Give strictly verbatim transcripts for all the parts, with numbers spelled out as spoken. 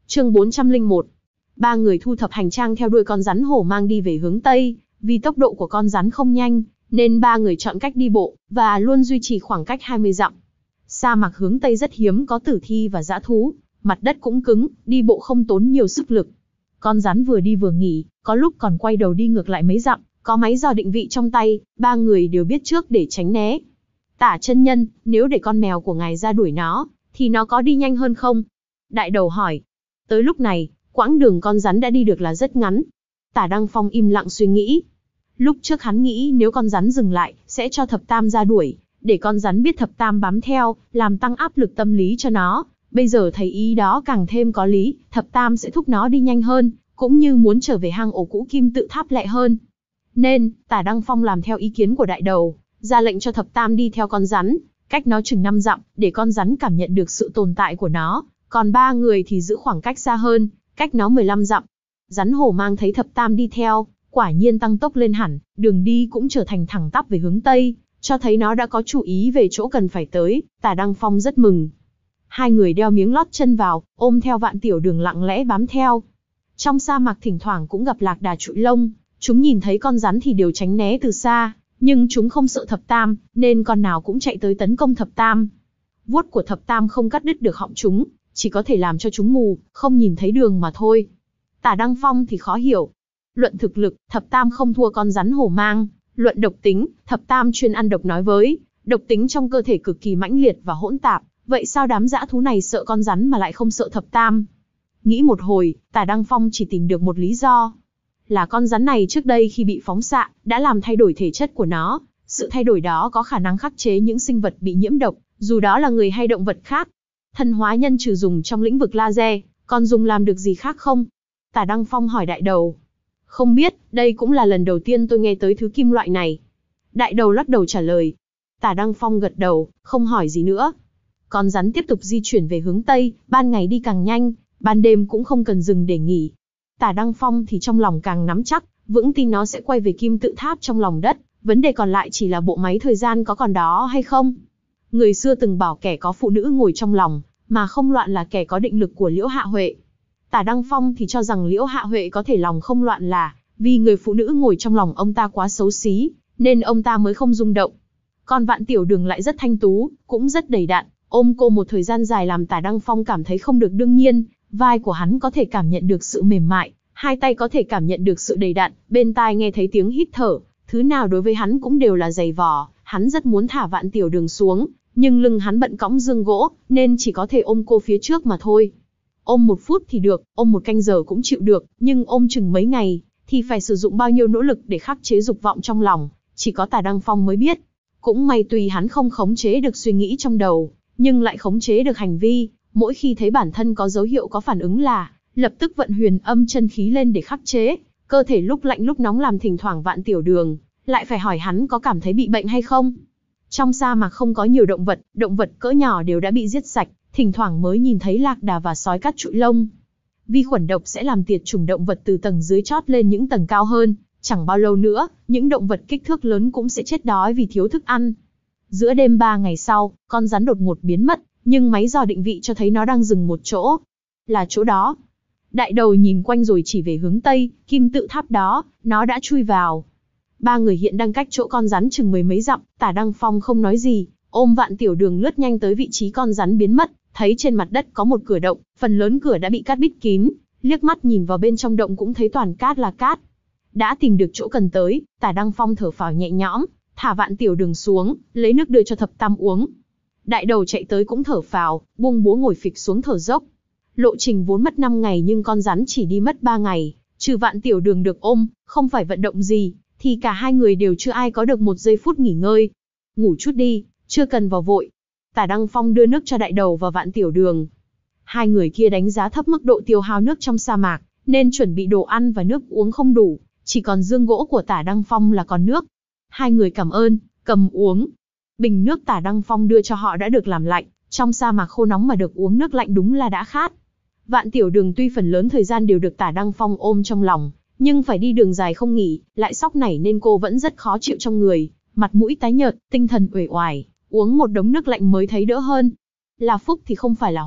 Chương bốn trăm lẻ một. Ba người thu thập hành trang theo đuôi con rắn hổ mang đi về hướng Tây, vì tốc độ của con rắn không nhanh, nên ba người chọn cách đi bộ, và luôn duy trì khoảng cách hai mươi dặm. Sa mạc hướng Tây rất hiếm có tử thi và dã thú, mặt đất cũng cứng, đi bộ không tốn nhiều sức lực. Con rắn vừa đi vừa nghỉ, có lúc còn quay đầu đi ngược lại mấy dặm, có máy dò định vị trong tay, ba người đều biết trước để tránh né. Tả chân nhân, nếu để con mèo của ngài ra đuổi nó, thì nó có đi nhanh hơn không? Đại đầu hỏi. Tới lúc này, quãng đường con rắn đã đi được là rất ngắn. Tả Đăng Phong im lặng suy nghĩ. Lúc trước hắn nghĩ nếu con rắn dừng lại, sẽ cho thập tam ra đuổi, để con rắn biết thập tam bám theo, làm tăng áp lực tâm lý cho nó. Bây giờ thấy ý đó càng thêm có lý, thập tam sẽ thúc nó đi nhanh hơn, cũng như muốn trở về hang ổ cũ kim tự tháp lẹ hơn. Nên, Tả Đăng Phong làm theo ý kiến của đại đầu, ra lệnh cho thập tam đi theo con rắn, cách nó chừng năm dặm, để con rắn cảm nhận được sự tồn tại của nó, còn ba người thì giữ khoảng cách xa hơn, cách nó mười lăm dặm. Rắn hổ mang thấy thập tam đi theo, quả nhiên tăng tốc lên hẳn, đường đi cũng trở thành thẳng tắp về hướng Tây, cho thấy nó đã có chú ý về chỗ cần phải tới. Tả Đăng Phong rất mừng. Hai người đeo miếng lót chân vào, ôm theo Vạn Tiểu Đường lặng lẽ bám theo. Trong sa mạc thỉnh thoảng cũng gặp lạc đà trụi lông, chúng nhìn thấy con rắn thì đều tránh né từ xa, nhưng chúng không sợ thập tam, nên con nào cũng chạy tới tấn công thập tam. Vuốt của thập tam không cắt đứt được họng chúng, chỉ có thể làm cho chúng mù, không nhìn thấy đường mà thôi. Tả Đăng Phong thì khó hiểu. Luận thực lực, thập tam không thua con rắn hổ mang. Luận độc tính, thập tam chuyên ăn độc nói với, độc tính trong cơ thể cực kỳ mãnh liệt và hỗn tạp. Vậy sao đám dã thú này sợ con rắn mà lại không sợ thập tam? Nghĩ một hồi, Tả Đăng Phong chỉ tìm được một lý do. Là con rắn này trước đây khi bị phóng xạ, đã làm thay đổi thể chất của nó. Sự thay đổi đó có khả năng khắc chế những sinh vật bị nhiễm độc, dù đó là người hay động vật khác. Thần hóa nhân trừ dùng trong lĩnh vực laser, còn dùng làm được gì khác không? Tả Đăng Phong hỏi đại đầu. Không biết, đây cũng là lần đầu tiên tôi nghe tới thứ kim loại này. Đại đầu lắc đầu trả lời. Tả Đăng Phong gật đầu, không hỏi gì nữa. Con rắn tiếp tục di chuyển về hướng Tây, ban ngày đi càng nhanh, ban đêm cũng không cần dừng để nghỉ. Tả Đăng Phong thì trong lòng càng nắm chắc, vững tin nó sẽ quay về kim tự tháp trong lòng đất, vấn đề còn lại chỉ là bộ máy thời gian có còn đó hay không. Người xưa từng bảo kẻ có phụ nữ ngồi trong lòng, mà không loạn là kẻ có định lực của Liễu Hạ Huệ. Tả Đăng Phong thì cho rằng Liễu Hạ Huệ có thể lòng không loạn là vì người phụ nữ ngồi trong lòng ông ta quá xấu xí, nên ông ta mới không rung động. Còn Vạn Tiểu Đường lại rất thanh tú, cũng rất đầy đặn, ôm cô một thời gian dài làm Tả Đăng Phong cảm thấy không được đương nhiên. Vai của hắn có thể cảm nhận được sự mềm mại, hai tay có thể cảm nhận được sự đầy đặn, bên tai nghe thấy tiếng hít thở, thứ nào đối với hắn cũng đều là giày vò. Hắn rất muốn thả Vạn Tiểu Đường xuống, nhưng lưng hắn bận cõng dương gỗ, nên chỉ có thể ôm cô phía trước mà thôi. Ôm một phút thì được, ôm một canh giờ cũng chịu được, nhưng ôm chừng mấy ngày, thì phải sử dụng bao nhiêu nỗ lực để khắc chế dục vọng trong lòng, chỉ có Tả Đăng Phong mới biết. Cũng may tùy hắn không khống chế được suy nghĩ trong đầu, nhưng lại khống chế được hành vi. Mỗi khi thấy bản thân có dấu hiệu có phản ứng là, lập tức vận huyền âm chân khí lên để khắc chế. Cơ thể lúc lạnh lúc nóng làm thỉnh thoảng Vạn Tiểu Đường lại phải hỏi hắn có cảm thấy bị bệnh hay không. Trong sa mạc không có nhiều động vật, động vật cỡ nhỏ đều đã bị giết sạch, thỉnh thoảng mới nhìn thấy lạc đà và sói cắt trụi lông. Vi khuẩn độc sẽ làm tiệt chủng động vật từ tầng dưới chót lên những tầng cao hơn, chẳng bao lâu nữa, những động vật kích thước lớn cũng sẽ chết đói vì thiếu thức ăn. Giữa đêm ba ngày sau, con rắn đột ngột biến mất, nhưng máy dò định vị cho thấy nó đang dừng một chỗ. Là chỗ đó. Đại đầu nhìn quanh rồi chỉ về hướng Tây, kim tự tháp đó, nó đã chui vào. Ba người hiện đang cách chỗ con rắn chừng mười mấy dặm. Tả Đăng Phong không nói gì, ôm Vạn Tiểu Đường lướt nhanh tới vị trí con rắn biến mất, thấy trên mặt đất có một cửa động, phần lớn cửa đã bị cát bít kín, liếc mắt nhìn vào bên trong động cũng thấy toàn cát là cát. Đã tìm được chỗ cần tới, Tả Đăng Phong thở phào nhẹ nhõm, thả Vạn Tiểu Đường xuống, lấy nước đưa cho thập tam uống. Đại đầu chạy tới cũng thở phào, buông búa ngồi phịch xuống thở dốc. Lộ trình vốn mất năm ngày nhưng con rắn chỉ đi mất ba ngày, trừ Vạn Tiểu Đường được ôm, không phải vận động gì, thì cả hai người đều chưa ai có được một giây phút nghỉ ngơi. Ngủ chút đi, chưa cần vào vội. Tả Đăng Phong đưa nước cho đại đầu và Vạn Tiểu Đường. Hai người kia đánh giá thấp mức độ tiêu hao nước trong sa mạc, nên chuẩn bị đồ ăn và nước uống không đủ, chỉ còn dương gỗ của Tả Đăng Phong là còn nước. Hai người cảm ơn, cầm uống. Bình nước Tả Đăng Phong đưa cho họ đã được làm lạnh, trong sa mạc khô nóng mà được uống nước lạnh đúng là đã khát. Vạn Tiểu Đường tuy phần lớn thời gian đều được Tả Đăng Phong ôm trong lòng, nhưng phải đi đường dài không nghỉ, lại sóc nảy nên cô vẫn rất khó chịu trong người, mặt mũi tái nhợt, tinh thần uể oải, uống một đống nước lạnh mới thấy đỡ hơn. Là phúc thì không phải là họa,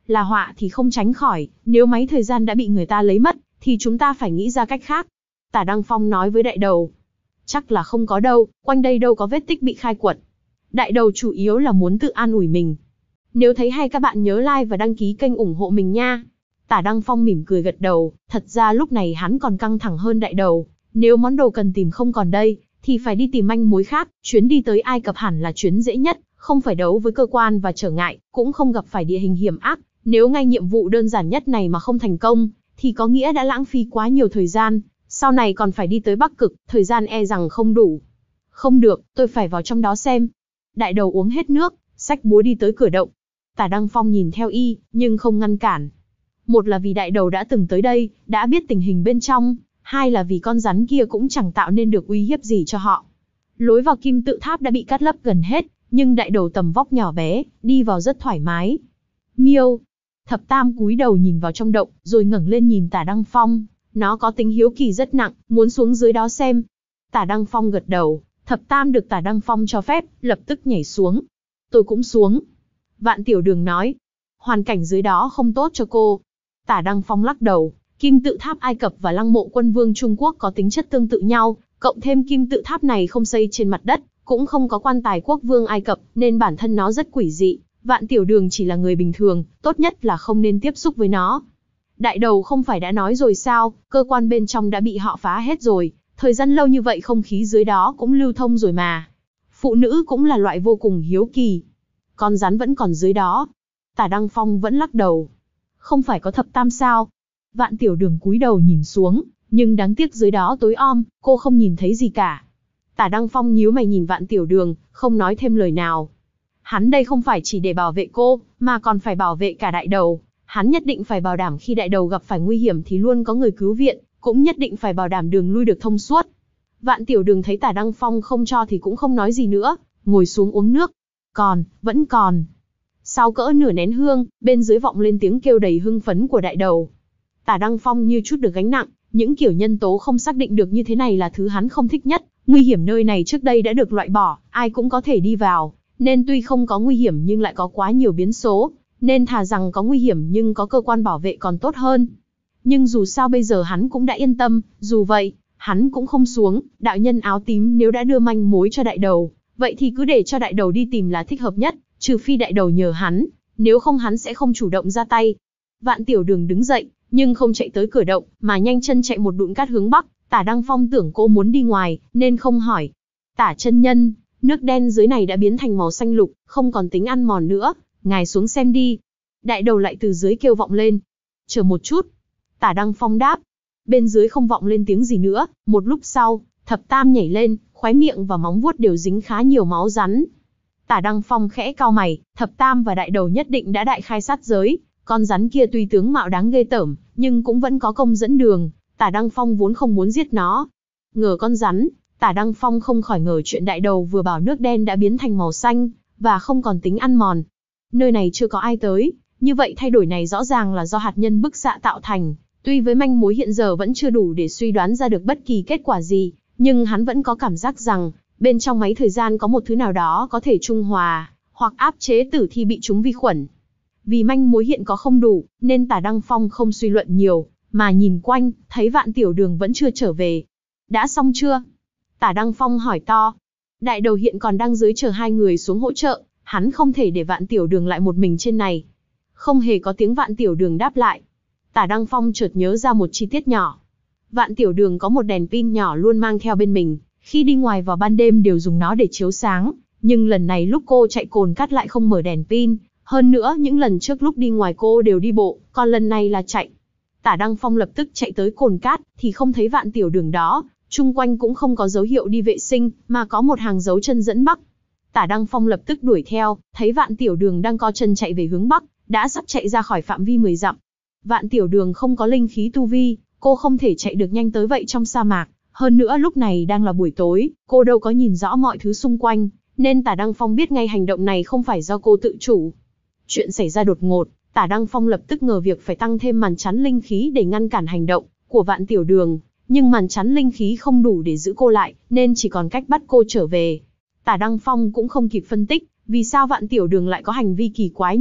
Là họa thì không tránh khỏi, nếu máy thời gian đã bị người ta lấy mất, thì chúng ta phải nghĩ ra cách khác. Tả Đăng Phong nói với đại đầu. Chắc là không có đâu, quanh đây đâu có vết tích bị khai quật. Đại đầu chủ yếu là muốn tự an ủi mình. Nếu thấy hay các bạn nhớ like và đăng ký kênh ủng hộ mình nha. Tả Đăng Phong mỉm cười gật đầu, thật ra lúc này hắn còn căng thẳng hơn đại đầu. Nếu món đồ cần tìm không còn đây, thì phải đi tìm manh mối khác, chuyến đi tới Ai Cập hẳn là chuyến dễ nhất, không phải đấu với cơ quan và trở ngại, cũng không gặp phải địa hình hiểm ác. Nếu ngay nhiệm vụ đơn giản nhất này mà không thành công, thì có nghĩa đã lãng phí quá nhiều thời gian, sau này còn phải đi tới Bắc Cực, thời gian e rằng không đủ. Không được, tôi phải vào trong đó xem. Đại đầu uống hết nước, xách búa đi tới cửa động. Tả Đăng Phong nhìn theo y, nhưng không ngăn cản. Một là vì đại đầu đã từng tới đây, đã biết tình hình bên trong, hai là vì con rắn kia cũng chẳng tạo nên được uy hiếp gì cho họ. Lối vào kim tự tháp đã bị cắt lấp gần hết, nhưng đại đầu tầm vóc nhỏ bé, đi vào rất thoải mái. Miêu. Thập Tam cúi đầu nhìn vào trong động, rồi ngẩng lên nhìn Tả Đăng Phong. Nó có tính hiếu kỳ rất nặng, muốn xuống dưới đó xem. Tả Đăng Phong gật đầu, Thập Tam được Tả Đăng Phong cho phép, lập tức nhảy xuống. Tôi cũng xuống. Vạn Tiểu Đường nói. Hoàn cảnh dưới đó không tốt cho cô. Tả Đăng Phong lắc đầu. Kim tự tháp Ai Cập và lăng mộ quân vương Trung Quốc có tính chất tương tự nhau, cộng thêm kim tự tháp này không xây trên mặt đất, cũng không có quan tài quốc vương Ai Cập, nên bản thân nó rất quỷ dị. Vạn Tiểu Đường chỉ là người bình thường, tốt nhất là không nên tiếp xúc với nó. Đại đầu không phải đã nói rồi sao, cơ quan bên trong đã bị họ phá hết rồi, thời gian lâu như vậy không khí dưới đó cũng lưu thông rồi mà. Phụ nữ cũng là loại vô cùng hiếu kỳ. Con rắn vẫn còn dưới đó. Tả Đăng Phong vẫn lắc đầu. Không phải có Thập Tam sao? Vạn Tiểu Đường cúi đầu nhìn xuống, nhưng đáng tiếc dưới đó tối om, cô không nhìn thấy gì cả. Tả Đăng Phong nhíu mày nhìn Vạn Tiểu Đường, không nói thêm lời nào. Hắn đây không phải chỉ để bảo vệ cô, mà còn phải bảo vệ cả đại đầu. Hắn nhất định phải bảo đảm khi đại đầu gặp phải nguy hiểm thì luôn có người cứu viện, cũng nhất định phải bảo đảm đường lui được thông suốt. Vạn Tiểu Đường thấy Tả Đăng Phong không cho thì cũng không nói gì nữa, ngồi xuống uống nước. Còn, vẫn còn. Sau cỡ nửa nén hương, bên dưới vọng lên tiếng kêu đầy hưng phấn của đại đầu. Tả Đăng Phong như chút được gánh nặng, những kiểu nhân tố không xác định được như thế này là thứ hắn không thích nhất. Nguy hiểm nơi này trước đây đã được loại bỏ, ai cũng có thể đi vào, nên tuy không có nguy hiểm nhưng lại có quá nhiều biến số, nên thà rằng có nguy hiểm nhưng có cơ quan bảo vệ còn tốt hơn. Nhưng dù sao bây giờ hắn cũng đã yên tâm, dù vậy, hắn cũng không xuống. Đạo nhân áo tím nếu đã đưa manh mối cho đại đầu, vậy thì cứ để cho đại đầu đi tìm là thích hợp nhất, trừ phi đại đầu nhờ hắn, nếu không hắn sẽ không chủ động ra tay. Vạn Tiểu Đường đứng dậy, nhưng không chạy tới cửa động, mà nhanh chân chạy một đụn cát hướng bắc. Tả Đăng Phong tưởng cô muốn đi ngoài, nên không hỏi. Tả chân nhân, nước đen dưới này đã biến thành màu xanh lục, không còn tính ăn mòn nữa, ngài xuống xem đi. Đại đầu lại từ dưới kêu vọng lên. Chờ một chút. Tả Đăng Phong đáp. Bên dưới không vọng lên tiếng gì nữa, một lúc sau, Thập Tam nhảy lên, khóe miệng và móng vuốt đều dính khá nhiều máu rắn. Tả Đăng Phong khẽ cau mày, Thập Tam và đại đầu nhất định đã đại khai sát giới. Con rắn kia tuy tướng mạo đáng ghê tởm, nhưng cũng vẫn có công dẫn đường. Tả Đăng Phong vốn không muốn giết nó. Ngờ con rắn, Tả Đăng Phong không khỏi ngờ chuyện đại đầu vừa bảo nước đen đã biến thành màu xanh, và không còn tính ăn mòn. Nơi này chưa có ai tới, như vậy thay đổi này rõ ràng là do hạt nhân bức xạ tạo thành. Tuy với manh mối hiện giờ vẫn chưa đủ để suy đoán ra được bất kỳ kết quả gì, nhưng hắn vẫn có cảm giác rằng, bên trong máy thời gian có một thứ nào đó có thể trung hòa, hoặc áp chế tử thi bị trúng vi khuẩn. Vì manh mối hiện có không đủ, nên Tả Đăng Phong không suy luận nhiều, mà nhìn quanh, thấy Vạn Tiểu Đường vẫn chưa trở về. Đã xong chưa? Tả Đăng Phong hỏi to. Đại đầu hiện còn đang dưới chờ hai người xuống hỗ trợ, hắn không thể để Vạn Tiểu Đường lại một mình trên này. Không hề có tiếng Vạn Tiểu Đường đáp lại. Tả Đăng Phong chợt nhớ ra một chi tiết nhỏ. Vạn Tiểu Đường có một đèn pin nhỏ luôn mang theo bên mình, khi đi ngoài vào ban đêm đều dùng nó để chiếu sáng, nhưng lần này lúc cô chạy cồn cát lại không mở đèn pin, hơn nữa những lần trước lúc đi ngoài cô đều đi bộ, còn lần này là chạy. Tả Đăng Phong lập tức chạy tới cồn cát, thì không thấy Vạn Tiểu Đường đó, chung quanh cũng không có dấu hiệu đi vệ sinh, mà có một hàng dấu chân dẫn bắc. Tả Đăng Phong lập tức đuổi theo, thấy Vạn Tiểu Đường đang co chân chạy về hướng bắc, đã sắp chạy ra khỏi phạm vi mười dặm. Vạn Tiểu Đường không có linh khí tu vi, cô không thể chạy được nhanh tới vậy trong sa mạc, hơn nữa lúc này đang là buổi tối, cô đâu có nhìn rõ mọi thứ xung quanh, nên Tả Đăng Phong biết ngay hành động này không phải do cô tự chủ. Chuyện xảy ra đột ngột, Tả Đăng Phong lập tức ngờ việc phải tăng thêm màn chắn linh khí để ngăn cản hành động của Vạn Tiểu Đường, nhưng màn chắn linh khí không đủ để giữ cô lại, nên chỉ còn cách bắt cô trở về. Tả Đăng Phong cũng không kịp phân tích, vì sao Vạn Tiểu Đường lại có hành vi kỳ quái như vậy,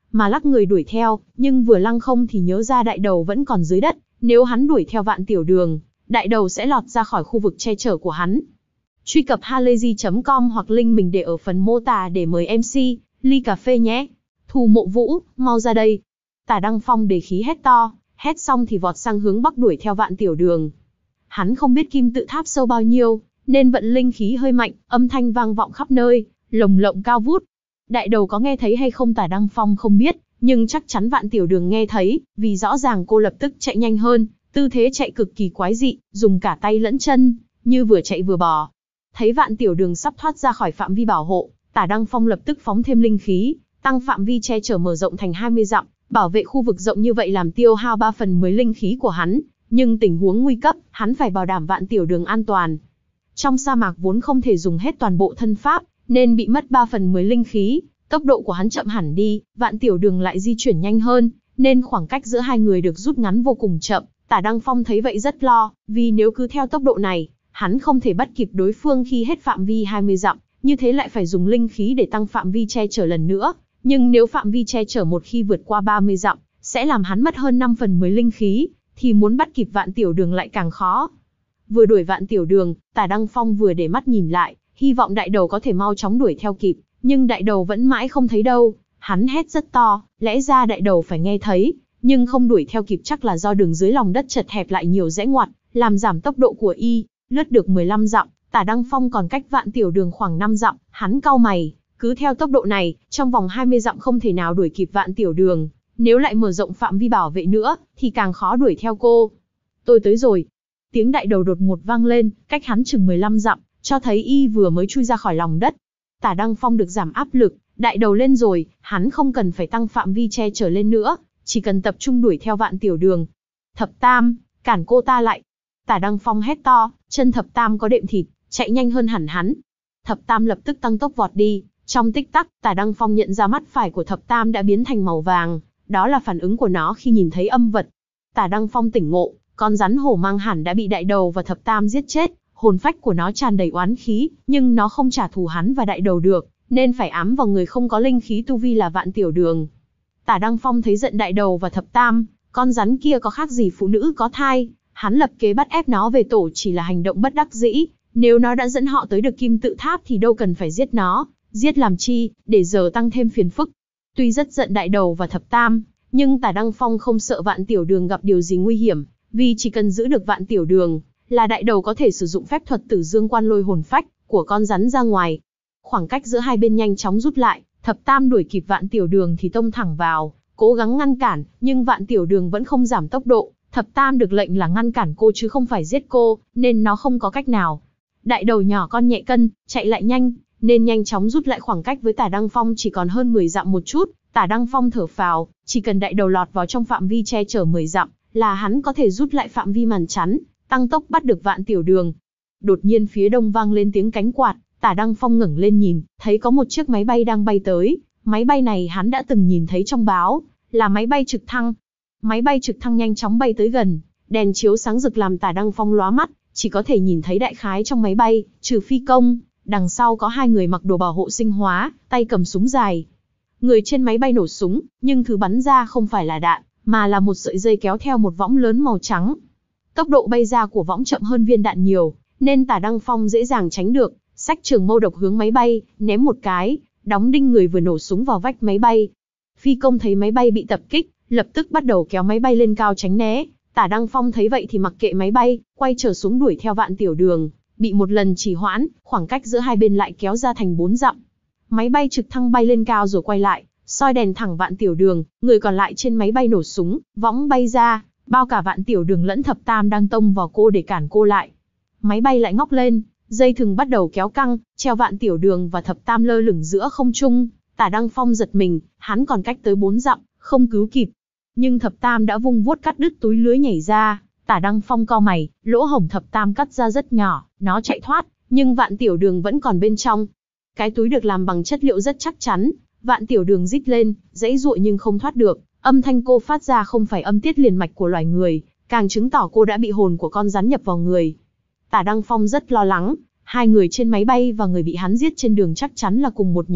mà lắc người đuổi theo, nhưng vừa lăng không thì nhớ ra đại đầu vẫn còn dưới đất, nếu hắn đuổi theo Vạn Tiểu Đường, đại đầu sẽ lọt ra khỏi khu vực che chở của hắn. Truy cập halayzi chấm com hoặc link mình để ở phần mô tả để mời em xê, ly cà phê nhé. Thù Mộ Vũ, mau ra đây. Tả Đăng Phong đề khí hét to, hét xong thì vọt sang hướng bắc đuổi theo Vạn Tiểu Đường. Hắn không biết kim tự tháp sâu bao nhiêu, nên vận linh khí hơi mạnh, âm thanh vang vọng khắp nơi, lồng lộng cao vút. Đại đầu có nghe thấy hay không Tả Đăng Phong không biết, nhưng chắc chắn Vạn Tiểu Đường nghe thấy, vì rõ ràng cô lập tức chạy nhanh hơn, tư thế chạy cực kỳ quái dị, dùng cả tay lẫn chân, như vừa chạy vừa bò. Thấy Vạn Tiểu Đường sắp thoát ra khỏi phạm vi bảo hộ, Tả Đăng Phong lập tức phóng thêm linh khí, tăng phạm vi che chở mở rộng thành hai mươi dặm, bảo vệ khu vực rộng như vậy làm tiêu hao ba phần mười linh khí của hắn, nhưng tình huống nguy cấp, hắn phải bảo đảm Vạn Tiểu Đường an toàn. Trong sa mạc vốn không thể dùng hết toàn bộ thân pháp, nên bị mất ba phần mười linh khí, tốc độ của hắn chậm hẳn đi, Vạn Tiểu Đường lại di chuyển nhanh hơn, nên khoảng cách giữa hai người được rút ngắn vô cùng chậm. Tả Đăng Phong thấy vậy rất lo, vì nếu cứ theo tốc độ này, hắn không thể bắt kịp đối phương khi hết phạm vi hai mươi dặm, như thế lại phải dùng linh khí để tăng phạm vi che chở lần nữa, nhưng nếu phạm vi che chở một khi vượt qua ba mươi dặm, sẽ làm hắn mất hơn năm phần mười linh khí, thì muốn bắt kịp Vạn Tiểu Đường lại càng khó. Vừa đuổi Vạn Tiểu Đường, Tả Đăng Phong vừa để mắt nhìn lại, hy vọng đại đầu có thể mau chóng đuổi theo kịp, nhưng đại đầu vẫn mãi không thấy đâu. Hắn hét rất to, lẽ ra đại đầu phải nghe thấy, nhưng không đuổi theo kịp chắc là do đường dưới lòng đất chật hẹp lại nhiều rẽ ngoặt, làm giảm tốc độ của y. Lướt được mười lăm dặm, Tả Đăng Phong còn cách Vạn Tiểu Đường khoảng năm dặm, hắn cau mày, cứ theo tốc độ này, trong vòng hai mươi dặm không thể nào đuổi kịp Vạn Tiểu Đường, nếu lại mở rộng phạm vi bảo vệ nữa, thì càng khó đuổi theo cô. Tôi tới rồi. Tiếng đại đầu đột ngột vang lên, cách hắn chừng mười lăm dặm, cho thấy y vừa mới chui ra khỏi lòng đất. Tả Đăng Phong được giảm áp lực, đại đầu lên rồi, hắn không cần phải tăng phạm vi che chở lên nữa, chỉ cần tập trung đuổi theo Vạn Tiểu Đường. Thập Tam, cản cô ta lại. Tả Đăng Phong hét to, chân Thập Tam có đệm thịt, chạy nhanh hơn hẳn hắn. Thập Tam lập tức tăng tốc vọt đi, trong tích tắc, Tả Đăng Phong nhận ra mắt phải của Thập Tam đã biến thành màu vàng, đó là phản ứng của nó khi nhìn thấy âm vật. Tả Đăng Phong tỉnh ngộ, con rắn hổ mang hẳn đã bị đại đầu và Thập Tam giết chết, hồn phách của nó tràn đầy oán khí, nhưng nó không trả thù hắn và đại đầu được, nên phải ám vào người không có linh khí tu vi là Vạn Tiểu Đường. Tả Đăng Phong thấy giận đại đầu và Thập Tam, con rắn kia có khác gì phụ nữ có thai, hắn lập kế bắt ép nó về tổ chỉ là hành động bất đắc dĩ, nếu nó đã dẫn họ tới được kim tự tháp thì đâu cần phải giết nó, giết làm chi, để giờ tăng thêm phiền phức. Tuy rất giận đại đầu và Thập Tam, nhưng Tả Đăng Phong không sợ Vạn Tiểu Đường gặp điều gì nguy hiểm, vì chỉ cần giữ được Vạn Tiểu Đường, là đại đầu có thể sử dụng phép thuật Tử Dương Quan lôi hồn phách của con rắn ra ngoài. Khoảng cách giữa hai bên nhanh chóng rút lại, Thập Tam đuổi kịp Vạn Tiểu Đường thì tông thẳng vào, cố gắng ngăn cản, nhưng Vạn Tiểu Đường vẫn không giảm tốc độ. Thập Tam được lệnh là ngăn cản cô chứ không phải giết cô, nên nó không có cách nào. Đại đầu nhỏ con nhẹ cân, chạy lại nhanh, nên nhanh chóng rút lại khoảng cách với Tả Đăng Phong chỉ còn hơn mười dặm một chút. Tả Đăng Phong thở phào, chỉ cần đại đầu lọt vào trong phạm vi che chở mười dặm, là hắn có thể rút lại phạm vi màn chắn, tăng tốc bắt được Vạn Tiểu Đường. Đột nhiên phía đông vang lên tiếng cánh quạt, Tả Đăng Phong ngẩng lên nhìn, thấy có một chiếc máy bay đang bay tới. Máy bay này hắn đã từng nhìn thấy trong báo, là máy bay trực thăng. Máy bay trực thăng nhanh chóng bay tới gần, đèn chiếu sáng rực làm Tả Đăng Phong lóa mắt, chỉ có thể nhìn thấy đại khái trong máy bay, trừ phi công, đằng sau có hai người mặc đồ bảo hộ sinh hóa, tay cầm súng dài. Người trên máy bay nổ súng, nhưng thứ bắn ra không phải là đạn, mà là một sợi dây kéo theo một võng lớn màu trắng. Tốc độ bay ra của võng chậm hơn viên đạn nhiều, nên Tả Đăng Phong dễ dàng tránh được, xách trường mâu độc hướng máy bay, ném một cái, đóng đinh người vừa nổ súng vào vách máy bay. Phi công thấy máy bay bị tập kích, lập tức bắt đầu kéo máy bay lên cao tránh né. Tả Đăng Phong thấy vậy thì mặc kệ máy bay, quay trở xuống đuổi theo Vạn Tiểu Đường. Bị một lần trì hoãn, khoảng cách giữa hai bên lại kéo ra thành bốn dặm. Máy bay trực thăng bay lên cao rồi quay lại, soi đèn thẳng Vạn Tiểu Đường, người còn lại trên máy bay nổ súng, võng bay ra, bao cả Vạn Tiểu Đường lẫn Thập Tam đang tông vào cô để cản cô lại. Máy bay lại ngóc lên, dây thừng bắt đầu kéo căng, treo Vạn Tiểu Đường và Thập Tam lơ lửng giữa không trung. Tả Đăng Phong giật mình, hắn còn cách tới bốn dặm, không cứu kịp. Nhưng Thập Tam đã vung vuốt cắt đứt túi lưới nhảy ra. Tả Đăng Phong cau mày, lỗ hổng Thập Tam cắt ra rất nhỏ, nó chạy thoát, nhưng Vạn Tiểu Đường vẫn còn bên trong. Cái túi được làm bằng chất liệu rất chắc chắn, Vạn Tiểu Đường rít lên, giãy giụa nhưng không thoát được, âm thanh cô phát ra không phải âm tiết liền mạch của loài người, càng chứng tỏ cô đã bị hồn của con rắn nhập vào người. Tả Đăng Phong rất lo lắng, hai người trên máy bay và người bị hắn giết trên đường chắc chắn là cùng một nhóm,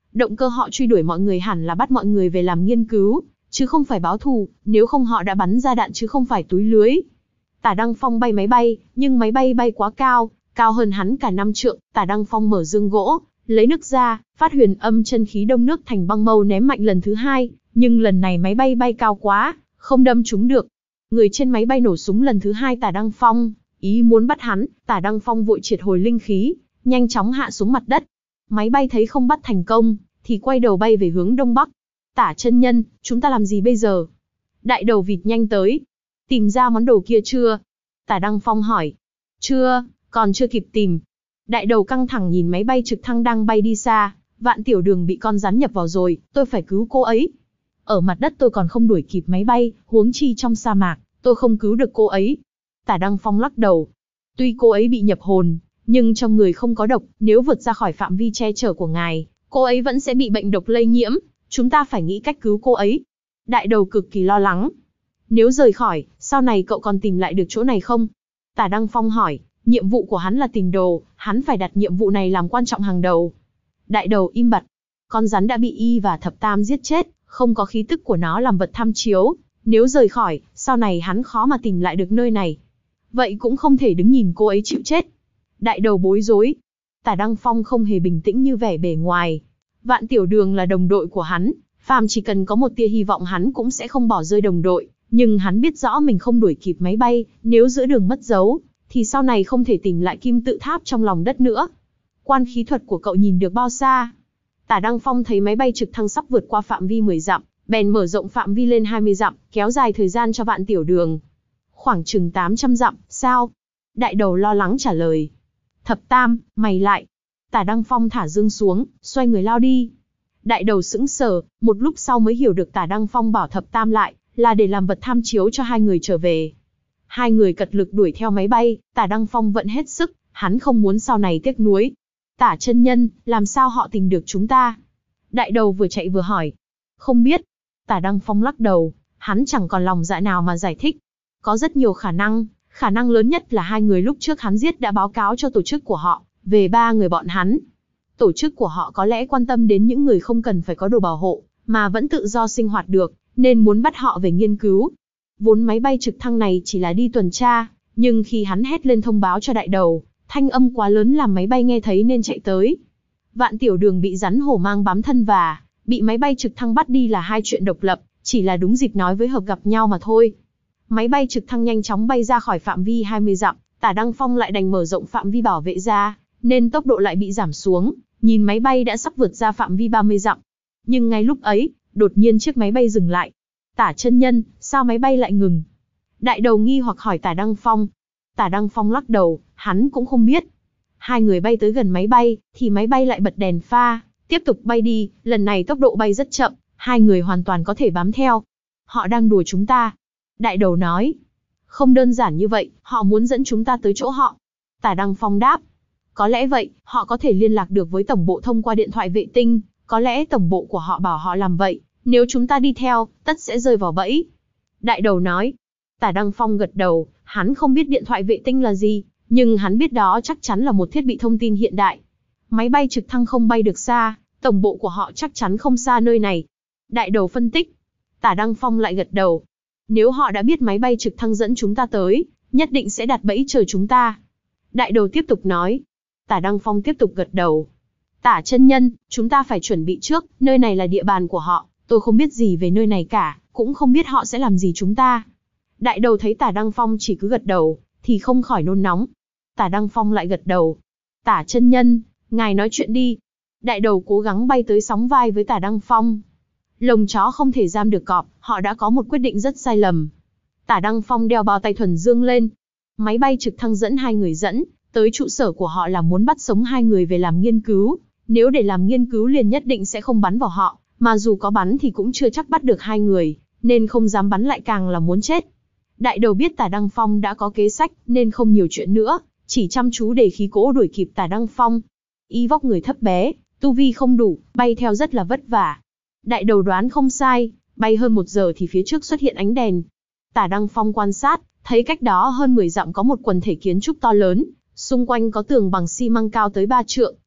Động cơ họ truy đuổi mọi người hẳn là bắt mọi người về làm nghiên cứu, chứ không phải báo thù, nếu không họ đã bắn ra đạn chứ không phải túi lưới. Tả Đăng Phong bay máy bay, nhưng máy bay bay quá cao, cao hơn hắn cả năm trượng. Tả Đăng Phong mở dương gỗ, lấy nước ra, phát huyền âm chân khí đông nước thành băng mâu ném mạnh lần thứ hai, nhưng lần này máy bay bay cao quá, không đâm trúng được. Người trên máy bay nổ súng lần thứ hai Tả Đăng Phong, ý muốn bắt hắn. Tả Đăng Phong vội triệt hồi linh khí, nhanh chóng hạ xuống mặt đất. Máy bay thấy không bắt thành công, thì quay đầu bay về hướng đông bắc. Tả chân nhân, chúng ta làm gì bây giờ? Đại đầu vịt nhanh tới. Tìm ra món đồ kia chưa? Tả Đăng Phong hỏi. Chưa, còn chưa kịp tìm. Đại đầu căng thẳng nhìn máy bay trực thăng đang bay đi xa. Vạn Tiểu Đường bị con rắn nhập vào rồi, tôi phải cứu cô ấy. Ở mặt đất tôi còn không đuổi kịp máy bay, huống chi trong sa mạc, tôi không cứu được cô ấy. Tả Đăng Phong lắc đầu. Tuy cô ấy bị nhập hồn, nhưng trong người không có độc, nếu vượt ra khỏi phạm vi che chở của ngài, cô ấy vẫn sẽ bị bệnh độc lây nhiễm. Chúng ta phải nghĩ cách cứu cô ấy. Đại đầu cực kỳ lo lắng. Nếu rời khỏi, sau này cậu còn tìm lại được chỗ này không? Tả Đăng Phong hỏi. Nhiệm vụ của hắn là tìm đồ, hắn phải đặt nhiệm vụ này làm quan trọng hàng đầu. Đại đầu im bặt. Con rắn đã bị y và thập tam giết chết, không có khí tức của nó làm vật tham chiếu. Nếu rời khỏi, sau này hắn khó mà tìm lại được nơi này. Vậy cũng không thể đứng nhìn cô ấy chịu chết. Đại đầu bối rối. Tả Đăng Phong không hề bình tĩnh như vẻ bề ngoài. Vạn Tiểu Đường là đồng đội của hắn, phàm chỉ cần có một tia hy vọng hắn cũng sẽ không bỏ rơi đồng đội. Nhưng hắn biết rõ mình không đuổi kịp máy bay, nếu giữa đường mất dấu, thì sau này không thể tìm lại kim tự tháp trong lòng đất nữa. Quan khí thuật của cậu nhìn được bao xa? Tả Đăng Phong thấy máy bay trực thăng sắp vượt qua phạm vi mười dặm, bèn mở rộng phạm vi lên hai mươi dặm, kéo dài thời gian cho Vạn Tiểu Đường. Khoảng chừng tám trăm dặm, sao? Đại đầu lo lắng trả lời. Thập tam, mày lại. Tả Đăng Phong thả dương xuống, xoay người lao đi. Đại đầu sững sờ, một lúc sau mới hiểu được Tả Đăng Phong bảo thập tam lại, là để làm vật tham chiếu cho hai người trở về. Hai người cật lực đuổi theo máy bay, Tả Đăng Phong vận hết sức, hắn không muốn sau này tiếc nuối. Tả chân nhân, làm sao họ tìm được chúng ta? Đại đầu vừa chạy vừa hỏi. Không biết. Tả Đăng Phong lắc đầu, hắn chẳng còn lòng dạ nào mà giải thích. Có rất nhiều khả năng, khả năng lớn nhất là hai người lúc trước hắn giết đã báo cáo cho tổ chức của họ, về ba người bọn hắn. Tổ chức của họ có lẽ quan tâm đến những người không cần phải có đồ bảo hộ, mà vẫn tự do sinh hoạt được, nên muốn bắt họ về nghiên cứu. Vốn máy bay trực thăng này chỉ là đi tuần tra, nhưng khi hắn hét lên thông báo cho đại đầu, thanh âm quá lớn làm máy bay nghe thấy nên chạy tới. Vạn Tiểu Đường bị rắn hổ mang bám thân và bị máy bay trực thăng bắt đi là hai chuyện độc lập, chỉ là đúng dịp nói với hợp gặp nhau mà thôi. Máy bay trực thăng nhanh chóng bay ra khỏi phạm vi hai mươi dặm, Tả Đăng Phong lại đành mở rộng phạm vi bảo vệ ra, nên tốc độ lại bị giảm xuống, nhìn máy bay đã sắp vượt ra phạm vi ba mươi dặm. Nhưng ngay lúc ấy, đột nhiên chiếc máy bay dừng lại. Tả chân nhân, sao máy bay lại ngừng? Đại đầu nghi hoặc hỏi Tả Đăng Phong. Tả Đăng Phong lắc đầu, hắn cũng không biết. Hai người bay tới gần máy bay, thì máy bay lại bật đèn pha, tiếp tục bay đi, lần này tốc độ bay rất chậm, hai người hoàn toàn có thể bám theo. Họ đang đùa chúng ta. Đại đầu nói. Không đơn giản như vậy, họ muốn dẫn chúng ta tới chỗ họ. Tả Đăng Phong đáp. Có lẽ vậy, họ có thể liên lạc được với tổng bộ thông qua điện thoại vệ tinh, có lẽ tổng bộ của họ bảo họ làm vậy, nếu chúng ta đi theo, tất sẽ rơi vào bẫy. Đại đầu nói. Tả Đăng Phong gật đầu, hắn không biết điện thoại vệ tinh là gì, nhưng hắn biết đó chắc chắn là một thiết bị thông tin hiện đại. Máy bay trực thăng không bay được xa, tổng bộ của họ chắc chắn không xa nơi này. Đại đầu phân tích. Tả Đăng Phong lại gật đầu. Nếu họ đã biết máy bay trực thăng dẫn chúng ta tới, nhất định sẽ đặt bẫy chờ chúng ta. Đại đầu tiếp tục nói. Tả Đăng Phong tiếp tục gật đầu. Tả chân nhân, chúng ta phải chuẩn bị trước, nơi này là địa bàn của họ, tôi không biết gì về nơi này cả, cũng không biết họ sẽ làm gì chúng ta. Đại đầu thấy Tả Đăng Phong chỉ cứ gật đầu, thì không khỏi nôn nóng. Tả Đăng Phong lại gật đầu. Tả chân nhân, ngài nói chuyện đi. Đại đầu cố gắng bay tới sóng vai với Tả Đăng Phong. Lồng chó không thể giam được cọp, họ đã có một quyết định rất sai lầm. Tả Đăng Phong đeo bao tay thuần dương lên. Máy bay trực thăng dẫn hai người dẫn, tới trụ sở của họ là muốn bắt sống hai người về làm nghiên cứu. Nếu để làm nghiên cứu liền nhất định sẽ không bắn vào họ, mà dù có bắn thì cũng chưa chắc bắt được hai người, nên không dám bắn lại càng là muốn chết. Đại đầu biết Tả Đăng Phong đã có kế sách, nên không nhiều chuyện nữa, chỉ chăm chú để khí cỗ đuổi kịp Tả Đăng Phong. Y vóc người thấp bé, tu vi không đủ, bay theo rất là vất vả. Đại đầu đoán không sai, bay hơn một giờ thì phía trước xuất hiện ánh đèn. Tả Đăng Phong quan sát, thấy cách đó hơn mười dặm có một quần thể kiến trúc to lớn, xung quanh có tường bằng xi măng cao tới ba trượng,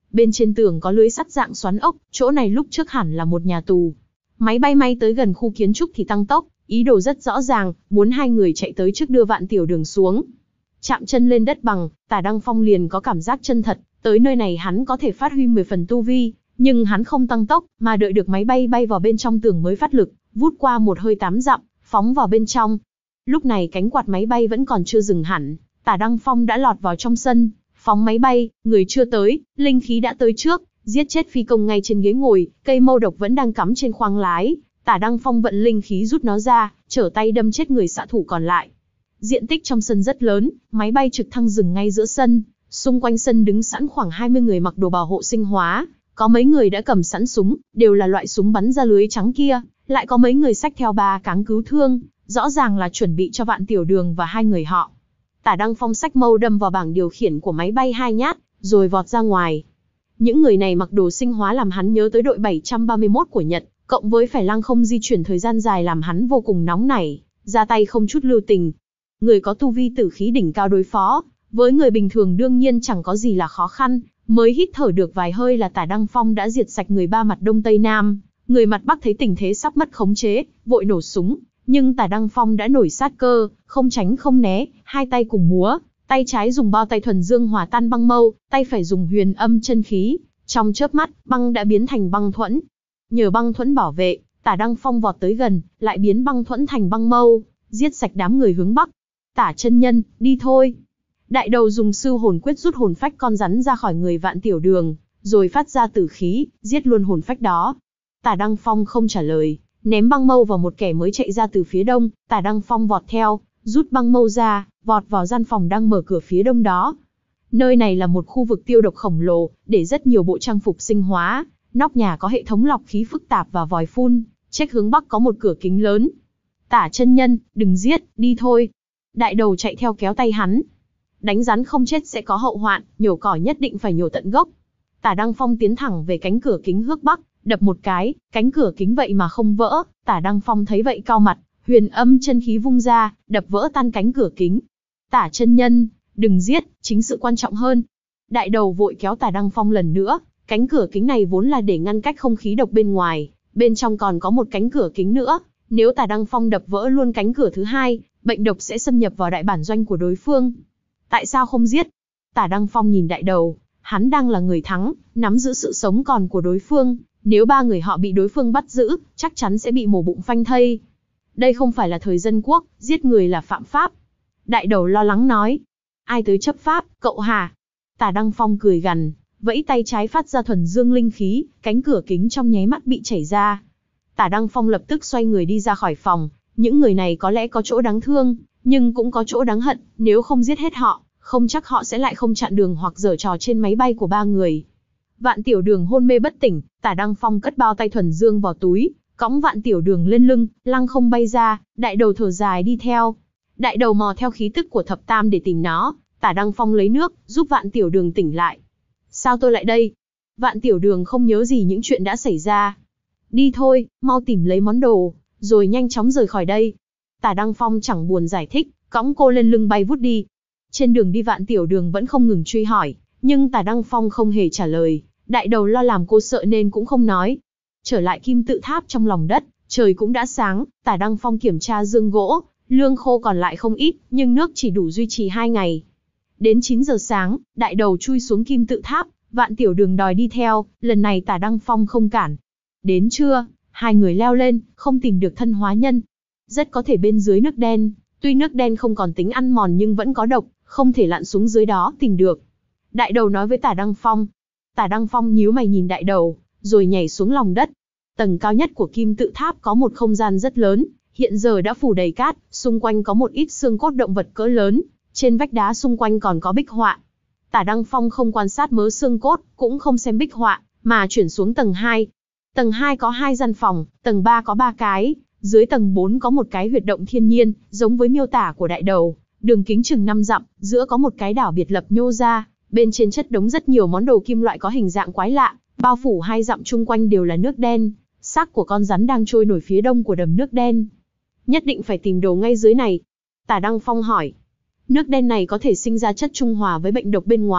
Bên trên tường có lưới sắt dạng xoắn ốc, chỗ này lúc trước hẳn là một nhà tù. Máy bay may tới gần khu kiến trúc thì tăng tốc, ý đồ rất rõ ràng, muốn hai người chạy tới trước đưa Vạn Tiểu Đường xuống. Chạm chân lên đất bằng, Tả Đăng Phong liền có cảm giác chân thật, tới nơi này hắn có thể phát huy mười phần tu vi, nhưng hắn không tăng tốc, mà đợi được máy bay bay vào bên trong tường mới phát lực, vút qua một hơi tám dặm, phóng vào bên trong. Lúc này cánh quạt máy bay vẫn còn chưa dừng hẳn, Tả Đăng Phong đã lọt vào trong sân, phóng máy bay, người chưa tới, linh khí đã tới trước, giết chết phi công ngay trên ghế ngồi, cây mâu độc vẫn đang cắm trên khoang lái. Tả Đăng Phong vận linh khí rút nó ra, trở tay đâm chết người xạ thủ còn lại. Diện tích trong sân rất lớn, máy bay trực thăng dừng ngay giữa sân, xung quanh sân đứng sẵn khoảng hai mươi người mặc đồ bảo hộ sinh hóa, có mấy người đã cầm sẵn súng, đều là loại súng bắn ra lưới trắng kia, lại có mấy người xách theo ba cáng cứu thương, rõ ràng là chuẩn bị cho Vạn Tiểu Đường và hai người họ. Tả Đăng Phong xách mâu đâm vào bảng điều khiển của máy bay hai nhát, rồi vọt ra ngoài. Những người này mặc đồ sinh hóa làm hắn nhớ tới đội bảy trăm ba mươi mốt của Nhật, cộng với phải lăng không di chuyển thời gian dài làm hắn vô cùng nóng nảy, ra tay không chút lưu tình. Người có tu vi tử khí đỉnh cao đối phó, với người bình thường đương nhiên chẳng có gì là khó khăn, mới hít thở được vài hơi là Tả Đăng Phong đã diệt sạch người ba mặt Đông Tây Nam. Người mặt Bắc thấy tình thế sắp mất khống chế, vội nổ súng, nhưng Tả Đăng Phong đã nổi sát cơ, không tránh không né, hai tay cùng múa, tay trái dùng bao tay thuần dương hòa tan băng mâu, tay phải dùng huyền âm chân khí, trong chớp mắt, băng đã biến thành băng thuẫn. Nhờ băng thuẫn bảo vệ, Tả Đăng Phong vọt tới gần, lại biến băng thuẫn thành băng mâu, giết sạch đám người hướng Bắc. Tả chân nhân, đi thôi. Đại đầu dùng sư hồn quyết rút hồn phách con rắn ra khỏi người Vạn Tiểu Đường, rồi phát ra tử khí, giết luôn hồn phách đó. Tả Đăng Phong không trả lời, ném băng mâu vào một kẻ mới chạy ra từ phía đông. Tả Đăng Phong vọt theo, rút băng mâu ra, vọt vào gian phòng đang mở cửa phía đông đó. Nơi này là một khu vực tiêu độc khổng lồ, để rất nhiều bộ trang phục sinh hóa. Nóc nhà có hệ thống lọc khí phức tạp và vòi phun, trách hướng bắc có một cửa kính lớn. Tả chân nhân, đừng giết, đi thôi. Đại đầu chạy theo kéo tay hắn. Đánh rắn không chết sẽ có hậu hoạn, nhổ cỏ nhất định phải nhổ tận gốc. Tả Đăng Phong tiến thẳng về cánh cửa kính hướng bắc, đập một cái, cánh cửa kính vậy mà không vỡ. Tả Đăng Phong thấy vậy cau mặt, huyền âm chân khí vung ra, đập vỡ tan cánh cửa kính. Tả chân nhân, đừng giết, chính sự quan trọng hơn. Đại đầu vội kéo Tả Đăng Phong lần nữa. Cánh cửa kính này vốn là để ngăn cách không khí độc bên ngoài, bên trong còn có một cánh cửa kính nữa. Nếu Tả Đăng Phong đập vỡ luôn cánh cửa thứ hai, bệnh độc sẽ xâm nhập vào đại bản doanh của đối phương. Tại sao không giết? Tả Đăng Phong nhìn đại đầu, hắn đang là người thắng, nắm giữ sự sống còn của đối phương. Nếu ba người họ bị đối phương bắt giữ, chắc chắn sẽ bị mổ bụng phanh thây. Đây không phải là thời dân quốc, giết người là phạm pháp. Đại đầu lo lắng nói. Ai tới chấp pháp, cậu hả? Tả Đăng Phong cười gằn, vẫy tay trái phát ra thuần dương linh khí, cánh cửa kính trong nháy mắt bị chảy ra. Tả Đăng Phong lập tức xoay người đi ra khỏi phòng. Những người này có lẽ có chỗ đáng thương, nhưng cũng có chỗ đáng hận. Nếu không giết hết họ, không chắc họ sẽ lại không chặn đường hoặc giở trò trên máy bay của ba người. Vạn Tiểu Đường hôn mê bất tỉnh, Tả Đăng Phong cất bao tay thuần dương vào túi, cõng Vạn Tiểu Đường lên lưng, lăng không bay ra. Đại đầu thở dài đi theo. Đại đầu mò theo khí tức của thập tam để tìm nó. Tả Đăng Phong lấy nước, giúp Vạn Tiểu Đường tỉnh lại. Sao tôi lại đây? Vạn Tiểu Đường không nhớ gì những chuyện đã xảy ra. Đi thôi, mau tìm lấy món đồ, rồi nhanh chóng rời khỏi đây. Tả Đăng Phong chẳng buồn giải thích, cõng cô lên lưng bay vút đi. Trên đường đi Vạn Tiểu Đường vẫn không ngừng truy hỏi, nhưng Tả Đăng Phong không hề trả lời. Đại đầu lo làm cô sợ nên cũng không nói. Trở lại kim tự tháp trong lòng đất, trời cũng đã sáng. Tả Đăng Phong kiểm tra dương gỗ, lương khô còn lại không ít, nhưng nước chỉ đủ duy trì hai ngày. Đến chín giờ sáng, đại đầu chui xuống kim tự tháp, Vạn Tiểu Đường đòi đi theo, lần này Tả Đăng Phong không cản. Đến trưa, hai người leo lên, không tìm được thân hóa nhân. Rất có thể bên dưới nước đen, tuy nước đen không còn tính ăn mòn nhưng vẫn có độc, không thể lặn xuống dưới đó tìm được. Đại đầu nói với Tả Đăng Phong. Tả Đăng Phong nhíu mày nhìn đại đầu, rồi nhảy xuống lòng đất. Tầng cao nhất của kim tự tháp có một không gian rất lớn, hiện giờ đã phủ đầy cát, xung quanh có một ít xương cốt động vật cỡ lớn, trên vách đá xung quanh còn có bích họa. Tả Đăng Phong không quan sát mớ xương cốt, cũng không xem bích họa, mà chuyển xuống tầng hai. Tầng hai có hai gian phòng, tầng ba có ba cái, dưới tầng bốn có một cái huyệt động thiên nhiên, giống với miêu tả của đại đầu, đường kính chừng năm dặm, giữa có một cái đảo biệt lập nhô ra, bên trên chất đống rất nhiều món đồ kim loại có hình dạng quái lạ, bao phủ hai dặm chung quanh đều là nước đen, xác của con rắn đang trôi nổi phía đông của đầm nước đen. Nhất định phải tìm đồ ngay dưới này. Tả Đăng Phong hỏi. Nước đen này có thể sinh ra chất trung hòa với bệnh độc bên ngoài,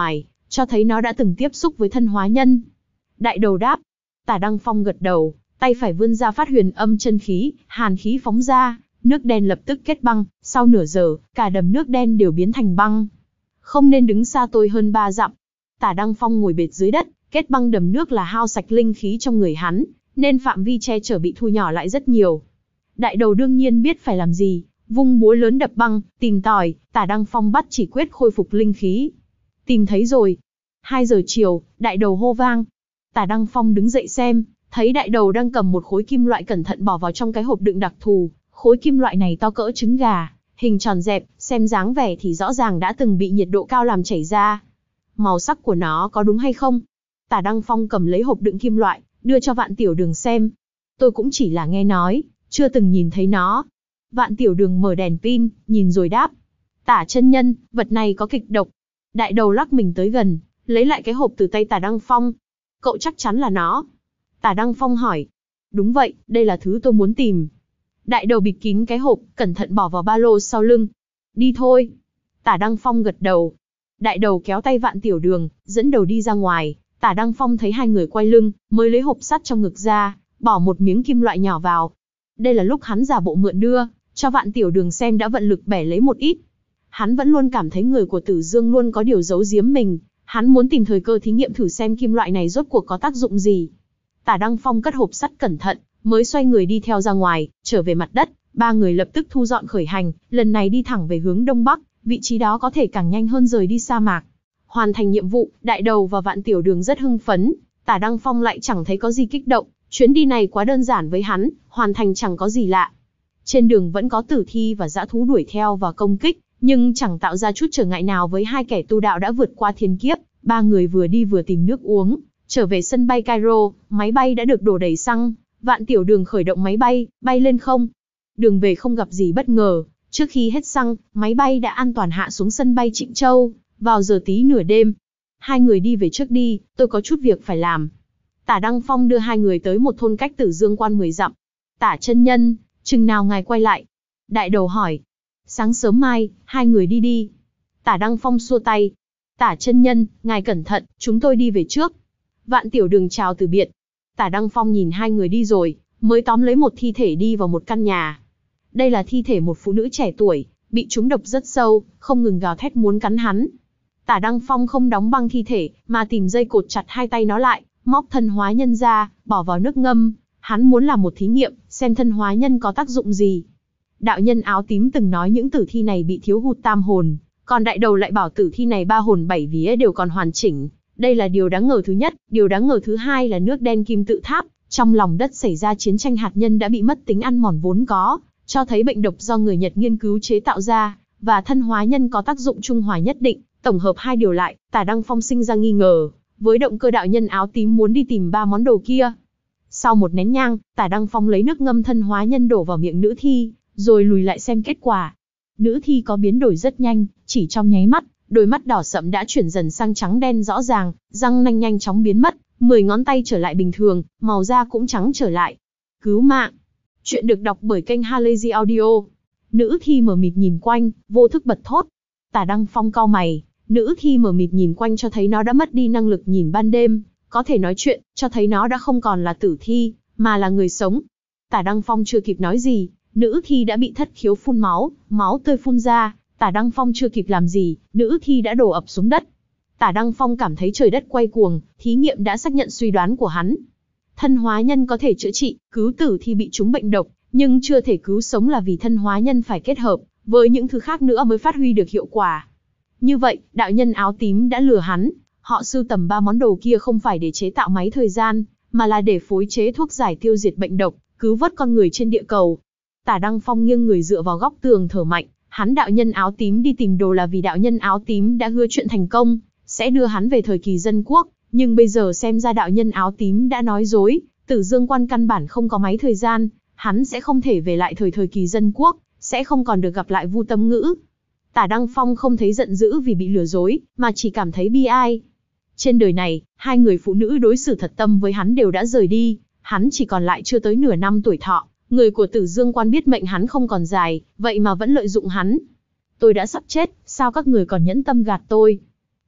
cho thấy nó đã từng tiếp xúc với thân hóa nhân. Đại đầu đáp. Tả Đăng Phong gật đầu, tay phải vươn ra phát huyền âm chân khí, hàn khí phóng ra, nước đen lập tức kết băng, sau nửa giờ, cả đầm nước đen đều biến thành băng. Không nên đứng xa tôi hơn ba dặm. Tả Đăng Phong ngồi bệt dưới đất, kết băng đầm nước là hao sạch linh khí trong người hắn, nên phạm vi che chở bị thu nhỏ lại rất nhiều. Đại đầu đương nhiên biết phải làm gì, vung búa lớn đập băng, tìm tòi, Tả Đăng Phong bắt chỉ quyết khôi phục linh khí. Tìm thấy rồi. Hai giờ chiều, đại đầu hô vang. Tả Đăng Phong đứng dậy xem, thấy đại đầu đang cầm một khối kim loại cẩn thận bỏ vào trong cái hộp đựng đặc thù. Khối kim loại này to cỡ trứng gà, hình tròn dẹp, xem dáng vẻ thì rõ ràng đã từng bị nhiệt độ cao làm chảy ra. Màu sắc của nó có đúng hay không? Tả Đăng Phong cầm lấy hộp đựng kim loại, đưa cho Vạn Tiểu Đường xem. Tôi cũng chỉ là nghe nói, chưa từng nhìn thấy nó. Vạn Tiểu Đường mở đèn pin, nhìn rồi đáp. Tả chân nhân, vật này có kịch độc. Đại đầu lắc mình tới gần, lấy lại cái hộp từ tay Tả Đăng Phong. Cậu chắc chắn là nó. Tả Đăng Phong hỏi. Đúng vậy, đây là thứ tôi muốn tìm. Đại đầu bịt kín cái hộp, cẩn thận bỏ vào ba lô sau lưng. Đi thôi. Tả Đăng Phong gật đầu. Đại đầu kéo tay Vạn Tiểu Đường, dẫn đầu đi ra ngoài. Tả Đăng Phong thấy hai người quay lưng, mới lấy hộp sắt trong ngực ra, bỏ một miếng kim loại nhỏ vào. Đây là lúc hắn giả bộ mượn đưa, cho Vạn Tiểu Đường xem đã vận lực bẻ lấy một ít. Hắn vẫn luôn cảm thấy người của Tử Dương luôn có điều giấu giếm mình, hắn muốn tìm thời cơ thí nghiệm thử xem kim loại này rốt cuộc có tác dụng gì. Tả Đăng Phong cất hộp sắt cẩn thận, mới xoay người đi theo ra ngoài, trở về mặt đất, ba người lập tức thu dọn khởi hành, lần này đi thẳng về hướng đông bắc, vị trí đó có thể càng nhanh hơn rời đi sa mạc. Hoàn thành nhiệm vụ, đại đầu và Vạn Tiểu Đường rất hưng phấn, Tả Đăng Phong lại chẳng thấy có gì kích động, chuyến đi này quá đơn giản với hắn, hoàn thành chẳng có gì lạ. Trên đường vẫn có tử thi và dã thú đuổi theo và công kích, nhưng chẳng tạo ra chút trở ngại nào với hai kẻ tu đạo đã vượt qua thiên kiếp. Ba người vừa đi vừa tìm nước uống, trở về sân bay Cairo, máy bay đã được đổ đầy xăng. Vạn Tiểu Đường khởi động máy bay, bay lên không. Đường về không gặp gì bất ngờ, trước khi hết xăng, máy bay đã an toàn hạ xuống sân bay Trịnh Châu, vào giờ tí nửa đêm. Hai người đi về trước đi, tôi có chút việc phải làm. Tả Đăng Phong đưa hai người tới một thôn cách Tử Dương Quan mười dặm. Tả chân nhân, chừng nào ngài quay lại? Đại đầu hỏi. Sáng sớm mai, hai người đi đi. Tả Đăng Phong xua tay. Tả chân nhân, ngài cẩn thận, chúng tôi đi về trước. Vạn Tiểu Đường chào từ biệt. Tả Đăng Phong nhìn hai người đi rồi, mới tóm lấy một thi thể đi vào một căn nhà. Đây là thi thể một phụ nữ trẻ tuổi, bị trúng độc rất sâu, không ngừng gào thét muốn cắn hắn. Tả Đăng Phong không đóng băng thi thể, mà tìm dây cột chặt hai tay nó lại, móc thân hóa nhân ra, bỏ vào nước ngâm. Hắn muốn làm một thí nghiệm, xem thân hóa nhân có tác dụng gì. Đạo nhân áo tím từng nói những tử thi này bị thiếu hụt tam hồn, còn đại đầu lại bảo tử thi này ba hồn bảy vía đều còn hoàn chỉnh. Đây là điều đáng ngờ thứ nhất, điều đáng ngờ thứ hai là nước đen kim tự tháp, trong lòng đất xảy ra chiến tranh hạt nhân đã bị mất tính ăn mòn vốn có, cho thấy bệnh độc do người Nhật nghiên cứu chế tạo ra, và thân hóa nhân có tác dụng trung hòa nhất định. Tổng hợp hai điều lại, Tả Đăng Phong sinh ra nghi ngờ, với động cơ đạo nhân áo tím muốn đi tìm ba món đồ kia. Sau một nén nhang, Tả Đăng Phong lấy nước ngâm thân hóa nhân đổ vào miệng nữ thi, rồi lùi lại xem kết quả. Nữ thi có biến đổi rất nhanh, chỉ trong nháy mắt, đôi mắt đỏ sậm đã chuyển dần sang trắng đen rõ ràng, răng nanh nhanh chóng biến mất, mười ngón tay trở lại bình thường, màu da cũng trắng trở lại. Cứu mạng! Chuyện được đọc bởi kênh Halazy Audio. Nữ thi mờ mịt nhìn quanh, vô thức bật thốt. Tả Đăng Phong cau mày, nữ thi mờ mịt nhìn quanh cho thấy nó đã mất đi năng lực nhìn ban đêm, có thể nói chuyện, cho thấy nó đã không còn là tử thi, mà là người sống. Tả Đăng Phong chưa kịp nói gì, nữ thi đã bị thất khiếu phun máu, máu tươi phun ra. Tả Đăng Phong chưa kịp làm gì, nữ thi đã đổ ập xuống đất. Tả Đăng Phong cảm thấy trời đất quay cuồng, thí nghiệm đã xác nhận suy đoán của hắn. Thân hóa nhân có thể chữa trị, cứu tử thi bị trúng bệnh độc, nhưng chưa thể cứu sống là vì thân hóa nhân phải kết hợp với những thứ khác nữa mới phát huy được hiệu quả. Như vậy, đạo nhân áo tím đã lừa hắn, họ sưu tầm ba món đồ kia không phải để chế tạo máy thời gian, mà là để phối chế thuốc giải tiêu diệt bệnh độc, cứu vớt con người trên địa cầu. Tả Đăng Phong nghiêng người dựa vào góc tường thở mạnh. Hắn đạo nhân áo tím đi tìm đồ là vì đạo nhân áo tím đã hứa chuyện thành công, sẽ đưa hắn về thời kỳ dân quốc, nhưng bây giờ xem ra đạo nhân áo tím đã nói dối, Tử Dương Quan căn bản không có máy thời gian, hắn sẽ không thể về lại thời thời kỳ dân quốc, sẽ không còn được gặp lại Vu Tâm Ngữ. Tả Đăng Phong không thấy giận dữ vì bị lừa dối, mà chỉ cảm thấy bi ai. Trên đời này, hai người phụ nữ đối xử thật tâm với hắn đều đã rời đi, hắn chỉ còn lại chưa tới nửa năm tuổi thọ. Người của Tử Dương Quan biết mệnh hắn không còn dài, vậy mà vẫn lợi dụng hắn. Tôi đã sắp chết, sao các người còn nhẫn tâm gạt tôi?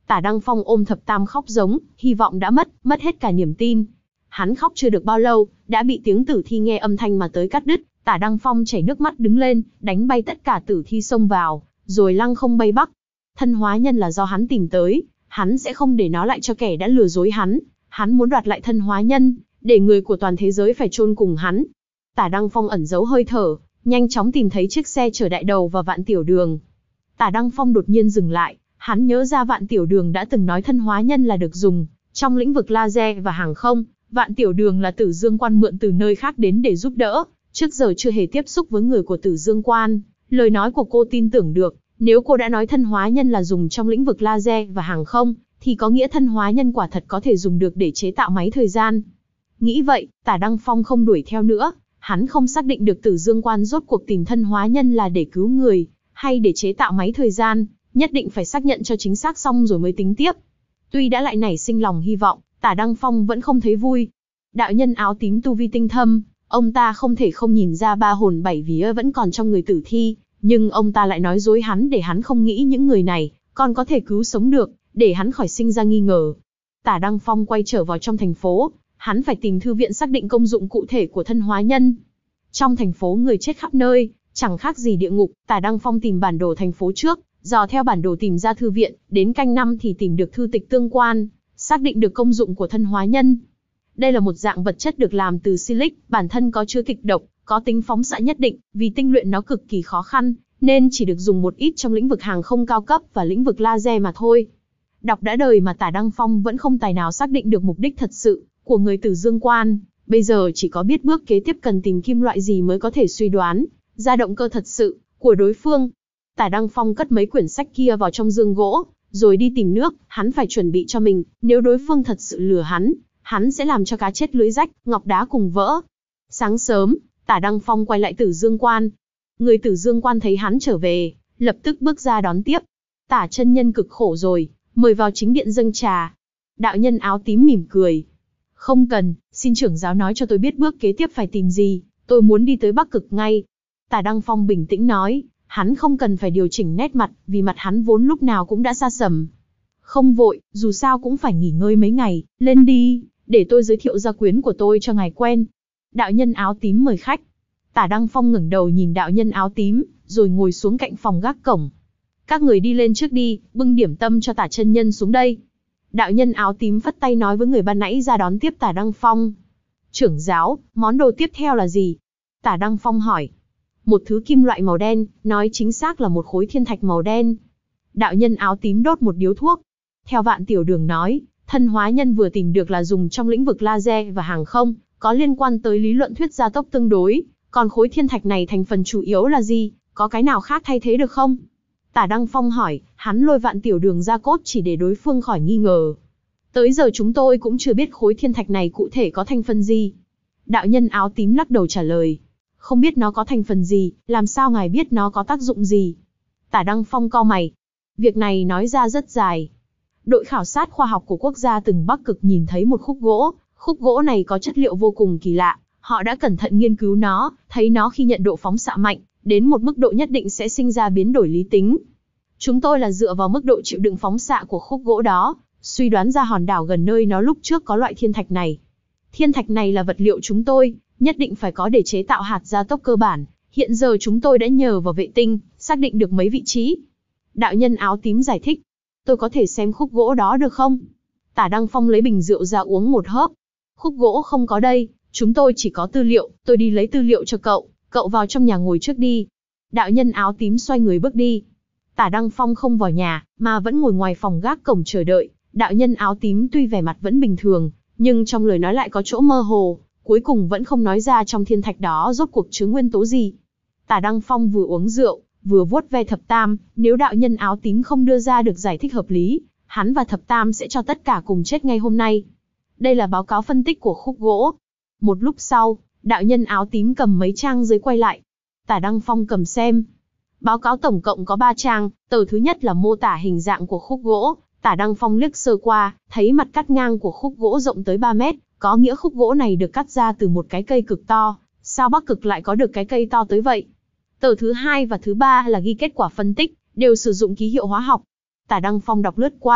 Tả Đăng Phong ôm thập tam khóc giống, hy vọng đã mất, mất hết cả niềm tin. Hắn khóc chưa được bao lâu, đã bị tiếng tử thi nghe âm thanh mà tới cắt đứt. Tả Đăng Phong chảy nước mắt đứng lên, đánh bay tất cả tử thi xông vào, rồi lăng không bay bắc. Thân hóa nhân là do hắn tìm tới, hắn sẽ không để nó lại cho kẻ đã lừa dối hắn. Hắn muốn đoạt lại thân hóa nhân, để người của toàn thế giới phải chôn cùng hắn. Tả Đăng Phong ẩn giấu hơi thở, nhanh chóng tìm thấy chiếc xe chở đại đầu và Vạn Tiểu Đường. Tả Đăng Phong đột nhiên dừng lại, hắn nhớ ra Vạn Tiểu Đường đã từng nói thân hóa nhân là được dùng trong lĩnh vực laser và hàng không. Vạn Tiểu Đường là Tử Dương Quan mượn từ nơi khác đến để giúp đỡ, trước giờ chưa hề tiếp xúc với người của Tử Dương Quan, lời nói của cô tin tưởng được. Nếu cô đã nói thân hóa nhân là dùng trong lĩnh vực laser và hàng không, thì có nghĩa thân hóa nhân quả thật có thể dùng được để chế tạo máy thời gian. Nghĩ vậy, Tả Đăng Phong không đuổi theo nữa, hắn không xác định được Tử Dương Quan rốt cuộc tìm thân hóa nhân là để cứu người, hay để chế tạo máy thời gian, nhất định phải xác nhận cho chính xác xong rồi mới tính tiếp. Tuy đã lại nảy sinh lòng hy vọng, Tả Đăng Phong vẫn không thấy vui. Đạo nhân áo tím tu vi tinh thâm, ông ta không thể không nhìn ra ba hồn bảy vía vẫn còn trong người tử thi, nhưng ông ta lại nói dối hắn để hắn không nghĩ những người này còn có thể cứu sống được, để hắn khỏi sinh ra nghi ngờ. Tả Đăng Phong quay trở vào trong thành phố, hắn phải tìm thư viện xác định công dụng cụ thể của thân hóa nhân. Trong thành phố người chết khắp nơi, chẳng khác gì địa ngục. Tả Đăng Phong tìm bản đồ thành phố trước, dò theo bản đồ tìm ra thư viện, đến canh năm thì tìm được thư tịch tương quan, xác định được công dụng của thân hóa nhân. Đây là một dạng vật chất được làm từ silic, bản thân có chứa kịch độc, có tính phóng xạ nhất định, vì tinh luyện nó cực kỳ khó khăn, nên chỉ được dùng một ít trong lĩnh vực hàng không cao cấp và lĩnh vực laser mà thôi. Đọc đã đời mà Tả Đăng Phong vẫn không tài nào xác định được mục đích thật sự của người Tử Dương Quan, bây giờ chỉ có biết bước kế tiếp cần tìm kim loại gì mới có thể suy đoán ra động cơ thật sự của đối phương. Tả Đăng Phong cất mấy quyển sách kia vào trong giường gỗ, rồi đi tìm nước. Hắn phải chuẩn bị cho mình, nếu đối phương thật sự lừa hắn, hắn sẽ làm cho cá chết lưới rách, ngọc đá cùng vỡ. Sáng sớm, Tả Đăng Phong quay lại Tử Dương Quan. Người Tử Dương Quan thấy hắn trở về, lập tức bước ra đón tiếp. Tả chân nhân cực khổ rồi, mời vào chính điện dâng trà. Đạo nhân áo tím mỉm cười. Không cần, xin trưởng giáo nói cho tôi biết bước kế tiếp phải tìm gì, tôi muốn đi tới Bắc Cực ngay. Tả Đăng Phong bình tĩnh nói, hắn không cần phải điều chỉnh nét mặt, vì mặt hắn vốn lúc nào cũng đã xa sầm. Không vội, dù sao cũng phải nghỉ ngơi mấy ngày, lên đi, để tôi giới thiệu gia quyến của tôi cho ngài quen. Đạo nhân áo tím mời khách. Tả Đăng Phong ngẩng đầu nhìn đạo nhân áo tím, rồi ngồi xuống cạnh phòng gác cổng. Các người đi lên trước đi, bưng điểm tâm cho Tả chân nhân xuống đây. Đạo nhân áo tím phất tay nói với người ban nãy ra đón tiếp Tả Đăng Phong. Trưởng giáo, món đồ tiếp theo là gì? Tả Đăng Phong hỏi. Một thứ kim loại màu đen, nói chính xác là một khối thiên thạch màu đen. Đạo nhân áo tím đốt một điếu thuốc. Theo Vạn Tiểu Đường nói, thân hóa nhân vừa tìm được là dùng trong lĩnh vực laser và hàng không, có liên quan tới lý luận thuyết gia tốc tương đối. Còn khối thiên thạch này thành phần chủ yếu là gì? Có cái nào khác thay thế được không? Tả Đăng Phong hỏi, hắn lôi Vạn Tiểu Đường ra cốt chỉ để đối phương khỏi nghi ngờ. Tới giờ chúng tôi cũng chưa biết khối thiên thạch này cụ thể có thành phần gì. Đạo nhân áo tím lắc đầu trả lời. Không biết nó có thành phần gì, làm sao ngài biết nó có tác dụng gì? Tả Đăng Phong cau mày. Việc này nói ra rất dài. Đội khảo sát khoa học của quốc gia từng Bắc Cực nhìn thấy một khúc gỗ. Khúc gỗ này có chất liệu vô cùng kỳ lạ. Họ đã cẩn thận nghiên cứu nó, thấy nó khi nhận độ phóng xạ mạnh, đến một mức độ nhất định sẽ sinh ra biến đổi lý tính. Chúng tôi là dựa vào mức độ chịu đựng phóng xạ của khúc gỗ đó, suy đoán ra hòn đảo gần nơi nó lúc trước có loại thiên thạch này. Thiên thạch này là vật liệu chúng tôi nhất định phải có để chế tạo hạt gia tốc cơ bản. Hiện giờ chúng tôi đã nhờ vào vệ tinh, xác định được mấy vị trí. Đạo nhân áo tím giải thích. Tôi có thể xem khúc gỗ đó được không? Tả Đăng Phong lấy bình rượu ra uống một hớp. Khúc gỗ không có đây, chúng tôi chỉ có tư liệu, tôi đi lấy tư liệu cho cậu, cậu vào trong nhà ngồi trước đi. Đạo nhân áo tím xoay người bước đi. Tả Đăng Phong không vào nhà, mà vẫn ngồi ngoài phòng gác cổng chờ đợi. Đạo nhân áo tím tuy vẻ mặt vẫn bình thường, nhưng trong lời nói lại có chỗ mơ hồ, cuối cùng vẫn không nói ra trong thiên thạch đó rốt cuộc chứa nguyên tố gì. Tả Đăng Phong vừa uống rượu, vừa vuốt ve thập tam, nếu đạo nhân áo tím không đưa ra được giải thích hợp lý, hắn và thập tam sẽ cho tất cả cùng chết ngay hôm nay. Đây là báo cáo phân tích của khúc gỗ. Một lúc sau, đạo nhân áo tím cầm mấy trang giấy quay lại. Tả Đăng Phong cầm xem. Báo cáo tổng cộng có ba trang, tờ thứ nhất là mô tả hình dạng của khúc gỗ. Tả Đăng Phong liếc sơ qua, thấy mặt cắt ngang của khúc gỗ rộng tới ba mét, có nghĩa khúc gỗ này được cắt ra từ một cái cây cực to. Sao Bắc Cực lại có được cái cây to tới vậy? Tờ thứ hai và thứ ba là ghi kết quả phân tích, đều sử dụng ký hiệu hóa học. Tả Đăng Phong đọc lướt qua,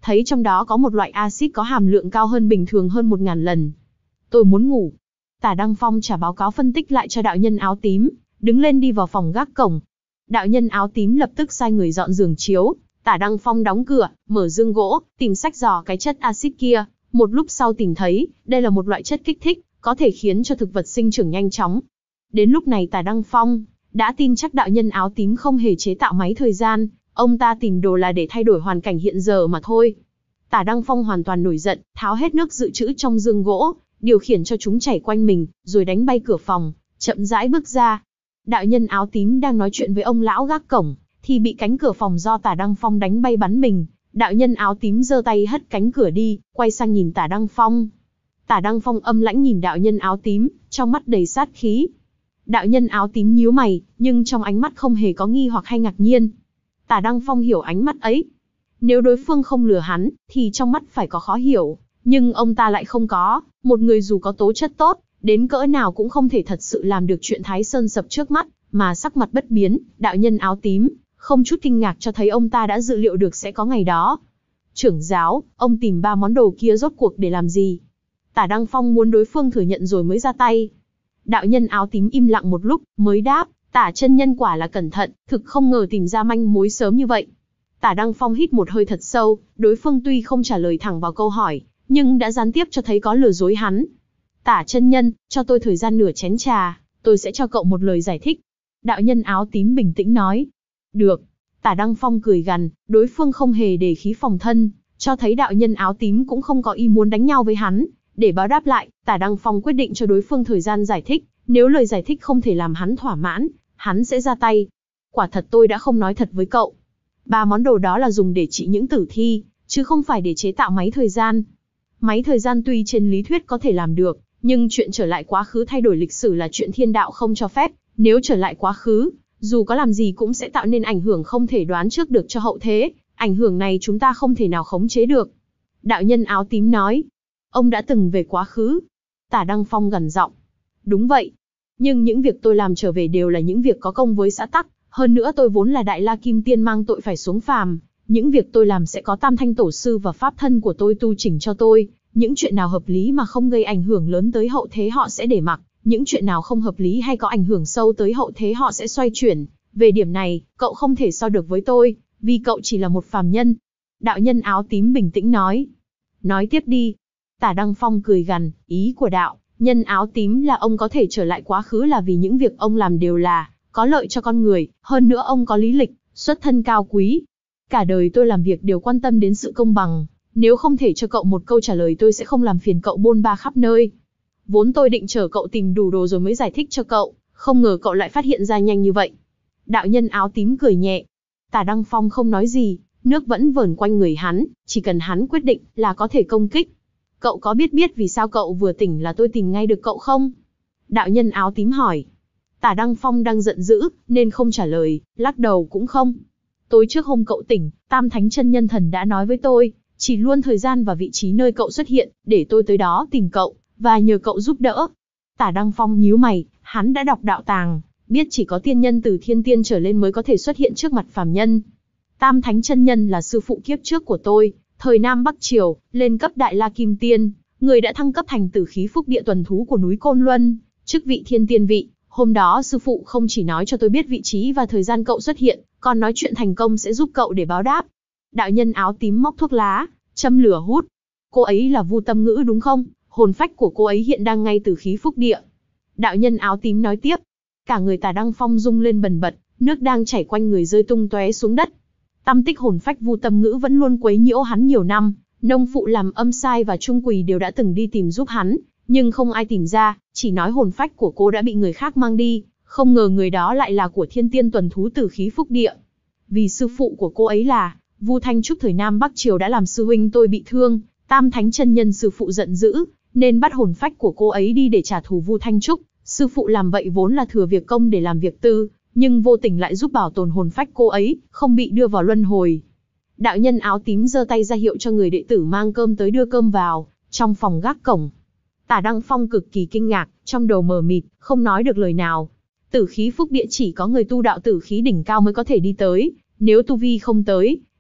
thấy trong đó có một loại axit có hàm lượng cao hơn bình thường hơn một ngàn lần. Tôi muốn ngủ. Tả Đăng Phong trả báo cáo phân tích lại cho đạo nhân áo tím, đứng lên đi vào phòng gác cổng. Đạo nhân áo tím lập tức sai người dọn giường chiếu, Tả Đăng Phong đóng cửa, mở dương gỗ, tìm sách dò cái chất axit kia, một lúc sau tìm thấy, đây là một loại chất kích thích, có thể khiến cho thực vật sinh trưởng nhanh chóng. Đến lúc này Tả Đăng Phong đã tin chắc đạo nhân áo tím không hề chế tạo máy thời gian, ông ta tìm đồ là để thay đổi hoàn cảnh hiện giờ mà thôi. Tả Đăng Phong hoàn toàn nổi giận, tháo hết nước dự trữ trong dương gỗ, điều khiển cho chúng chảy quanh mình, rồi đánh bay cửa phòng, chậm rãi bước ra. Đạo nhân áo tím đang nói chuyện với ông lão gác cổng, thì bị cánh cửa phòng do Tả Đăng Phong đánh bay bắn mình. Đạo nhân áo tím giơ tay hất cánh cửa đi, quay sang nhìn Tả Đăng Phong. Tả Đăng Phong âm lãnh nhìn đạo nhân áo tím, trong mắt đầy sát khí. Đạo nhân áo tím nhíu mày, nhưng trong ánh mắt không hề có nghi hoặc hay ngạc nhiên. Tả Đăng Phong hiểu ánh mắt ấy. Nếu đối phương không lừa hắn, thì trong mắt phải có khó hiểu. Nhưng ông ta lại không có, một người dù có tố chất tốt, đến cỡ nào cũng không thể thật sự làm được chuyện Thái Sơn sập trước mắt, mà sắc mặt bất biến, đạo nhân áo tím, không chút kinh ngạc cho thấy ông ta đã dự liệu được sẽ có ngày đó. Trưởng giáo, ông tìm ba món đồ kia rốt cuộc để làm gì? Tả Đăng Phong muốn đối phương thừa nhận rồi mới ra tay. Đạo nhân áo tím im lặng một lúc, mới đáp, Tả chân nhân quả là cẩn thận, thực không ngờ tìm ra manh mối sớm như vậy. Tả Đăng Phong hít một hơi thật sâu, đối phương tuy không trả lời thẳng vào câu hỏi, nhưng đã gián tiếp cho thấy có lừa dối hắn. Tả chân nhân, cho tôi thời gian nửa chén trà, tôi sẽ cho cậu một lời giải thích. Đạo nhân áo tím bình tĩnh nói. Được. Tả Đăng Phong cười gằn, đối phương không hề để khí phòng thân, cho thấy đạo nhân áo tím cũng không có ý muốn đánh nhau với hắn. Để báo đáp lại, Tả Đăng Phong quyết định cho đối phương thời gian giải thích, nếu lời giải thích không thể làm hắn thỏa mãn, hắn sẽ ra tay. Quả thật tôi đã không nói thật với cậu. Ba món đồ đó là dùng để trị những tử thi, chứ không phải để chế tạo máy thời gian. Máy thời gian tuy trên lý thuyết có thể làm được, nhưng chuyện trở lại quá khứ thay đổi lịch sử là chuyện thiên đạo không cho phép. Nếu trở lại quá khứ, dù có làm gì cũng sẽ tạo nên ảnh hưởng không thể đoán trước được cho hậu thế. Ảnh hưởng này chúng ta không thể nào khống chế được. Đạo nhân áo tím nói. Ông đã từng về quá khứ. Tả Đăng Phong gằn giọng. Đúng vậy. Nhưng những việc tôi làm trở về đều là những việc có công với xã tắc. Hơn nữa tôi vốn là Đại La Kim Tiên mang tội phải xuống phàm. Những việc tôi làm sẽ có Tam Thanh Tổ Sư và Pháp Thân của tôi tu chỉnh cho tôi. Những chuyện nào hợp lý mà không gây ảnh hưởng lớn tới hậu thế họ sẽ để mặc. Những chuyện nào không hợp lý hay có ảnh hưởng sâu tới hậu thế họ sẽ xoay chuyển. Về điểm này, cậu không thể so được với tôi, vì cậu chỉ là một phàm nhân. Đạo nhân áo tím bình tĩnh nói. Nói tiếp đi. Tả Đăng Phong cười gằn, ý của đạo nhân áo tím là ông có thể trở lại quá khứ là vì những việc ông làm đều là có lợi cho con người, hơn nữa ông có lý lịch, xuất thân cao quý. Cả đời tôi làm việc đều quan tâm đến sự công bằng, nếu không thể cho cậu một câu trả lời tôi sẽ không làm phiền cậu bôn ba khắp nơi. Vốn tôi định chờ cậu tìm đủ đồ rồi mới giải thích cho cậu, không ngờ cậu lại phát hiện ra nhanh như vậy. Đạo nhân áo tím cười nhẹ. Tả Đăng Phong không nói gì, nước vẫn vờn quanh người hắn, chỉ cần hắn quyết định là có thể công kích. Cậu có biết biết vì sao cậu vừa tỉnh là tôi tìm ngay được cậu không? Đạo nhân áo tím hỏi. Tả Đăng Phong đang giận dữ, nên không trả lời, lắc đầu cũng không. Tối trước hôm cậu tỉnh, Tam Thánh Chân Nhân Thần đã nói với tôi, chỉ luôn thời gian và vị trí nơi cậu xuất hiện, để tôi tới đó tìm cậu, và nhờ cậu giúp đỡ. Tả Đăng Phong nhíu mày, hắn đã đọc đạo tàng, biết chỉ có tiên nhân từ thiên tiên trở lên mới có thể xuất hiện trước mặt phàm nhân. Tam Thánh Chân Nhân là sư phụ kiếp trước của tôi, thời Nam Bắc Triều, lên cấp Đại La Kim Tiên, người đã thăng cấp thành Tử Khí Phúc Địa Tuần Thú của núi Côn Luân, chức vị thiên tiên vị. Hôm đó sư phụ không chỉ nói cho tôi biết vị trí và thời gian cậu xuất hiện, còn nói chuyện thành công sẽ giúp cậu để báo đáp. Đạo nhân áo tím móc thuốc lá, châm lửa hút. Cô ấy là Vu Tâm Ngữ đúng không? Hồn phách của cô ấy hiện đang ngay Tử Khí Phúc Địa. Đạo nhân áo tím nói tiếp. Cả người Tả Đăng Phong rung lên bần bật, nước đang chảy quanh người rơi tung tóe xuống đất. Tâm tích hồn phách Vu Tâm Ngữ vẫn luôn quấy nhiễu hắn nhiều năm, nông phụ làm âm sai và trung quỳ đều đã từng đi tìm giúp hắn, nhưng không ai tìm ra, chỉ nói hồn phách của cô đã bị người khác mang đi, không ngờ người đó lại là của Thiên Tiên Tuần Thú Tử Khí Phúc Địa. Vì sư phụ của cô ấy là Vu Thanh Trúc thời Nam Bắc Triều đã làm sư huynh tôi bị thương, Tam Thánh Chân Nhân sư phụ giận dữ, nên bắt hồn phách của cô ấy đi để trả thù Vu Thanh Trúc. Sư phụ làm vậy vốn là thừa việc công để làm việc tư, nhưng vô tình lại giúp bảo tồn hồn phách cô ấy, không bị đưa vào luân hồi. Đạo nhân áo tím giơ tay ra hiệu cho người đệ tử mang cơm tới đưa cơm vào, trong phòng gác cổng. Tả Đăng Phong cực kỳ kinh ngạc, trong đầu mờ mịt, không nói được lời nào. Tử Khí Phúc Địa chỉ có người tu đạo tử khí đỉnh cao mới có thể đi tới, nếu tu vi không tới,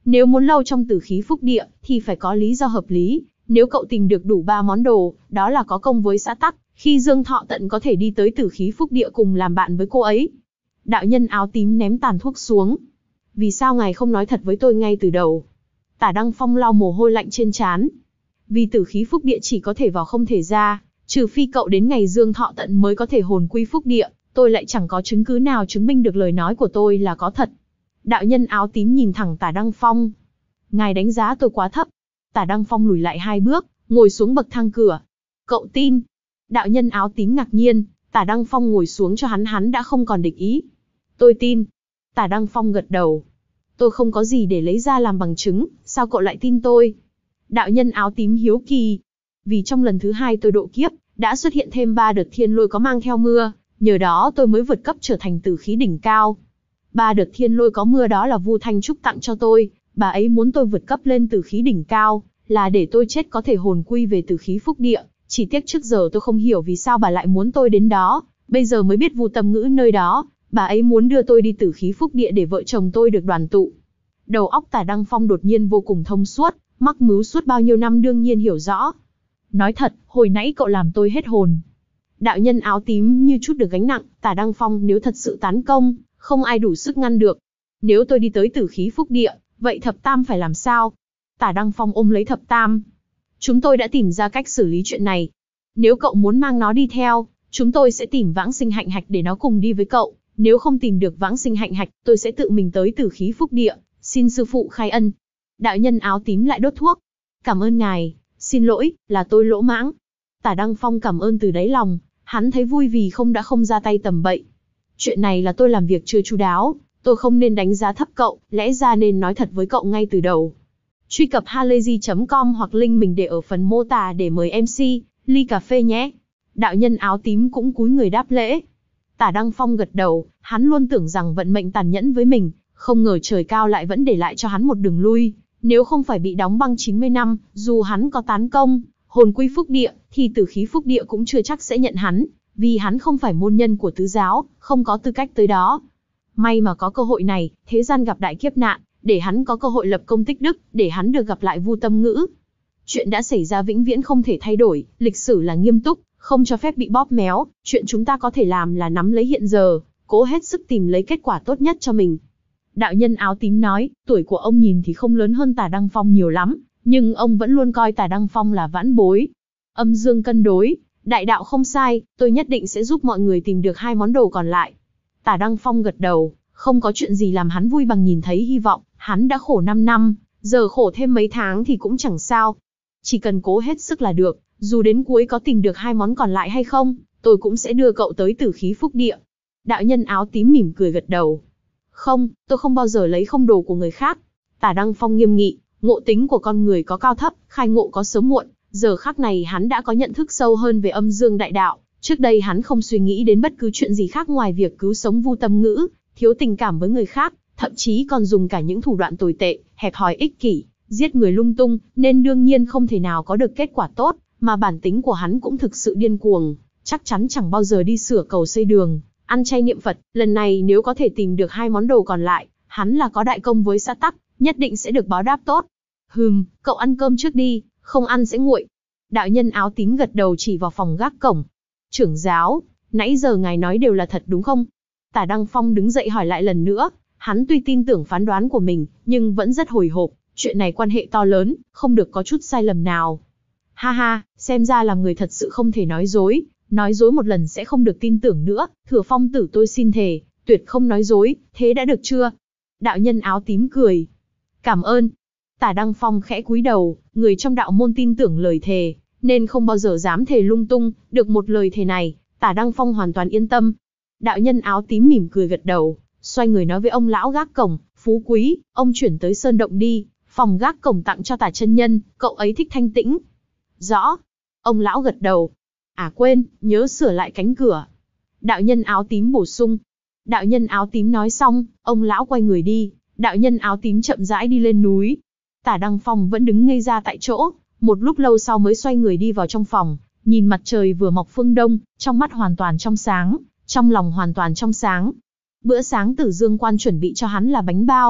Nếu muốn lâu trong tử khí phúc địa, thì phải có lý do hợp lý. Nếu cậu tìm được đủ ba món đồ, đó là có công với xã tắc, khi Dương Thọ Tận có thể đi tới tử khí phúc địa cùng làm bạn với cô ấy. Đạo nhân áo tím ném tàn thuốc xuống. Vì sao ngài không nói thật với tôi ngay từ đầu? Tả Đăng Phong lau mồ hôi lạnh trên trán. Vì tử khí phúc địa chỉ có thể vào không thể ra, trừ phi cậu đến ngày Dương Thọ Tận mới có thể hồn quy phúc địa, tôi lại chẳng có chứng cứ nào chứng minh được lời nói của tôi là có thật. Đạo nhân áo tím nhìn thẳng Tả Đăng Phong. Ngài đánh giá tôi quá thấp. Tả Đăng Phong lùi lại hai bước, ngồi xuống bậc thang cửa. Cậu tin? Đạo nhân áo tím ngạc nhiên, Tả Đăng Phong ngồi xuống cho hắn hắn đã không còn địch ý. Tôi tin. Tả Đăng Phong gật đầu. Tôi không có gì để lấy ra làm bằng chứng, sao cậu lại tin tôi? Đạo nhân áo tím hiếu kỳ. Vì trong lần thứ hai tôi độ kiếp, đã xuất hiện thêm ba đợt thiên lôi có mang theo mưa, nhờ đó tôi mới vượt cấp trở thành tử khí đỉnh cao. Ba đợt thiên lôi có mưa đó là Vu Thanh Trúc tặng cho tôi, bà ấy muốn tôi vượt cấp lên tử khí đỉnh cao, là để tôi chết có thể hồn quy về tử khí phúc địa. Chỉ tiếc trước giờ tôi không hiểu vì sao bà lại muốn tôi đến đó, bây giờ mới biết Vu Tâm Ngữ nơi đó, bà ấy muốn đưa tôi đi tử khí phúc địa để vợ chồng tôi được đoàn tụ. Đầu óc Tả Đăng Phong đột nhiên vô cùng thông suốt, mắc mứu suốt bao nhiêu năm đương nhiên hiểu rõ. Nói thật, hồi nãy cậu làm tôi hết hồn. Đạo nhân áo tím như chút được gánh nặng, Tả Đăng Phong nếu thật sự tán công, không ai đủ sức ngăn được. Nếu tôi đi tới tử khí phúc địa, vậy thập tam phải làm sao? Tả Đăng Phong ôm lấy thập tam. Chúng tôi đã tìm ra cách xử lý chuyện này. Nếu cậu muốn mang nó đi theo, chúng tôi sẽ tìm vãng sinh hạnh hạch để nó cùng đi với cậu. Nếu không tìm được vãng sinh hạnh hạch, tôi sẽ tự mình tới tử khí phúc địa, xin sư phụ khai ân. Đạo nhân áo tím lại đốt thuốc. Cảm ơn ngài, xin lỗi, là tôi lỗ mãng. Tả Đăng Phong cảm ơn từ đáy lòng, hắn thấy vui vì không đã không ra tay tầm bậy. Chuyện này là tôi làm việc chưa chu đáo, tôi không nên đánh giá thấp cậu, lẽ ra nên nói thật với cậu ngay từ đầu. Truy cập halayzi chấm com hoặc link mình để ở phần mô tả để mời em xê, ly cà phê nhé. Đạo nhân áo tím cũng cúi người đáp lễ. Tả Đăng Phong gật đầu, hắn luôn tưởng rằng vận mệnh tàn nhẫn với mình, không ngờ trời cao lại vẫn để lại cho hắn một đường lui. Nếu không phải bị đóng băng chín mươi năm, dù hắn có tán công, hồn quy phúc địa, thì tử khí phúc địa cũng chưa chắc sẽ nhận hắn, vì hắn không phải môn nhân của tứ giáo, không có tư cách tới đó. May mà có cơ hội này, thế gian gặp đại kiếp nạn, để hắn có cơ hội lập công tích đức, để hắn được gặp lại Vu Tâm Ngữ. Chuyện đã xảy ra vĩnh viễn không thể thay đổi, lịch sử là nghiêm túc, không cho phép bị bóp méo, chuyện chúng ta có thể làm là nắm lấy hiện giờ, cố hết sức tìm lấy kết quả tốt nhất cho mình. Đạo nhân áo tím nói, tuổi của ông nhìn thì không lớn hơn Tả Đăng Phong nhiều lắm, nhưng ông vẫn luôn coi Tả Đăng Phong là vãn bối. Âm dương cân đối, đại đạo không sai, tôi nhất định sẽ giúp mọi người tìm được hai món đồ còn lại. Tả Đăng Phong gật đầu, không có chuyện gì làm hắn vui bằng nhìn thấy hy vọng, hắn đã khổ năm năm, giờ khổ thêm mấy tháng thì cũng chẳng sao. Chỉ cần cố hết sức là được, dù đến cuối có tìm được hai món còn lại hay không, tôi cũng sẽ đưa cậu tới tử khí phúc địa. Đạo nhân áo tím mỉm cười gật đầu. Không, tôi không bao giờ lấy không đồ của người khác. Tả Đăng Phong nghiêm nghị, ngộ tính của con người có cao thấp, khai ngộ có sớm muộn, giờ khắc này hắn đã có nhận thức sâu hơn về âm dương đại đạo. Trước đây hắn không suy nghĩ đến bất cứ chuyện gì khác ngoài việc cứu sống Vu Tâm Ngữ, thiếu tình cảm với người khác, thậm chí còn dùng cả những thủ đoạn tồi tệ, hẹp hòi ích kỷ, giết người lung tung, nên đương nhiên không thể nào có được kết quả tốt, mà bản tính của hắn cũng thực sự điên cuồng, chắc chắn chẳng bao giờ đi sửa cầu xây đường, ăn chay niệm Phật. Lần này nếu có thể tìm được hai món đồ còn lại, hắn là có đại công với xã tắc, nhất định sẽ được báo đáp tốt. Hừm, cậu ăn cơm trước đi, không ăn sẽ nguội. Đạo nhân áo tím gật đầu chỉ vào phòng gác cổng. Trưởng giáo, nãy giờ ngài nói đều là thật đúng không? Tả Đăng Phong đứng dậy hỏi lại lần nữa, hắn tuy tin tưởng phán đoán của mình, nhưng vẫn rất hồi hộp, chuyện này quan hệ to lớn, không được có chút sai lầm nào. Ha ha, xem ra làm người thật sự không thể nói dối, nói dối một lần sẽ không được tin tưởng nữa, Thừa Phong tử tôi xin thề, tuyệt không nói dối, thế đã được chưa? Đạo nhân áo tím cười. Cảm ơn. Tả Đăng Phong khẽ cúi đầu, người trong đạo môn tin tưởng lời thề, nên không bao giờ dám thề lung tung, được một lời thề này, Tả Đăng Phong hoàn toàn yên tâm. Đạo nhân áo tím mỉm cười gật đầu, xoay người nói với ông lão gác cổng, Phú Quý, ông chuyển tới sơn động đi, phòng gác cổng tặng cho Tả chân nhân, cậu ấy thích thanh tĩnh. Rõ. Ông lão gật đầu. À quên, nhớ sửa lại cánh cửa. Đạo nhân áo tím bổ sung. Đạo nhân áo tím nói xong, ông lão quay người đi, đạo nhân áo tím chậm rãi đi lên núi. Tả Đăng Phong vẫn đứng ngây ra tại chỗ, một lúc lâu sau mới xoay người đi vào trong phòng, nhìn mặt trời vừa mọc phương đông, trong mắt hoàn toàn trong sáng, trong lòng hoàn toàn trong sáng. Bữa sáng Tử Dương Quan chuẩn bị cho hắn là bánh bao,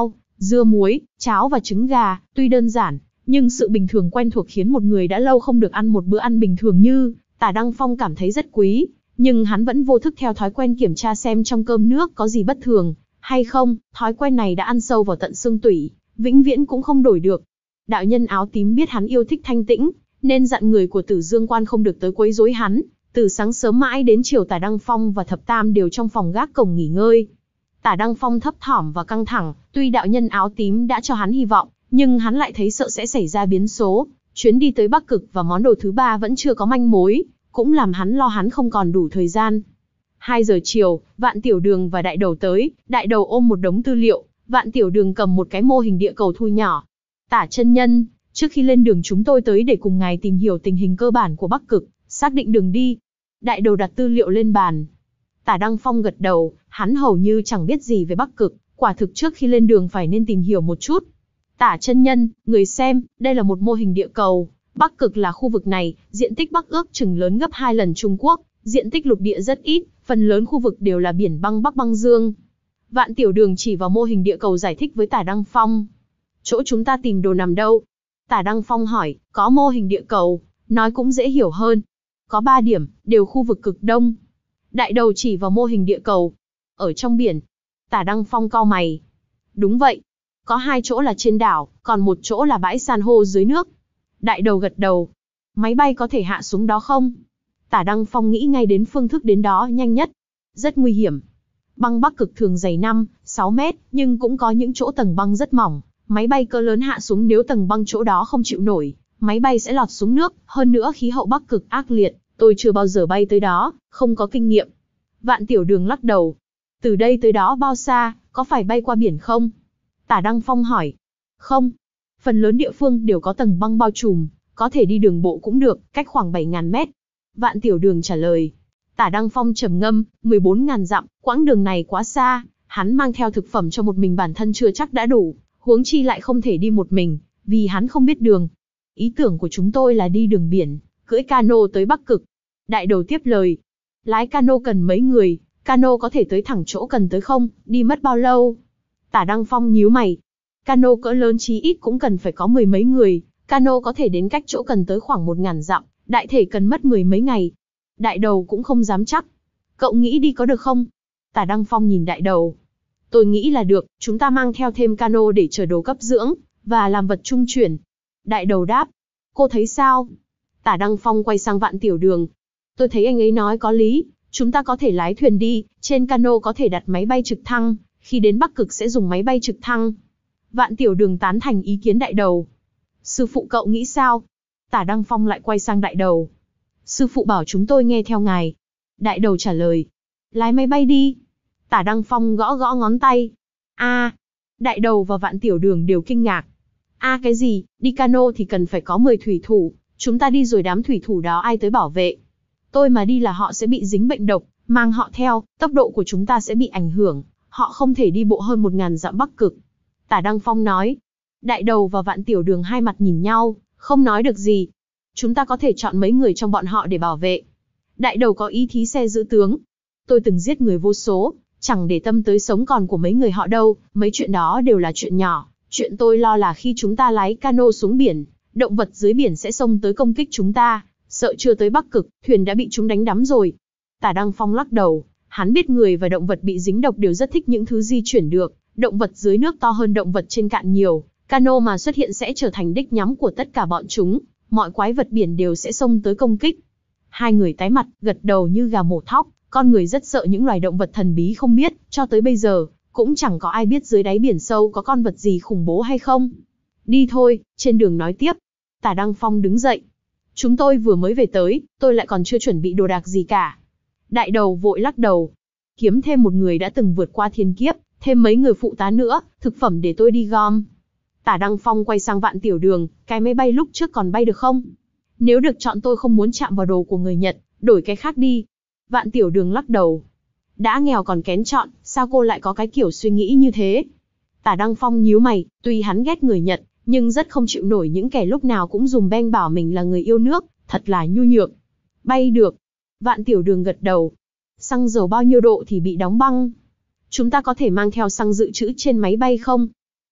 Dưa muối, cháo và trứng gà, tuy đơn giản, nhưng sự bình thường quen thuộc khiến một người đã lâu không được ăn một bữa ăn bình thường như Tả Đăng Phong cảm thấy rất quý, nhưng hắn vẫn vô thức theo thói quen kiểm tra xem trong cơm nước có gì bất thường hay không. Thói quen này đã ăn sâu vào tận xương tủy, vĩnh viễn cũng không đổi được. Đạo nhân áo tím biết hắn yêu thích thanh tĩnh, nên dặn người của Tử Dương Quan không được tới quấy rối hắn. Từ sáng sớm mãi đến chiều, Tả Đăng Phong và Thập Tam đều trong phòng gác cổng nghỉ ngơi. Tả Đăng Phong thấp thỏm và căng thẳng, tuy đạo nhân áo tím đã cho hắn hy vọng, nhưng hắn lại thấy sợ sẽ xảy ra biến số. Chuyến đi tới Bắc Cực và món đồ thứ ba vẫn chưa có manh mối, cũng làm hắn lo hắn không còn đủ thời gian. hai giờ chiều, Vạn Tiểu Đường và Đại Đầu tới. Đại Đầu ôm một đống tư liệu, Vạn Tiểu Đường cầm một cái mô hình địa cầu thu nhỏ. Tả chân nhân, trước khi lên đường chúng tôi tới để cùng ngài tìm hiểu tình hình cơ bản của Bắc Cực, xác định đường đi. Đại Đầu đặt tư liệu lên bàn. Tả Đăng Phong gật đầu, hắn hầu như chẳng biết gì về Bắc Cực, quả thực trước khi lên đường phải nên tìm hiểu một chút. Tả chân nhân, người xem, đây là một mô hình địa cầu. Bắc Cực là khu vực này, diện tích Bắc ước chừng lớn gấp hai lần Trung Quốc, diện tích lục địa rất ít, phần lớn khu vực đều là biển băng Bắc băng dương. Vạn Tiểu Đường chỉ vào mô hình địa cầu giải thích với Tả Đăng Phong. Chỗ chúng ta tìm đồ nằm đâu? Tả Đăng Phong hỏi, có mô hình địa cầu, nói cũng dễ hiểu hơn. Có ba điểm, đều khu vực cực đông. Đại Đầu chỉ vào mô hình địa cầu. Ở trong biển. Tả Đăng Phong cau mày. Đúng vậy. Có hai chỗ là trên đảo, còn một chỗ là bãi san hô dưới nước. Đại Đầu gật đầu. Máy bay có thể hạ xuống đó không? Tả Đăng Phong nghĩ ngay đến phương thức đến đó nhanh nhất. Rất nguy hiểm. Băng Bắc Cực thường dày năm, sáu mét, nhưng cũng có những chỗ tầng băng rất mỏng. Máy bay cỡ lớn hạ xuống nếu tầng băng chỗ đó không chịu nổi, máy bay sẽ lọt xuống nước. Hơn nữa khí hậu Bắc Cực ác liệt, tôi chưa bao giờ bay tới đó, không có kinh nghiệm. Vạn Tiểu Đường lắc đầu. Từ đây tới đó bao xa, có phải bay qua biển không? Tả Đăng Phong hỏi. Không. Phần lớn địa phương đều có tầng băng bao trùm, có thể đi đường bộ cũng được, cách khoảng bảy nghìn mét. Vạn Tiểu Đường trả lời. Tả Đăng Phong trầm ngâm, mười bốn nghìn dặm, quãng đường này quá xa, hắn mang theo thực phẩm cho một mình bản thân chưa chắc đã đủ, huống chi lại không thể đi một mình, vì hắn không biết đường. Ý tưởng của chúng tôi là đi đường biển, cưỡi cano tới Bắc Cực. Đại Đầu tiếp lời. Lái cano cần mấy người, cano có thể tới thẳng chỗ cần tới không, đi mất bao lâu? Tả Đăng Phong nhíu mày. Cano cỡ lớn chí ít cũng cần phải có mười mấy người, cano có thể đến cách chỗ cần tới khoảng một nghìn dặm, đại thể cần mất mười mấy ngày. Đại Đầu cũng không dám chắc. Cậu nghĩ đi có được không? Tả Đăng Phong nhìn Đại Đầu. Tôi nghĩ là được, chúng ta mang theo thêm cano để chở đồ cấp dưỡng, và làm vật trung chuyển. Đại Đầu đáp. Cô thấy sao? Tả Đăng Phong quay sang Vạn Tiểu Đường. Tôi thấy anh ấy nói có lý, chúng ta có thể lái thuyền đi, trên cano có thể đặt máy bay trực thăng, khi đến Bắc Cực sẽ dùng máy bay trực thăng. Vạn Tiểu Đường tán thành ý kiến Đại Đầu. Sư phụ cậu nghĩ sao? Tả Đăng Phong lại quay sang Đại Đầu. Sư phụ bảo chúng tôi nghe theo ngài. Đại Đầu trả lời. Lái máy bay đi. Tả Đăng Phong gõ gõ ngón tay. A. Đại Đầu và Vạn Tiểu Đường đều kinh ngạc. A cái gì, đi cano thì cần phải có mười thủy thủ, chúng ta đi rồi đám thủy thủ đó ai tới bảo vệ? Tôi mà đi là họ sẽ bị dính bệnh độc, mang họ theo, tốc độ của chúng ta sẽ bị ảnh hưởng, họ không thể đi bộ hơn một nghìn dặm Bắc Cực. Tả Đăng Phong nói. Đại Đầu và Vạn Tiểu Đường hai mặt nhìn nhau, không nói được gì. Chúng ta có thể chọn mấy người trong bọn họ để bảo vệ. Đại Đầu có ý thí xe giữ tướng. Tôi từng giết người vô số, chẳng để tâm tới sống còn của mấy người họ đâu, mấy chuyện đó đều là chuyện nhỏ. Chuyện tôi lo là khi chúng ta lái cano xuống biển, động vật dưới biển sẽ xông tới công kích chúng ta, sợ chưa tới Bắc Cực, thuyền đã bị chúng đánh đắm rồi. Tả Đăng Phong lắc đầu, hắn biết người và động vật bị dính độc đều rất thích những thứ di chuyển được, động vật dưới nước to hơn động vật trên cạn nhiều, cano mà xuất hiện sẽ trở thành đích nhắm của tất cả bọn chúng, mọi quái vật biển đều sẽ xông tới công kích. Hai người tái mặt, gật đầu như gà mổ thóc, con người rất sợ những loài động vật thần bí không biết, cho tới bây giờ, cũng chẳng có ai biết dưới đáy biển sâu có con vật gì khủng bố hay không. Đi thôi, trên đường nói tiếp. Tả Đăng Phong đứng dậy. Chúng tôi vừa mới về tới, tôi lại còn chưa chuẩn bị đồ đạc gì cả. Đại Đầu vội lắc đầu. Kiếm thêm một người đã từng vượt qua thiên kiếp, thêm mấy người phụ tá nữa, thực phẩm để tôi đi gom. Tả Đăng Phong quay sang Vạn Tiểu Đường, cái máy bay lúc trước còn bay được không? Nếu được chọn tôi không muốn chạm vào đồ của người Nhật, đổi cái khác đi. Vạn Tiểu Đường lắc đầu. Đã nghèo còn kén chọn, sao cô lại có cái kiểu suy nghĩ như thế? Tả Đăng Phong nhíu mày, tuy hắn ghét người Nhật, nhưng rất không chịu nổi những kẻ lúc nào cũng dùng beng bảo mình là người yêu nước, thật là nhu nhược. Bay được. Vạn Tiểu Đường gật đầu. Xăng dầu bao nhiêu độ thì bị đóng băng? Chúng ta có thể mang theo xăng dự trữ trên máy bay không?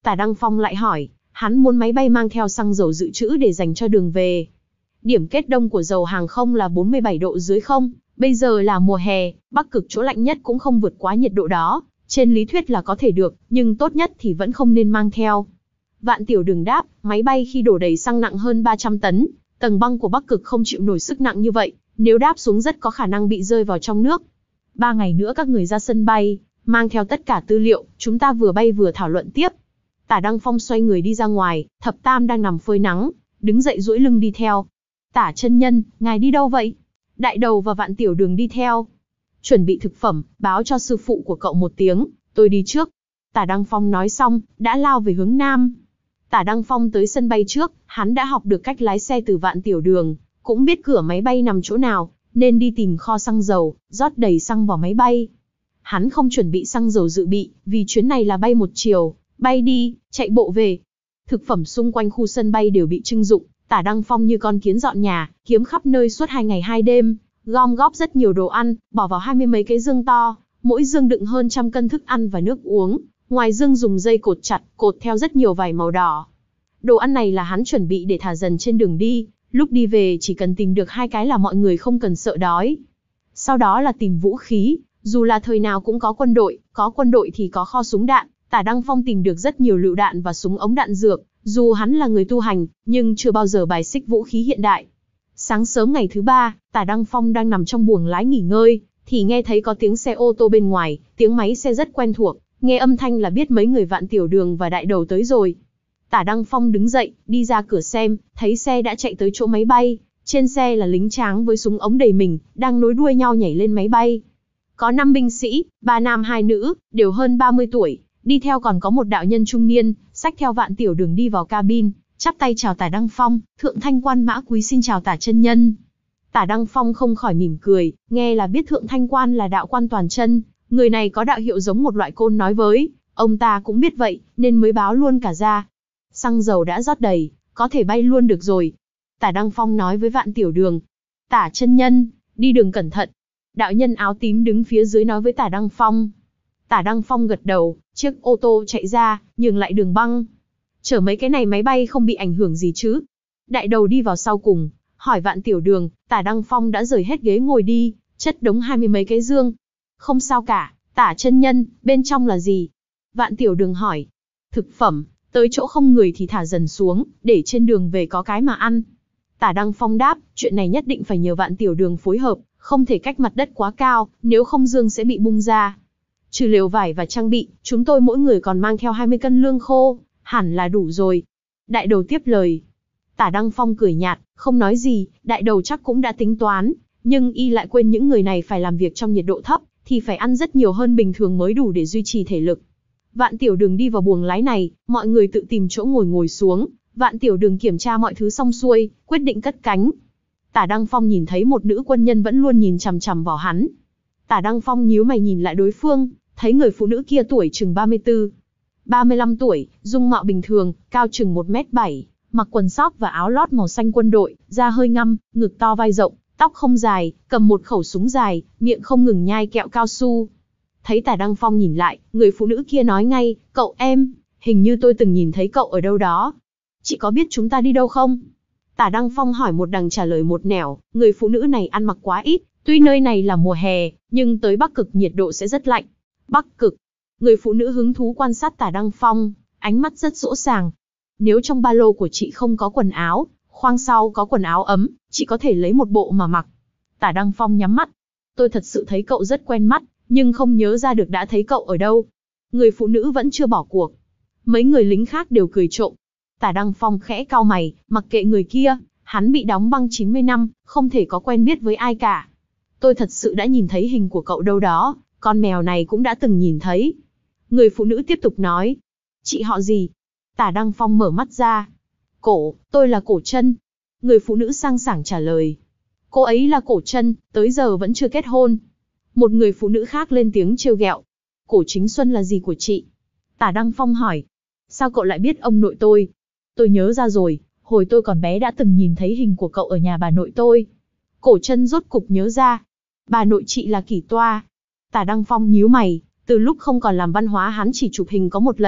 Tả Đăng Phong lại hỏi, hắn muốn máy bay mang theo xăng dầu dự trữ để dành cho đường về. Điểm kết đông của dầu hàng không là bốn mươi bảy độ dưới không, bây giờ là mùa hè, Bắc Cực chỗ lạnh nhất cũng không vượt quá nhiệt độ đó, trên lý thuyết là có thể được, nhưng tốt nhất thì vẫn không nên mang theo. Vạn Tiểu Đường đáp, máy bay khi đổ đầy xăng nặng hơn ba trăm tấn, tầng băng của Bắc Cực không chịu nổi sức nặng như vậy, nếu đáp xuống rất có khả năng bị rơi vào trong nước. Ba ngày nữa các người ra sân bay, mang theo tất cả tư liệu, chúng ta vừa bay vừa thảo luận tiếp. Tả Đăng Phong xoay người đi ra ngoài, Thập Tam đang nằm phơi nắng, đứng dậy duỗi lưng đi theo. Tả chân nhân, ngài đi đâu vậy? Đại Đầu và Vạn Tiểu Đường đi theo. Chuẩn bị thực phẩm, báo cho sư phụ của cậu một tiếng, tôi đi trước. Tả Đăng Phong nói xong, đã lao về hướng nam. Tả Đăng Phong tới sân bay trước, hắn đã học được cách lái xe từ Vạn Tiểu Đường, cũng biết cửa máy bay nằm chỗ nào, nên đi tìm kho xăng dầu, rót đầy xăng vào máy bay. Hắn không chuẩn bị xăng dầu dự bị, vì chuyến này là bay một chiều, bay đi, chạy bộ về. Thực phẩm xung quanh khu sân bay đều bị trưng dụng, Tả Đăng Phong như con kiến dọn nhà, kiếm khắp nơi suốt hai ngày hai đêm, gom góp rất nhiều đồ ăn, bỏ vào hai mươi mấy cái dương to, mỗi dương đựng hơn trăm cân thức ăn và nước uống, ngoài dương dùng dây cột chặt, cột theo rất nhiều vải màu đỏ. Đồ ăn này là hắn chuẩn bị để thả dần trên đường đi, lúc đi về chỉ cần tìm được hai cái là mọi người không cần sợ đói. Sau đó là tìm vũ khí, dù là thời nào cũng có quân đội, có quân đội thì có kho súng đạn. Tả Đăng Phong tìm được rất nhiều lựu đạn và súng ống đạn dược, dù hắn là người tu hành, nhưng chưa bao giờ bài xích vũ khí hiện đại. Sáng sớm ngày thứ ba, Tả Đăng Phong đang nằm trong buồng lái nghỉ ngơi, thì nghe thấy có tiếng xe ô tô bên ngoài, tiếng máy xe rất quen thuộc, nghe âm thanh là biết mấy người Vạn Tiểu Đường và Đại Đầu tới rồi. Tả Đăng Phong đứng dậy, đi ra cửa xem, thấy xe đã chạy tới chỗ máy bay, trên xe là lính tráng với súng ống đầy mình, đang nối đuôi nhau nhảy lên máy bay. Có năm binh sĩ, ba nam hai nữ, đều hơn ba mươi tuổi. Đi theo còn có một đạo nhân trung niên, xách theo Vạn Tiểu Đường đi vào cabin, chắp tay chào Tả Đăng Phong, Thượng Thanh Quan Mã Quý xin chào Tả chân nhân. Tả Đăng Phong không khỏi mỉm cười, nghe là biết Thượng Thanh Quan là đạo quan toàn chân, người này có đạo hiệu giống một loại côn nói với, ông ta cũng biết vậy, nên mới báo luôn cả ra. Xăng dầu đã rót đầy, có thể bay luôn được rồi. Tả Đăng Phong nói với Vạn Tiểu Đường, Tả chân nhân, đi đường cẩn thận. Đạo nhân áo tím đứng phía dưới nói với Tả Đăng Phong. Tả Đăng Phong gật đầu, chiếc ô tô chạy ra, nhường lại đường băng. Chở mấy cái này máy bay không bị ảnh hưởng gì chứ? Đại Đầu đi vào sau cùng, hỏi Vạn Tiểu Đường. Tả Đăng Phong đã rời hết ghế ngồi đi, chất đống hai mươi mấy cái dương. Không sao cả, Tả chân nhân, bên trong là gì? Vạn Tiểu Đường hỏi. Thực phẩm, tới chỗ không người thì thả dần xuống, để trên đường về có cái mà ăn. Tả Đăng Phong đáp, chuyện này nhất định phải nhờ Vạn Tiểu Đường phối hợp, không thể cách mặt đất quá cao, nếu không dương sẽ bị bung ra. Trừ lều vải và trang bị, chúng tôi mỗi người còn mang theo hai mươi cân lương khô, hẳn là đủ rồi. Đại Đầu tiếp lời. Tả Đăng Phong cười nhạt, không nói gì, Đại Đầu chắc cũng đã tính toán, nhưng y lại quên những người này phải làm việc trong nhiệt độ thấp, thì phải ăn rất nhiều hơn bình thường mới đủ để duy trì thể lực. Vạn Tiểu Đường đi vào buồng lái này, mọi người tự tìm chỗ ngồi ngồi xuống, Vạn Tiểu Đường kiểm tra mọi thứ xong xuôi, quyết định cất cánh. Tả Đăng Phong nhìn thấy một nữ quân nhân vẫn luôn nhìn chằm chằm vào hắn. Tả Đăng Phong nhíu mày nhìn lại đối phương, thấy người phụ nữ kia tuổi chừng ba mươi tư, ba mươi lăm tuổi, dung mạo bình thường, cao chừng một mét bảy, mặc quần sóc và áo lót màu xanh quân đội, da hơi ngăm, ngực to vai rộng, tóc không dài, cầm một khẩu súng dài, miệng không ngừng nhai kẹo cao su. Thấy Tả Đăng Phong nhìn lại, người phụ nữ kia nói ngay, cậu em, hình như tôi từng nhìn thấy cậu ở đâu đó. Chị có biết chúng ta đi đâu không? Tả Đăng Phong hỏi một đằng trả lời một nẻo, người phụ nữ này ăn mặc quá ít, tuy nơi này là mùa hè, nhưng tới Bắc Cực nhiệt độ sẽ rất lạnh. Bắc Cực. Người phụ nữ hứng thú quan sát Tả Đăng Phong, ánh mắt rất dỗ dàng. Nếu trong ba lô của chị không có quần áo, khoang sau có quần áo ấm, chị có thể lấy một bộ mà mặc. Tả Đăng Phong nhắm mắt. Tôi thật sự thấy cậu rất quen mắt, nhưng không nhớ ra được đã thấy cậu ở đâu. Người phụ nữ vẫn chưa bỏ cuộc. Mấy người lính khác đều cười trộm. Tả Đăng Phong khẽ cau mày, mặc kệ người kia, hắn bị đóng băng chín mươi năm, không thể có quen biết với ai cả. Tôi thật sự đã nhìn thấy hình của cậu đâu đó, con mèo này cũng đã từng nhìn thấy. Người phụ nữ tiếp tục nói. Chị họ gì? Tả Đăng Phong mở mắt ra. Cổ, tôi là Cổ Trân. Người phụ nữ sang sảng trả lời. Cô ấy là Cổ Trân, tới giờ vẫn chưa kết hôn. Một người phụ nữ khác lên tiếng trêu ghẹo. Cổ Chính Xuân là gì của chị? Tả Đăng Phong hỏi. Sao cậu lại biết ông nội tôi? Tôi nhớ ra rồi, hồi tôi còn bé đã từng nhìn thấy hình của cậu ở nhà bà nội tôi. Cổ Trân rốt cục nhớ ra. Bà nội chị là Kỷ Toa. Tả Đăng Phong nhíu mày, từ lúc không còn làm văn hóa hắn chỉ chụp hình có một lần,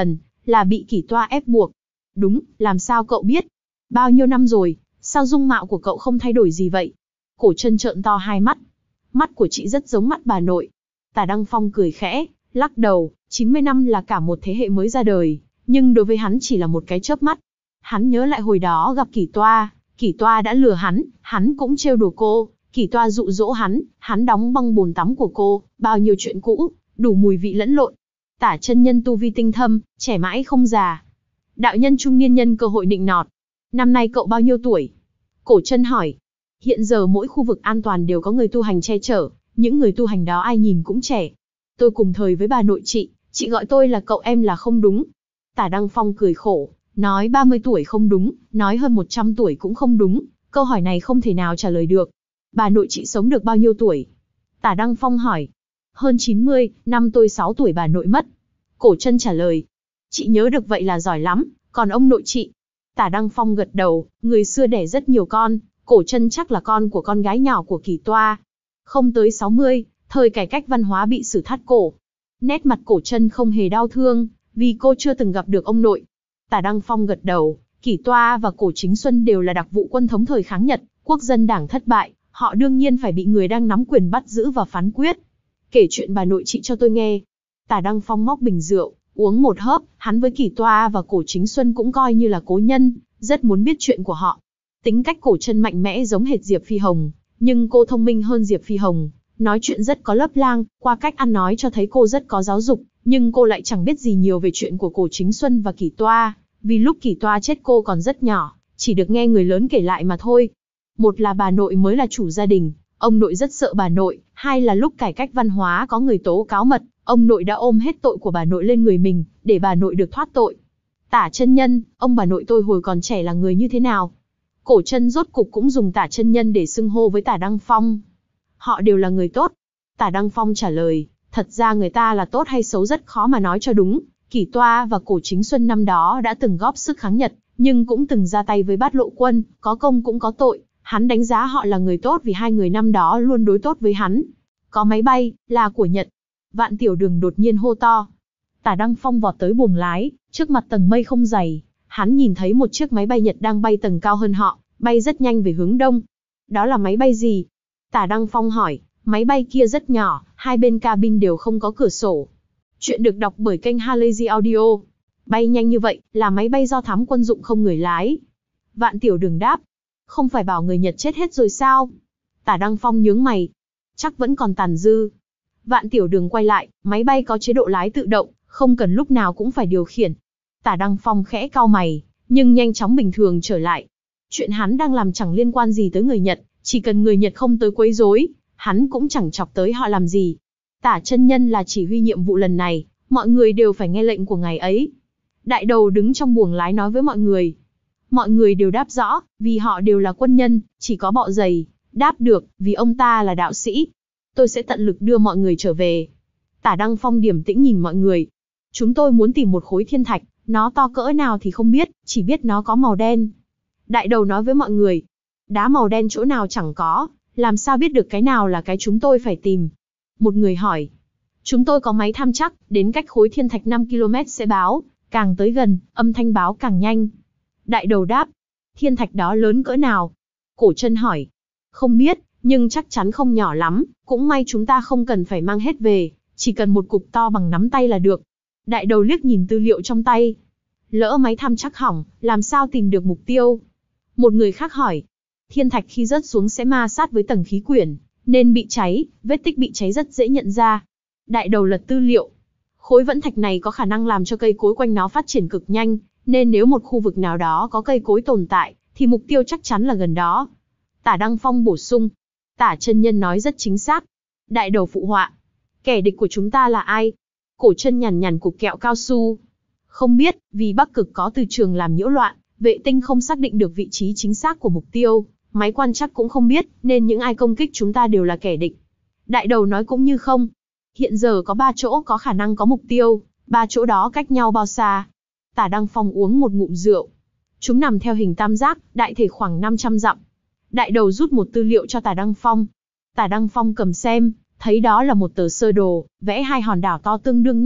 là bị Kỷ Toa ép buộc. Đúng, làm sao cậu biết? Bao nhiêu năm rồi, sao dung mạo của cậu không thay đổi gì vậy? Cổ Trân trợn to hai mắt. Mắt của chị rất giống mắt bà nội. Tả Đăng Phong cười khẽ, lắc đầu, chín mươi năm là cả một thế hệ mới ra đời, nhưng đối với hắn chỉ là một cái chớp mắt. Hắn nhớ lại hồi đó gặp Kỷ Toa, Kỷ Toa đã lừa hắn, hắn cũng trêu đùa cô, Kỷ Toa dụ dỗ hắn, hắn đóng băng bồn tắm của cô, bao nhiêu chuyện cũ, đủ mùi vị lẫn lộn. Tả chân nhân tu vi tinh thâm, trẻ mãi không già. Đạo nhân trung niên nhân cơ hội nịnh nọt. Năm nay cậu bao nhiêu tuổi? Cổ Trân hỏi. Hiện giờ mỗi khu vực an toàn đều có người tu hành che chở, những người tu hành đó ai nhìn cũng trẻ. Tôi cùng thời với bà nội chị, chị gọi tôi là cậu em là không đúng. Tả Đăng Phong cười khổ, nói ba mươi tuổi không đúng, nói hơn một trăm tuổi cũng không đúng, câu hỏi này không thể nào trả lời được. Bà nội chị sống được bao nhiêu tuổi? Tả Đăng Phong hỏi. Hơn chín mươi, năm tôi sáu tuổi bà nội mất. Cổ Trân trả lời. Chị nhớ được vậy là giỏi lắm, còn ông nội chị? Tả Đăng Phong gật đầu, người xưa đẻ rất nhiều con, Cổ Trân chắc là con của con gái nhỏ của Kỷ Toa. Không tới sáu mươi, thời cải cách văn hóa bị xử thắt cổ. Nét mặt Cổ Trân không hề đau thương, vì cô chưa từng gặp được ông nội. Tả Đăng Phong gật đầu, Kỷ Toa và Cổ Chính Xuân đều là đặc vụ quân thống thời kháng Nhật, quốc dân đảng thất bại, họ đương nhiên phải bị người đang nắm quyền bắt giữ và phán quyết. Kể chuyện bà nội chị cho tôi nghe. Tả Đăng Phong móc bình rượu, uống một hớp, hắn với Kỷ Toa và Cổ Chính Xuân cũng coi như là cố nhân, rất muốn biết chuyện của họ. Tính cách Cổ Trân mạnh mẽ giống hệt Diệp Phi Hồng, nhưng cô thông minh hơn Diệp Phi Hồng, nói chuyện rất có lớp lang, qua cách ăn nói cho thấy cô rất có giáo dục, nhưng cô lại chẳng biết gì nhiều về chuyện của Cổ Chính Xuân và Kỷ Toa, vì lúc Kỷ Toa chết cô còn rất nhỏ, chỉ được nghe người lớn kể lại mà thôi. Một là bà nội mới là chủ gia đình, ông nội rất sợ bà nội, hai là lúc cải cách văn hóa có người tố cáo mật, ông nội đã ôm hết tội của bà nội lên người mình, để bà nội được thoát tội. Tả chân nhân, ông bà nội tôi hồi còn trẻ là người như thế nào? Cổ Trân rốt cục cũng dùng Tả chân nhân để xưng hô với Tả Đăng Phong. Họ đều là người tốt. Tả Đăng Phong trả lời, thật ra người ta là tốt hay xấu rất khó mà nói cho đúng. Kỷ Toa và Cổ Chính Xuân năm đó đã từng góp sức kháng Nhật, nhưng cũng từng ra tay với Bát Lộ quân, có công cũng có tội. Hắn đánh giá họ là người tốt vì hai người năm đó luôn đối tốt với hắn. Có máy bay, là của Nhật. Vạn Tiểu Đường đột nhiên hô to. Tả Đăng Phong vọt tới buồng lái, trước mặt tầng mây không dày. Hắn nhìn thấy một chiếc máy bay Nhật đang bay tầng cao hơn họ, bay rất nhanh về hướng đông. Đó là máy bay gì? Tả Đăng Phong hỏi, máy bay kia rất nhỏ, hai bên cabin đều không có cửa sổ. Chuyện được đọc bởi kênh Halazy Audio. Bay nhanh như vậy, là máy bay do thám quân dụng không người lái. Vạn Tiểu Đường đáp, không phải bảo người Nhật chết hết rồi sao? Tả Đăng Phong nhướng mày, chắc vẫn còn tàn dư. Vạn Tiểu Đường quay lại, máy bay có chế độ lái tự động, không cần lúc nào cũng phải điều khiển. Tả Đăng Phong khẽ cau mày, nhưng nhanh chóng bình thường trở lại. Chuyện hắn đang làm chẳng liên quan gì tới người Nhật, chỉ cần người Nhật không tới quấy rối, hắn cũng chẳng chọc tới họ làm gì. Tả chân nhân là chỉ huy nhiệm vụ lần này, mọi người đều phải nghe lệnh của ngài ấy. Đại đầu đứng trong buồng lái nói với mọi người. Mọi người đều đáp rõ, vì họ đều là quân nhân, chỉ có Bọ Dày đáp được, vì ông ta là đạo sĩ. Tôi sẽ tận lực đưa mọi người trở về. Tả Đăng Phong điềm tĩnh nhìn mọi người. Chúng tôi muốn tìm một khối thiên thạch, nó to cỡ nào thì không biết, chỉ biết nó có màu đen. Đại đầu nói với mọi người. Đá màu đen chỗ nào chẳng có, làm sao biết được cái nào là cái chúng tôi phải tìm? Một người hỏi. Chúng tôi có máy tham chắc, đến cách khối thiên thạch năm ki lô mét sẽ báo, càng tới gần, âm thanh báo càng nhanh. Đại đầu đáp. Thiên thạch đó lớn cỡ nào? Cổ Trân hỏi. Không biết, nhưng chắc chắn không nhỏ lắm, cũng may chúng ta không cần phải mang hết về, chỉ cần một cục to bằng nắm tay là được. Đại đầu liếc nhìn tư liệu trong tay. Lỡ máy thăm chắc hỏng, làm sao tìm được mục tiêu? Một người khác hỏi. Thiên thạch khi rớt xuống sẽ ma sát với tầng khí quyển, nên bị cháy, vết tích bị cháy rất dễ nhận ra. Đại đầu lật tư liệu. Khối vẫn thạch này có khả năng làm cho cây cối quanh nó phát triển cực nhanh, nên nếu một khu vực nào đó có cây cối tồn tại, thì mục tiêu chắc chắn là gần đó. Tả Đăng Phong bổ sung. Tả chân nhân nói rất chính xác. Đại đầu phụ họa. Kẻ địch của chúng ta là ai? Cổ Trân nhằn nhằn cục kẹo cao su. Không biết, vì Bắc Cực có từ trường làm nhiễu loạn, vệ tinh không xác định được vị trí chính xác của mục tiêu, máy quan trắc cũng không biết, nên những ai công kích chúng ta đều là kẻ địch. Đại đầu nói cũng như không. Hiện giờ có ba chỗ có khả năng có mục tiêu, ba chỗ đó cách nhau bao xa? Tả Đăng Phong uống một ngụm rượu. Chúng nằm theo hình tam giác, đại thể khoảng năm trăm dặm. Đại đầu rút một tư liệu cho Tả Đăng Phong. Tả Đăng Phong cầm xem, thấy đó là một tờ sơ đồ, vẽ hai hòn đảo to tương đương nhau,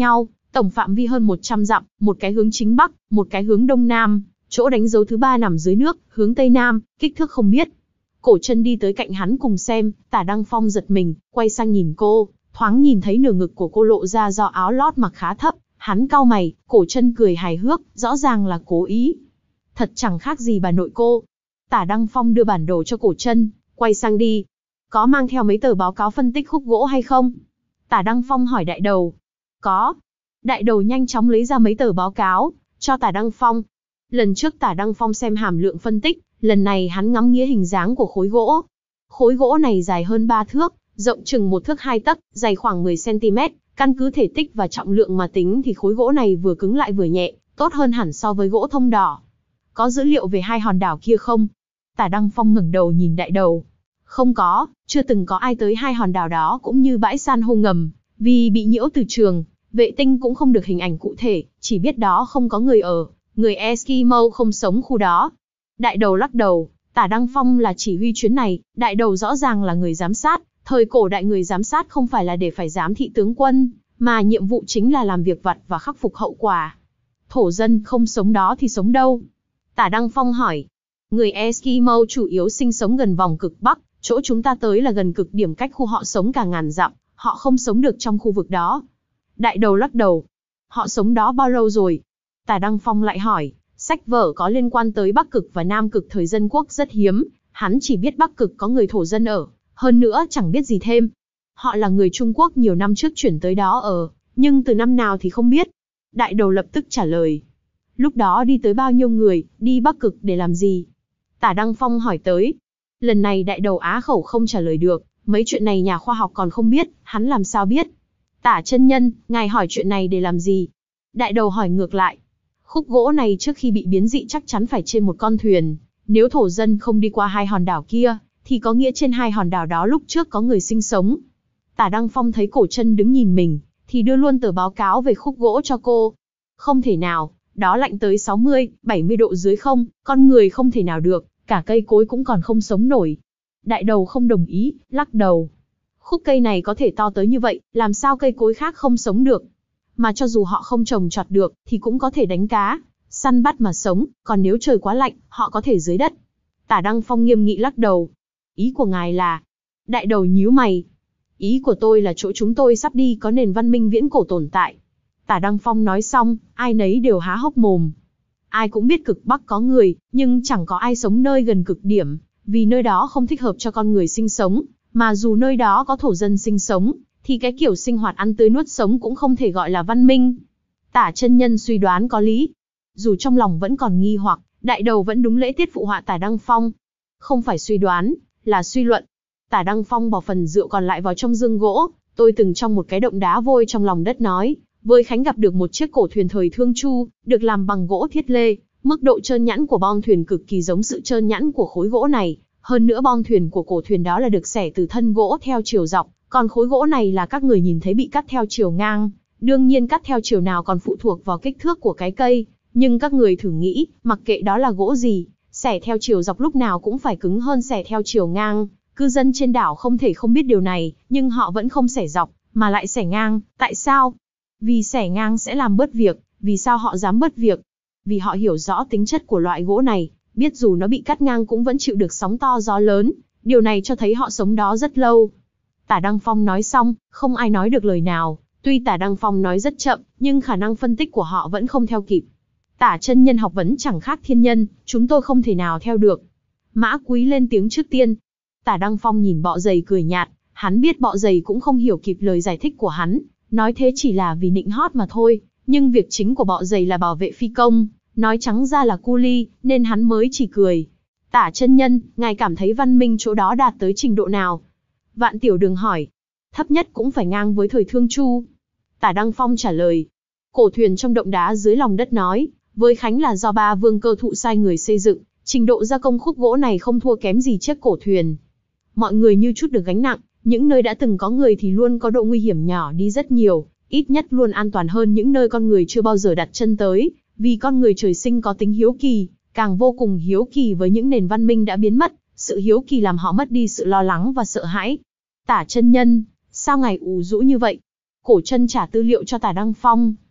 Tổng phạm vi hơn một trăm dặm, một cái hướng chính bắc, một cái hướng đông nam, chỗ đánh dấu thứ ba nằm dưới nước, hướng tây nam, kích thước không biết. Cổ Trân đi tới cạnh hắn cùng xem, Tả Đăng Phong giật mình, quay sang nhìn cô, thoáng nhìn thấy nửa ngực của cô lộ ra do áo lót mặc khá thấp, hắn cau mày, Cổ Trân cười hài hước, rõ ràng là cố ý. Thật chẳng khác gì bà nội cô. Tả Đăng Phong đưa bản đồ cho Cổ Trân, quay sang đi. Có mang theo mấy tờ báo cáo phân tích khúc gỗ hay không? Tả Đăng Phong hỏi đại đầu. Có. Đại đầu nhanh chóng lấy ra mấy tờ báo cáo, cho Tả Đăng Phong. Lần trước Tả Đăng Phong xem hàm lượng phân tích, lần này hắn ngắm nghía hình dáng của khối gỗ. Khối gỗ này dài hơn ba thước, rộng chừng một thước hai tấc, dày khoảng mười xăng ti mét, căn cứ thể tích và trọng lượng mà tính thì khối gỗ này vừa cứng lại vừa nhẹ, tốt hơn hẳn so với gỗ thông đỏ. Có dữ liệu về hai hòn đảo kia không? Tả Đăng Phong ngẩng đầu nhìn đại đầu. Không có, chưa từng có ai tới hai hòn đảo đó cũng như bãi san hô ngầm, vì bị nhiễu từ trường, vệ tinh cũng không được hình ảnh cụ thể, chỉ biết đó không có người ở, người Eskimo không sống khu đó. Đại đầu lắc đầu, Tả Đăng Phong là chỉ huy chuyến này, đại đầu rõ ràng là người giám sát, thời cổ đại người giám sát không phải là để phải giám thị tướng quân, mà nhiệm vụ chính là làm việc vặt và khắc phục hậu quả. Thổ dân không sống đó thì sống đâu? Tả Đăng Phong hỏi. Người Eskimo chủ yếu sinh sống gần vòng cực Bắc, chỗ chúng ta tới là gần cực điểm cách khu họ sống cả ngàn dặm, họ không sống được trong khu vực đó. Đại đầu lắc đầu. Họ sống đó bao lâu rồi? Tả Đăng Phong lại hỏi. Sách vở có liên quan tới Bắc Cực và Nam Cực thời Dân Quốc rất hiếm, hắn chỉ biết Bắc Cực có người thổ dân ở, hơn nữa chẳng biết gì thêm. Họ là người Trung Quốc nhiều năm trước chuyển tới đó ở, nhưng từ năm nào thì không biết. Đại đầu lập tức trả lời. Lúc đó đi tới bao nhiêu người, đi Bắc Cực để làm gì? Tả Đăng Phong hỏi tới. Lần này đại đầu á khẩu không trả lời được, mấy chuyện này nhà khoa học còn không biết, hắn làm sao biết? Tả chân nhân, ngài hỏi chuyện này để làm gì? Đại đầu hỏi ngược lại. Khúc gỗ này trước khi bị biến dị chắc chắn phải trên một con thuyền, nếu thổ dân không đi qua hai hòn đảo kia, thì có nghĩa trên hai hòn đảo đó lúc trước có người sinh sống. Tả Đăng Phong thấy Cổ Trân đứng nhìn mình, thì đưa luôn tờ báo cáo về khúc gỗ cho cô. Không thể nào, đó lạnh tới sáu mươi, bảy mươi độ dưới không, con người không thể nào được, cả cây cối cũng còn không sống nổi. Đại đầu không đồng ý, lắc đầu. Khúc cây này có thể to tới như vậy, làm sao cây cối khác không sống được? Mà cho dù họ không trồng trọt được, thì cũng có thể đánh cá, săn bắt mà sống, còn nếu trời quá lạnh, họ có thể dưới đất. Tả Đăng Phong nghiêm nghị lắc đầu. Ý của ngài là? Đại đầu nhíu mày. Ý của tôi là chỗ chúng tôi sắp đi có nền văn minh viễn cổ tồn tại. Tả Đăng Phong nói xong, ai nấy đều há hốc mồm. Ai cũng biết cực Bắc có người, nhưng chẳng có ai sống nơi gần cực điểm, vì nơi đó không thích hợp cho con người sinh sống, mà dù nơi đó có thổ dân sinh sống, thì cái kiểu sinh hoạt ăn tươi nuốt sống cũng không thể gọi là văn minh. Tả chân nhân suy đoán có lý. Dù trong lòng vẫn còn nghi hoặc, đại đầu vẫn đúng lễ tiết phụ họa Tả Đăng Phong. Không phải suy đoán, là suy luận. Tả Đăng Phong bỏ phần rượu còn lại vào trong dương gỗ, tôi từng trong một cái động đá vôi trong lòng đất nói, với Khánh gặp được một chiếc cổ thuyền thời Thương Chu, được làm bằng gỗ thiết lê, mức độ trơn nhẵn của bong thuyền cực kỳ giống sự trơn nhẵn của khối gỗ này, hơn nữa bong thuyền của cổ thuyền đó là được xẻ từ thân gỗ theo chiều dọc, còn khối gỗ này là các người nhìn thấy bị cắt theo chiều ngang, đương nhiên cắt theo chiều nào còn phụ thuộc vào kích thước của cái cây, nhưng các người thử nghĩ, mặc kệ đó là gỗ gì, xẻ theo chiều dọc lúc nào cũng phải cứng hơn xẻ theo chiều ngang. Cư dân trên đảo không thể không biết điều này, nhưng họ vẫn không xẻ dọc, mà lại xẻ ngang. Tại sao? Vì xẻ ngang sẽ làm bớt việc. Vì sao họ dám bớt việc? Vì họ hiểu rõ tính chất của loại gỗ này, biết dù nó bị cắt ngang cũng vẫn chịu được sóng to gió lớn. Điều này cho thấy họ sống đó rất lâu. Tả Đăng Phong nói xong, không ai nói được lời nào. Tuy Tả Đăng Phong nói rất chậm, nhưng khả năng phân tích của họ vẫn không theo kịp. Tả chân nhân học vấn chẳng khác thiên nhân, chúng tôi không thể nào theo được. Mã Quý lên tiếng trước tiên. Tả Đăng Phong nhìn Bọ Dày cười nhạt, hắn biết Bọ Dày cũng không hiểu kịp lời giải thích của hắn, nói thế chỉ là vì nịnh hót mà thôi, nhưng việc chính của Bọ Dày là bảo vệ phi công, nói trắng ra là cu li, nên hắn mới chỉ cười. Tả chân nhân, ngài cảm thấy văn minh chỗ đó đạt tới trình độ nào? Vạn Tiểu Đường hỏi. Thấp nhất cũng phải ngang với thời Thương Chu. Tả Đăng Phong trả lời. Cổ thuyền trong động đá dưới lòng đất nói, với Khánh là do ba vương cơ thụ sai người xây dựng, trình độ gia công khúc gỗ này không thua kém gì chiếc cổ thuyền. Mọi người như chút được gánh nặng, những nơi đã từng có người thì luôn có độ nguy hiểm nhỏ đi rất nhiều, ít nhất luôn an toàn hơn những nơi con người chưa bao giờ đặt chân tới, vì con người trời sinh có tính hiếu kỳ, càng vô cùng hiếu kỳ với những nền văn minh đã biến mất, sự hiếu kỳ làm họ mất đi sự lo lắng và sợ hãi. Tả chân nhân, sao ngài ủ rũ như vậy? Cổ Trân trả tư liệu cho Tả Đăng Phong.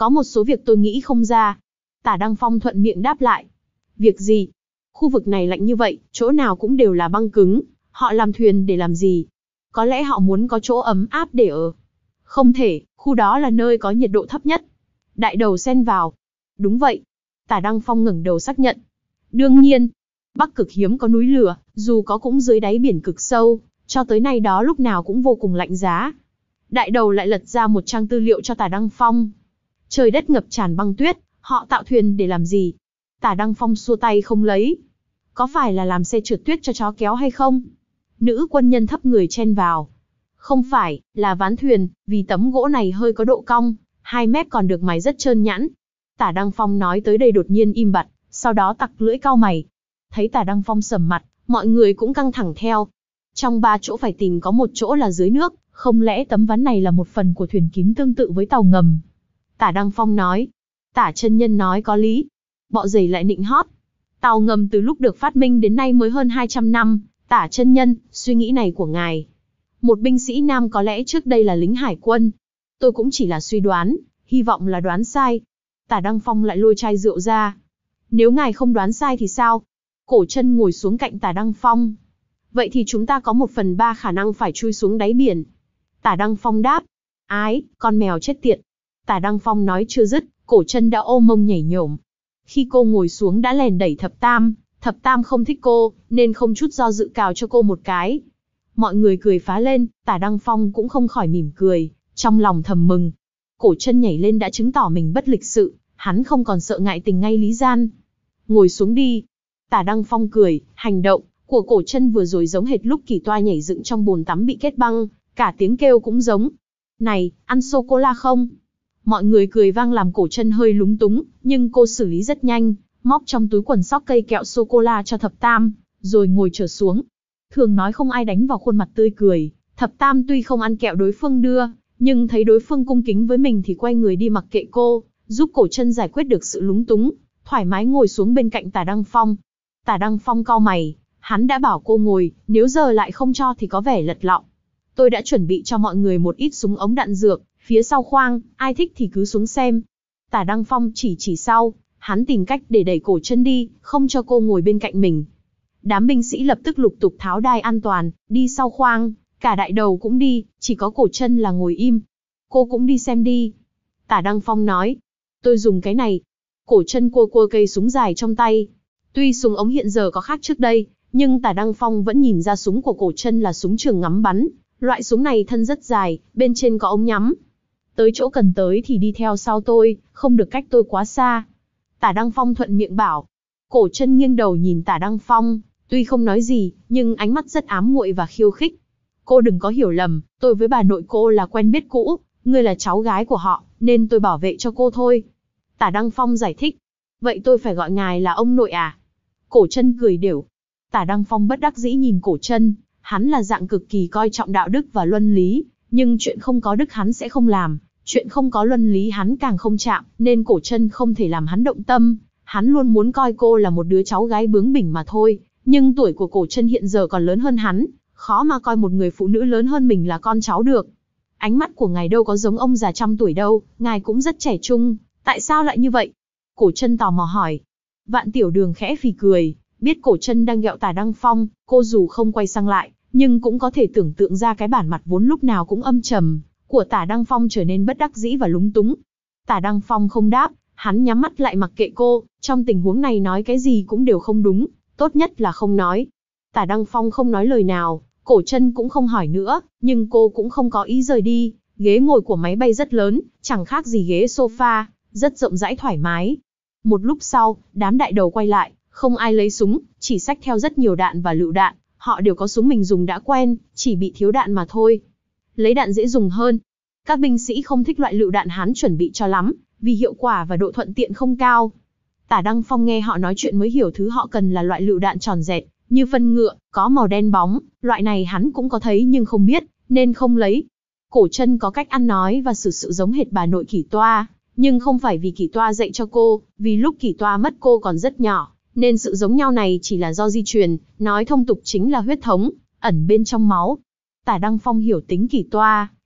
Có một số việc tôi nghĩ không ra. Tả Đăng Phong thuận miệng đáp lại. Việc gì? Khu vực này lạnh như vậy, chỗ nào cũng đều là băng cứng. Họ làm thuyền để làm gì? Có lẽ họ muốn có chỗ ấm áp để ở. Không thể, khu đó là nơi có nhiệt độ thấp nhất. Đại đầu xen vào. Đúng vậy. Tả Đăng Phong ngẩng đầu xác nhận. Đương nhiên, Bắc Cực hiếm có núi lửa, dù có cũng dưới đáy biển cực sâu, cho tới nay đó lúc nào cũng vô cùng lạnh giá. Đại đầu lại lật ra một trang tư liệu cho Tả Đăng Phong. Trời đất ngập tràn băng tuyết, họ tạo thuyền để làm gì? Tả Đăng Phong xua tay không lấy. Có phải là làm xe trượt tuyết cho chó kéo hay không? Nữ quân nhân thấp người chen vào. Không phải, là ván thuyền, vì tấm gỗ này hơi có độ cong, hai mép còn được mài rất trơn nhẵn. Tả Đăng Phong nói tới đây đột nhiên im bặt, sau đó tặc lưỡi cau mày. Thấy Tả Đăng Phong sầm mặt, mọi người cũng căng thẳng theo. Trong ba chỗ phải tìm có một chỗ là dưới nước, không lẽ tấm ván này là một phần của thuyền kín tương tự với tàu ngầm? Tả Đăng Phong nói. Tả chân nhân nói có lý. Bọ dày lại nịnh hót. Tàu ngầm từ lúc được phát minh đến nay mới hơn hai trăm năm. Tả chân nhân, suy nghĩ này của ngài. Một binh sĩ nam có lẽ trước đây là lính hải quân. Tôi cũng chỉ là suy đoán, hy vọng là đoán sai. Tả Đăng Phong lại lôi chai rượu ra. Nếu ngài không đoán sai thì sao? Cổ Chân ngồi xuống cạnh Tả Đăng Phong. Vậy thì chúng ta có một phần ba khả năng phải chui xuống đáy biển. Tả Đăng Phong đáp. Ái, con mèo chết tiệt. Tả Đăng Phong nói chưa dứt, Cổ Chân đã ôm mông nhảy nhổm. Khi cô ngồi xuống đã lèn đẩy Thập Tam. Thập Tam không thích cô, nên không chút do dự cào cho cô một cái. Mọi người cười phá lên, Tả Đăng Phong cũng không khỏi mỉm cười, trong lòng thầm mừng. Cổ Chân nhảy lên đã chứng tỏ mình bất lịch sự, hắn không còn sợ ngại tình ngay lý gian. Ngồi xuống đi. Tả Đăng Phong cười, hành động của Cổ Chân vừa rồi giống hệt lúc Kỳ Toa nhảy dựng trong bồn tắm bị kết băng, cả tiếng kêu cũng giống. Này, ăn sô-cô-la không? Mọi người cười vang làm Cổ Chân hơi lúng túng, nhưng cô xử lý rất nhanh, móc trong túi quần xóc cây kẹo sô-cô-la cho Thập Tam, rồi ngồi trở xuống. Thường nói không ai đánh vào khuôn mặt tươi cười, Thập Tam tuy không ăn kẹo đối phương đưa, nhưng thấy đối phương cung kính với mình thì quay người đi mặc kệ cô, giúp Cổ Chân giải quyết được sự lúng túng, thoải mái ngồi xuống bên cạnh Tả Đăng Phong. Tả Đăng Phong cau mày, hắn đã bảo cô ngồi, nếu giờ lại không cho thì có vẻ lật lọng. Tôi đã chuẩn bị cho mọi người một ít súng ống đạn dược, phía sau khoang, ai thích thì cứ xuống xem. Tả Đăng Phong chỉ chỉ sau, hắn tìm cách để đẩy Cổ Chân đi, không cho cô ngồi bên cạnh mình. Đám binh sĩ lập tức lục tục tháo đai an toàn, đi sau khoang, cả đại đầu cũng đi, chỉ có Cổ Chân là ngồi im. Cô cũng đi xem đi. Tả Đăng Phong nói, tôi dùng cái này. Cổ Chân cua cua cây súng dài trong tay. Tuy súng ống hiện giờ có khác trước đây, nhưng Tả Đăng Phong vẫn nhìn ra súng của Cổ Chân là súng trường ngắm bắn. Loại súng này thân rất dài, bên trên có ống nhắm. Tới chỗ cần tới thì đi theo sau tôi, không được cách tôi quá xa. Tả Đăng Phong thuận miệng bảo. Cổ Chân nghiêng đầu nhìn Tả Đăng Phong, tuy không nói gì, nhưng ánh mắt rất ám muội và khiêu khích. Cô đừng có hiểu lầm, tôi với bà nội cô là quen biết cũ, ngươi là cháu gái của họ, nên tôi bảo vệ cho cô thôi. Tả Đăng Phong giải thích. Vậy tôi phải gọi ngài là ông nội à? Cổ Chân cười đểu. Tả Đăng Phong bất đắc dĩ nhìn Cổ Chân, hắn là dạng cực kỳ coi trọng đạo đức và luân lý, nhưng chuyện không có đức hắn sẽ không làm, chuyện không có luân lý hắn càng không chạm, nên Cổ Chân không thể làm hắn động tâm. Hắn luôn muốn coi cô là một đứa cháu gái bướng bỉnh mà thôi, nhưng tuổi của Cổ Chân hiện giờ còn lớn hơn hắn, khó mà coi một người phụ nữ lớn hơn mình là con cháu được. Ánh mắt của ngài đâu có giống ông già trăm tuổi đâu, ngài cũng rất trẻ trung, tại sao lại như vậy? Cổ Chân tò mò hỏi. Vạn Tiểu Đường khẽ phì cười, biết Cổ Chân đang ghẹo Tả Đăng Phong, cô dù không quay sang lại, nhưng cũng có thể tưởng tượng ra cái bản mặt vốn lúc nào cũng âm trầm của Tả Đăng Phong trở nên bất đắc dĩ và lúng túng. Tả Đăng Phong không đáp, hắn nhắm mắt lại mặc kệ cô, trong tình huống này nói cái gì cũng đều không đúng, tốt nhất là không nói. Tả Đăng Phong không nói lời nào, Cổ Chân cũng không hỏi nữa, nhưng cô cũng không có ý rời đi. Ghế ngồi của máy bay rất lớn, chẳng khác gì ghế sofa, rất rộng rãi thoải mái. Một lúc sau, đám đại đầu quay lại, không ai lấy súng, chỉ xách theo rất nhiều đạn và lựu đạn. Họ đều có súng mình dùng đã quen, chỉ bị thiếu đạn mà thôi. Lấy đạn dễ dùng hơn. Các binh sĩ không thích loại lựu đạn hắn chuẩn bị cho lắm, vì hiệu quả và độ thuận tiện không cao. Tả Đăng Phong nghe họ nói chuyện mới hiểu thứ họ cần là loại lựu đạn tròn dẹt, như phân ngựa, có màu đen bóng. Loại này hắn cũng có thấy nhưng không biết, nên không lấy. Cổ Chân có cách ăn nói và xử sự giống hệt bà nội Kỳ Toa, nhưng không phải vì Kỳ Toa dạy cho cô, vì lúc Kỳ Toa mất cô còn rất nhỏ, nên sự giống nhau này chỉ là do di truyền, nói thông tục chính là huyết thống, ẩn bên trong máu. Tả Đăng Phong hiểu tính Kỳ Toa,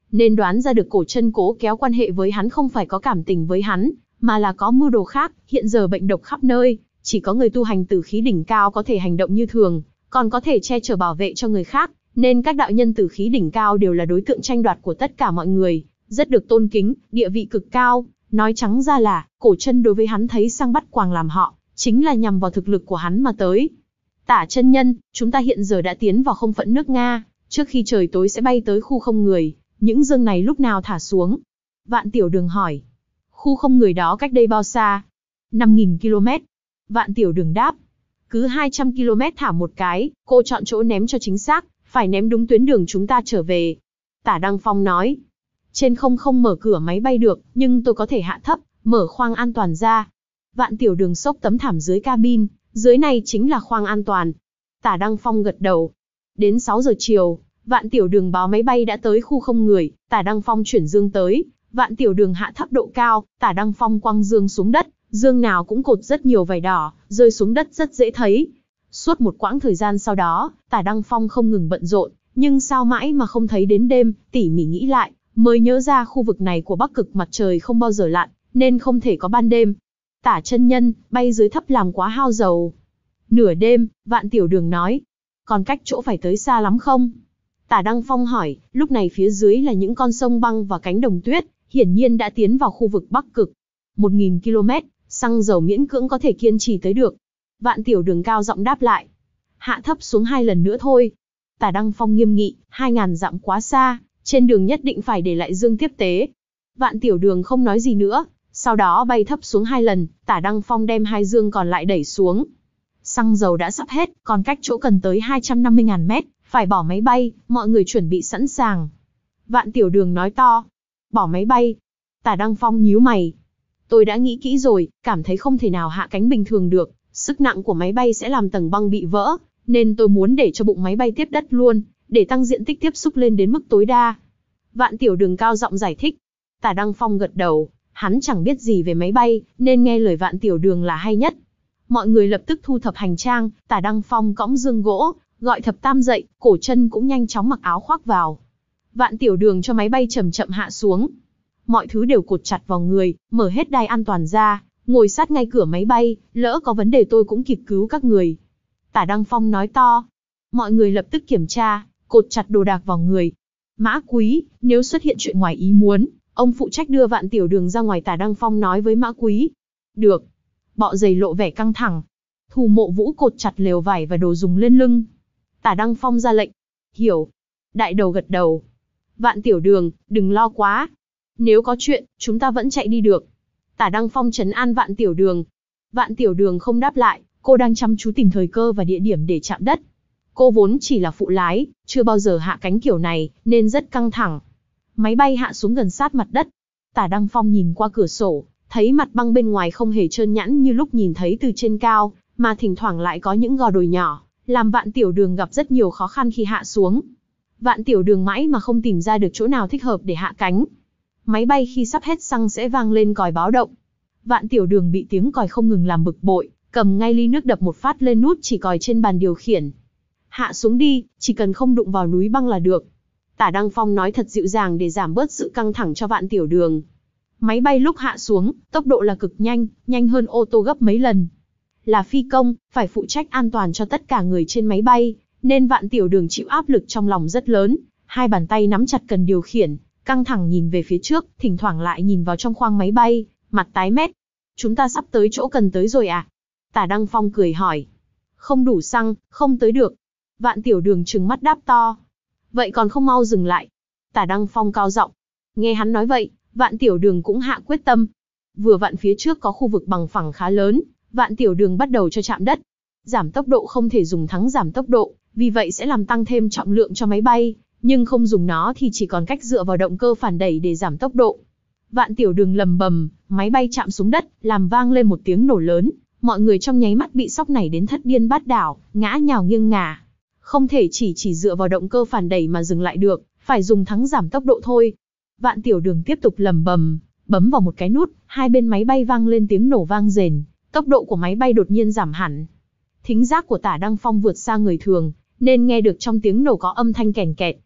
nên đoán ra được Cổ Trân cố kéo quan hệ với hắn không phải có cảm tình với hắn, mà là có mưu đồ khác. Hiện giờ bệnh độc khắp nơi, chỉ có người tu hành tử khí đỉnh cao có thể hành động như thường, còn có thể che chở bảo vệ cho người khác, nên các đạo nhân tử khí đỉnh cao đều là đối tượng tranh đoạt của tất cả mọi người, rất được tôn kính, địa vị cực cao. Nói trắng ra là, Cổ Trân đối với hắn thấy sang bắt quàng làm họ, chính là nhằm vào thực lực của hắn mà tới. Tả chân nhân, chúng ta hiện giờ đã tiến vào không phận nước Nga, trước khi trời tối sẽ bay tới khu không người, những dương này lúc nào thả xuống? Vạn Tiểu Đường hỏi. Khu không người đó cách đây bao xa? năm nghìn ki lô mét. Vạn Tiểu Đường đáp. Cứ hai trăm ki lô mét thả một cái, cô chọn chỗ ném cho chính xác, phải ném đúng tuyến đường chúng ta trở về. Tả Đăng Phong nói. Trên không không mở cửa máy bay được, nhưng tôi có thể hạ thấp, mở khoang an toàn ra. Vạn Tiểu Đường xốc tấm thảm dưới cabin, dưới này chính là khoang an toàn. Tả Đăng Phong gật đầu. Đến sáu giờ chiều, Vạn Tiểu Đường báo máy bay đã tới khu không người, Tả Đăng Phong chuyển dương tới. Vạn Tiểu Đường hạ thấp độ cao, Tả Đăng Phong quăng dương xuống đất, dương nào cũng cột rất nhiều vải đỏ, rơi xuống đất rất dễ thấy. Suốt một quãng thời gian sau đó, Tả Đăng Phong không ngừng bận rộn, nhưng sao mãi mà không thấy đến đêm, tỉ mỉ nghĩ lại, mới nhớ ra khu vực này của Bắc Cực mặt trời không bao giờ lặn, nên không thể có ban đêm. Tả chân nhân, bay dưới thấp làm quá hao dầu. Nửa đêm, Vạn Tiểu Đường nói. Còn cách chỗ phải tới xa lắm không? Tả Đăng Phong hỏi, lúc này phía dưới là những con sông băng và cánh đồng tuyết, hiển nhiên đã tiến vào khu vực Bắc Cực. Một nghìn ki lô mét, xăng dầu miễn cưỡng có thể kiên trì tới được. Vạn Tiểu Đường cao giọng đáp lại. Hạ thấp xuống hai lần nữa thôi. Tả Đăng Phong nghiêm nghị, hai ngàn dặm quá xa, trên đường nhất định phải để lại dương tiếp tế. Vạn Tiểu Đường không nói gì nữa, sau đó bay thấp xuống hai lần, Tả Đăng Phong đem hai dương còn lại đẩy xuống. Xăng dầu đã sắp hết, còn cách chỗ cần tới hai trăm năm mươi nghìn mét, phải bỏ máy bay, mọi người chuẩn bị sẵn sàng. Vạn Tiểu Đường nói to. Bỏ máy bay. Tả Đăng Phong nhíu mày. Tôi đã nghĩ kỹ rồi, cảm thấy không thể nào hạ cánh bình thường được, sức nặng của máy bay sẽ làm tầng băng bị vỡ, nên tôi muốn để cho bụng máy bay tiếp đất luôn, để tăng diện tích tiếp xúc lên đến mức tối đa. Vạn Tiểu Đường cao giọng giải thích. Tả Đăng Phong gật đầu, hắn chẳng biết gì về máy bay, nên nghe lời Vạn Tiểu Đường là hay nhất. Mọi người lập tức thu thập hành trang, Tả Đăng Phong cõng dương gỗ, gọi thập tam dậy, Cổ Trân cũng nhanh chóng mặc áo khoác vào. Vạn Tiểu Đường cho máy bay chậm chậm hạ xuống. Mọi thứ đều cột chặt vào người, mở hết đai an toàn ra, ngồi sát ngay cửa máy bay, lỡ có vấn đề tôi cũng kịp cứu các người. Tả Đăng Phong nói to. Mọi người lập tức kiểm tra, cột chặt đồ đạc vào người. Mã Quý, nếu xuất hiện chuyện ngoài ý muốn, ông phụ trách đưa Vạn Tiểu Đường ra ngoài, Tả Đăng Phong nói với Mã Quý. Được. Bọ Dày lộ vẻ căng thẳng. Thù Mộ Vũ cột chặt lều vải và đồ dùng lên lưng. Tả Đăng Phong ra lệnh. Hiểu. Đại Đầu gật đầu. Vạn Tiểu Đường, đừng lo quá. Nếu có chuyện, chúng ta vẫn chạy đi được. Tả Đăng Phong trấn an Vạn Tiểu Đường. Vạn Tiểu Đường không đáp lại, cô đang chăm chú tìm thời cơ và địa điểm để chạm đất. Cô vốn chỉ là phụ lái, chưa bao giờ hạ cánh kiểu này, nên rất căng thẳng. Máy bay hạ xuống gần sát mặt đất. Tả Đăng Phong nhìn qua cửa sổ, thấy mặt băng bên ngoài không hề trơn nhẵn như lúc nhìn thấy từ trên cao, mà thỉnh thoảng lại có những gò đồi nhỏ, làm Vạn Tiểu Đường gặp rất nhiều khó khăn khi hạ xuống. Vạn Tiểu Đường mãi mà không tìm ra được chỗ nào thích hợp để hạ cánh. Máy bay khi sắp hết xăng sẽ vang lên còi báo động. Vạn Tiểu Đường bị tiếng còi không ngừng làm bực bội, cầm ngay ly nước đập một phát lên nút chỉ còi trên bàn điều khiển. Hạ xuống đi, chỉ cần không đụng vào núi băng là được. Tả Đăng Phong nói thật dịu dàng để giảm bớt sự căng thẳng cho Vạn Tiểu Đường. Máy bay lúc hạ xuống, tốc độ là cực nhanh, nhanh hơn ô tô gấp mấy lần. Là phi công, phải phụ trách an toàn cho tất cả người trên máy bay, nên Vạn Tiểu Đường chịu áp lực trong lòng rất lớn. Hai bàn tay nắm chặt cần điều khiển, căng thẳng nhìn về phía trước, thỉnh thoảng lại nhìn vào trong khoang máy bay, mặt tái mét. Chúng ta sắp tới chỗ cần tới rồi à? Tả Đăng Phong cười hỏi. Không đủ xăng, không tới được. Vạn Tiểu Đường trừng mắt đáp to. Vậy còn không mau dừng lại. Tả Đăng Phong cao giọng. Nghe hắn nói vậy, Vạn Tiểu Đường cũng hạ quyết tâm. Vừa vặn phía trước có khu vực bằng phẳng khá lớn, Vạn Tiểu Đường bắt đầu cho chạm đất. Giảm tốc độ không thể dùng thắng giảm tốc độ, vì vậy sẽ làm tăng thêm trọng lượng cho máy bay, nhưng không dùng nó thì chỉ còn cách dựa vào động cơ phản đẩy để giảm tốc độ. Vạn Tiểu Đường lầm bầm, máy bay chạm xuống đất, làm vang lên một tiếng nổ lớn, mọi người trong nháy mắt bị sốc nảy đến thất điên bát đảo, ngã nhào nghiêng ngả. Không thể chỉ chỉ dựa vào động cơ phản đẩy mà dừng lại được, phải dùng thắng giảm tốc độ thôi. Vạn Tiểu Đường tiếp tục lầm bầm, bấm vào một cái nút, hai bên máy bay vang lên tiếng nổ vang rền, tốc độ của máy bay đột nhiên giảm hẳn. Thính giác của Tả Đăng Phong vượt xa người thường, nên nghe được trong tiếng nổ có âm thanh kèn kẹt,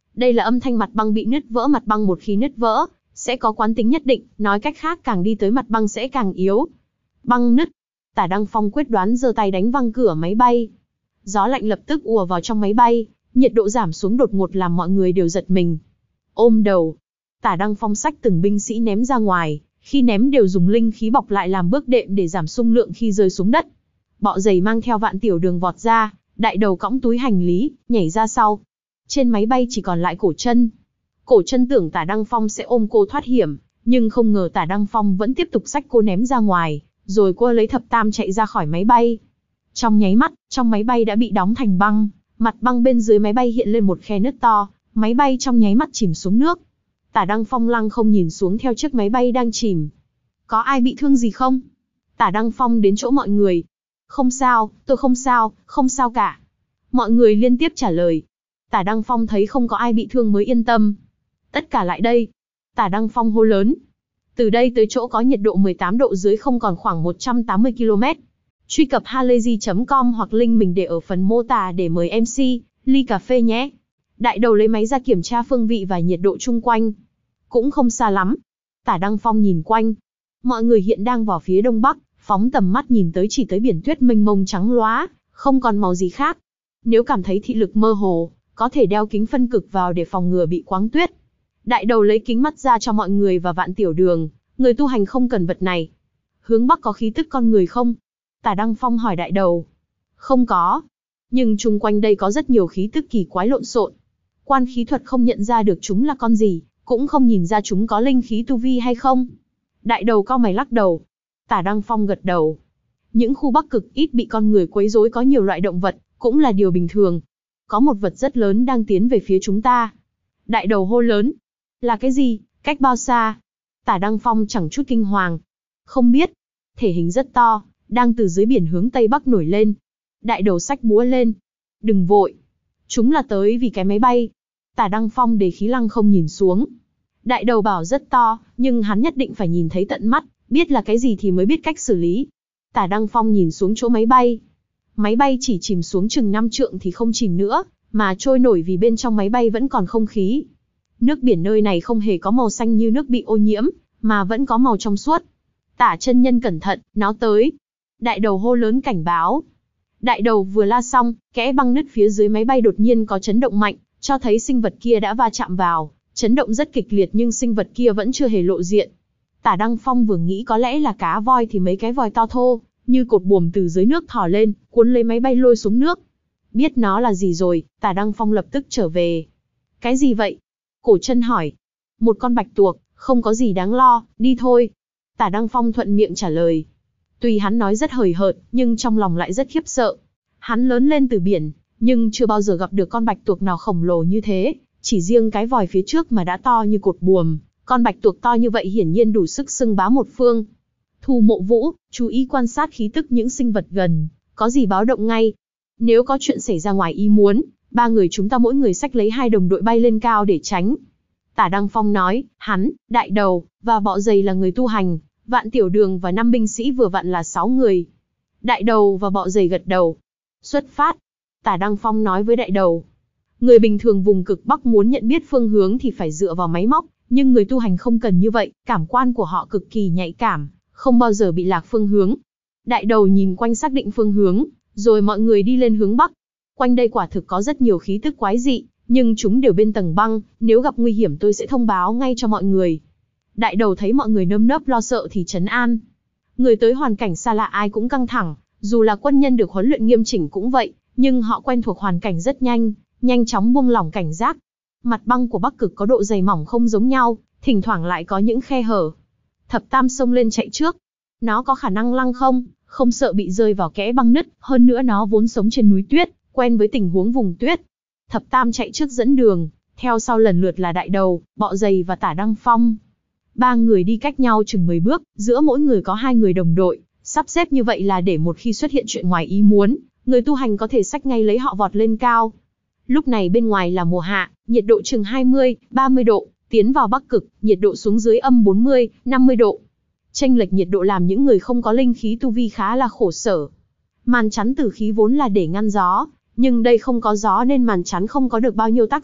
Đây là âm thanh mặt băng bị nứt vỡ. Mặt băng một khi nứt vỡ, sẽ có quán tính nhất định, nói cách khác càng đi tới mặt băng sẽ càng yếu. Băng nứt. Tả Đăng Phong quyết đoán giơ tay đánh văng cửa máy bay. Gió lạnh lập tức ùa vào trong máy bay, nhiệt độ giảm xuống đột ngột làm mọi người đều giật mình. Ôm đầu. Tả Đăng Phong xách từng binh sĩ ném ra ngoài, khi ném đều dùng linh khí bọc lại làm bước đệm để giảm xung lượng khi rơi xuống đất. Bọ Dày mang theo Vạn Tiểu Đường vọt ra, Đại Đầu cõng túi hành lý, nhảy ra sau. Trên máy bay chỉ còn lại Cổ Chân. Cổ Chân tưởng Tả Đăng Phong sẽ ôm cô thoát hiểm, nhưng không ngờ Tả Đăng Phong vẫn tiếp tục xách cô ném ra ngoài, rồi cô lấy thập tam chạy ra khỏi máy bay. Trong nháy mắt, trong máy bay đã bị đóng thành băng, mặt băng bên dưới máy bay hiện lên một khe nứt to, máy bay trong nháy mắt chìm xuống nước. Tả Đăng Phong lăng không nhìn xuống theo chiếc máy bay đang chìm. Có ai bị thương gì không? Tả Đăng Phong đến chỗ mọi người. Không sao, tôi không sao, không sao cả. Mọi người liên tiếp trả lời. Tả Đăng Phong thấy không có ai bị thương mới yên tâm. Tất cả lại đây. Tả Đăng Phong hô lớn. Từ đây tới chỗ có nhiệt độ mười tám độ dưới không còn khoảng một trăm tám mươi ki lô mét. Truy cập halayzi chấm com hoặc link mình để ở phần mô tả để mời em xê, ly cà phê nhé. Đại Đầu lấy máy ra kiểm tra phương vị và nhiệt độ chung quanh. Cũng không xa lắm. Tả Đăng Phong nhìn quanh. Mọi người hiện đang vào phía đông bắc, phóng tầm mắt nhìn tới chỉ tới biển tuyết mênh mông trắng loá, không còn màu gì khác. Nếu cảm thấy thị lực mơ hồ, có thể đeo kính phân cực vào để phòng ngừa bị quáng tuyết. Đại Đầu lấy kính mắt ra cho mọi người và Vạn Tiểu Đường, người tu hành không cần vật này. Hướng bắc có khí tức con người không? Tả Đăng Phong hỏi Đại Đầu. Không có. Nhưng chung quanh đây có rất nhiều khí tức kỳ quái lộn xộn. Quan khí thuật không nhận ra được chúng là con gì, cũng không nhìn ra chúng có linh khí tu vi hay không. Đại Đầu cau mày lắc đầu. Tả Đăng Phong gật đầu. Những khu bắc cực ít bị con người quấy rối, có nhiều loại động vật, cũng là điều bình thường. Có một vật rất lớn đang tiến về phía chúng ta. Đại Đầu hô lớn. Là cái gì? Cách bao xa? Tả Đăng Phong chẳng chút kinh hoàng. Không biết. Thể hình rất to, đang từ dưới biển hướng tây bắc nổi lên. Đại Đầu xách búa lên. Đừng vội. Chúng là tới vì cái máy bay. Tả Đăng Phong để khí lăng không nhìn xuống. Đại Đầu bảo rất to, nhưng hắn nhất định phải nhìn thấy tận mắt, biết là cái gì thì mới biết cách xử lý. Tả Đăng Phong nhìn xuống chỗ máy bay. Máy bay chỉ chìm xuống chừng năm trượng thì không chìm nữa, mà trôi nổi vì bên trong máy bay vẫn còn không khí. Nước biển nơi này không hề có màu xanh như nước bị ô nhiễm, mà vẫn có màu trong suốt. Tả chân nhân cẩn thận, nó tới. Đại Đầu hô lớn cảnh báo. Đại Đầu vừa la xong, kẽ băng nứt phía dưới máy bay đột nhiên có chấn động mạnh, cho thấy sinh vật kia đã va chạm vào. Chấn động rất kịch liệt nhưng sinh vật kia vẫn chưa hề lộ diện. Tả Đăng Phong vừa nghĩ có lẽ là cá voi thì mấy cái vòi to thô, như cột buồm từ dưới nước thò lên, cuốn lấy máy bay lôi xuống nước. Biết nó là gì rồi, Tả Đăng Phong lập tức trở về. Cái gì vậy? Cổ Chân hỏi. Một con bạch tuộc, không có gì đáng lo, đi thôi. Tả Đăng Phong thuận miệng trả lời. Tuy hắn nói rất hời hợt, nhưng trong lòng lại rất khiếp sợ. Hắn lớn lên từ biển, nhưng chưa bao giờ gặp được con bạch tuộc nào khổng lồ như thế. Chỉ riêng cái vòi phía trước mà đã to như cột buồm, con bạch tuộc to như vậy hiển nhiên đủ sức xưng bá một phương. Thu Mộ Vũ, chú ý quan sát khí tức những sinh vật gần, có gì báo động ngay. Nếu có chuyện xảy ra ngoài ý muốn, ba người chúng ta mỗi người xách lấy hai đồng đội bay lên cao để tránh. Tả Đăng Phong nói, hắn, Đại Đầu, và Bọ Dày là người tu hành, Vạn Tiểu Đường và năm binh sĩ vừa vặn là sáu người. Đại Đầu và Bọ Dày gật đầu. Xuất phát. Tả Đăng Phong nói với Đại Đầu. Người bình thường vùng cực Bắc muốn nhận biết phương hướng thì phải dựa vào máy móc, nhưng người tu hành không cần như vậy, cảm quan của họ cực kỳ nhạy cảm, không bao giờ bị lạc phương hướng. Đại Đầu nhìn quanh xác định phương hướng, rồi mọi người đi lên hướng Bắc. Quanh đây quả thực có rất nhiều khí tức quái dị, nhưng chúng đều bên tầng băng, nếu gặp nguy hiểm tôi sẽ thông báo ngay cho mọi người. Đại Đầu thấy mọi người nơm nớp lo sợ thì trấn an. Người tới hoàn cảnh xa lạ ai cũng căng thẳng, dù là quân nhân được huấn luyện nghiêm chỉnh cũng vậy, nhưng họ quen thuộc hoàn cảnh rất nhanh, nhanh chóng buông lỏng cảnh giác. Mặt băng của Bắc Cực có độ dày mỏng không giống nhau, thỉnh thoảng lại có những khe hở. Thập Tam xông lên chạy trước. Nó có khả năng lăng không, không sợ bị rơi vào kẽ băng nứt, hơn nữa nó vốn sống trên núi tuyết, quen với tình huống vùng tuyết. Thập Tam chạy trước dẫn đường, theo sau lần lượt là Đại Đầu, Bọ Dày và Tả Đăng Phong. Ba người đi cách nhau chừng mười bước, giữa mỗi người có hai người đồng đội, sắp xếp như vậy là để một khi xuất hiện chuyện ngoài ý muốn, người tu hành có thể xách ngay lấy họ vọt lên cao. Lúc này bên ngoài là mùa hạ, nhiệt độ chừng hai mươi, ba mươi độ, tiến vào Bắc Cực, nhiệt độ xuống dưới âm bốn mươi, năm mươi độ. Chênh lệch nhiệt độ làm những người không có linh khí tu vi khá là khổ sở. Màn chắn tử khí vốn là để ngăn gió, nhưng đây không có gió nên màn chắn không có được bao nhiêu tác dụng,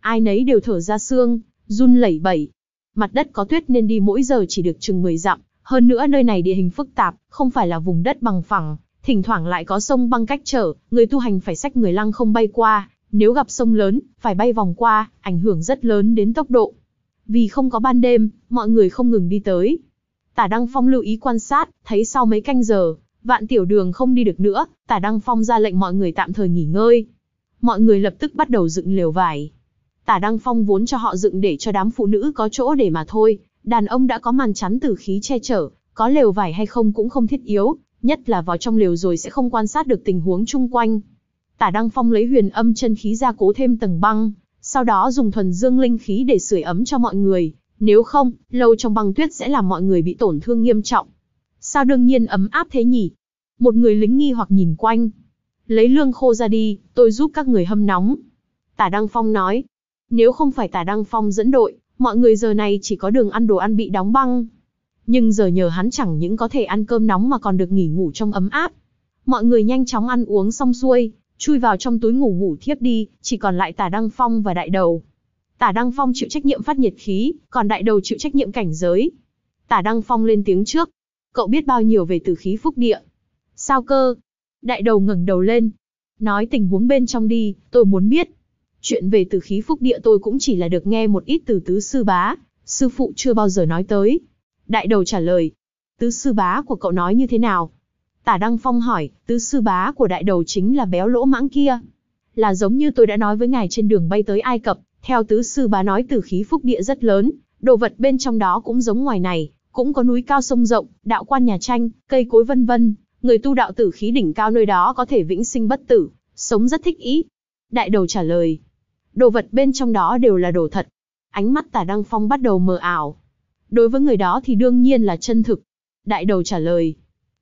ai nấy đều thở ra xương, run lẩy bẩy. Mặt đất có tuyết nên đi mỗi giờ chỉ được chừng mười dặm, hơn nữa nơi này địa hình phức tạp, không phải là vùng đất bằng phẳng, thỉnh thoảng lại có sông băng cách trở, người tu hành phải xách người lăng không bay qua, nếu gặp sông lớn, phải bay vòng qua, ảnh hưởng rất lớn đến tốc độ. Vì không có ban đêm, mọi người không ngừng đi tới. Tả Đăng Phong lưu ý quan sát, thấy sau mấy canh giờ, Vạn Tiểu Đường không đi được nữa, Tả Đăng Phong ra lệnh mọi người tạm thời nghỉ ngơi. Mọi người lập tức bắt đầu dựng lều vải. Tả Đăng Phong vốn cho họ dựng để cho đám phụ nữ có chỗ để mà thôi, đàn ông đã có màn chắn tử khí che chở, có lều vải hay không cũng không thiết yếu, nhất là vào trong lều rồi sẽ không quan sát được tình huống chung quanh. Tả Đăng Phong lấy huyền âm chân khí ra cố thêm tầng băng, sau đó dùng thuần dương linh khí để sưởi ấm cho mọi người, nếu không, lâu trong băng tuyết sẽ làm mọi người bị tổn thương nghiêm trọng. Sao đương nhiên ấm áp thế nhỉ? Một người lính nghi hoặc nhìn quanh. Lấy lương khô ra đi, tôi giúp các người hâm nóng. Tả Đăng Phong nói. Nếu không phải Tả Đăng Phong dẫn đội, mọi người giờ này chỉ có đường ăn đồ ăn bị đóng băng. Nhưng giờ nhờ hắn chẳng những có thể ăn cơm nóng mà còn được nghỉ ngủ trong ấm áp. Mọi người nhanh chóng ăn uống xong xuôi, chui vào trong túi ngủ ngủ thiếp đi, chỉ còn lại Tả Đăng Phong và Đại Đầu. Tả Đăng Phong chịu trách nhiệm phát nhiệt khí, còn Đại Đầu chịu trách nhiệm cảnh giới. Tả Đăng Phong lên tiếng trước. Cậu biết bao nhiêu về tử khí phúc địa? Sao cơ? Đại Đầu ngẩng đầu lên. Nói tình huống bên trong đi, tôi muốn biết. Chuyện về tử khí phúc địa tôi cũng chỉ là được nghe một ít từ tứ sư bá, sư phụ chưa bao giờ nói tới. Đại Đầu trả lời. Tứ sư bá của cậu nói như thế nào? Tả Đăng Phong hỏi, tứ sư bá của Đại Đầu chính là béo lỗ mãng kia. Là giống như tôi đã nói với ngài trên đường bay tới Ai Cập, theo tứ sư bá nói tử khí phúc địa rất lớn, đồ vật bên trong đó cũng giống ngoài này, cũng có núi cao sông rộng, đạo quan nhà tranh, cây cối vân vân, người tu đạo tử khí đỉnh cao nơi đó có thể vĩnh sinh bất tử, sống rất thích ý. Đại Đầu trả lời. Đồ vật bên trong đó đều là đồ thật. Ánh mắt Tả Đăng Phong bắt đầu mờ ảo. Đối với người đó thì đương nhiên là chân thực. Đại Đầu trả lời.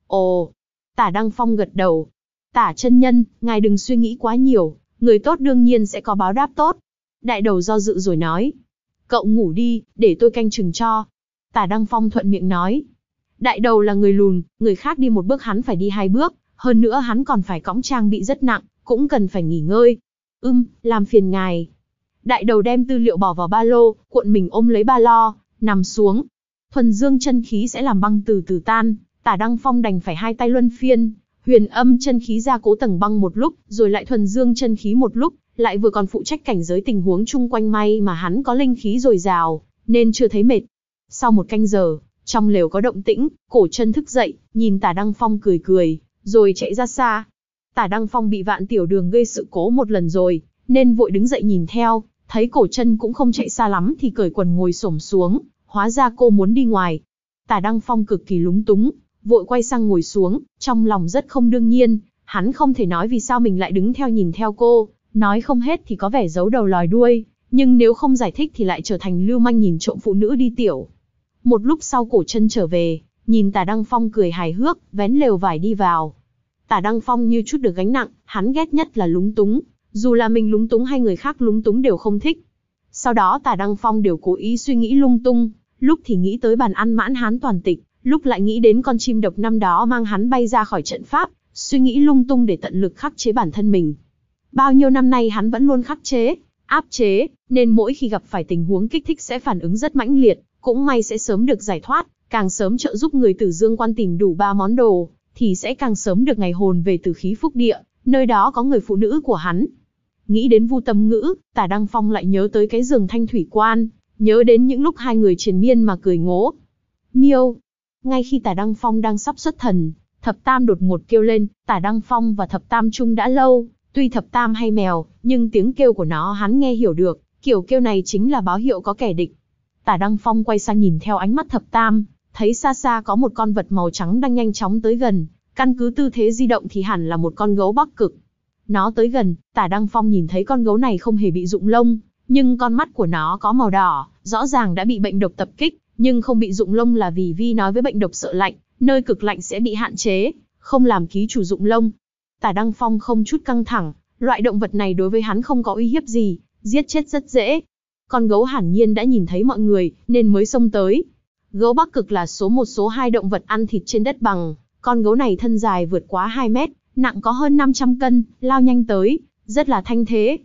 Ồ. Tả Đăng Phong gật đầu. Tả chân nhân, ngài đừng suy nghĩ quá nhiều, người tốt đương nhiên sẽ có báo đáp tốt. Đại Đầu do dự rồi nói. Cậu ngủ đi, để tôi canh chừng cho. Tả Đăng Phong thuận miệng nói. Đại Đầu là người lùn, người khác đi một bước hắn phải đi hai bước, hơn nữa hắn còn phải cõng trang bị rất nặng, cũng cần phải nghỉ ngơi. Ưm, làm phiền ngài. Đại Đầu đem tư liệu bỏ vào ba lô, cuộn mình ôm lấy ba lo, nằm xuống. Thuần dương chân khí sẽ làm băng từ từ tan, Tả Đăng Phong đành phải hai tay luân phiên, huyền âm chân khí ra cố tầng băng một lúc, rồi lại thuần dương chân khí một lúc, lại vừa còn phụ trách cảnh giới tình huống chung quanh, may mà hắn có linh khí dồi dào, nên chưa thấy mệt. Sau một canh giờ, trong lều có động tĩnh, Cổ Chân thức dậy, nhìn Tả Đăng Phong cười cười, rồi chạy ra xa. Tả Đăng Phong bị Vạn Tiểu Đường gây sự cố một lần rồi, nên vội đứng dậy nhìn theo, thấy Cổ Chân cũng không chạy xa lắm thì cởi quần ngồi xổm xuống, hóa ra cô muốn đi ngoài. Tả Đăng Phong cực kỳ lúng túng, vội quay sang ngồi xuống, trong lòng rất không đương nhiên, hắn không thể nói vì sao mình lại đứng theo nhìn theo cô, nói không hết thì có vẻ giấu đầu lòi đuôi, nhưng nếu không giải thích thì lại trở thành lưu manh nhìn trộm phụ nữ đi tiểu. Một lúc sau Cổ Chân trở về, nhìn Tả Đăng Phong cười hài hước, vén lều vải đi vào. Tả Đăng Phong như chút được gánh nặng, hắn ghét nhất là lúng túng, dù là mình lúng túng hay người khác lúng túng đều không thích. Sau đó Tả Đăng Phong đều cố ý suy nghĩ lung tung, lúc thì nghĩ tới bàn ăn mãn hán toàn tịch, lúc lại nghĩ đến con chim độc năm đó mang hắn bay ra khỏi trận pháp, suy nghĩ lung tung để tận lực khắc chế bản thân mình. Bao nhiêu năm nay hắn vẫn luôn khắc chế, áp chế, nên mỗi khi gặp phải tình huống kích thích sẽ phản ứng rất mãnh liệt, cũng may sẽ sớm được giải thoát, càng sớm trợ giúp người Tử Dương Quan tìm đủ ba món đồ, thì sẽ càng sớm được ngày hồn về Tử khí phúc địa, nơi đó có người phụ nữ của hắn. Nghĩ đến Vu Tâm Ngữ, Tả Đăng Phong lại nhớ tới cái giường Thanh Thủy Quan, nhớ đến những lúc hai người triền miên mà cười ngố. Miêu. Ngay khi Tả Đăng Phong đang sắp xuất thần, Thập Tam đột ngột kêu lên. Tả Đăng Phong và Thập Tam chung đã lâu, tuy Thập Tam hay mèo, nhưng tiếng kêu của nó hắn nghe hiểu được, kiểu kêu này chính là báo hiệu có kẻ địch. Tả Đăng Phong quay sang nhìn theo ánh mắt Thập Tam, thấy xa xa có một con vật màu trắng đang nhanh chóng tới gần, căn cứ tư thế di động thì hẳn là một con gấu Bắc Cực. Nó tới gần, Tả Đăng Phong nhìn thấy con gấu này không hề bị rụng lông, nhưng con mắt của nó có màu đỏ, rõ ràng đã bị bệnh độc tập kích, nhưng không bị rụng lông là vì Vi nói với bệnh độc sợ lạnh, nơi cực lạnh sẽ bị hạn chế, không làm ký chủ rụng lông. Tả Đăng Phong không chút căng thẳng, loại động vật này đối với hắn không có uy hiếp gì, giết chết rất dễ. Con gấu hẳn nhiên đã nhìn thấy mọi người, nên mới xông tới. Gấu Bắc Cực là số một số hai động vật ăn thịt trên đất bằng, con gấu này thân dài vượt quá hai mét, nặng có hơn năm trăm cân, lao nhanh tới, rất là thanh thế.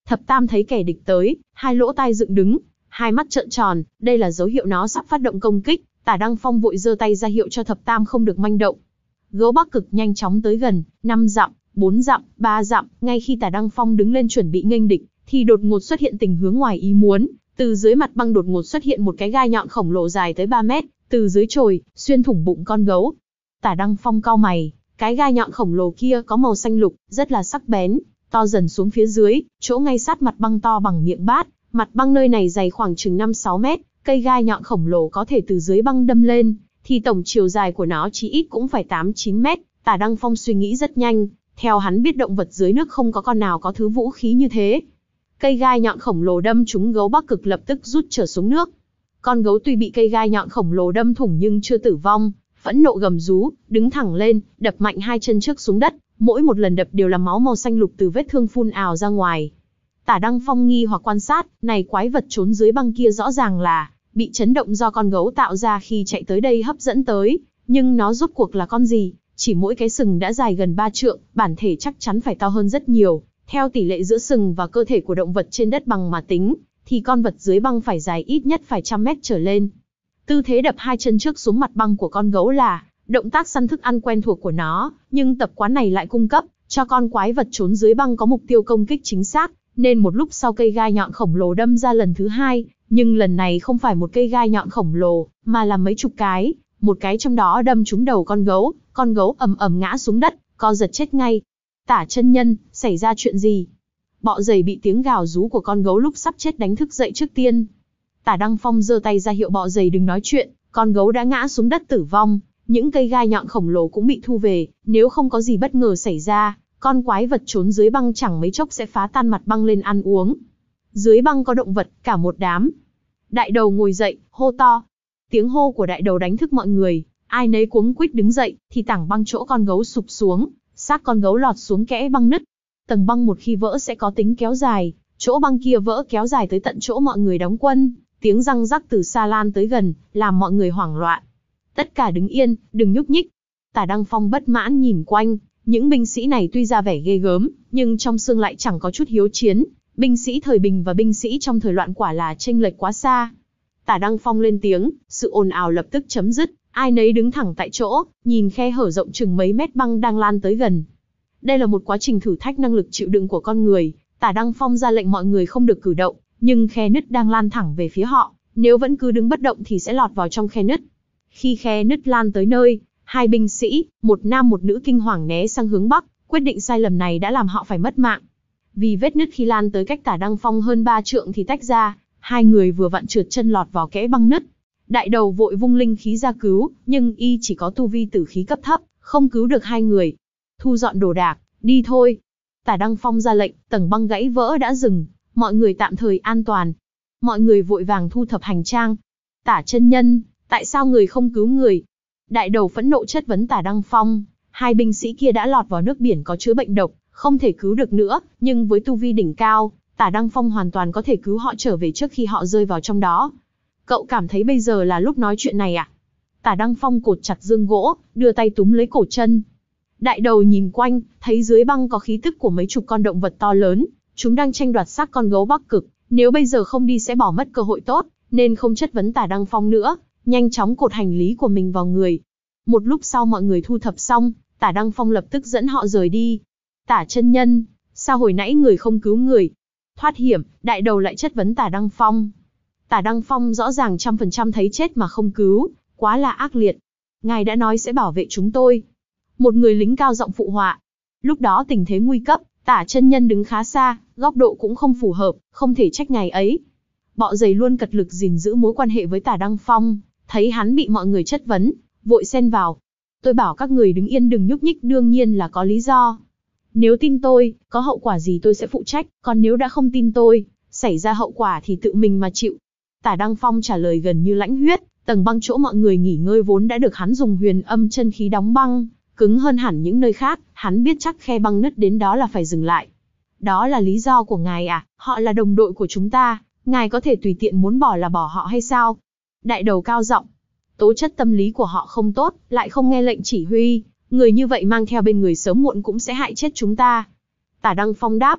Thập Tam thấy kẻ địch tới, hai lỗ tai dựng đứng, hai mắt trợn tròn, đây là dấu hiệu nó sắp phát động công kích. Tả Đăng Phong vội giơ tay ra hiệu cho Thập Tam không được manh động. Gấu Bắc Cực nhanh chóng tới gần, năm dặm, bốn dặm, ba dặm, ngay khi Tả Đăng Phong đứng lên chuẩn bị nghênh địch, thì đột ngột xuất hiện tình huống ngoài ý muốn, từ dưới mặt băng đột ngột xuất hiện một cái gai nhọn khổng lồ dài tới ba mét, từ dưới chồi, xuyên thủng bụng con gấu. Tả Đăng Phong cau mày, cái gai nhọn khổng lồ kia có màu xanh lục, rất là sắc bén, to dần xuống phía dưới, chỗ ngay sát mặt băng to bằng miệng bát, mặt băng nơi này dày khoảng chừng năm sáu mét, cây gai nhọn khổng lồ có thể từ dưới băng đâm lên, thì tổng chiều dài của nó chí ít cũng phải tám chín mét. Tả Đăng Phong suy nghĩ rất nhanh, theo hắn biết động vật dưới nước không có con nào có thứ vũ khí như thế. Cây gai nhọn khổng lồ đâm trúng gấu Bắc Cực lập tức rút trở xuống nước. Con gấu tuy bị cây gai nhọn khổng lồ đâm thủng nhưng chưa tử vong, phẫn nộ gầm rú, đứng thẳng lên, đập mạnh hai chân trước xuống đất, mỗi một lần đập đều là máu màu xanh lục từ vết thương phun ào ra ngoài. Tả Đăng Phong nghi hoặc quan sát, này quái vật trốn dưới băng kia rõ ràng là bị chấn động do con gấu tạo ra khi chạy tới đây hấp dẫn tới, nhưng nó rốt cuộc là con gì? Chỉ mỗi cái sừng đã dài gần ba trượng, bản thể chắc chắn phải to hơn rất nhiều. Theo tỷ lệ giữa sừng và cơ thể của động vật trên đất bằng mà tính, thì con vật dưới băng phải dài ít nhất phải trăm mét trở lên. Tư thế đập hai chân trước xuống mặt băng của con gấu là động tác săn thức ăn quen thuộc của nó, nhưng tập quán này lại cung cấp cho con quái vật trốn dưới băng có mục tiêu công kích chính xác, nên một lúc sau cây gai nhọn khổng lồ đâm ra lần thứ hai, nhưng lần này không phải một cây gai nhọn khổng lồ, mà là mấy chục cái, một cái trong đó đâm trúng đầu con gấu, con gấu ầm ầm ngã xuống đất, co giật chết ngay. Tả chân nhân, xảy ra chuyện gì? Bọ dày bị tiếng gào rú của con gấu lúc sắp chết đánh thức dậy trước tiên. Tả Đăng Phong giơ tay ra hiệu bọ dày đừng nói chuyện, con gấu đã ngã xuống đất tử vong, những cây gai nhọn khổng lồ cũng bị thu về, nếu không có gì bất ngờ xảy ra, con quái vật trốn dưới băng chẳng mấy chốc sẽ phá tan mặt băng lên ăn uống. Dưới băng có động vật, cả một đám. Đại đầu ngồi dậy, hô to. Tiếng hô của đại đầu đánh thức mọi người, ai nấy cuống quýt đứng dậy, thì tảng băng chỗ con gấu sụp xuống, xác con gấu lọt xuống kẽ băng nứt. Tầng băng một khi vỡ sẽ có tính kéo dài, chỗ băng kia vỡ kéo dài tới tận chỗ mọi người đóng quân, tiếng răng rắc từ xa lan tới gần, làm mọi người hoảng loạn. Tất cả đứng yên, đừng nhúc nhích. Tả Đăng Phong bất mãn nhìn quanh, những binh sĩ này tuy ra vẻ ghê gớm, nhưng trong xương lại chẳng có chút hiếu chiến. Binh sĩ thời bình và binh sĩ trong thời loạn quả là chênh lệch quá xa. Tả Đăng Phong lên tiếng, sự ồn ào lập tức chấm dứt, ai nấy đứng thẳng tại chỗ, nhìn khe hở rộng chừng mấy mét băng đang lan tới gần. Đây là một quá trình thử thách năng lực chịu đựng của con người. Tả Đăng Phong ra lệnh mọi người không được cử động, nhưng khe nứt đang lan thẳng về phía họ, nếu vẫn cứ đứng bất động thì sẽ lọt vào trong khe nứt. Khi khe nứt lan tới nơi, hai binh sĩ, một nam một nữ kinh hoàng né sang hướng bắc, quyết định sai lầm này đã làm họ phải mất mạng. Vì vết nứt khi lan tới cách Tả Đăng Phong hơn ba trượng thì tách ra, hai người vừa vặn trượt chân lọt vào kẽ băng nứt. Đại đầu vội vung linh khí ra cứu, nhưng y chỉ có tu vi tử khí cấp thấp, không cứu được hai người. Thu dọn đồ đạc, đi thôi. Tả Đăng Phong ra lệnh, tầng băng gãy vỡ đã dừng, mọi người tạm thời an toàn. Mọi người vội vàng thu thập hành trang. Tả chân nhân, tại sao người không cứu người? Đại đầu phẫn nộ chất vấn Tả Đăng Phong, hai binh sĩ kia đã lọt vào nước biển có chứa bệnh độc, không thể cứu được nữa, nhưng với tu vi đỉnh cao, Tả Đăng Phong hoàn toàn có thể cứu họ trở về trước khi họ rơi vào trong đó. Cậu cảm thấy bây giờ là lúc nói chuyện này à? Tả Đăng Phong cột chặt dương gỗ, đưa tay túm lấy cổ chân. Đại đầu nhìn quanh, thấy dưới băng có khí tức của mấy chục con động vật to lớn, chúng đang tranh đoạt xác con gấu Bắc Cực, nếu bây giờ không đi sẽ bỏ mất cơ hội tốt, nên không chất vấn Tả Đăng Phong nữa, nhanh chóng cột hành lý của mình vào người. Một lúc sau mọi người thu thập xong, Tả Đăng Phong lập tức dẫn họ rời đi. Tả chân nhân, sao hồi nãy người không cứu người? Thoát hiểm, đại đầu lại chất vấn Tả Đăng Phong. Tả Đăng Phong rõ ràng trăm phần trăm thấy chết mà không cứu, quá là ác liệt. Ngài đã nói sẽ bảo vệ chúng tôi. Một người lính cao giọng phụ họa. Lúc đó tình thế nguy cấp, Tả chân nhân đứng khá xa, góc độ cũng không phù hợp, không thể trách ngài ấy. Bọ dày luôn cật lực gìn giữ mối quan hệ với Tả Đăng Phong, thấy hắn bị mọi người chất vấn, vội xen vào. Tôi bảo các người đứng yên đừng nhúc nhích đương nhiên là có lý do. Nếu tin tôi, có hậu quả gì tôi sẽ phụ trách, còn nếu đã không tin tôi, xảy ra hậu quả thì tự mình mà chịu. Tả Đăng Phong trả lời gần như lãnh huyết, tầng băng chỗ mọi người nghỉ ngơi vốn đã được hắn dùng huyền âm chân khí đóng băng, cứng hơn hẳn những nơi khác, hắn biết chắc khe băng nứt đến đó là phải dừng lại. Đó là lý do của ngài à, họ là đồng đội của chúng ta, ngài có thể tùy tiện muốn bỏ là bỏ họ hay sao? Đại đầu cao giọng, tố chất tâm lý của họ không tốt, lại không nghe lệnh chỉ huy, người như vậy mang theo bên người sớm muộn cũng sẽ hại chết chúng ta. Tả Đăng Phong đáp,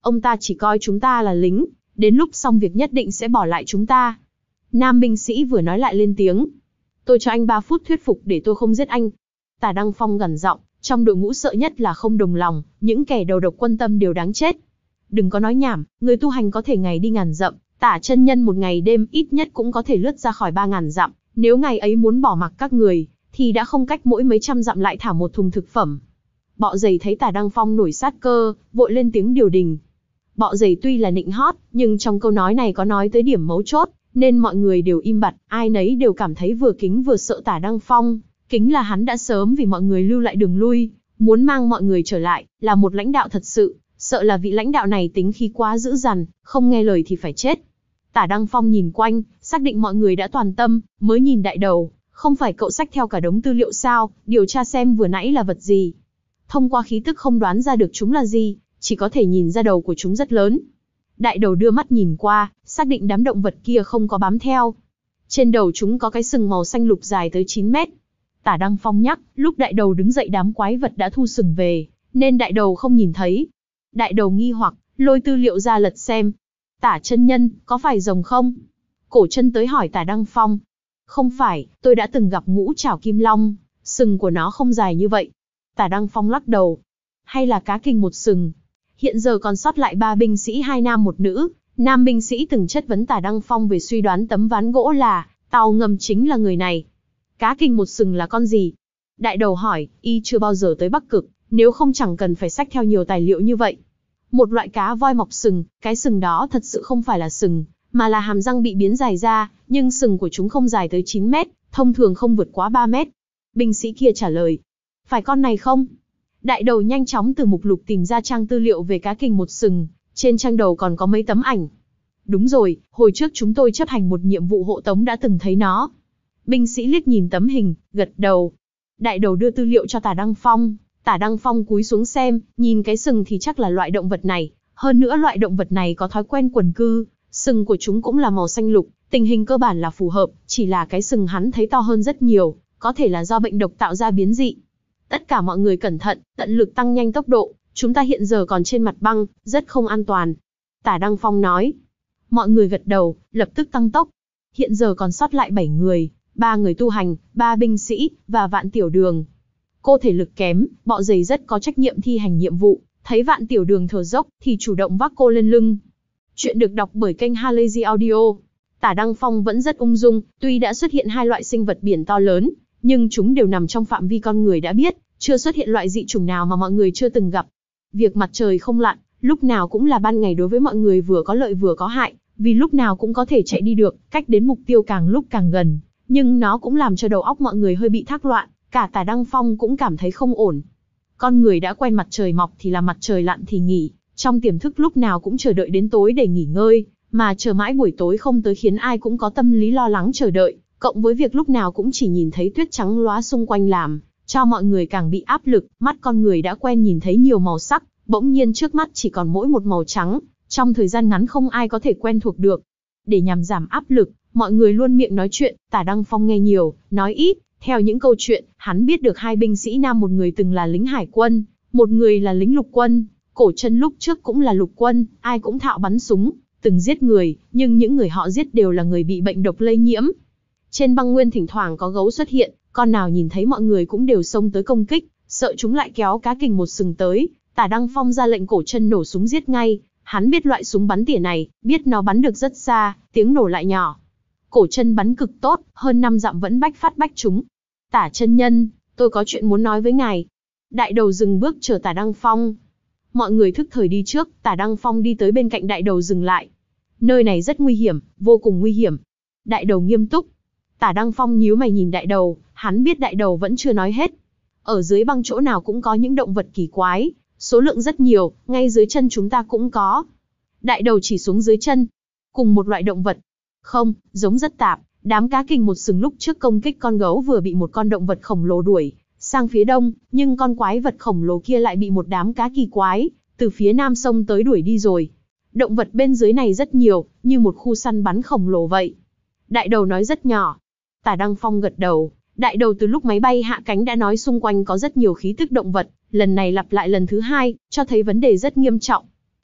Ông ta chỉ coi chúng ta là lính, đến lúc xong việc nhất định sẽ bỏ lại chúng ta. Nam binh sĩ vừa nói lại lên tiếng. Tôi cho anh ba phút thuyết phục để tôi không giết anh. Tả Đăng Phong gằn giọng, trong đội ngũ sợ nhất là không đồng lòng, những kẻ đầu độc quân tâm đều đáng chết. Đừng có nói nhảm, người tu hành có thể ngày đi ngàn dặm, Tả chân nhân một ngày đêm ít nhất cũng có thể lướt ra khỏi ba ngàn dặm, nếu ngày ấy muốn bỏ mặc các người, thì đã không cách mỗi mấy trăm dặm lại thả một thùng thực phẩm. Bọ Dày thấy Tả Đăng Phong nổi sát cơ, vội lên tiếng điều đình. Bọ Dày tuy là nịnh hót, nhưng trong câu nói này có nói tới điểm mấu chốt, nên mọi người đều im bặt, ai nấy đều cảm thấy vừa kính vừa sợ Tả Đăng Phong. Kính là hắn đã sớm vì mọi người lưu lại đường lui, muốn mang mọi người trở lại, là một lãnh đạo thật sự, sợ là vị lãnh đạo này tính khí quá dữ dằn, không nghe lời thì phải chết. Tả Đăng Phong nhìn quanh, xác định mọi người đã toàn tâm, mới nhìn Đại Đầu, không phải cậu xách theo cả đống tư liệu sao, điều tra xem vừa nãy là vật gì. Thông qua khí tức không đoán ra được chúng là gì, chỉ có thể nhìn ra đầu của chúng rất lớn. Đại Đầu đưa mắt nhìn qua, xác định đám động vật kia không có bám theo. Trên đầu chúng có cái sừng màu xanh lục dài tới chín mét. Tả Đăng Phong nhắc, lúc Đại Đầu đứng dậy đám quái vật đã thu sừng về, nên Đại Đầu không nhìn thấy. Đại Đầu nghi hoặc, lôi tư liệu ra lật xem. Tả chân nhân, có phải rồng không? Cổ Chân tới hỏi Tả Đăng Phong. Không phải, tôi đã từng gặp ngũ trảo kim long, sừng của nó không dài như vậy. Tả Đăng Phong lắc đầu. Hay là cá kình một sừng? Hiện giờ còn sót lại ba binh sĩ hai nam một nữ. Nam binh sĩ từng chất vấn Tả Đăng Phong về suy đoán tấm ván gỗ là tàu ngầm chính là người này. Cá kình một sừng là con gì? Đại Đầu hỏi, y chưa bao giờ tới Bắc Cực, nếu không chẳng cần phải xách theo nhiều tài liệu như vậy. Một loại cá voi mọc sừng, cái sừng đó thật sự không phải là sừng, mà là hàm răng bị biến dài ra, nhưng sừng của chúng không dài tới chín mét, thông thường không vượt quá ba mét. Binh sĩ kia trả lời, phải con này không? Đại Đầu nhanh chóng từ mục lục tìm ra trang tư liệu về cá kình một sừng, trên trang đầu còn có mấy tấm ảnh. Đúng rồi, hồi trước chúng tôi chấp hành một nhiệm vụ hộ tống đã từng thấy nó. Binh sĩ liếc nhìn tấm hình, gật đầu. Đại Đầu đưa tư liệu cho Tả Đăng Phong. Tả Đăng Phong cúi xuống xem, nhìn cái sừng thì chắc là loại động vật này. Hơn nữa loại động vật này có thói quen quần cư, sừng của chúng cũng là màu xanh lục, tình hình cơ bản là phù hợp, chỉ là cái sừng hắn thấy to hơn rất nhiều, có thể là do bệnh độc tạo ra biến dị. Tất cả mọi người cẩn thận, tận lực tăng nhanh tốc độ, chúng ta hiện giờ còn trên mặt băng, rất không an toàn. Tả Đăng Phong nói. Mọi người gật đầu, lập tức tăng tốc. Hiện giờ còn sót lại bảy người, ba người tu hành, ba binh sĩ, và Vạn Tiểu Đường. Cô thể lực kém, Bọ Dày rất có trách nhiệm thi hành nhiệm vụ, thấy Vạn Tiểu Đường thở dốc, thì chủ động vác cô lên lưng. Chuyện được đọc bởi kênh Halazy Audio. Tả Đăng Phong vẫn rất ung dung, tuy đã xuất hiện hai loại sinh vật biển to lớn, nhưng chúng đều nằm trong phạm vi con người đã biết, chưa xuất hiện loại dị chủng nào mà mọi người chưa từng gặp. Việc mặt trời không lặn, lúc nào cũng là ban ngày đối với mọi người vừa có lợi vừa có hại, vì lúc nào cũng có thể chạy đi được, cách đến mục tiêu càng lúc càng gần, nhưng nó cũng làm cho đầu óc mọi người hơi bị thác loạn, cả Tả Đăng Phong cũng cảm thấy không ổn. Con người đã quen mặt trời mọc thì làm mặt trời lặn thì nghỉ, trong tiềm thức lúc nào cũng chờ đợi đến tối để nghỉ ngơi, mà chờ mãi buổi tối không tới khiến ai cũng có tâm lý lo lắng chờ đợi, cộng với việc lúc nào cũng chỉ nhìn thấy tuyết trắng lóa xung quanh làm cho mọi người càng bị áp lực, mắt con người đã quen nhìn thấy nhiều màu sắc, bỗng nhiên trước mắt chỉ còn mỗi một màu trắng, trong thời gian ngắn không ai có thể quen thuộc được. Để nhằm giảm áp lực, mọi người luôn miệng nói chuyện, Tả Đăng Phong nghe nhiều, nói ít, theo những câu chuyện, hắn biết được hai binh sĩ nam một người từng là lính hải quân, một người là lính lục quân, Cổ Chân lúc trước cũng là lục quân, ai cũng thạo bắn súng, từng giết người, nhưng những người họ giết đều là người bị bệnh độc lây nhiễm. Trên băng nguyên thỉnh thoảng có gấu xuất hiện, con nào nhìn thấy mọi người cũng đều xông tới công kích, sợ chúng lại kéo cá kình một sừng tới, Tả Đăng Phong ra lệnh Cổ Chân nổ súng giết ngay, hắn biết loại súng bắn tỉa này, biết nó bắn được rất xa, tiếng nổ lại nhỏ. Cổ Chân bắn cực tốt, hơn năm dặm vẫn bách phát bách trúng. Tả chân nhân, tôi có chuyện muốn nói với ngài. Đại Đầu dừng bước chờ Tả Đăng Phong. Mọi người thức thời đi trước, Tả Đăng Phong đi tới bên cạnh Đại Đầu dừng lại. Nơi này rất nguy hiểm, vô cùng nguy hiểm. Đại Đầu nghiêm túc. Tả Đăng Phong nhíu mày nhìn Đại Đầu, hắn biết Đại Đầu vẫn chưa nói hết. Ở dưới băng chỗ nào cũng có những động vật kỳ quái, số lượng rất nhiều, ngay dưới chân chúng ta cũng có. Đại Đầu chỉ xuống dưới chân. Cùng một loại động vật. Không, giống rất tạp. Đám cá kình một sừng lúc trước công kích con gấu vừa bị một con động vật khổng lồ đuổi sang phía đông, nhưng con quái vật khổng lồ kia lại bị một đám cá kỳ quái từ phía nam sông tới đuổi đi rồi. Động vật bên dưới này rất nhiều, như một khu săn bắn khổng lồ vậy. Đại Đầu nói rất nhỏ. Tả Đăng Phong gật đầu. Đại Đầu từ lúc máy bay hạ cánh đã nói xung quanh có rất nhiều khí tức động vật, lần này lặp lại lần thứ hai, cho thấy vấn đề rất nghiêm trọng.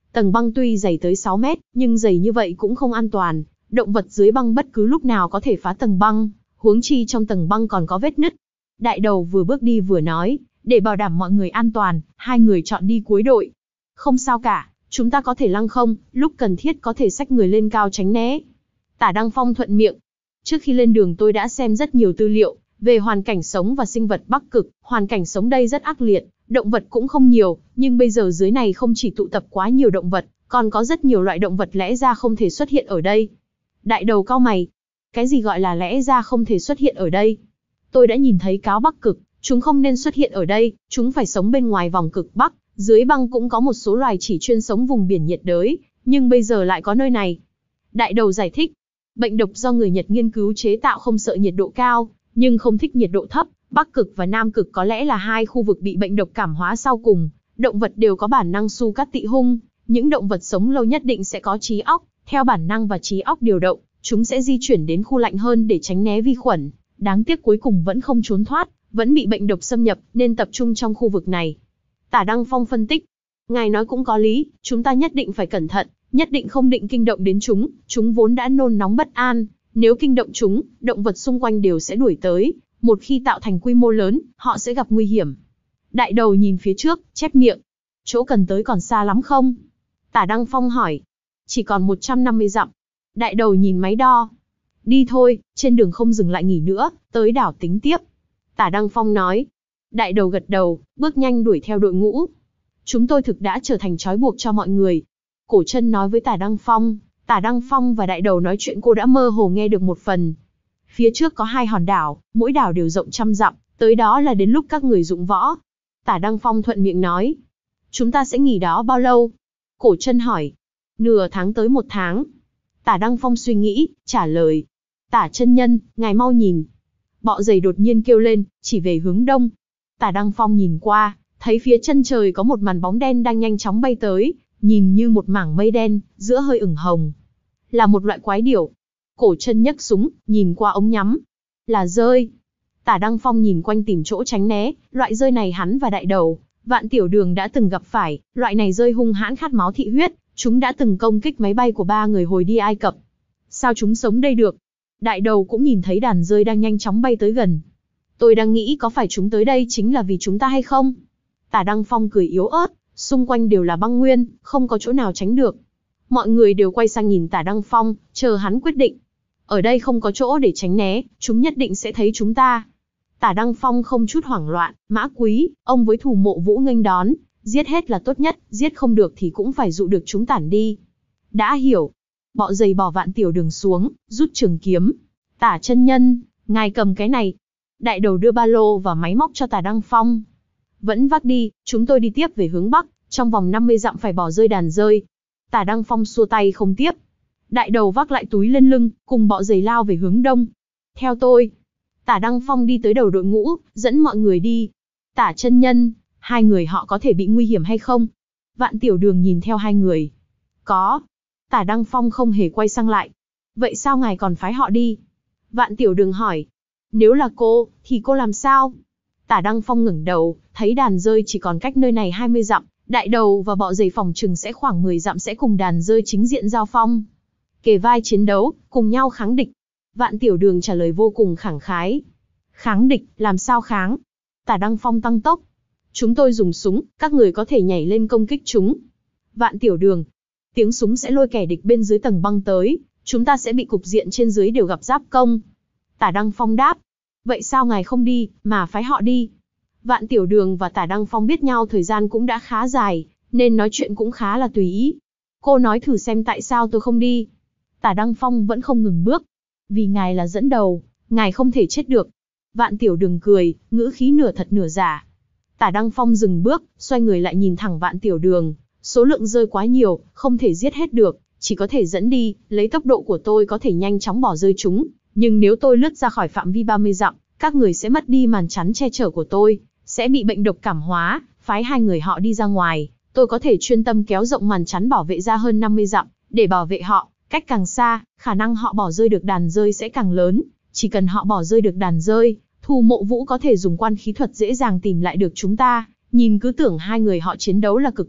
Tầng băng tuy dày tới sáu mét, nhưng dày như vậy cũng không an toàn. Động vật dưới băng bất cứ lúc nào có thể phá tầng băng, huống chi trong tầng băng còn có vết nứt. Đại đầu vừa bước đi vừa nói, để bảo đảm mọi người an toàn, hai người chọn đi cuối đội. Không sao cả, chúng ta có thể lăng không, lúc cần thiết có thể xách người lên cao tránh né. Tả Đăng Phong thuận miệng. Trước khi lên đường tôi đã xem rất nhiều tư liệu về hoàn cảnh sống và sinh vật Bắc Cực. Hoàn cảnh sống đây rất ác liệt, động vật cũng không nhiều, nhưng bây giờ dưới này không chỉ tụ tập quá nhiều động vật, còn có rất nhiều loại động vật lẽ ra không thể xuất hiện ở đây. Đại đầu cau mày. Cái gì gọi là lẽ ra không thể xuất hiện ở đây? Tôi đã nhìn thấy cáo Bắc Cực, chúng không nên xuất hiện ở đây, chúng phải sống bên ngoài vòng cực Bắc. Dưới băng cũng có một số loài chỉ chuyên sống vùng biển nhiệt đới, nhưng bây giờ lại có nơi này. Đại đầu giải thích. Bệnh độc do người Nhật nghiên cứu chế tạo không sợ nhiệt độ cao, nhưng không thích nhiệt độ thấp. Bắc Cực và Nam Cực có lẽ là hai khu vực bị bệnh độc cảm hóa sau cùng. Động vật đều có bản năng su cắt tị hung. Những động vật sống lâu nhất định sẽ có trí óc. Theo bản năng và trí óc điều động, chúng sẽ di chuyển đến khu lạnh hơn để tránh né vi khuẩn. Đáng tiếc cuối cùng vẫn không trốn thoát, vẫn bị bệnh độc xâm nhập, nên tập trung trong khu vực này. Tả Đăng Phong phân tích. Ngài nói cũng có lý, chúng ta nhất định phải cẩn thận, nhất định không định kinh động đến chúng, chúng vốn đã nôn nóng bất an. Nếu kinh động chúng, động vật xung quanh đều sẽ đuổi tới, một khi tạo thành quy mô lớn, họ sẽ gặp nguy hiểm. Đại đầu nhìn phía trước, chép miệng. Chỗ cần tới còn xa lắm không? Tả Đăng Phong hỏi. Chỉ còn một trăm năm mươi dặm. Đại đầu nhìn máy đo. Đi thôi, trên đường không dừng lại nghỉ nữa, tới đảo tính tiếp. Tả Đăng Phong nói. Đại đầu gật đầu, bước nhanh đuổi theo đội ngũ. Chúng tôi thực đã trở thành trói buộc cho mọi người. Cổ Trân nói với Tả Đăng Phong. Tả Đăng Phong và Đại đầu nói chuyện cô đã mơ hồ nghe được một phần. Phía trước có hai hòn đảo, mỗi đảo đều rộng trăm dặm, tới đó là đến lúc các người dụng võ. Tả Đăng Phong thuận miệng nói. Chúng ta sẽ nghỉ đó bao lâu? Cổ Trân hỏi. Nửa tháng tới một tháng. Tả Đăng Phong suy nghĩ, trả lời. Tả chân nhân, ngài mau nhìn. Bọ dày đột nhiên kêu lên, chỉ về hướng đông. Tả Đăng Phong nhìn qua, thấy phía chân trời có một màn bóng đen đang nhanh chóng bay tới, nhìn như một mảng mây đen, giữa hơi ửng hồng. Là một loại quái điểu. Cổ Trân nhấc súng, nhìn qua ống nhắm. Là rơi. Tả Đăng Phong nhìn quanh tìm chỗ tránh né, loại rơi này hắn và Đại đầu, Vạn Tiểu Đường đã từng gặp phải, loại này rơi hung hãn khát máu thị huyết, chúng đã từng công kích máy bay của ba người hồi đi Ai Cập. Sao chúng sống đây được? Đại đầu cũng nhìn thấy đàn rơi đang nhanh chóng bay tới gần. Tôi đang nghĩ có phải chúng tới đây chính là vì chúng ta hay không? Tả Đăng Phong cười yếu ớt, xung quanh đều là băng nguyên, không có chỗ nào tránh được. Mọi người đều quay sang nhìn Tả Đăng Phong, chờ hắn quyết định. Ở đây không có chỗ để tránh né, chúng nhất định sẽ thấy chúng ta. Tả Đăng Phong không chút hoảng loạn, Mã Quý, ông với Thủ Mộ Vũ nghênh đón, giết hết là tốt nhất, giết không được thì cũng phải dụ được chúng tản đi. Đã hiểu. Bọ dày bỏ Vạn Tiểu Đường xuống, rút trường kiếm. Tả chân nhân, ngài cầm cái này. Đại đầu đưa ba lô và máy móc cho Tả Đăng Phong. Vẫn vác đi, chúng tôi đi tiếp về hướng Bắc, trong vòng năm mươi dặm phải bỏ rơi đàn rơi. Tả Đăng Phong xua tay không tiếp. Đại đầu vác lại túi lên lưng, cùng bọ dày lao về hướng đông. Theo tôi. Tả Đăng Phong đi tới đầu đội ngũ, dẫn mọi người đi. Tả chân nhân, hai người họ có thể bị nguy hiểm hay không? Vạn Tiểu Đường nhìn theo hai người. Có. Tả Đăng Phong không hề quay sang lại. Vậy sao ngài còn phái họ đi? Vạn Tiểu Đường hỏi. Nếu là cô, thì cô làm sao? Tả Đăng Phong ngẩng đầu, thấy đàn rơi chỉ còn cách nơi này hai mươi dặm. Đại đầu và bọ dày phòng trừng sẽ khoảng mười dặm sẽ cùng đàn rơi chính diện giao phong. Kề vai chiến đấu, cùng nhau kháng địch. Vạn Tiểu Đường trả lời vô cùng khẳng khái. Kháng địch, làm sao kháng? Tả Đăng Phong tăng tốc. Chúng tôi dùng súng, các người có thể nhảy lên công kích chúng. Vạn Tiểu Đường. Tiếng súng sẽ lôi kẻ địch bên dưới tầng băng tới, chúng ta sẽ bị cục diện trên dưới đều gặp giáp công. Tả Đăng Phong đáp. Vậy sao ngài không đi, mà phái họ đi? Vạn Tiểu Đường và Tả Đăng Phong biết nhau thời gian cũng đã khá dài, nên nói chuyện cũng khá là tùy ý. Cô nói thử xem tại sao tôi không đi. Tả Đăng Phong vẫn không ngừng bước. Vì ngài là dẫn đầu, ngài không thể chết được. Vạn Tiểu Đường cười, ngữ khí nửa thật nửa giả. Tả Đăng Phong dừng bước, xoay người lại nhìn thẳng Vạn Tiểu Đường. Số lượng rơi quá nhiều, không thể giết hết được, chỉ có thể dẫn đi, lấy tốc độ của tôi có thể nhanh chóng bỏ rơi chúng. Nhưng nếu tôi lướt ra khỏi phạm vi ba mươi dặm, các người sẽ mất đi màn chắn che chở của tôi, sẽ bị bệnh độc cảm hóa, phái hai người họ đi ra ngoài. Tôi có thể chuyên tâm kéo rộng màn chắn bảo vệ ra hơn năm mươi dặm, để bảo vệ họ, cách càng xa, khả năng họ bỏ rơi được đàn rơi sẽ càng lớn. Chỉ cần họ bỏ rơi được đàn rơi, Thủ Mộ Vũ có thể dùng quan khí thuật dễ dàng tìm lại được chúng ta. Nhìn cứ tưởng hai người họ chiến đấu là cực nhất,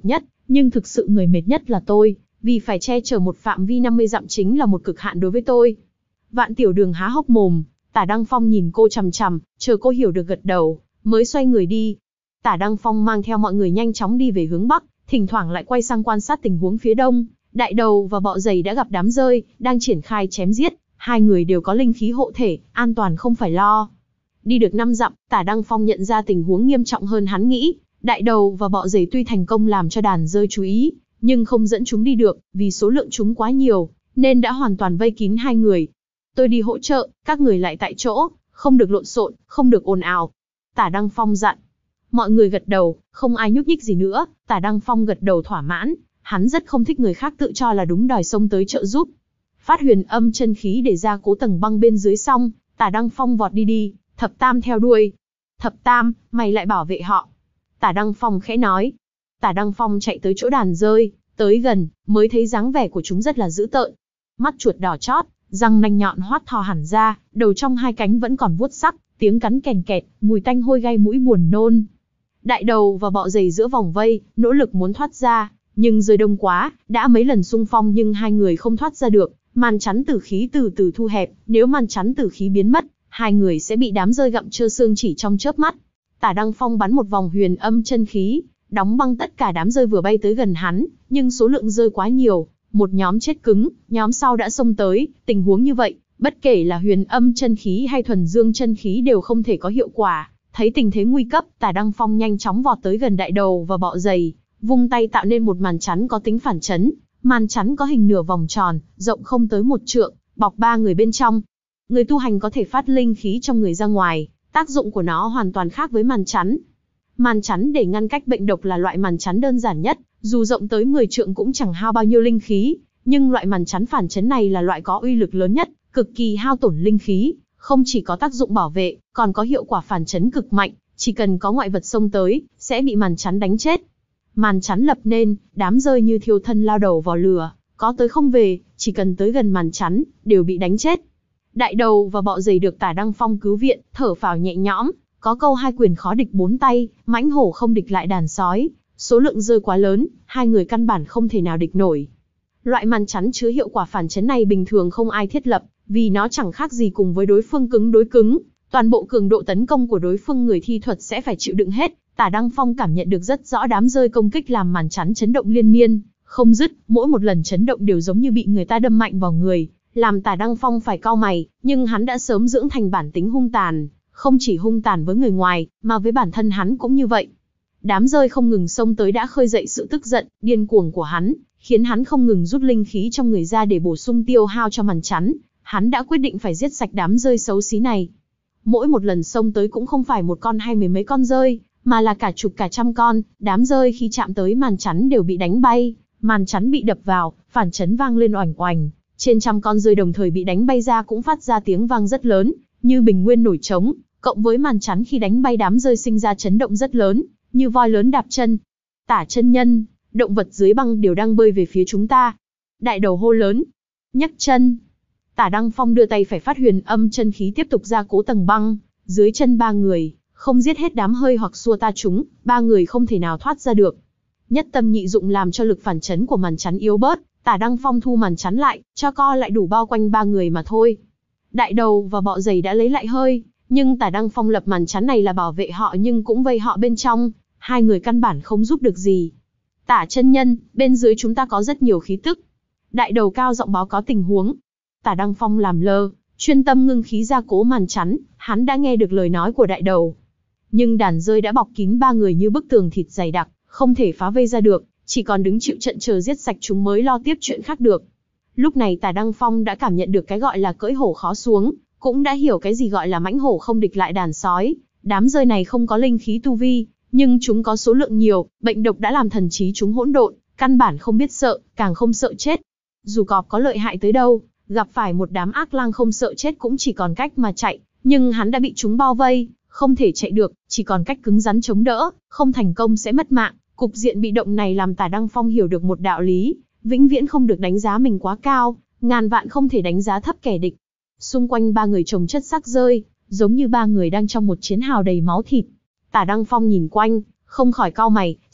Nhưng thực sự người mệt nhất là tôi, vì phải che chở một phạm vi năm mươi dặm chính là một cực hạn đối với tôi. Vạn Tiểu Đường há hốc mồm, Tả Đăng Phong nhìn cô chằm chằm, chờ cô hiểu được gật đầu, mới xoay người đi. Tả Đăng Phong mang theo mọi người nhanh chóng đi về hướng bắc, thỉnh thoảng lại quay sang quan sát tình huống phía đông. Đại Đầu và Bọ Dày đã gặp đám rơi, đang triển khai chém giết, hai người đều có linh khí hộ thể, an toàn không phải lo. Đi được năm dặm, Tả Đăng Phong nhận ra tình huống nghiêm trọng hơn hắn nghĩ. Đại Đầu và Bọ Dày tuy thành công làm cho đàn rơi chú ý, nhưng không dẫn chúng đi được, vì số lượng chúng quá nhiều, nên đã hoàn toàn vây kín hai người. Tôi đi hỗ trợ, các người lại tại chỗ, không được lộn xộn, không được ồn ào. Tả Đăng Phong dặn. Mọi người gật đầu, không ai nhúc nhích gì nữa. Tả Đăng Phong gật đầu thỏa mãn, hắn rất không thích người khác tự cho là đúng đòi xông tới trợ giúp. Phát huyền âm chân khí để ra cố tầng băng bên dưới xong, Tả Đăng Phong vọt đi đi, Thập Tam theo đuôi. Thập Tam, mày lại bảo vệ họ. Tả Đăng Phong khẽ nói. Tả Đăng Phong chạy tới chỗ đàn rơi, tới gần, mới thấy dáng vẻ của chúng rất là dữ tợn. Mắt chuột đỏ chót, răng nanh nhọn hoắt thò hẳn ra, đầu trong hai cánh vẫn còn vuốt sắc, tiếng cắn kèn kẹt, mùi tanh hôi gai mũi buồn nôn. Đại Đầu và Bọ Dày giữa vòng vây, nỗ lực muốn thoát ra, nhưng rơi đông quá, đã mấy lần xung phong nhưng hai người không thoát ra được. Màn chắn tử khí từ từ thu hẹp, nếu màn chắn tử khí biến mất, hai người sẽ bị đám rơi gặm trơ xương chỉ trong chớp mắt. Tả Đăng Phong bắn một vòng huyền âm chân khí, đóng băng tất cả đám rơi vừa bay tới gần hắn, nhưng số lượng rơi quá nhiều, một nhóm chết cứng, nhóm sau đã xông tới, tình huống như vậy, bất kể là huyền âm chân khí hay thuần dương chân khí đều không thể có hiệu quả. Thấy tình thế nguy cấp, Tả Đăng Phong nhanh chóng vọt tới gần Đại Đầu và Bọ Dày, vung tay tạo nên một màn chắn có tính phản chấn. Màn chắn có hình nửa vòng tròn, rộng không tới một trượng, bọc ba người bên trong. Người tu hành có thể phát linh khí trong người ra ngoài, tác dụng của nó hoàn toàn khác với màn chắn. Màn chắn để ngăn cách bệnh độc là loại màn chắn đơn giản nhất, dù rộng tới mười trượng cũng chẳng hao bao nhiêu linh khí, nhưng loại màn chắn phản chấn này là loại có uy lực lớn nhất, cực kỳ hao tổn linh khí, không chỉ có tác dụng bảo vệ, còn có hiệu quả phản chấn cực mạnh, chỉ cần có ngoại vật xông tới, sẽ bị màn chắn đánh chết. Màn chắn lập nên, đám rơi như thiêu thân lao đầu vào lửa, có tới không về, chỉ cần tới gần màn chắn, đều bị đánh chết. Đại Đầu và Bọ Dày được Tả Đăng Phong cứu viện, thở phào nhẹ nhõm, có câu hai quyền khó địch bốn tay, mãnh hổ không địch lại đàn sói, số lượng rơi quá lớn, hai người căn bản không thể nào địch nổi. Loại màn chắn chứa hiệu quả phản chấn này bình thường không ai thiết lập, vì nó chẳng khác gì cùng với đối phương cứng đối cứng, toàn bộ cường độ tấn công của đối phương người thi thuật sẽ phải chịu đựng hết. Tả Đăng Phong cảm nhận được rất rõ đám rơi công kích làm màn chắn chấn động liên miên, không dứt, mỗi một lần chấn động đều giống như bị người ta đâm mạnh vào người, làm Tả Đăng Phong phải cau mày, nhưng hắn đã sớm dưỡng thành bản tính hung tàn, không chỉ hung tàn với người ngoài, mà với bản thân hắn cũng như vậy. Đám rơi không ngừng xông tới đã khơi dậy sự tức giận, điên cuồng của hắn, khiến hắn không ngừng rút linh khí trong người ra để bổ sung tiêu hao cho màn chắn. Hắn đã quyết định phải giết sạch đám rơi xấu xí này. Mỗi một lần xông tới cũng không phải một con hay mười mấy con rơi, mà là cả chục cả trăm con, đám rơi khi chạm tới màn chắn đều bị đánh bay, màn chắn bị đập vào, phản chấn vang lên oành oành, trên trăm con rơi đồng thời bị đánh bay ra cũng phát ra tiếng vang rất lớn, như bình nguyên nổi trống, cộng với màn chắn khi đánh bay đám rơi sinh ra chấn động rất lớn, như voi lớn đạp chân. Tả chân nhân, động vật dưới băng đều đang bơi về phía chúng ta. Đại Đầu hô lớn, nhấc chân. Tả Đăng Phong đưa tay phải phát huyền âm chân khí tiếp tục ra cố tầng băng, dưới chân ba người, không giết hết đám hơi hoặc xua ta chúng, ba người không thể nào thoát ra được. Nhất tâm nhị dụng làm cho lực phản chấn của màn chắn yếu bớt, Tả Đăng Phong thu màn chắn lại, cho co lại đủ bao quanh ba người mà thôi. Đại Đầu và Bọ Dày đã lấy lại hơi, nhưng Tả Đăng Phong lập màn chắn này là bảo vệ họ nhưng cũng vây họ bên trong, hai người căn bản không giúp được gì. Tả chân nhân, bên dưới chúng ta có rất nhiều khí tức. Đại Đầu cao giọng báo cáo tình huống. Tả Đăng Phong làm lơ, chuyên tâm ngưng khí ra cố màn chắn, hắn đã nghe được lời nói của Đại Đầu. Nhưng đàn rơi đã bọc kín ba người như bức tường thịt dày đặc, không thể phá vây ra được, chỉ còn đứng chịu trận chờ giết sạch chúng mới lo tiếp chuyện khác được. Lúc này Tả Đăng Phong đã cảm nhận được cái gọi là cưỡi hổ khó xuống, cũng đã hiểu cái gì gọi là mãnh hổ không địch lại đàn sói. Đám rơi này không có linh khí tu vi, nhưng chúng có số lượng nhiều, bệnh độc đã làm thần trí chúng hỗn độn, căn bản không biết sợ, càng không sợ chết. Dù cọp có lợi hại tới đâu, gặp phải một đám ác lang không sợ chết cũng chỉ còn cách mà chạy, nhưng hắn đã bị chúng bao vây, không thể chạy được, chỉ còn cách cứng rắn chống đỡ, không thành công sẽ mất mạng. Cục diện bị động này làm Tả Đăng Phong hiểu được một đạo lý, vĩnh viễn không được đánh giá mình quá cao, ngàn vạn không thể đánh giá thấp kẻ địch. Xung quanh ba người chồng chất xác rơi, giống như ba người đang trong một chiến hào đầy máu thịt. Tả Đăng Phong nhìn quanh, không khỏi cau mày,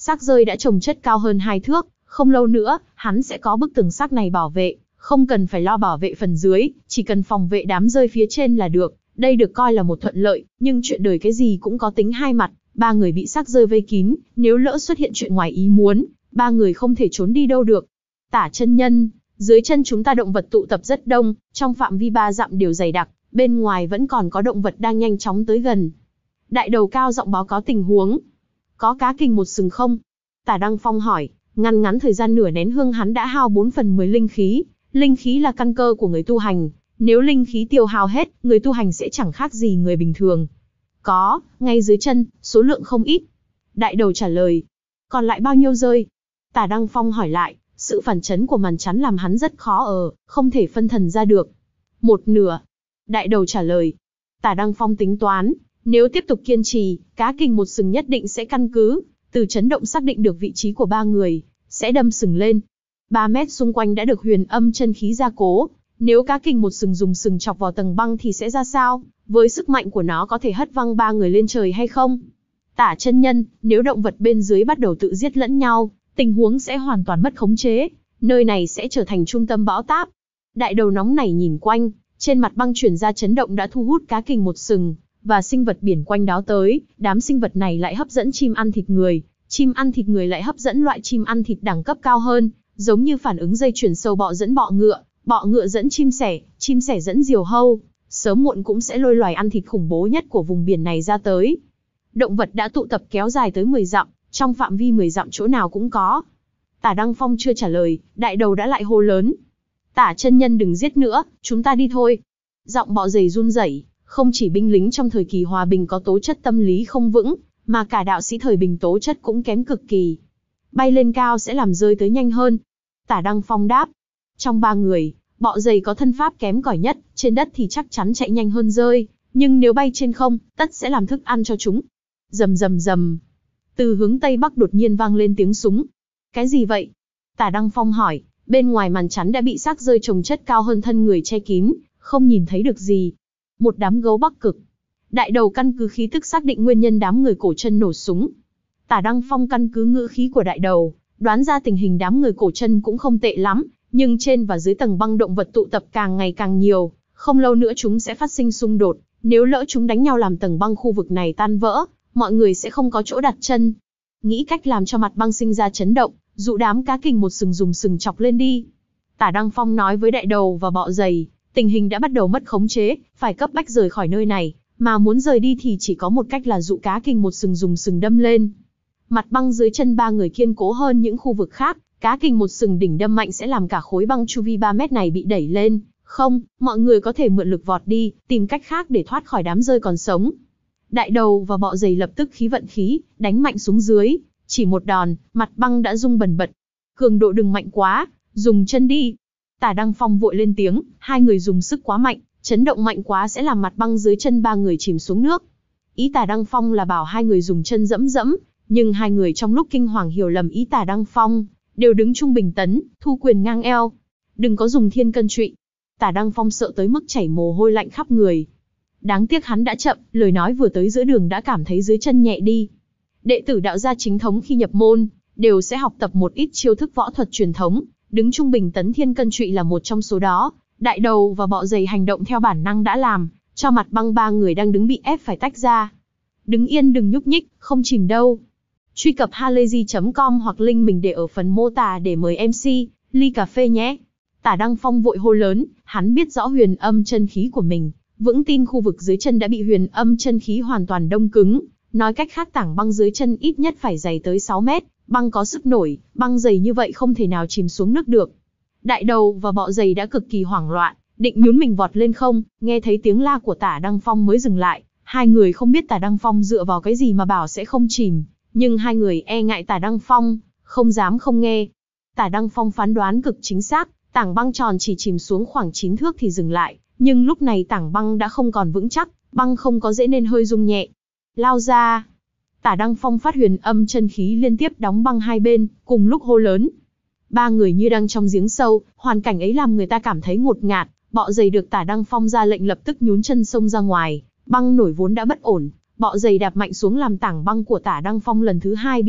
Xác rơi đã trồng chất cao hơn hai thước, không lâu nữa, hắn sẽ có bức tường xác này bảo vệ, không cần phải lo bảo vệ phần dưới, chỉ cần phòng vệ đám rơi phía trên là được. Đây được coi là một thuận lợi, nhưng chuyện đời cái gì cũng có tính hai mặt, ba người bị xác rơi vây kín, nếu lỡ xuất hiện chuyện ngoài ý muốn, ba người không thể trốn đi đâu được. Tả chân nhân, dưới chân chúng ta động vật tụ tập rất đông, trong phạm vi ba dặm đều dày đặc, bên ngoài vẫn còn có động vật đang nhanh chóng tới gần. Đại đầu cao giọng báo cáo tình huống. Có cá kình một sừng không? Tả Đăng Phong hỏi, ngăn ngắn thời gian nửa nén hương hắn đã hao bốn phần mười linh khí. Linh khí là căn cơ của người tu hành, nếu linh khí tiêu hao hết, người tu hành sẽ chẳng khác gì người bình thường. Có, ngay dưới chân, số lượng không ít. Đại đầu trả lời. Còn lại bao nhiêu rơi? Tả Đăng Phong hỏi lại, sự phản chấn của màn chắn làm hắn rất khó ở, không thể phân thần ra được. Một nửa. Đại đầu trả lời. Tả Đăng Phong tính toán, nếu tiếp tục kiên trì, cá kình một sừng nhất định sẽ căn cứ, từ chấn động xác định được vị trí của ba người, sẽ đâm sừng lên. Ba mét xung quanh đã được huyền âm chân khí gia cố, nếu cá kình một sừng dùng sừng chọc vào tầng băng thì sẽ ra sao? Với sức mạnh của nó có thể hất văng ba người lên trời hay không? Tả chân nhân, nếu động vật bên dưới bắt đầu tự giết lẫn nhau, tình huống sẽ hoàn toàn mất khống chế, nơi này sẽ trở thành trung tâm bão táp. Đại đầu nóng nảy nhìn quanh, trên mặt băng chuyển ra chấn động đã thu hút cá kình một sừng, và sinh vật biển quanh đó tới, đám sinh vật này lại hấp dẫn chim ăn thịt người, chim ăn thịt người lại hấp dẫn loại chim ăn thịt đẳng cấp cao hơn, giống như phản ứng dây chuyền sâu bọ dẫn bọ ngựa, bọ ngựa dẫn chim sẻ, chim sẻ dẫn diều hâu, sớm muộn cũng sẽ lôi loài ăn thịt khủng bố nhất của vùng biển này ra tới. Động vật đã tụ tập kéo dài tới mười dặm, trong phạm vi mười dặm chỗ nào cũng có. Tả Đăng Phong chưa trả lời, đại đầu đã lại hô lớn. Tả chân nhân đừng giết nữa, chúng ta đi thôi. Giọng bọ dày run rẩy, không chỉ binh lính trong thời kỳ hòa bình có tố chất tâm lý không vững, mà cả đạo sĩ thời bình tố chất cũng kém cực kỳ. Bay lên cao sẽ làm rơi tới nhanh hơn. Tả Đăng Phong đáp. Trong ba người, bọ dày có thân pháp kém cỏi nhất, trên đất thì chắc chắn chạy nhanh hơn rơi, nhưng nếu bay trên không, tất sẽ làm thức ăn cho chúng. Rầm rầm rầm. Từ hướng tây bắc đột nhiên vang lên tiếng súng. Cái gì vậy? Tả Đăng Phong hỏi, bên ngoài màn chắn đã bị xác rơi chồng chất cao hơn thân người che kín, không nhìn thấy được gì. Một đám gấu Bắc Cực. Đại đầu căn cứ khí tức xác định nguyên nhân đám người cổ chân nổ súng. Tả Đăng Phong căn cứ ngữ khí của đại đầu, đoán ra tình hình đám người cổ chân cũng không tệ lắm, nhưng trên và dưới tầng băng động vật tụ tập càng ngày càng nhiều, không lâu nữa chúng sẽ phát sinh xung đột, nếu lỡ chúng đánh nhau làm tầng băng khu vực này tan vỡ, mọi người sẽ không có chỗ đặt chân. Nghĩ cách làm cho mặt băng sinh ra chấn động, dụ đám cá kình một sừng dùng sừng chọc lên đi. Tả Đăng Phong nói với đại đầu và bọ dày, tình hình đã bắt đầu mất khống chế, phải cấp bách rời khỏi nơi này, mà muốn rời đi thì chỉ có một cách là dụ cá kình một sừng dùng sừng đâm lên. Mặt băng dưới chân ba người kiên cố hơn những khu vực khác, cá kình một sừng đỉnh đâm mạnh sẽ làm cả khối băng chu vi ba mét này bị đẩy lên. Không, mọi người có thể mượn lực vọt đi, tìm cách khác để thoát khỏi đám rơi còn sống. Đại đầu và bọ dày lập tức khí vận khí, đánh mạnh xuống dưới, chỉ một đòn, mặt băng đã rung bần bật. Cường độ đừng mạnh quá, dùng chân đi. Tả Đăng Phong vội lên tiếng, hai người dùng sức quá mạnh, chấn động mạnh quá sẽ làm mặt băng dưới chân ba người chìm xuống nước. Ý Tả Đăng Phong là bảo hai người dùng chân dẫm dẫm, nhưng hai người trong lúc kinh hoàng hiểu lầm ý Tả Đăng Phong, đều đứng trung bình tấn, thu quyền ngang eo. Đừng có dùng thiên cân trụy. Tả Đăng Phong sợ tới mức chảy mồ hôi lạnh khắp người. Đáng tiếc hắn đã chậm, lời nói vừa tới giữa đường đã cảm thấy dưới chân nhẹ đi. Đệ tử đạo gia chính thống khi nhập môn, đều sẽ học tập một ít chiêu thức võ thuật truyền thống, đứng trung bình tấn thiên cân trụy là một trong số đó. Đại đầu và bọ dày hành động theo bản năng đã làm, cho mặt băng ba người đang đứng bị ép phải tách ra. Đứng yên đừng nhúc nhích, không chìm đâu. Truy cập halayzi chấm com hoặc link mình để ở phần mô tả để mời em xê, ly cà phê nhé. Tả Đăng Phong vội hô lớn, hắn biết rõ huyền âm chân khí của mình, vững tin khu vực dưới chân đã bị huyền âm chân khí hoàn toàn đông cứng. Nói cách khác tảng băng dưới chân ít nhất phải dày tới sáu mét, băng có sức nổi, băng dày như vậy không thể nào chìm xuống nước được. Đại đầu và bọ dày đã cực kỳ hoảng loạn, định nhún mình vọt lên không, nghe thấy tiếng la của Tả Đăng Phong mới dừng lại. Hai người không biết Tả Đăng Phong dựa vào cái gì mà bảo sẽ không chìm, nhưng hai người e ngại Tả Đăng Phong, không dám không nghe. Tả Đăng Phong phán đoán cực chính xác, tảng băng tròn chỉ chìm xuống khoảng chín thước thì dừng lại, nhưng lúc này tảng băng đã không còn vững chắc, băng không có dễ nên hơi rung nhẹ. Lao ra! Tả Đăng Phong phát huyền âm chân khí liên tiếp đóng băng hai bên, cùng lúc hô lớn. Ba người như đang trong giếng sâu, hoàn cảnh ấy làm người ta cảm thấy ngột ngạt. Bọ dày được Tả Đăng Phong ra lệnh lập tức nhún chân xông ra ngoài, băng nổi vốn đã bất ổn, bọ dày đạp mạnh xuống làm tảng băng của Tả Đăng Phong lần thứ hai bị nứt,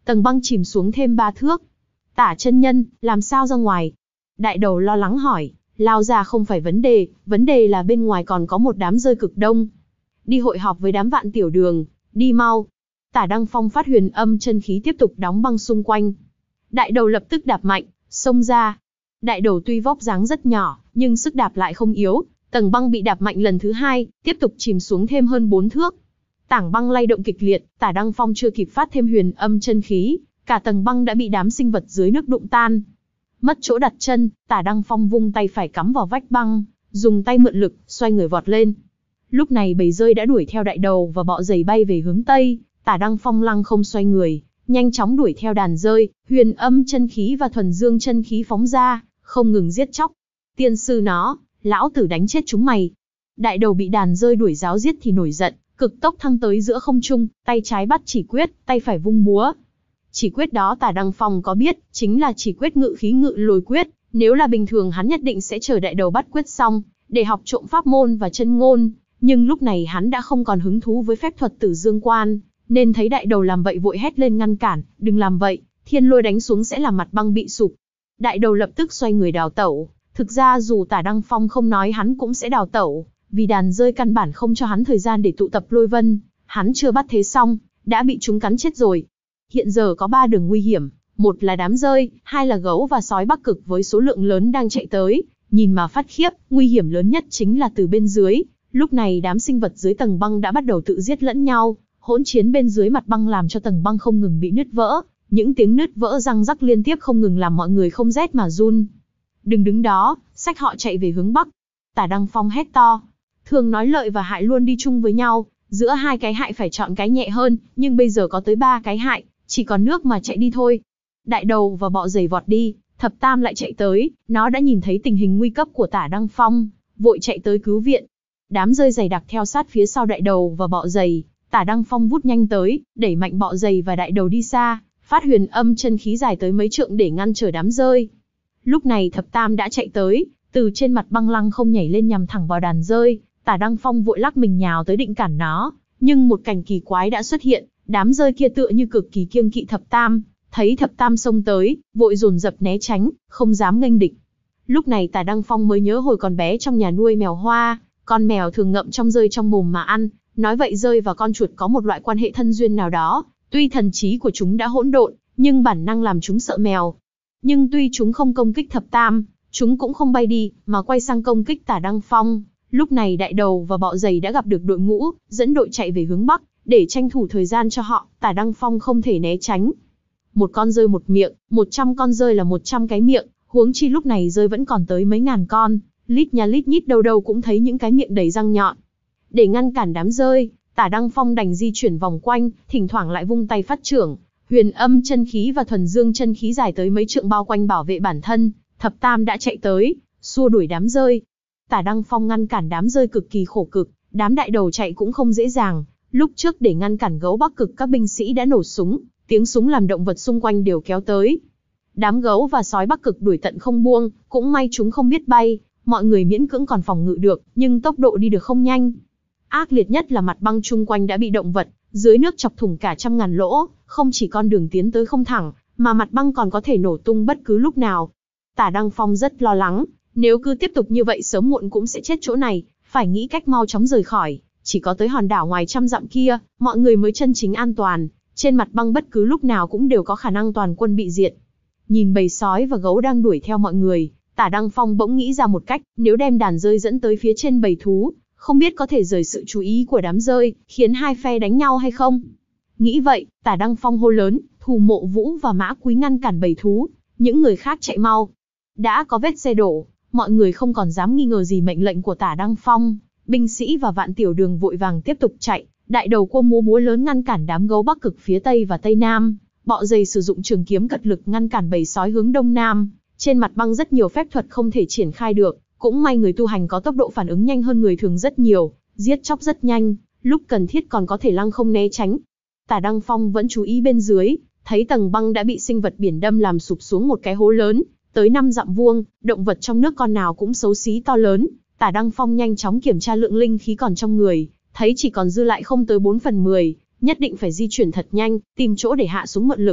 tầng băng chìm xuống thêm ba thước. Tả chân nhân, làm sao ra ngoài? Đại đầu lo lắng hỏi, lao ra không phải vấn đề, vấn đề là bên ngoài còn có một đám rơi cực đông. Đi hội họp với đám vạn tiểu đường, đi mau. Tả Đăng Phong phát huyền âm chân khí tiếp tục đóng băng xung quanh. Đại đầu lập tức đạp mạnh, xông ra. Đại đầu tuy vóc dáng rất nhỏ, nhưng sức đạp lại không yếu, tầng băng bị đạp mạnh lần thứ hai, tiếp tục chìm xuống thêm hơn bốn thước. Tảng băng lay động kịch liệt, Tả Đăng Phong chưa kịp phát thêm huyền âm chân khí, cả tầng băng đã bị đám sinh vật dưới nước đụng tan. Mất chỗ đặt chân, Tả Đăng Phong vung tay phải cắm vào vách băng, dùng tay mượn lực, xoay người vọt lên. Lúc này bầy rơi đã đuổi theo đại đầu và bọ dày bay về hướng tây, Tả Đăng Phong lăng không xoay người, nhanh chóng đuổi theo đàn rơi, huyền âm chân khí và thuần dương chân khí phóng ra, không ngừng giết chóc. Tiên sư nó, lão tử đánh chết chúng mày. Đại đầu bị đàn rơi đuổi giáo giết thì nổi giận, cực tốc thăng tới giữa không trung, tay trái bắt chỉ quyết, tay phải vung búa. Chỉ quyết đó Tả Đăng Phong có biết, chính là chỉ quyết ngự khí ngự lôi quyết, nếu là bình thường hắn nhất định sẽ chờ đại đầu bắt quyết xong, để học trộm pháp môn và chân ngôn, nhưng lúc này hắn đã không còn hứng thú với phép thuật Tử Dương Quan, nên thấy đại đầu làm vậy vội hét lên ngăn cản, đừng làm vậy, thiên lôi đánh xuống sẽ làm mặt băng bị sụp. Đại đầu lập tức xoay người đào tẩu, thực ra dù Tả Đăng Phong không nói hắn cũng sẽ đào tẩu, vì đàn rơi căn bản không cho hắn thời gian để tụ tập lôi vân, hắn chưa bắt thế xong, đã bị chúng cắn chết rồi. Hiện giờ có ba đường nguy hiểm, một là đám rơi, hai là gấu và sói Bắc Cực với số lượng lớn đang chạy tới, nhìn mà phát khiếp, nguy hiểm lớn nhất chính là từ bên dưới. Lúc này đám sinh vật dưới tầng băng đã bắt đầu tự giết lẫn nhau, hỗn chiến bên dưới mặt băng làm cho tầng băng không ngừng bị nứt vỡ, những tiếng nứt vỡ răng rắc liên tiếp không ngừng làm mọi người không rét mà run. Đừng đứng đó, xách họ chạy về hướng bắc. Tả Đăng Phong hét to. Thường nói lợi và hại luôn đi chung với nhau, giữa hai cái hại phải chọn cái nhẹ hơn, nhưng bây giờ có tới ba cái hại, chỉ còn nước mà chạy đi thôi. Đại đầu và bọ dày vọt đi, thập tam lại chạy tới, nó đã nhìn thấy tình hình nguy cấp của Tả Đăng Phong, vội chạy tới cứu viện. Đám rơi dày đặc theo sát phía sau đại đầu và bọ dày, Tả Đăng Phong vút nhanh tới, đẩy mạnh bọ dày và đại đầu đi xa, phát huyền âm chân khí dài tới mấy trượng để ngăn trở đám rơi. Lúc này thập tam đã chạy tới, từ trên mặt băng lăng không nhảy lên nhằm thẳng vào đàn rơi, Tả Đăng Phong vội lắc mình nhào tới định cản nó, nhưng một cảnh kỳ quái đã xuất hiện, đám rơi kia tựa như cực kỳ kiêng kỵ thập tam, thấy thập tam xông tới, vội dồn dập né tránh, không dám nghênh địch. Lúc này Tả Đăng Phong mới nhớ hồi còn bé trong nhà nuôi mèo hoa, con mèo thường ngậm trong rơi trong mồm mà ăn, nói vậy rơi và con chuột có một loại quan hệ thân duyên nào đó, tuy thần trí của chúng đã hỗn độn, nhưng bản năng làm chúng sợ mèo. Nhưng tuy chúng không công kích thập tam, chúng cũng không bay đi, mà quay sang công kích Tả Đăng Phong. Lúc này đại đầu và bọ dày đã gặp được đội ngũ, dẫn đội chạy về hướng bắc, để tranh thủ thời gian cho họ, Tả Đăng Phong không thể né tránh. Một con rơi một miệng, một trăm con rơi là một trăm cái miệng, huống chi lúc này rơi vẫn còn tới mấy ngàn con, lít nha lít nhít đâu đâu cũng thấy những cái miệng đầy răng nhọn. Để ngăn cản đám rơi, Tả Đăng Phong đành di chuyển vòng quanh, thỉnh thoảng lại vung tay phát trưởng, huyền âm chân khí và thuần dương chân khí dài tới mấy trượng bao quanh bảo vệ bản thân. Thập tam đã chạy tới, xua đuổi đám rơi. Tả Đăng Phong ngăn cản đám rơi cực kỳ khổ cực, đám đại đầu chạy cũng không dễ dàng. Lúc trước để ngăn cản gấu Bắc Cực các binh sĩ đã nổ súng, tiếng súng làm động vật xung quanh đều kéo tới. Đám gấu và sói Bắc Cực đuổi tận không buông, cũng may chúng không biết bay, mọi người miễn cưỡng còn phòng ngự được, nhưng tốc độ đi được không nhanh. Ác liệt nhất là mặt băng chung quanh đã bị động vật dưới nước chọc thủng cả trăm ngàn lỗ, không chỉ con đường tiến tới không thẳng, mà mặt băng còn có thể nổ tung bất cứ lúc nào. Tả Đăng Phong rất lo lắng, nếu cứ tiếp tục như vậy sớm muộn cũng sẽ chết chỗ này, phải nghĩ cách mau chóng rời khỏi, chỉ có tới hòn đảo ngoài trăm dặm kia, mọi người mới chân chính an toàn, trên mặt băng bất cứ lúc nào cũng đều có khả năng toàn quân bị diệt. Nhìn bầy sói và gấu đang đuổi theo mọi người, Tả Đăng Phong bỗng nghĩ ra một cách, nếu đem đàn rơi dẫn tới phía trên bầy thú, không biết có thể rời sự chú ý của đám rơi, khiến hai phe đánh nhau hay không. Nghĩ vậy, Tả Đăng Phong hô lớn, Thù Mộ Vũ và Mã Quý ngăn cản bầy thú, những người khác chạy mau. Đã có vết xe đổ, mọi người không còn dám nghi ngờ gì mệnh lệnh của Tả Đăng Phong, binh sĩ và vạn tiểu đường vội vàng tiếp tục chạy, đại đầu cua múa búa lớn ngăn cản đám gấu Bắc Cực phía tây và tây nam, bọ dày sử dụng trường kiếm cật lực ngăn cản bầy sói hướng đông nam. Trên mặt băng rất nhiều phép thuật không thể triển khai được, cũng may người tu hành có tốc độ phản ứng nhanh hơn người thường rất nhiều, giết chóc rất nhanh, lúc cần thiết còn có thể lăng không né tránh. Tả Đăng Phong vẫn chú ý bên dưới, thấy tầng băng đã bị sinh vật biển đâm làm sụp xuống một cái hố lớn, tới năm dặm vuông, động vật trong nước con nào cũng xấu xí to lớn. Tả Đăng Phong nhanh chóng kiểm tra lượng linh khí còn trong người, thấy chỉ còn dư lại không tới bốn phần mười, nhất định phải di chuyển thật nhanh, tìm chỗ để hạ xuống mượn lực.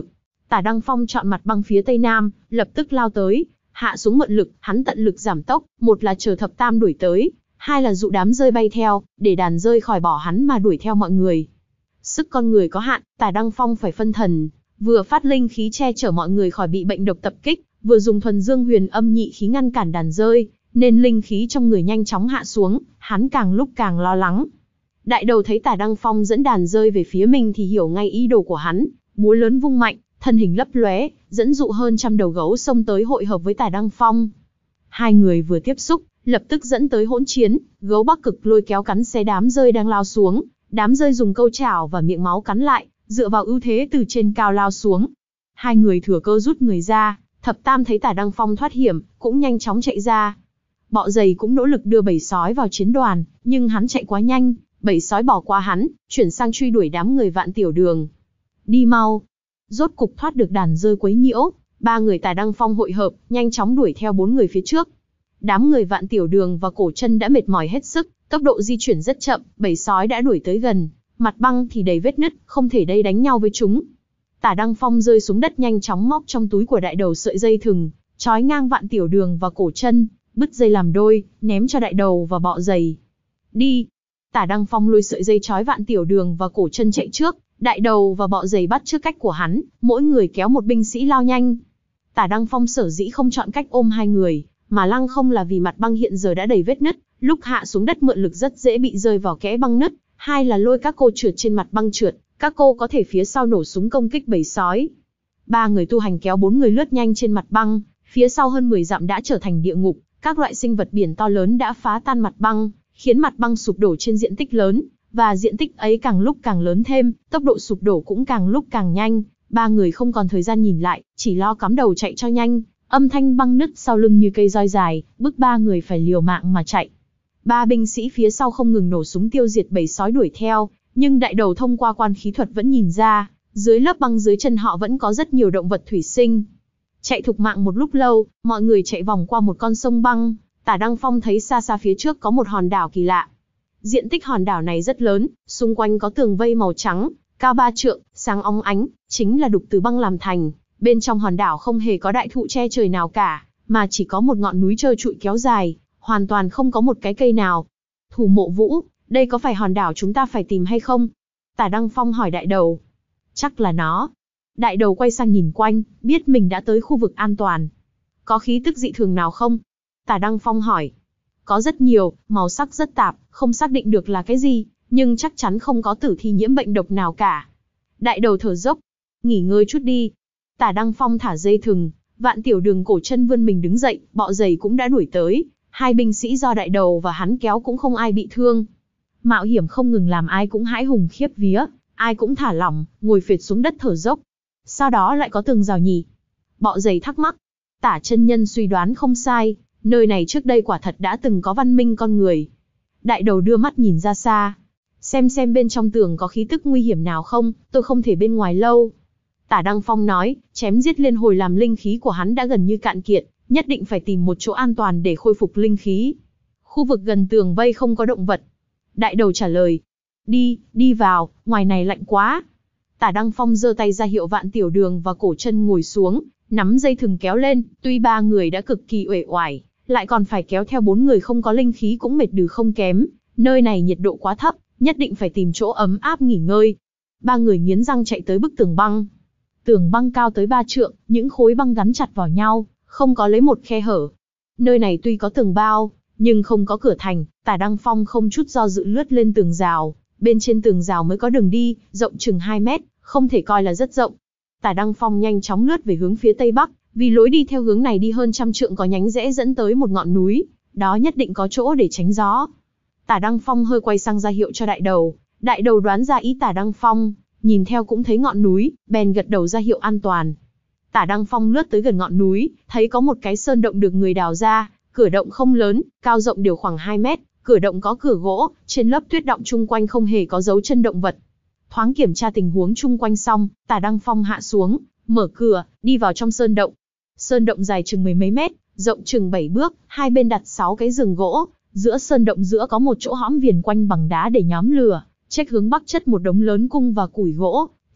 Tả Đăng Phong chọn mặt băng phía tây nam, lập tức lao tới, hạ xuống mượn lực, hắn tận lực giảm tốc, một là chờ thập tam đuổi tới, hai là dụ đám rơi bay theo, để đàn rơi khỏi bỏ hắn mà đuổi theo mọi người. Sức con người có hạn, Tả Đăng Phong phải phân thần, vừa phát linh khí che chở mọi người khỏi bị bệnh độc tập kích, vừa dùng thuần dương huyền âm nhị khí ngăn cản đàn rơi, nên linh khí trong người nhanh chóng hạ xuống, hắn càng lúc càng lo lắng. Đại đầu thấy Tả Đăng Phong dẫn đàn rơi về phía mình thì hiểu ngay ý đồ của hắn, búa lớn vung mạnh, thân hình lấp lóe, dẫn dụ hơn trăm đầu gấu xông tới hội hợp với Tả Đăng Phong. Hai người vừa tiếp xúc, lập tức dẫn tới hỗn chiến, gấu Bắc Cực lôi kéo cắn xé đám rơi đang lao xuống, đám rơi dùng câu chảo và miệng máu cắn lại, dựa vào ưu thế từ trên cao lao xuống. Hai người thừa cơ rút người ra, thập tam thấy Tả Đăng Phong thoát hiểm, cũng nhanh chóng chạy ra. Bọ Dày cũng nỗ lực đưa bầy sói vào chiến đoàn, nhưng hắn chạy quá nhanh, bầy sói bỏ qua hắn, chuyển sang truy đuổi đám người Vạn Tiểu Đường. Đi mau! Rốt cục thoát được đàn rơi quấy nhiễu, ba người Tả Đăng Phong hội hợp, nhanh chóng đuổi theo bốn người phía trước. Đám người Vạn Tiểu Đường và Cổ Chân đã mệt mỏi hết sức, tốc độ di chuyển rất chậm, bầy sói đã đuổi tới gần, mặt băng thì đầy vết nứt, không thể đây đánh nhau với chúng. Tả Đăng Phong rơi xuống đất nhanh chóng móc trong túi của đại đầu sợi dây thừng, trói ngang Vạn Tiểu Đường và Cổ Chân, bứt dây làm đôi, ném cho đại đầu và Bọ Dày. Đi! Tả Đăng Phong lôi sợi dây trói Vạn Tiểu Đường và Cổ Chân chạy trước, đại đầu và Bọ Dày bắt trước cách của hắn, mỗi người kéo một binh sĩ lao nhanh. Tả Đăng Phong sở dĩ không chọn cách ôm hai người, mà lăng không là vì mặt băng hiện giờ đã đầy vết nứt, lúc hạ xuống đất mượn lực rất dễ bị rơi vào kẽ băng nứt, hai là lôi các cô trượt trên mặt băng trượt, các cô có thể phía sau nổ súng công kích bầy sói. Ba người tu hành kéo bốn người lướt nhanh trên mặt băng, phía sau hơn mười dặm đã trở thành địa ngục, các loại sinh vật biển to lớn đã phá tan mặt băng, khiến mặt băng sụp đổ trên diện tích lớn, và diện tích ấy càng lúc càng lớn thêm, tốc độ sụp đổ cũng càng lúc càng nhanh. Ba người không còn thời gian nhìn lại, chỉ lo cắm đầu chạy cho nhanh. Âm thanh băng nứt sau lưng như cây roi dài, bức ba người phải liều mạng mà chạy. Ba binh sĩ phía sau không ngừng nổ súng tiêu diệt bầy sói đuổi theo, nhưng đại đầu thông qua quan khí thuật vẫn nhìn ra, dưới lớp băng dưới chân họ vẫn có rất nhiều động vật thủy sinh. Chạy thục mạng một lúc lâu, mọi người chạy vòng qua một con sông băng, Tả Đăng Phong thấy xa xa phía trước có một hòn đảo kỳ lạ. Diện tích hòn đảo này rất lớn, xung quanh có tường vây màu trắng, cao ba trượng, sáng óng ánh, chính là đục từ băng làm thành. Bên trong hòn đảo không hề có đại thụ che trời nào cả, mà chỉ có một ngọn núi trơ trụi kéo dài, hoàn toàn không có một cái cây nào. Thủ Mộ Vũ, đây có phải hòn đảo chúng ta phải tìm hay không? Tả Đăng Phong hỏi đại đầu. Chắc là nó. Đại đầu quay sang nhìn quanh, biết mình đã tới khu vực an toàn. Có khí tức dị thường nào không? Tả Đăng Phong hỏi. Có rất nhiều, màu sắc rất tạp, không xác định được là cái gì, nhưng chắc chắn không có tử thi nhiễm bệnh độc nào cả. Đại đầu thở dốc. Nghỉ ngơi chút đi. Tả Đăng Phong thả dây thừng, Vạn Tiểu Đường Cổ Chân vươn mình đứng dậy, Bọ Dày cũng đã đuổi tới, hai binh sĩ do đại đầu và hắn kéo cũng không ai bị thương. Mạo hiểm không ngừng làm ai cũng hãi hùng khiếp vía, ai cũng thả lỏng, ngồi phệt xuống đất thở dốc. Sau đó lại có tường rào nhỉ? Bọ Dày thắc mắc. Tả chân nhân suy đoán không sai, nơi này trước đây quả thật đã từng có văn minh con người. Đại đầu đưa mắt nhìn ra xa, xem xem bên trong tường có khí tức nguy hiểm nào không, tôi không thể bên ngoài lâu. Tả Đăng Phong nói, chém giết liên hồi làm linh khí của hắn đã gần như cạn kiệt, nhất định phải tìm một chỗ an toàn để khôi phục linh khí. Khu vực gần tường vây không có động vật. Đại đầu trả lời, đi, đi vào, ngoài này lạnh quá. Tả Đăng Phong giơ tay ra hiệu Vạn Tiểu Đường và Cổ Chân ngồi xuống, nắm dây thừng kéo lên, tuy ba người đã cực kỳ uể oải, lại còn phải kéo theo bốn người không có linh khí cũng mệt đừ không kém, nơi này nhiệt độ quá thấp, nhất định phải tìm chỗ ấm áp nghỉ ngơi. Ba người nghiến răng chạy tới bức tường băng. Tường băng cao tới ba trượng, những khối băng gắn chặt vào nhau, không có lấy một khe hở. Nơi này tuy có tường bao, nhưng không có cửa thành, Tả Đăng Phong không chút do dự lướt lên tường rào, bên trên tường rào mới có đường đi, rộng chừng hai mét, không thể coi là rất rộng. Tả Đăng Phong nhanh chóng lướt về hướng phía tây bắc, vì lối đi theo hướng này đi hơn trăm trượng có nhánh rẽ dẫn tới một ngọn núi, đó nhất định có chỗ để tránh gió. Tả Đăng Phong hơi quay sang ra hiệu cho đại đầu, đại đầu đoán ra ý Tả Đăng Phong, nhìn theo cũng thấy ngọn núi, bèn gật đầu ra hiệu an toàn. Tả Đăng Phong lướt tới gần ngọn núi, thấy có một cái sơn động được người đào ra, cửa động không lớn, cao rộng đều khoảng hai mét, cửa động có cửa gỗ, trên lớp tuyết động chung quanh không hề có dấu chân động vật. Thoáng kiểm tra tình huống chung quanh xong, Tả Đăng Phong hạ xuống, mở cửa, đi vào trong sơn động. Sơn động dài chừng mười mấy mét, rộng chừng bảy bước, hai bên đặt sáu cái giường gỗ, giữa sơn động giữa có một chỗ hõm viền quanh bằng đá để nhóm lửa, trách hướng bắc chất một đống lớn cung và củi gỗ,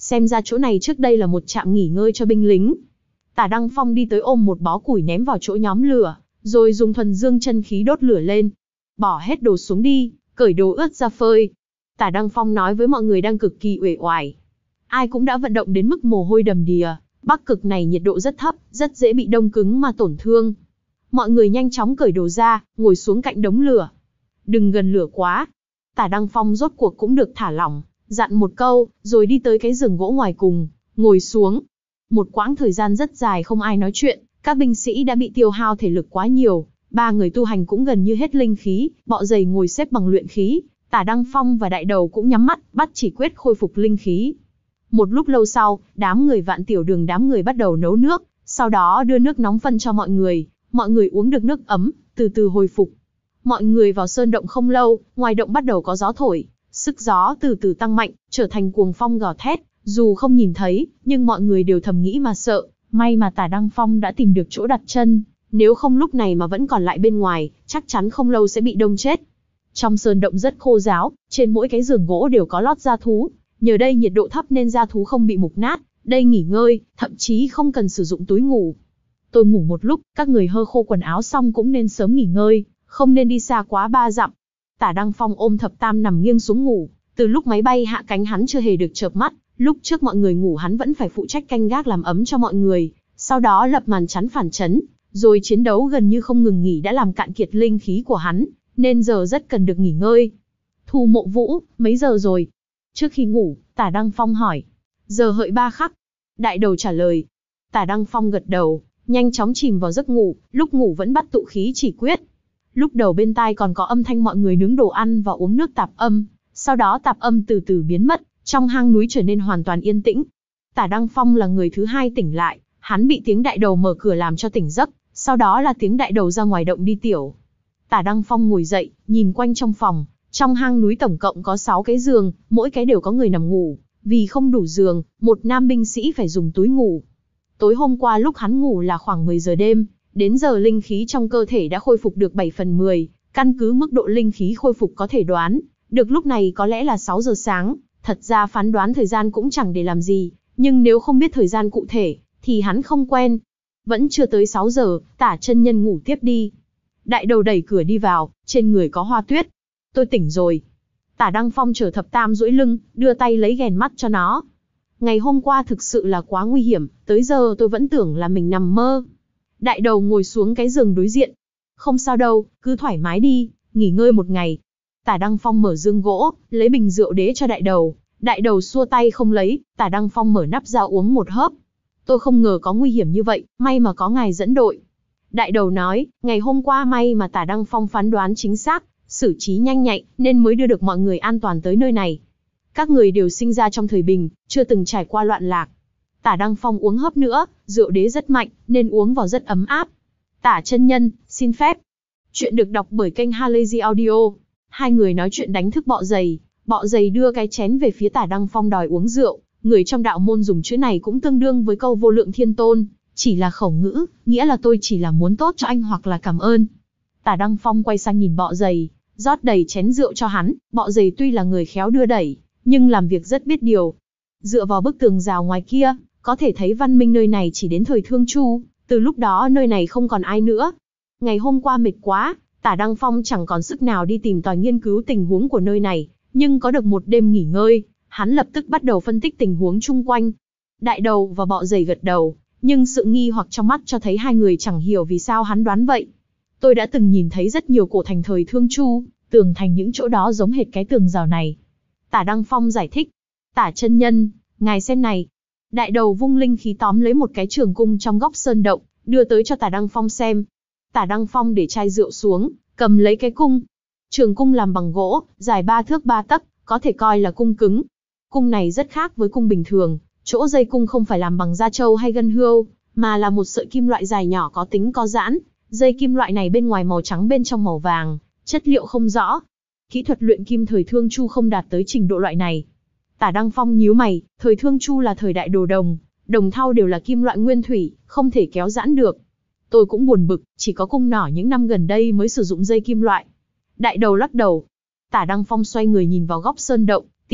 xem ra chỗ này trước đây là một trạm nghỉ ngơi cho binh lính. Tả Đăng Phong đi tới ôm một bó củi ném vào chỗ nhóm lửa, rồi dùng thuần dương chân khí đốt lửa lên. Bỏ hết đồ xuống đi, cởi đồ ướt ra phơi. Tả Đăng Phong nói với mọi người đang cực kỳ uể oải. Ai cũng đã vận động đến mức mồ hôi đầm đìa, Bắc Cực này nhiệt độ rất thấp, rất dễ bị đông cứng mà tổn thương. Mọi người nhanh chóng cởi đồ ra, ngồi xuống cạnh đống lửa. Đừng gần lửa quá. Tả Đăng Phong rốt cuộc cũng được thả lỏng, dặn một câu, rồi đi tới cái giường gỗ ngoài cùng, ngồi xuống. Một quãng thời gian rất dài không ai nói chuyện, các binh sĩ đã bị tiêu hao thể lực quá nhiều. Ba người tu hành cũng gần như hết linh khí, Bọ Dày ngồi xếp bằng luyện khí, Tả Đăng Phong và Đại Đầu cũng nhắm mắt, bắt chỉ quyết khôi phục linh khí. Một lúc lâu sau, đám người Vạn Tiểu Đường đám người bắt đầu nấu nước, sau đó đưa nước nóng phân cho mọi người, mọi người uống được nước ấm, từ từ hồi phục. Mọi người vào sơn động không lâu, ngoài động bắt đầu có gió thổi, sức gió từ từ tăng mạnh, trở thành cuồng phong gào thét, dù không nhìn thấy, nhưng mọi người đều thầm nghĩ mà sợ, may mà Tả Đăng Phong đã tìm được chỗ đặt chân, nếu không lúc này mà vẫn còn lại bên ngoài, chắc chắn không lâu sẽ bị đông chết. Trong sơn động rất khô ráo, trên mỗi cái giường gỗ đều có lót da thú, nhờ đây nhiệt độ thấp nên da thú không bị mục nát, đây nghỉ ngơi, thậm chí không cần sử dụng túi ngủ. Tôi ngủ một lúc, các người hơ khô quần áo xong cũng nên sớm nghỉ ngơi, không nên đi xa quá ba dặm. Tả Đăng Phong ôm Thập Tam nằm nghiêng xuống ngủ, từ lúc máy bay hạ cánh hắn chưa hề được chợp mắt, lúc trước mọi người ngủ hắn vẫn phải phụ trách canh gác làm ấm cho mọi người, sau đó lập màn chắn phản chấn, rồi chiến đấu gần như không ngừng nghỉ đã làm cạn kiệt linh khí của hắn, nên giờ rất cần được nghỉ ngơi. Thu Mộ Vũ, mấy giờ rồi? Trước khi ngủ, Tả Đăng Phong hỏi. Giờ hợi ba khắc. Đại Đầu trả lời. Tả Đăng Phong gật đầu, nhanh chóng chìm vào giấc ngủ, lúc ngủ vẫn bắt tụ khí chỉ quyết. Lúc đầu bên tai còn có âm thanh mọi người nướng đồ ăn và uống nước tạp âm, sau đó tạp âm từ từ biến mất, trong hang núi trở nên hoàn toàn yên tĩnh. Tả Đăng Phong là người thứ hai tỉnh lại, hắn bị tiếng Đại Đầu mở cửa làm cho tỉnh giấc, sau đó là tiếng Đại Đầu ra ngoài động đi tiểu. Tả Đăng Phong ngồi dậy, nhìn quanh trong phòng, trong hang núi tổng cộng có sáu cái giường, mỗi cái đều có người nằm ngủ, vì không đủ giường, một nam binh sĩ phải dùng túi ngủ. Tối hôm qua lúc hắn ngủ là khoảng mười giờ đêm, đến giờ linh khí trong cơ thể đã khôi phục được bảy phần mười, căn cứ mức độ linh khí khôi phục có thể đoán, được lúc này có lẽ là sáu giờ sáng, thật ra phán đoán thời gian cũng chẳng để làm gì, nhưng nếu không biết thời gian cụ thể, thì hắn không quen. Vẫn chưa tới sáu giờ, Tả chân nhân ngủ tiếp đi. Đại Đầu đẩy cửa đi vào, trên người có hoa tuyết. Tôi tỉnh rồi. Tả Đăng Phong chở Thập Tam duỗi lưng, đưa tay lấy ghèn mắt cho nó. Ngày hôm qua thực sự là quá nguy hiểm, tới giờ tôi vẫn tưởng là mình nằm mơ. Đại Đầu ngồi xuống cái giường đối diện. Không sao đâu, cứ thoải mái đi, nghỉ ngơi một ngày. Tả Đăng Phong mở giường gỗ, lấy bình rượu đế cho Đại Đầu. Đại Đầu xua tay không lấy, Tả Đăng Phong mở nắp ra uống một hớp. Tôi không ngờ có nguy hiểm như vậy, may mà có ngài dẫn đội. Đại Đầu nói, ngày hôm qua may mà Tả Đăng Phong phán đoán chính xác, xử trí nhanh nhạy, nên mới đưa được mọi người an toàn tới nơi này. Các người đều sinh ra trong thời bình, chưa từng trải qua loạn lạc. Tả Đăng Phong uống hớp nữa, rượu đế rất mạnh, nên uống vào rất ấm áp. Tả chân nhân, xin phép. Chuyện được đọc bởi kênh Halazy Audio. Hai người nói chuyện đánh thức Bọ Dày. Bọ Dày đưa cái chén về phía Tả Đăng Phong đòi uống rượu. Người trong đạo môn dùng chữ này cũng tương đương với câu vô lượng thiên tôn, chỉ là khẩu ngữ, nghĩa là tôi chỉ là muốn tốt cho anh hoặc là cảm ơn. Tả Đăng Phong quay sang nhìn Bọ Dày, rót đầy chén rượu cho hắn. Bọ Dày tuy là người khéo đưa đẩy, nhưng làm việc rất biết điều. Dựa vào bức tường rào ngoài kia, có thể thấy văn minh nơi này chỉ đến thời Thương Chu, từ lúc đó nơi này không còn ai nữa. Ngày hôm qua mệt quá, Tả Đăng Phong chẳng còn sức nào đi tìm tòi nghiên cứu tình huống của nơi này, nhưng có được một đêm nghỉ ngơi, hắn lập tức bắt đầu phân tích tình huống chung quanh. Đại Đầu và Bọ Dày gật đầu, nhưng sự nghi hoặc trong mắt cho thấy hai người chẳng hiểu vì sao hắn đoán vậy. Tôi đã từng nhìn thấy rất nhiều cổ thành thời Thương Chu, tường thành những chỗ đó giống hệt cái tường rào này. Tả Đăng Phong giải thích. Tả chân nhân, ngài xem này. Đại Đầu vung linh khí tóm lấy một cái trường cung trong góc sơn động, đưa tới cho Tả Đăng Phong xem. Tả Đăng Phong để chai rượu xuống, cầm lấy cái cung. Trường cung làm bằng gỗ, dài ba thước ba tấc, có thể coi là cung cứng. Cung này rất khác với cung bình thường, chỗ dây cung không phải làm bằng da trâu hay gân hươu, mà là một sợi kim loại dài nhỏ có tính co giãn. Dây kim loại này bên ngoài màu trắng bên trong màu vàng, chất liệu không rõ. Kỹ thuật luyện kim thời Thương Chu không đạt tới trình độ loại này. Tả Đăng Phong nhíu mày, thời Thương Chu là thời đại đồ đồng, đồng thau đều là kim loại nguyên thủy, không thể kéo giãn được. Tôi cũng buồn bực, chỉ có cung nỏ những năm gần đây mới sử dụng dây kim loại. Đại Đầu lắc đầu. Tả Đăng Phong xoay người nhìn vào góc sơn động,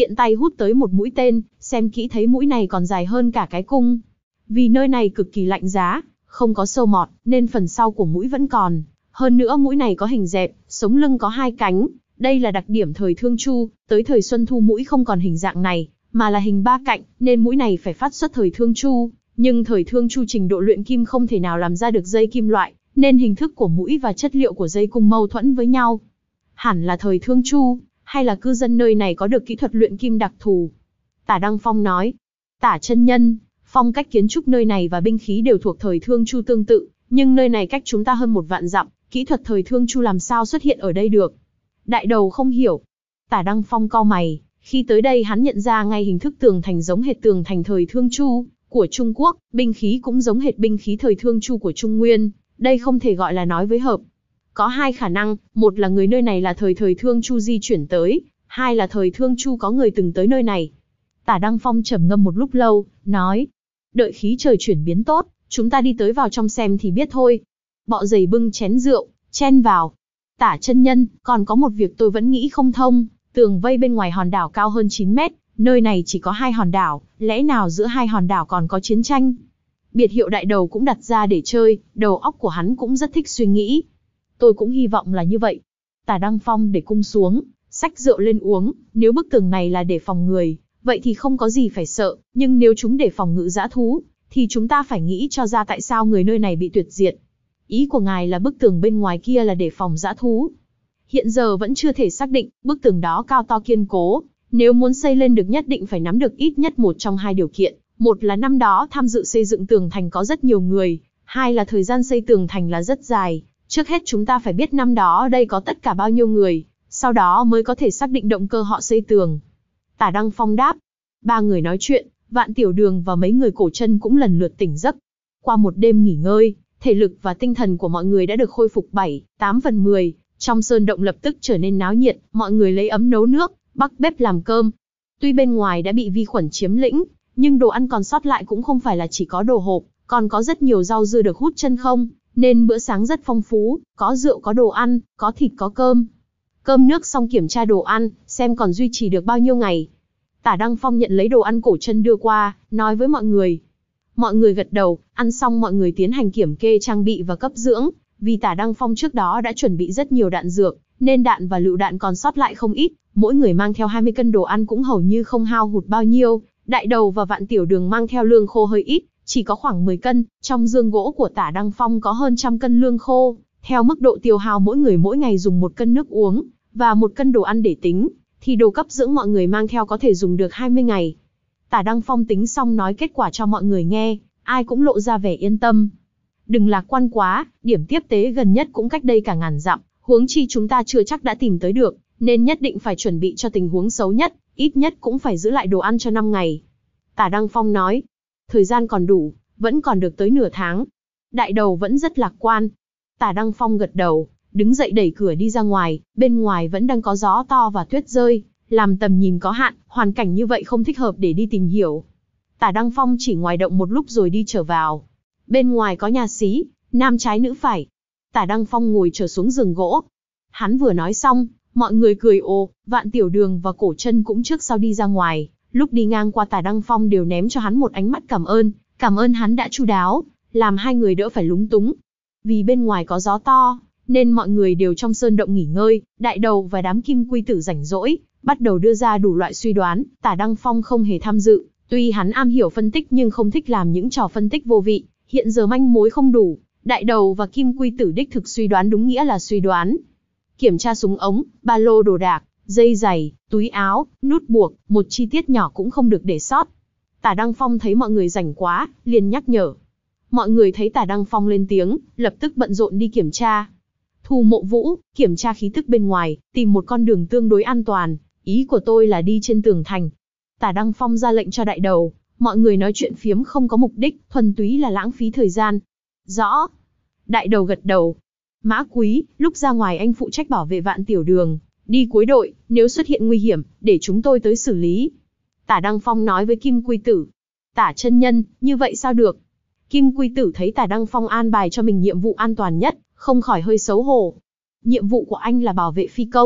tiện tay hút tới một mũi tên, xem kỹ thấy mũi này còn dài hơn cả cái cung. Vì nơi này cực kỳ lạnh giá, không có sâu mọt, nên phần sau của mũi vẫn còn. Hơn nữa mũi này có hình dẹp, sống lưng có hai cánh. Đây là đặc điểm thời Thương Chu, tới thời Xuân Thu mũi không còn hình dạng này, mà là hình ba cạnh, nên mũi này phải phát xuất thời Thương Chu. Nhưng thời Thương Chu trình độ luyện kim không thể nào làm ra được dây kim loại, nên hình thức của mũi và chất liệu của dây cung mâu thuẫn với nhau. Hẳn là thời Thương Chu, hay là cư dân nơi này có được kỹ thuật luyện kim đặc thù. Tả Đăng Phong nói, Tả chân nhân, phong cách kiến trúc nơi này và binh khí đều thuộc thời Thương Chu tương tự, nhưng nơi này cách chúng ta hơn một vạn dặm, kỹ thuật thời Thương Chu làm sao xuất hiện ở đây được? Đại đầu không hiểu. Tả Đăng Phong cau mày, khi tới đây hắn nhận ra ngay hình thức tường thành giống hệt tường thành thời Thương Chu của Trung Quốc, binh khí cũng giống hệt binh khí thời Thương Chu của Trung Nguyên, đây không thể gọi là nói với hợp. Có hai khả năng, một là người nơi này là thời thời Thương Chu di chuyển tới, hai là thời Thương Chu có người từng tới nơi này. Tả Đăng Phong trầm ngâm một lúc lâu, nói, đợi khí trời chuyển biến tốt, chúng ta đi tới vào trong xem thì biết thôi. Bọ Dày bưng chén rượu, chen vào. Tả chân nhân, còn có một việc tôi vẫn nghĩ không thông, tường vây bên ngoài hòn đảo cao hơn chín mét, nơi này chỉ có hai hòn đảo, lẽ nào giữa hai hòn đảo còn có chiến tranh? Biệt hiệu đại đầu cũng đặt ra để chơi, đầu óc của hắn cũng rất thích suy nghĩ. Tôi cũng hy vọng là như vậy. Tả Đăng Phong để cung xuống, xách rượu lên uống, nếu bức tường này là để phòng người, vậy thì không có gì phải sợ, nhưng nếu chúng để phòng ngự dã thú, thì chúng ta phải nghĩ cho ra tại sao người nơi này bị tuyệt diệt. Ý của ngài là bức tường bên ngoài kia là để phòng dã thú. Hiện giờ vẫn chưa thể xác định, bức tường đó cao to kiên cố, nếu muốn xây lên được nhất định phải nắm được ít nhất một trong hai điều kiện. Một là năm đó tham dự xây dựng tường thành có rất nhiều người, hai là thời gian xây tường thành là rất dài. Trước hết chúng ta phải biết năm đó ở đây có tất cả bao nhiêu người, sau đó mới có thể xác định động cơ họ xây tường. Tả Đăng Phong đáp. Ba người nói chuyện, Vạn Tiểu Đường và mấy người cổ chân cũng lần lượt tỉnh giấc. Qua một đêm nghỉ ngơi, thể lực và tinh thần của mọi người đã được khôi phục bảy, tám phần mười. Trong sơn động lập tức trở nên náo nhiệt, mọi người lấy ấm nấu nước, bắc bếp làm cơm. Tuy bên ngoài đã bị vi khuẩn chiếm lĩnh, nhưng đồ ăn còn sót lại cũng không phải là chỉ có đồ hộp, còn có rất nhiều rau dưa được hút chân không, nên bữa sáng rất phong phú, có rượu có đồ ăn, có thịt có cơm. Cơm nước xong kiểm tra đồ ăn, xem còn duy trì được bao nhiêu ngày. Tả Đăng Phong nhận lấy đồ ăn cổ chân đưa qua, nói với mọi người. Mọi người gật đầu, ăn xong mọi người tiến hành kiểm kê trang bị và cấp dưỡng, vì Tả Đăng Phong trước đó đã chuẩn bị rất nhiều đạn dược, nên đạn và lựu đạn còn sót lại không ít, mỗi người mang theo hai mươi cân đồ ăn cũng hầu như không hao hụt bao nhiêu. Đại đầu và Vạn Tiểu Đường mang theo lương khô hơi ít, chỉ có khoảng mười cân, trong giường gỗ của Tả Đăng Phong có hơn trăm cân lương khô, theo mức độ tiêu hao mỗi người mỗi ngày dùng một cân nước uống, và một cân đồ ăn để tính, thì đồ cấp dưỡng mọi người mang theo có thể dùng được hai mươi ngày. Tả Đăng Phong tính xong nói kết quả cho mọi người nghe, ai cũng lộ ra vẻ yên tâm. Đừng lạc quan quá, điểm tiếp tế gần nhất cũng cách đây cả ngàn dặm, huống chi chúng ta chưa chắc đã tìm tới được, nên nhất định phải chuẩn bị cho tình huống xấu nhất, ít nhất cũng phải giữ lại đồ ăn cho năm ngày. Tả Đăng Phong nói, thời gian còn đủ, vẫn còn được tới nửa tháng. Đại đầu vẫn rất lạc quan. Tả Đăng Phong gật đầu, đứng dậy đẩy cửa đi ra ngoài, bên ngoài vẫn đang có gió to và tuyết rơi, làm tầm nhìn có hạn, hoàn cảnh như vậy không thích hợp để đi tìm hiểu. Tả Đăng Phong chỉ ngoài động một lúc rồi đi trở vào. Bên ngoài có nhà xí, nam trái nữ phải. Tả Đăng Phong ngồi trở xuống giường gỗ. Hắn vừa nói xong, mọi người cười ồ, Vạn Tiểu Đường và Cổ Chân cũng trước sau đi ra ngoài, lúc đi ngang qua Tả Đăng Phong đều ném cho hắn một ánh mắt cảm ơn, cảm ơn hắn đã chu đáo, làm hai người đỡ phải lúng túng. Vì bên ngoài có gió to, nên mọi người đều trong sơn động nghỉ ngơi, đại đầu và đám kim quy tử rảnh rỗi, bắt đầu đưa ra đủ loại suy đoán. Tả Đăng Phong không hề tham dự, tuy hắn am hiểu phân tích nhưng không thích làm những trò phân tích vô vị, hiện giờ manh mối không đủ, đại đầu và kim quy tử đích thực suy đoán đúng nghĩa là suy đoán. Kiểm tra súng ống, ba lô đồ đạc, dây giày, túi áo, nút buộc, một chi tiết nhỏ cũng không được để sót. Tả Đăng Phong thấy mọi người rảnh quá, liền nhắc nhở. Mọi người thấy Tả Đăng Phong lên tiếng, lập tức bận rộn đi kiểm tra. Thu Mộ Vũ, kiểm tra khí tức bên ngoài, tìm một con đường tương đối an toàn, ý của tôi là đi trên tường thành. Tả Đăng Phong ra lệnh cho đại đầu, mọi người nói chuyện phiếm không có mục đích, thuần túy là lãng phí thời gian. Rõ. Đại đầu gật đầu. Mã Quý, lúc ra ngoài anh phụ trách bảo vệ Vạn Tiểu Đường, đi cuối đội, nếu xuất hiện nguy hiểm, để chúng tôi tới xử lý. Tả Đăng Phong nói với Kim Quy Tử. Tả chân nhân, như vậy sao được? Kim Quy Tử thấy Tả Đăng Phong an bài cho mình nhiệm vụ an toàn nhất, không khỏi hơi xấu hổ. Nhiệm vụ của anh là bảo vệ phi công,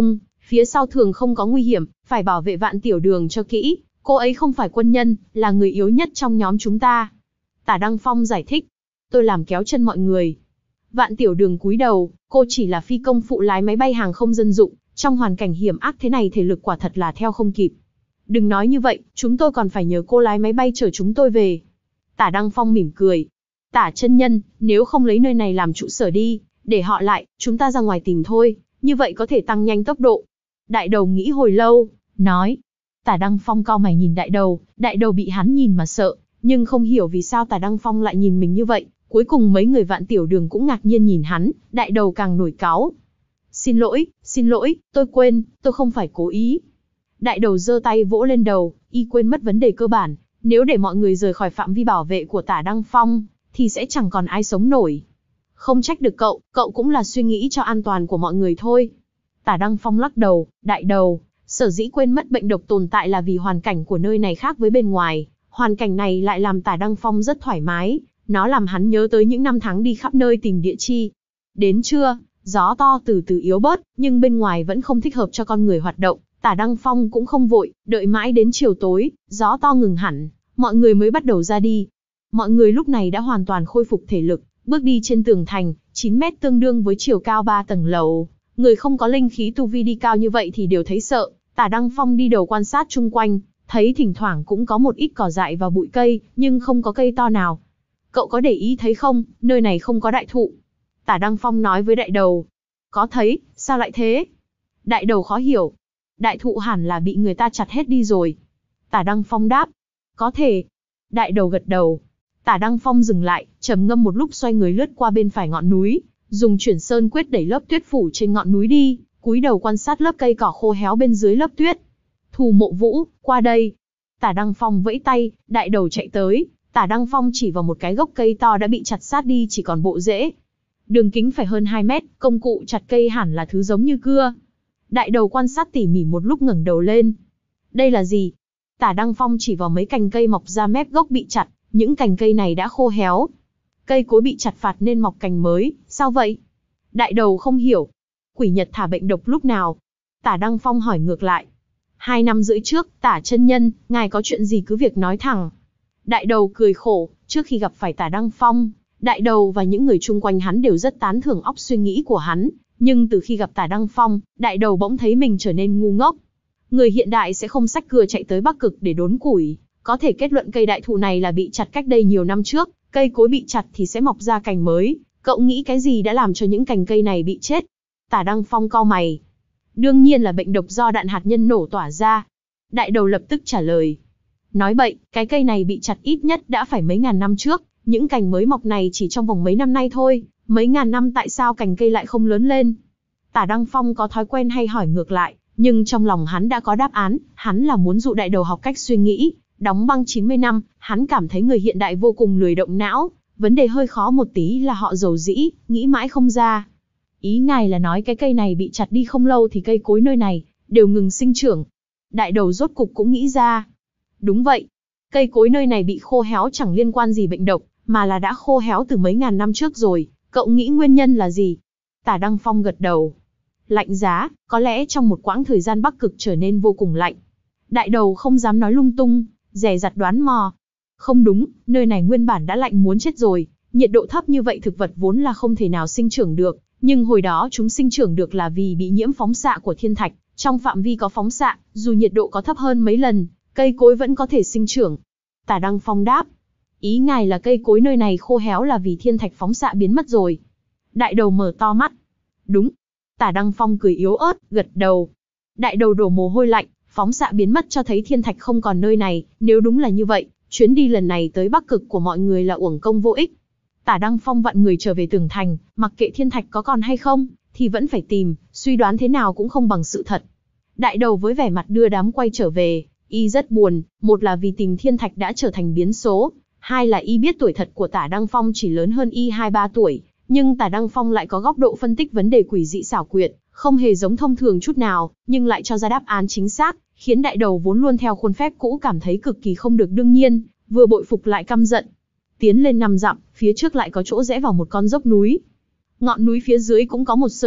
phía sau thường không có nguy hiểm, phải bảo vệ Vạn Tiểu Đường cho kỹ, cô ấy không phải quân nhân, là người yếu nhất trong nhóm chúng ta. Tả Đăng Phong giải thích, tôi làm kéo chân mọi người. Vạn Tiểu Đường cúi đầu, cô chỉ là phi công phụ lái máy bay hàng không dân dụng, trong hoàn cảnh hiểm ác thế này thể lực quả thật là theo không kịp. Đừng nói như vậy, chúng tôi còn phải nhờ cô lái máy bay chở chúng tôi về. Tả Đăng Phong mỉm cười. Tả chân nhân, nếu không lấy nơi này làm trụ sở đi, để họ lại, chúng ta ra ngoài tìm thôi, như vậy có thể tăng nhanh tốc độ. Đại đầu nghĩ hồi lâu, nói. Tả Đăng Phong cau mày nhìn đại đầu, đại đầu bị hắn nhìn mà sợ, nhưng không hiểu vì sao Tả Đăng Phong lại nhìn mình như vậy. Cuối cùng mấy người Vạn Tiểu Đường cũng ngạc nhiên nhìn hắn, đại đầu càng nổi cáu. Xin lỗi, xin lỗi, tôi quên, tôi không phải cố ý. Đại đầu giơ tay vỗ lên đầu, y quên mất vấn đề cơ bản, nếu để mọi người rời khỏi phạm vi bảo vệ của Tả Đăng Phong, thì sẽ chẳng còn ai sống nổi. Không trách được cậu, cậu cũng là suy nghĩ cho an toàn của mọi người thôi. Tả Đăng Phong lắc đầu, đại đầu, sở dĩ quên mất bệnh độc tồn tại là vì hoàn cảnh của nơi này khác với bên ngoài, hoàn cảnh này lại làm Tả Đăng Phong rất thoải mái, nó làm hắn nhớ tới những năm tháng đi khắp nơi tìm địa chi. Đến trưa, gió to từ từ yếu bớt, nhưng bên ngoài vẫn không thích hợp cho con người hoạt động. Tả Đăng Phong cũng không vội, đợi mãi đến chiều tối, gió to ngừng hẳn, mọi người mới bắt đầu ra đi. Mọi người lúc này đã hoàn toàn khôi phục thể lực, bước đi trên tường thành, chín mét tương đương với chiều cao ba tầng lầu. Người không có linh khí tu vi đi cao như vậy thì đều thấy sợ. Tả Đăng Phong đi đầu quan sát chung quanh, thấy thỉnh thoảng cũng có một ít cỏ dại và bụi cây, nhưng không có cây to nào. Cậu có để ý thấy không, nơi này không có đại thụ. Tả Đăng Phong nói với đại đầu. Có thấy, sao lại thế? Đại đầu khó hiểu. Đại thụ hẳn là bị người ta chặt hết đi rồi. Tả Đăng Phong đáp. Có thể. Đại đầu gật đầu. Tả Đăng Phong dừng lại, trầm ngâm một lúc xoay người lướt qua bên phải ngọn núi, dùng chuyển sơn quyết đẩy lớp tuyết phủ trên ngọn núi đi, cúi đầu quan sát lớp cây cỏ khô héo bên dưới lớp tuyết. Thù Mộ Vũ, qua đây. Tả Đăng Phong vẫy tay, đại đầu chạy tới. Tả Đăng Phong chỉ vào một cái gốc cây to đã bị chặt sát đi chỉ còn bộ rễ. Đường kính phải hơn hai mét, công cụ chặt cây hẳn là thứ giống như cưa. Đại đầu quan sát tỉ mỉ một lúc ngẩng đầu lên. Đây là gì? Tả Đăng Phong chỉ vào mấy cành cây mọc ra mép gốc bị chặt, những cành cây này đã khô héo. Cây cối bị chặt phạt nên mọc cành mới, sao vậy? Đại đầu không hiểu. Quỷ Nhật thả bệnh độc lúc nào? Tả Đăng Phong hỏi ngược lại. Hai năm rưỡi trước, Tả chân nhân, ngài có chuyện gì cứ việc nói thẳng. Đại đầu cười khổ, trước khi gặp phải Tả Đăng Phong, đại đầu và những người chung quanh hắn đều rất tán thưởng óc suy nghĩ của hắn, nhưng từ khi gặp Tả Đăng Phong, đại đầu bỗng thấy mình trở nên ngu ngốc. Người hiện đại sẽ không xách cưa chạy tới Bắc Cực để đốn củi, có thể kết luận cây đại thụ này là bị chặt cách đây nhiều năm trước, cây cối bị chặt thì sẽ mọc ra cành mới, cậu nghĩ cái gì đã làm cho những cành cây này bị chết? Tả Đăng Phong cau mày. Đương nhiên là bệnh độc do đạn hạt nhân nổ tỏa ra. Đại đầu lập tức trả lời. Nói bậy, cái cây này bị chặt ít nhất đã phải mấy ngàn năm trước, những cành mới mọc này chỉ trong vòng mấy năm nay thôi, mấy ngàn năm tại sao cành cây lại không lớn lên? Tả Đăng Phong có thói quen hay hỏi ngược lại, nhưng trong lòng hắn đã có đáp án, hắn là muốn dụ đại đầu học cách suy nghĩ. Đóng băng chín mươi năm, hắn cảm thấy người hiện đại vô cùng lười động não, vấn đề hơi khó một tí là họ dầu dĩ, nghĩ mãi không ra. Ý ngài là nói cái cây này bị chặt đi không lâu thì cây cối nơi này đều ngừng sinh trưởng. Đại đầu rốt cục cũng nghĩ ra. Đúng vậy, cây cối nơi này bị khô héo chẳng liên quan gì bệnh độc, mà là đã khô héo từ mấy ngàn năm trước rồi, cậu nghĩ nguyên nhân là gì? Tả Đăng Phong gật đầu. Lạnh giá, có lẽ trong một quãng thời gian Bắc Cực trở nên vô cùng lạnh. Đại đầu không dám nói lung tung, dè dặt đoán mò. Không đúng, nơi này nguyên bản đã lạnh muốn chết rồi, nhiệt độ thấp như vậy thực vật vốn là không thể nào sinh trưởng được, nhưng hồi đó chúng sinh trưởng được là vì bị nhiễm phóng xạ của thiên thạch, trong phạm vi có phóng xạ, dù nhiệt độ có thấp hơn mấy lần, cây cối vẫn có thể sinh trưởng. Tả Đăng Phong đáp. Ý ngài là cây cối nơi này khô héo là vì thiên thạch phóng xạ biến mất rồi. Đại đầu mở to mắt. Đúng. Tả Đăng Phong cười yếu ớt, gật đầu. Đại đầu đổ mồ hôi lạnh, phóng xạ biến mất cho thấy thiên thạch không còn nơi này, nếu đúng là như vậy, chuyến đi lần này tới Bắc Cực của mọi người là uổng công vô ích. Tả Đăng Phong vặn người trở về tường thành, mặc kệ thiên thạch có còn hay không, thì vẫn phải tìm, suy đoán thế nào cũng không bằng sự thật. Đại đầu với vẻ mặt đưa đám quay trở về, y rất buồn, một là vì tìm thiên thạch đã trở thành biến số, hai là y biết tuổi thật của Tả Đăng Phong chỉ lớn hơn y hai ba tuổi, nhưng Tả Đăng Phong lại có góc độ phân tích vấn đề quỷ dị xảo quyệt, không hề giống thông thường chút nào, nhưng lại cho ra đáp án chính xác, khiến đại đầu vốn luôn theo khuôn phép cũ cảm thấy cực kỳ không được đương nhiên, vừa bội phục lại căm giận. Tiến lên năm dặm, phía trước lại có chỗ rẽ vào một con dốc núi. Ngọn núi phía dưới cũng có một sơn động,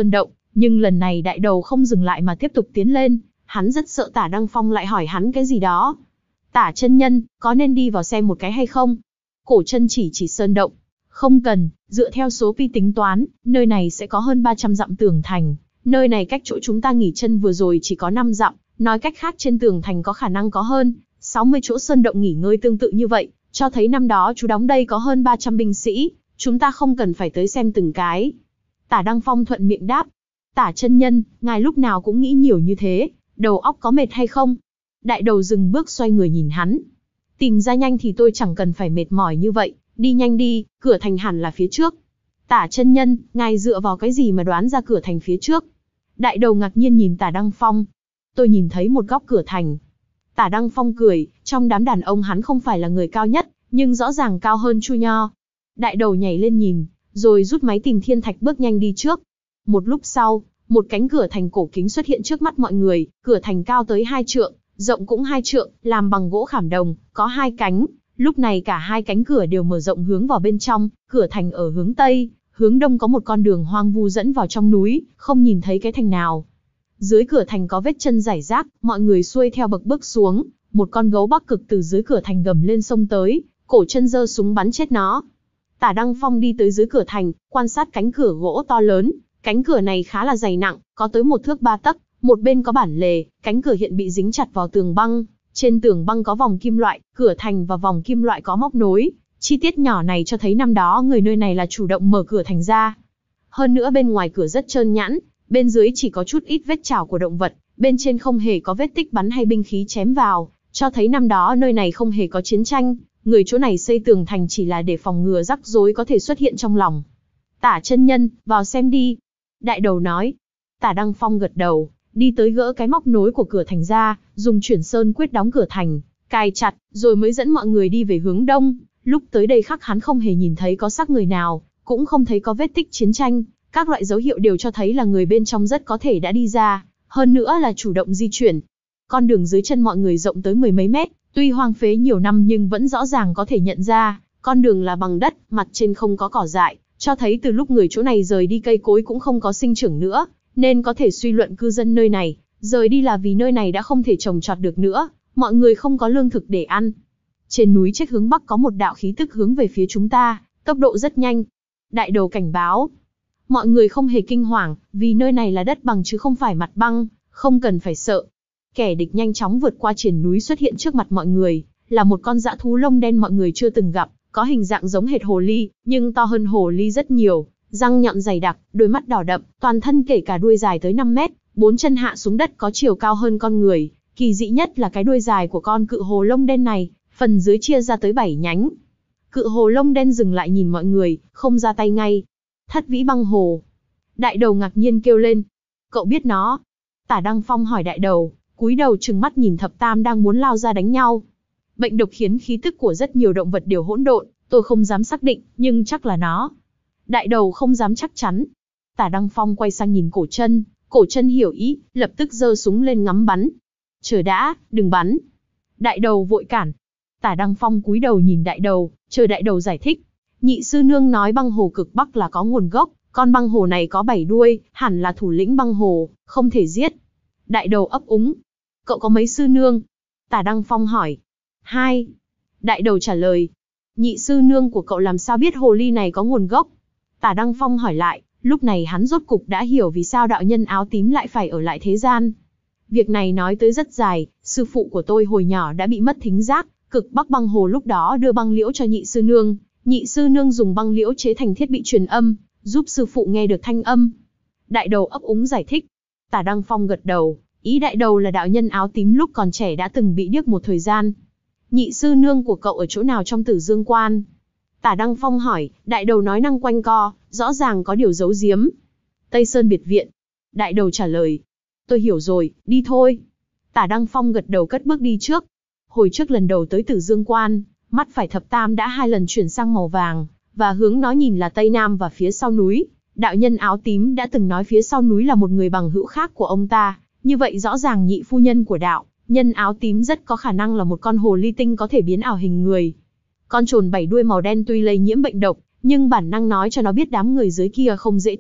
Nhưng lần này đại đầu không dừng lại mà tiếp tục tiến lên, hắn rất sợ Tả Đăng Phong lại hỏi hắn cái gì đó. Tả chân nhân, có nên đi vào xem một cái hay không? Cổ chân chỉ chỉ sơn động. Không cần, dựa theo số pi tính toán, nơi này sẽ có hơn ba trăm dặm tường thành. Nơi này cách chỗ chúng ta nghỉ chân vừa rồi chỉ có năm dặm, nói cách khác trên tường thành có khả năng có hơn sáu mươi chỗ sơn động nghỉ ngơi tương tự như vậy, cho thấy năm đó chú đóng đây có hơn ba trăm binh sĩ, chúng ta không cần phải tới xem từng cái. Tả Đăng Phong thuận miệng đáp. Tả chân nhân, ngài lúc nào cũng nghĩ nhiều như thế, đầu óc có mệt hay không? Đại đầu dừng bước xoay người nhìn hắn. Tìm ra nhanh thì tôi chẳng cần phải mệt mỏi như vậy, đi nhanh đi, cửa thành hẳn là phía trước. Tả chân nhân, ngài dựa vào cái gì mà đoán ra cửa thành phía trước? Đại đầu ngạc nhiên nhìn Tả Đăng Phong. Tôi nhìn thấy một góc cửa thành. Tả Đăng Phong cười, trong đám đàn ông hắn không phải là người cao nhất, nhưng rõ ràng cao hơn Chu Nho. Đại đầu nhảy lên nhìn, rồi rút máy tìm thiên thạch bước nhanh đi trước. Một lúc sau, một cánh cửa thành cổ kính xuất hiện trước mắt mọi người, cửa thành cao tới hai trượng, rộng cũng hai trượng, làm bằng gỗ khảm đồng, có hai cánh. Lúc này cả hai cánh cửa đều mở rộng hướng vào bên trong, cửa thành ở hướng Tây, hướng Đông có một con đường hoang vu dẫn vào trong núi, không nhìn thấy cái thành nào. Dưới cửa thành có vết chân rải rác, mọi người xuôi theo bậc bước xuống, một con gấu Bắc Cực từ dưới cửa thành gầm lên sông tới, cổ chân giơ súng bắn chết nó. Tả Đăng Phong đi tới dưới cửa thành, quan sát cánh cửa gỗ to lớn, cánh cửa này khá là dày nặng, có tới một thước ba tấc, một bên có bản lề, cánh cửa hiện bị dính chặt vào tường băng, trên tường băng có vòng kim loại, cửa thành và vòng kim loại có móc nối. Chi tiết nhỏ này cho thấy năm đó người nơi này là chủ động mở cửa thành ra. Hơn nữa bên ngoài cửa rất trơn nhẵn, bên dưới chỉ có chút ít vết chảo của động vật, bên trên không hề có vết tích bắn hay binh khí chém vào, cho thấy năm đó nơi này không hề có chiến tranh, người chỗ này xây tường thành chỉ là để phòng ngừa rắc rối có thể xuất hiện trong lòng. Tả chân nhân, vào xem đi. Đại đầu nói. Tả Đăng Phong gật đầu, đi tới gỡ cái móc nối của cửa thành ra, dùng chuyển sơn quyết đóng cửa thành, cài chặt, rồi mới dẫn mọi người đi về hướng đông. Lúc tới đây khắc hắn không hề nhìn thấy có xác người nào, cũng không thấy có vết tích chiến tranh, các loại dấu hiệu đều cho thấy là người bên trong rất có thể đã đi ra, hơn nữa là chủ động di chuyển. Con đường dưới chân mọi người rộng tới mười mấy mét, tuy hoang phế nhiều năm nhưng vẫn rõ ràng có thể nhận ra, con đường là bằng đất, mặt trên không có cỏ dại, cho thấy từ lúc người chỗ này rời đi cây cối cũng không có sinh trưởng nữa, nên có thể suy luận cư dân nơi này, rời đi là vì nơi này đã không thể trồng trọt được nữa, mọi người không có lương thực để ăn. Trên núi chết hướng bắc có một đạo khí tức hướng về phía chúng ta, tốc độ rất nhanh. Đại đầu cảnh báo. Mọi người không hề kinh hoàng, vì nơi này là đất bằng chứ không phải mặt băng, không cần phải sợ. Kẻ địch nhanh chóng vượt qua triển núi xuất hiện trước mặt mọi người, là một con dã thú lông đen mọi người chưa từng gặp, có hình dạng giống hệt hồ ly, nhưng to hơn hồ ly rất nhiều, răng nhọn dày đặc, đôi mắt đỏ đậm, toàn thân kể cả đuôi dài tới năm mét, bốn chân hạ xuống đất có chiều cao hơn con người, kỳ dị nhất là cái đuôi dài của con cự hồ lông đen này, phần dưới chia ra tới bảy nhánh. Cự hồ lông đen dừng lại nhìn mọi người, không ra tay ngay. Thất vĩ băng hồ. Đại đầu ngạc nhiên kêu lên. Cậu biết nó? Tả Đăng Phong hỏi đại đầu, cúi đầu trừng mắt nhìn thập tam đang muốn lao ra đánh nhau. Bệnh độc khiến khí tức của rất nhiều động vật đều hỗn độn, tôi không dám xác định, nhưng chắc là nó. Đại đầu không dám chắc chắn. Tả Đăng Phong quay sang nhìn cổ chân, cổ chân hiểu ý, lập tức giơ súng lên ngắm bắn. Chờ đã, đừng bắn. Đại đầu vội cản. Tả Đăng Phong cúi đầu nhìn đại đầu, chờ đại đầu giải thích. Nhị sư nương nói băng hồ cực bắc là có nguồn gốc, con băng hồ này có bảy đuôi, hẳn là thủ lĩnh băng hồ, không thể giết. Đại đầu ấp úng. Cậu có mấy sư nương? Tả Đăng Phong hỏi. Hai. Đại đầu trả lời. Nhị sư nương của cậu làm sao biết hồ ly này có nguồn gốc? Tả Đăng Phong hỏi lại, lúc này hắn rốt cục đã hiểu vì sao đạo nhân áo tím lại phải ở lại thế gian. Việc này nói tới rất dài, sư phụ của tôi hồi nhỏ đã bị mất thính giác, cực bắc băng hồ lúc đó đưa băng liễu cho nhị sư nương, nhị sư nương dùng băng liễu chế thành thiết bị truyền âm, giúp sư phụ nghe được thanh âm. Đại đầu ấp úng giải thích. Tả Đăng Phong gật đầu, ý đại đầu là đạo nhân áo tím lúc còn trẻ đã từng bị điếc một thời gian. Nhị sư nương của cậu ở chỗ nào trong Tử Dương Quan? Tả Đăng Phong hỏi, đại đầu nói năng quanh co, rõ ràng có điều giấu giếm. Tây Sơn biệt viện. Đại đầu trả lời. Tôi hiểu rồi, đi thôi. Tả Đăng Phong gật đầu cất bước đi trước. Hồi trước lần đầu tới Tử Dương Quan, mắt phải thập tam đã hai lần chuyển sang màu vàng, và hướng nó nhìn là Tây Nam và phía sau núi. Đạo nhân áo tím đã từng nói phía sau núi là một người bằng hữu khác của ông ta, như vậy rõ ràng nhị phu nhân của đạo nhân áo tím rất có khả năng là một con hồ ly tinh có thể biến ảo hình người. Con trồn bảy đuôi màu đen tuy lây nhiễm bệnh độc, nhưng bản năng nói cho nó biết đám người dưới kia không dễ chọc,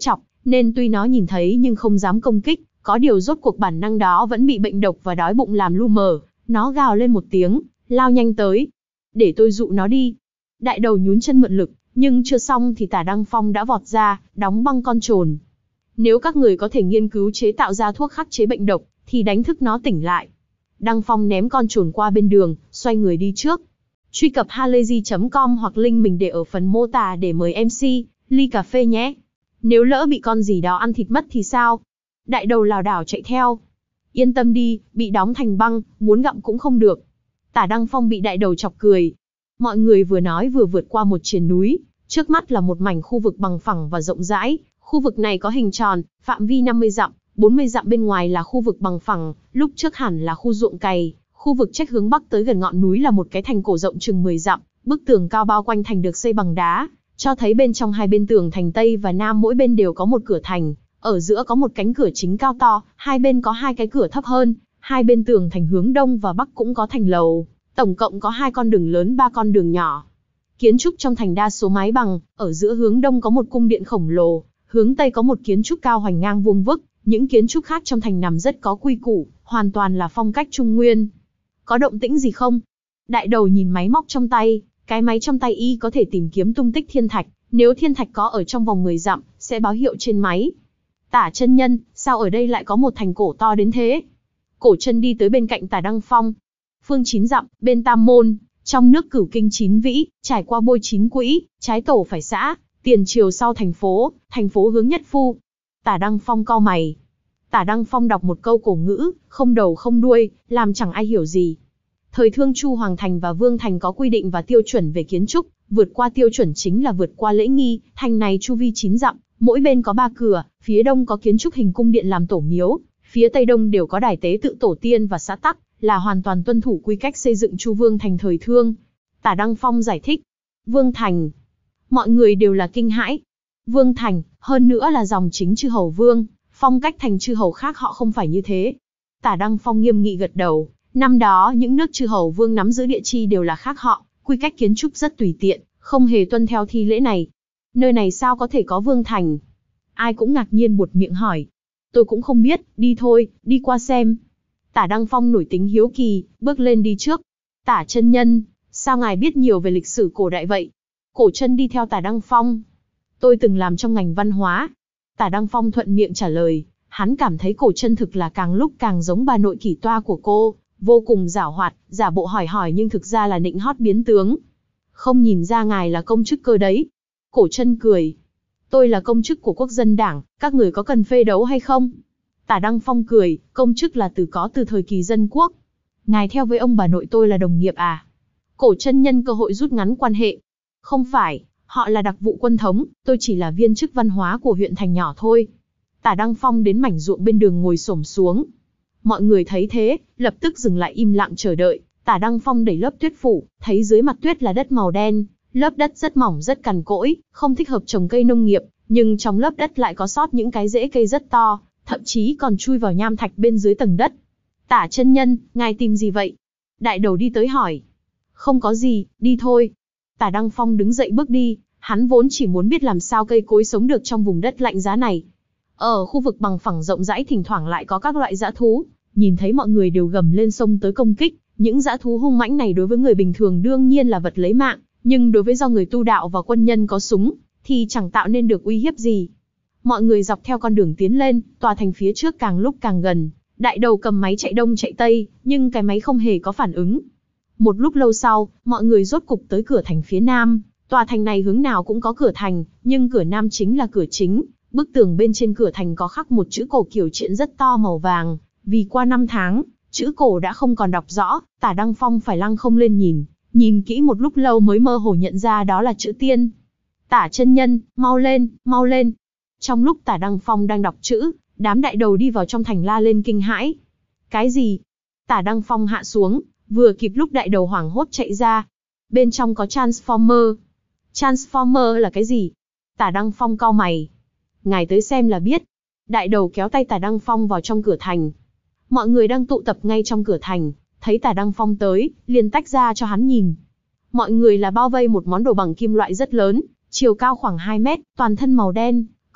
nên tuy nó nhìn thấy nhưng không dám công kích, có điều rốt cuộc bản năng đó vẫn bị bệnh độc và đói bụng làm lu mờ, nó gào lên một tiếng, lao nhanh tới. Để tôi dụ nó đi. Đại đầu nhún chân mượn lực, nhưng chưa xong thì Tả Đăng Phong đã vọt ra, đóng băng con trồn. Nếu các người có thể nghiên cứu chế tạo ra thuốc khắc chế bệnh độc, thì đánh thức nó tỉnh lại. Đăng Phong ném con trồn qua bên đường, xoay người đi trước. Truy cập halayzi chấm com hoặc link mình để ở phần mô tả để mời em xê, ly cà phê nhé. Nếu lỡ bị con gì đó ăn thịt mất thì sao? Đại đầu lảo đảo chạy theo. Yên tâm đi, bị đóng thành băng, muốn gặm cũng không được. Tả Đăng Phong bị đại đầu chọc cười. Mọi người vừa nói vừa vượt qua một triền núi, trước mắt là một mảnh khu vực bằng phẳng và rộng rãi. Khu vực này có hình tròn, phạm vi năm mươi dặm, bốn mươi dặm bên ngoài là khu vực bằng phẳng, lúc trước hẳn là khu ruộng cày. Khu vực chếch hướng bắc tới gần ngọn núi là một cái thành cổ rộng chừng mười dặm, bức tường cao bao quanh thành được xây bằng đá, cho thấy bên trong hai bên tường thành Tây và Nam mỗi bên đều có một cửa thành, ở giữa có một cánh cửa chính cao to, hai bên có hai cái cửa thấp hơn, hai bên tường thành hướng Đông và Bắc cũng có thành lầu, tổng cộng có hai con đường lớn ba con đường nhỏ. Kiến trúc trong thành đa số mái bằng, ở giữa hướng Đông có một cung điện khổng lồ, hướng Tây có một kiến trúc cao hoành ngang vuông vức, những kiến trúc khác trong thành nằm rất có quy củ, hoàn toàn là phong cách Trung Nguyên. Có động tĩnh gì không? Đại đầu nhìn máy móc trong tay, cái máy trong tay y có thể tìm kiếm tung tích thiên thạch, nếu thiên thạch có ở trong vòng mười dặm, sẽ báo hiệu trên máy. Tả chân nhân, sao ở đây lại có một thành cổ to đến thế? Cổ chân đi tới bên cạnh Tả Đăng Phong. Phương chín dặm, bên Tam Môn, trong nước Cửu Kinh chín vĩ, trải qua bôi chín quỹ, trái tổ phải xã, tiền triều sau thành phố, thành phố hướng Nhất Phu. Tả Đăng Phong cau mày. Tả Đăng Phong đọc một câu cổ ngữ, không đầu không đuôi, làm chẳng ai hiểu gì. Thời Thương Chu Hoàng Thành và Vương Thành có quy định và tiêu chuẩn về kiến trúc, vượt qua tiêu chuẩn chính là vượt qua lễ nghi. Thành này chu vi chín dặm, mỗi bên có ba cửa, phía đông có kiến trúc hình cung điện làm tổ miếu, phía tây đông đều có đài tế tự tổ tiên và xã tắc, là hoàn toàn tuân thủ quy cách xây dựng Chu Vương Thành thời Thương. Tả Đăng Phong giải thích. Vương Thành. Mọi người đều là kinh hãi. Vương Thành, hơn nữa là dòng chính chư hầu vương, phong cách thành chư hầu khác họ không phải như thế. Tả Đăng Phong nghiêm nghị gật đầu. Năm đó những nước chư hầu vương nắm giữ địa chi đều là khác họ, quy cách kiến trúc rất tùy tiện, không hề tuân theo thi lễ này. Nơi này sao có thể có vương thành? Ai cũng ngạc nhiên buột miệng hỏi. Tôi cũng không biết, đi thôi, đi qua xem. Tả Đăng Phong nổi tính hiếu kỳ, bước lên đi trước. Tả chân nhân, sao ngài biết nhiều về lịch sử cổ đại vậy? Cổ chân đi theo Tả Đăng Phong. Tôi từng làm trong ngành văn hóa. Tả Đăng Phong thuận miệng trả lời, hắn cảm thấy cổ chân thực là càng lúc càng giống bà nội kỷ toa của cô, vô cùng giảo hoạt, giả bộ hỏi hỏi nhưng thực ra là nịnh hót biến tướng. Không nhìn ra ngài là công chức cơ đấy. Cổ chân cười. Tôi là công chức của quốc dân đảng, các người có cần phê đấu hay không? Tả Đăng Phong cười, công chức là từ có từ thời kỳ dân quốc. Ngài theo với ông bà nội tôi là đồng nghiệp à? Cổ chân nhân cơ hội rút ngắn quan hệ. Không phải, họ là đặc vụ quân thống, tôi chỉ là viên chức văn hóa của huyện thành nhỏ thôi. Tả Đăng Phong đến mảnh ruộng bên đường ngồi xổm xuống. Mọi người thấy thế, lập tức dừng lại im lặng chờ đợi. Tả Đăng Phong đẩy lớp tuyết phủ, thấy dưới mặt tuyết là đất màu đen. Lớp đất rất mỏng rất cằn cỗi, không thích hợp trồng cây nông nghiệp, nhưng trong lớp đất lại có sót những cái rễ cây rất to, thậm chí còn chui vào nham thạch bên dưới tầng đất. Tả chân nhân, ngài tìm gì vậy? Đại đầu đi tới hỏi. Không có gì, đi thôi. Tả Đăng Phong đứng dậy bước đi, hắn vốn chỉ muốn biết làm sao cây cối sống được trong vùng đất lạnh giá này. Ở khu vực bằng phẳng rộng rãi thỉnh thoảng lại có các loại dã thú, nhìn thấy mọi người đều gầm lên xông tới công kích, những dã thú hung mãnh này đối với người bình thường đương nhiên là vật lấy mạng, nhưng đối với do người tu đạo và quân nhân có súng, thì chẳng tạo nên được uy hiếp gì. Mọi người dọc theo con đường tiến lên, tòa thành phía trước càng lúc càng gần, đại đầu cầm máy chạy đông chạy tây, nhưng cái máy không hề có phản ứng. Một lúc lâu sau, mọi người rốt cục tới cửa thành phía nam, tòa thành này hướng nào cũng có cửa thành, nhưng cửa nam chính là cửa chính, bức tường bên trên cửa thành có khắc một chữ cổ kiểu truyện rất to màu vàng, vì qua năm tháng, chữ cổ đã không còn đọc rõ, Tả Đăng Phong phải lăng không lên nhìn, nhìn kỹ một lúc lâu mới mơ hồ nhận ra đó là chữ tiên. Tả chân nhân, mau lên, mau lên. Trong lúc Tả Đăng Phong đang đọc chữ, đám đại đầu đi vào trong thành la lên kinh hãi. Cái gì? Tả Đăng Phong hạ xuống, vừa kịp lúc đại đầu hoảng hốt chạy ra. Bên trong có Transformer. Transformer là cái gì? Tả Đăng Phong cau mày. Ngài tới xem là biết. Đại đầu kéo tay Tả Đăng Phong vào trong cửa thành. Mọi người đang tụ tập ngay trong cửa thành, thấy Tả Đăng Phong tới, liền tách ra cho hắn nhìn. Mọi người là bao vây một món đồ bằng kim loại rất lớn, chiều cao khoảng hai mét, toàn thân màu đen,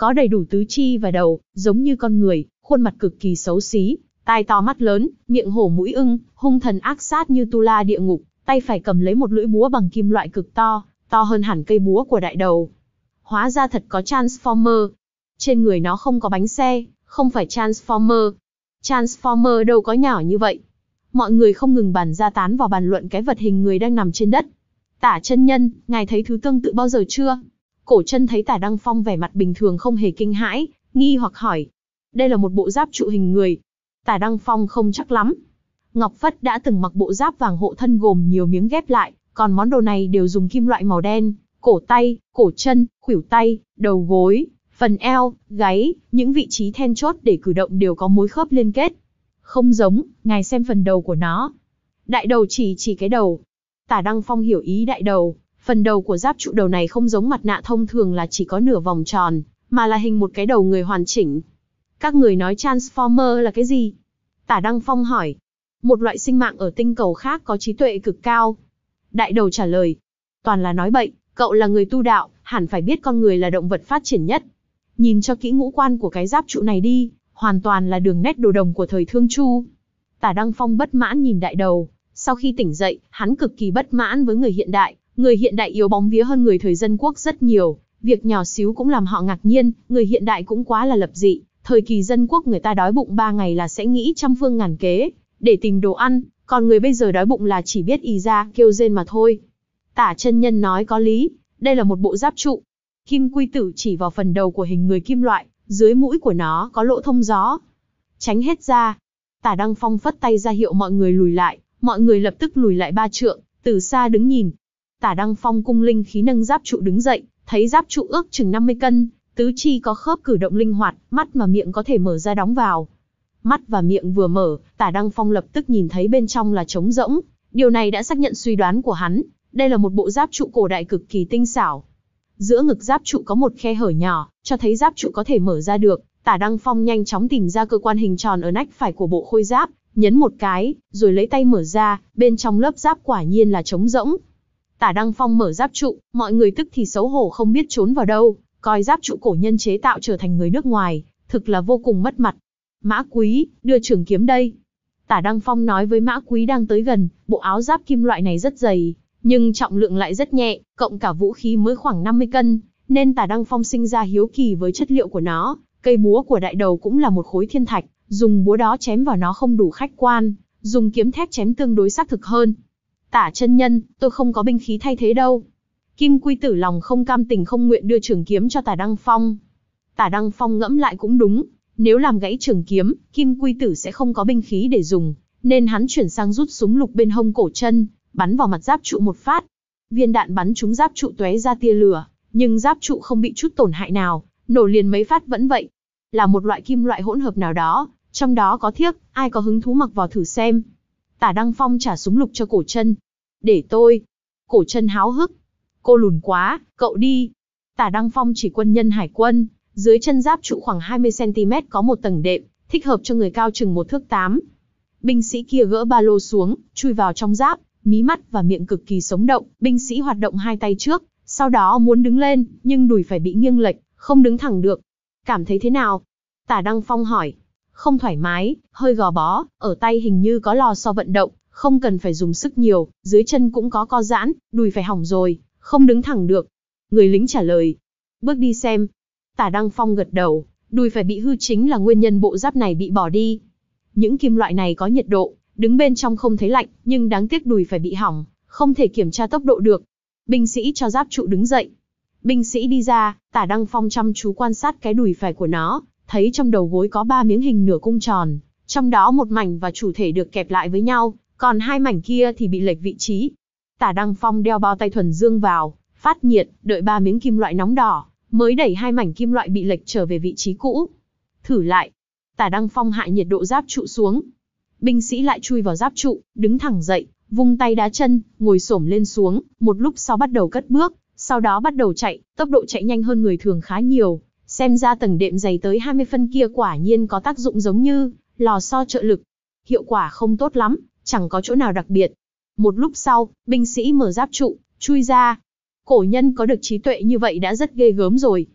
có đầy đủ tứ chi và đầu, giống như con người, khuôn mặt cực kỳ xấu xí, tai to mắt lớn, miệng hổ mũi ưng, hung thần ác sát như tu la địa ngục, tay phải cầm lấy một lưỡi búa bằng kim loại cực to, to hơn hẳn cây búa của đại đầu. Hóa ra thật có Transformer. Trên người nó không có bánh xe, không phải Transformer. Transformer đâu có nhỏ như vậy. Mọi người không ngừng bàn ra tán vào bàn luận cái vật hình người đang nằm trên đất. Tả chân nhân, ngài thấy thứ tương tự bao giờ chưa? Cổ Chân thấy Tả Đăng Phong vẻ mặt bình thường không hề kinh hãi, nghi hoặc hỏi. Đây là một bộ giáp trụ hình người. Tả Đăng Phong không chắc lắm. Ngọc Phất đã từng mặc bộ giáp vàng hộ thân gồm nhiều miếng ghép lại, còn món đồ này đều dùng kim loại màu đen, cổ tay, cổ chân, khuỷu tay, đầu gối, phần eo, gáy, những vị trí then chốt để cử động đều có mối khớp liên kết. Không giống, ngài xem phần đầu của nó. Đại đầu chỉ chỉ cái đầu. Tả Đăng Phong hiểu ý đại đầu, phần đầu của giáp trụ đầu này không giống mặt nạ thông thường là chỉ có nửa vòng tròn, mà là hình một cái đầu người hoàn chỉnh. Các người nói Transformer là cái gì? Tả Đăng Phong hỏi. Một loại sinh mạng ở tinh cầu khác có trí tuệ cực cao. Đại đầu trả lời. Toàn là nói bậy, cậu là người tu đạo, hẳn phải biết con người là động vật phát triển nhất. Nhìn cho kỹ ngũ quan của cái giáp trụ này đi, hoàn toàn là đường nét đồ đồng của thời Thương Chu. Tả Đăng Phong bất mãn nhìn đại đầu, sau khi tỉnh dậy, hắn cực kỳ bất mãn với người hiện đại, người hiện đại yếu bóng vía hơn người thời dân quốc rất nhiều, việc nhỏ xíu cũng làm họ ngạc nhiên, người hiện đại cũng quá là lập dị, thời kỳ dân quốc người ta đói bụng ba ngày là sẽ nghĩ trăm phương ngàn kế, để tìm đồ ăn, còn người bây giờ đói bụng là chỉ biết ì ra, kêu rên mà thôi. Tả chân nhân nói có lý, đây là một bộ giáp trụ. Kim Quy Tử chỉ vào phần đầu của hình người kim loại, dưới mũi của nó có lỗ thông gió. Tránh hết ra. Tả Đăng Phong phất tay ra hiệu mọi người lùi lại, mọi người lập tức lùi lại ba trượng, từ xa đứng nhìn. Tả Đăng Phong cung linh khí nâng giáp trụ đứng dậy, thấy giáp trụ ước chừng năm mươi cân, tứ chi có khớp cử động linh hoạt, mắt và miệng có thể mở ra đóng vào. Mắt và miệng vừa mở, Tả Đăng Phong lập tức nhìn thấy bên trong là trống rỗng, điều này đã xác nhận suy đoán của hắn, đây là một bộ giáp trụ cổ đại cực kỳ tinh xảo. Giữa ngực giáp trụ có một khe hở nhỏ, cho thấy giáp trụ có thể mở ra được. Tả Đăng Phong nhanh chóng tìm ra cơ quan hình tròn ở nách phải của bộ khôi giáp, nhấn một cái, rồi lấy tay mở ra, bên trong lớp giáp quả nhiên là trống rỗng. Tả Đăng Phong mở giáp trụ, mọi người tức thì xấu hổ không biết trốn vào đâu, coi giáp trụ cổ nhân chế tạo trở thành người nước ngoài, thực là vô cùng mất mặt. Mã Quý, đưa trường kiếm đây. Tả Đăng Phong nói với Mã Quý đang tới gần, bộ áo giáp kim loại này rất dày, nhưng trọng lượng lại rất nhẹ, cộng cả vũ khí mới khoảng năm mươi cân, nên Tả Đăng Phong sinh ra hiếu kỳ với chất liệu của nó. Cây búa của đại đầu cũng là một khối thiên thạch, dùng búa đó chém vào nó không đủ khách quan, dùng kiếm thép chém tương đối xác thực hơn. Tả chân nhân, tôi không có binh khí thay thế đâu. Kim Quy Tử lòng không cam tình không nguyện đưa trường kiếm cho Tả Đăng Phong. Tả Đăng Phong ngẫm lại cũng đúng, nếu làm gãy trường kiếm, Kim Quy Tử sẽ không có binh khí để dùng, nên hắn chuyển sang rút súng lục bên hông cổ chân, bắn vào mặt giáp trụ một phát. Viên đạn bắn trúng giáp trụ tóe ra tia lửa, nhưng giáp trụ không bị chút tổn hại nào, nổ liền mấy phát vẫn vậy. Là một loại kim loại hỗn hợp nào đó, trong đó có thiếc, ai có hứng thú mặc vào thử xem. Tả Đăng Phong trả súng lục cho cổ chân. Để tôi. Cổ chân háo hức. Cô lùn quá, cậu đi. Tả Đăng Phong chỉ quân nhân hải quân, dưới chân giáp trụ khoảng hai mươi xăng ti mét có một tầng đệm, thích hợp cho người cao chừng một thước tám. Binh sĩ kia gỡ ba lô xuống, chui vào trong giáp, mí mắt và miệng cực kỳ sống động, binh sĩ hoạt động hai tay trước, sau đó muốn đứng lên, nhưng đùi phải bị nghiêng lệch, không đứng thẳng được. Cảm thấy thế nào? Tả Đăng Phong hỏi. Không thoải mái, hơi gò bó, ở tay hình như có lò xo vận động, không cần phải dùng sức nhiều, dưới chân cũng có co giãn, đùi phải hỏng rồi, không đứng thẳng được. Người lính trả lời. Bước đi xem. Tả Đăng Phong gật đầu, đùi phải bị hư chính là nguyên nhân bộ giáp này bị bỏ đi. Những kim loại này có nhiệt độ, đứng bên trong không thấy lạnh, nhưng đáng tiếc đùi phải bị hỏng, không thể kiểm tra tốc độ được. Binh sĩ cho giáp trụ đứng dậy. Binh sĩ đi ra, Tả Đăng Phong chăm chú quan sát cái đùi phải của nó, thấy trong đầu gối có ba miếng hình nửa cung tròn, trong đó một mảnh và chủ thể được kẹp lại với nhau, còn hai mảnh kia thì bị lệch vị trí. Tả Đăng Phong đeo bao tay thuần dương vào, phát nhiệt, đợi ba miếng kim loại nóng đỏ, mới đẩy hai mảnh kim loại bị lệch trở về vị trí cũ. Thử lại. Tả Đăng Phong hạ nhiệt độ giáp trụ xuống. Binh sĩ lại chui vào giáp trụ, đứng thẳng dậy, vung tay đá chân, ngồi xổm lên xuống, một lúc sau bắt đầu cất bước, sau đó bắt đầu chạy, tốc độ chạy nhanh hơn người thường khá nhiều. Xem ra tầng đệm dày tới hai mươi phân kia quả nhiên có tác dụng giống như lò xo trợ lực. Hiệu quả không tốt lắm, chẳng có chỗ nào đặc biệt. Một lúc sau, binh sĩ mở giáp trụ, chui ra. Cổ nhân có được trí tuệ như vậy đã rất ghê gớm rồi.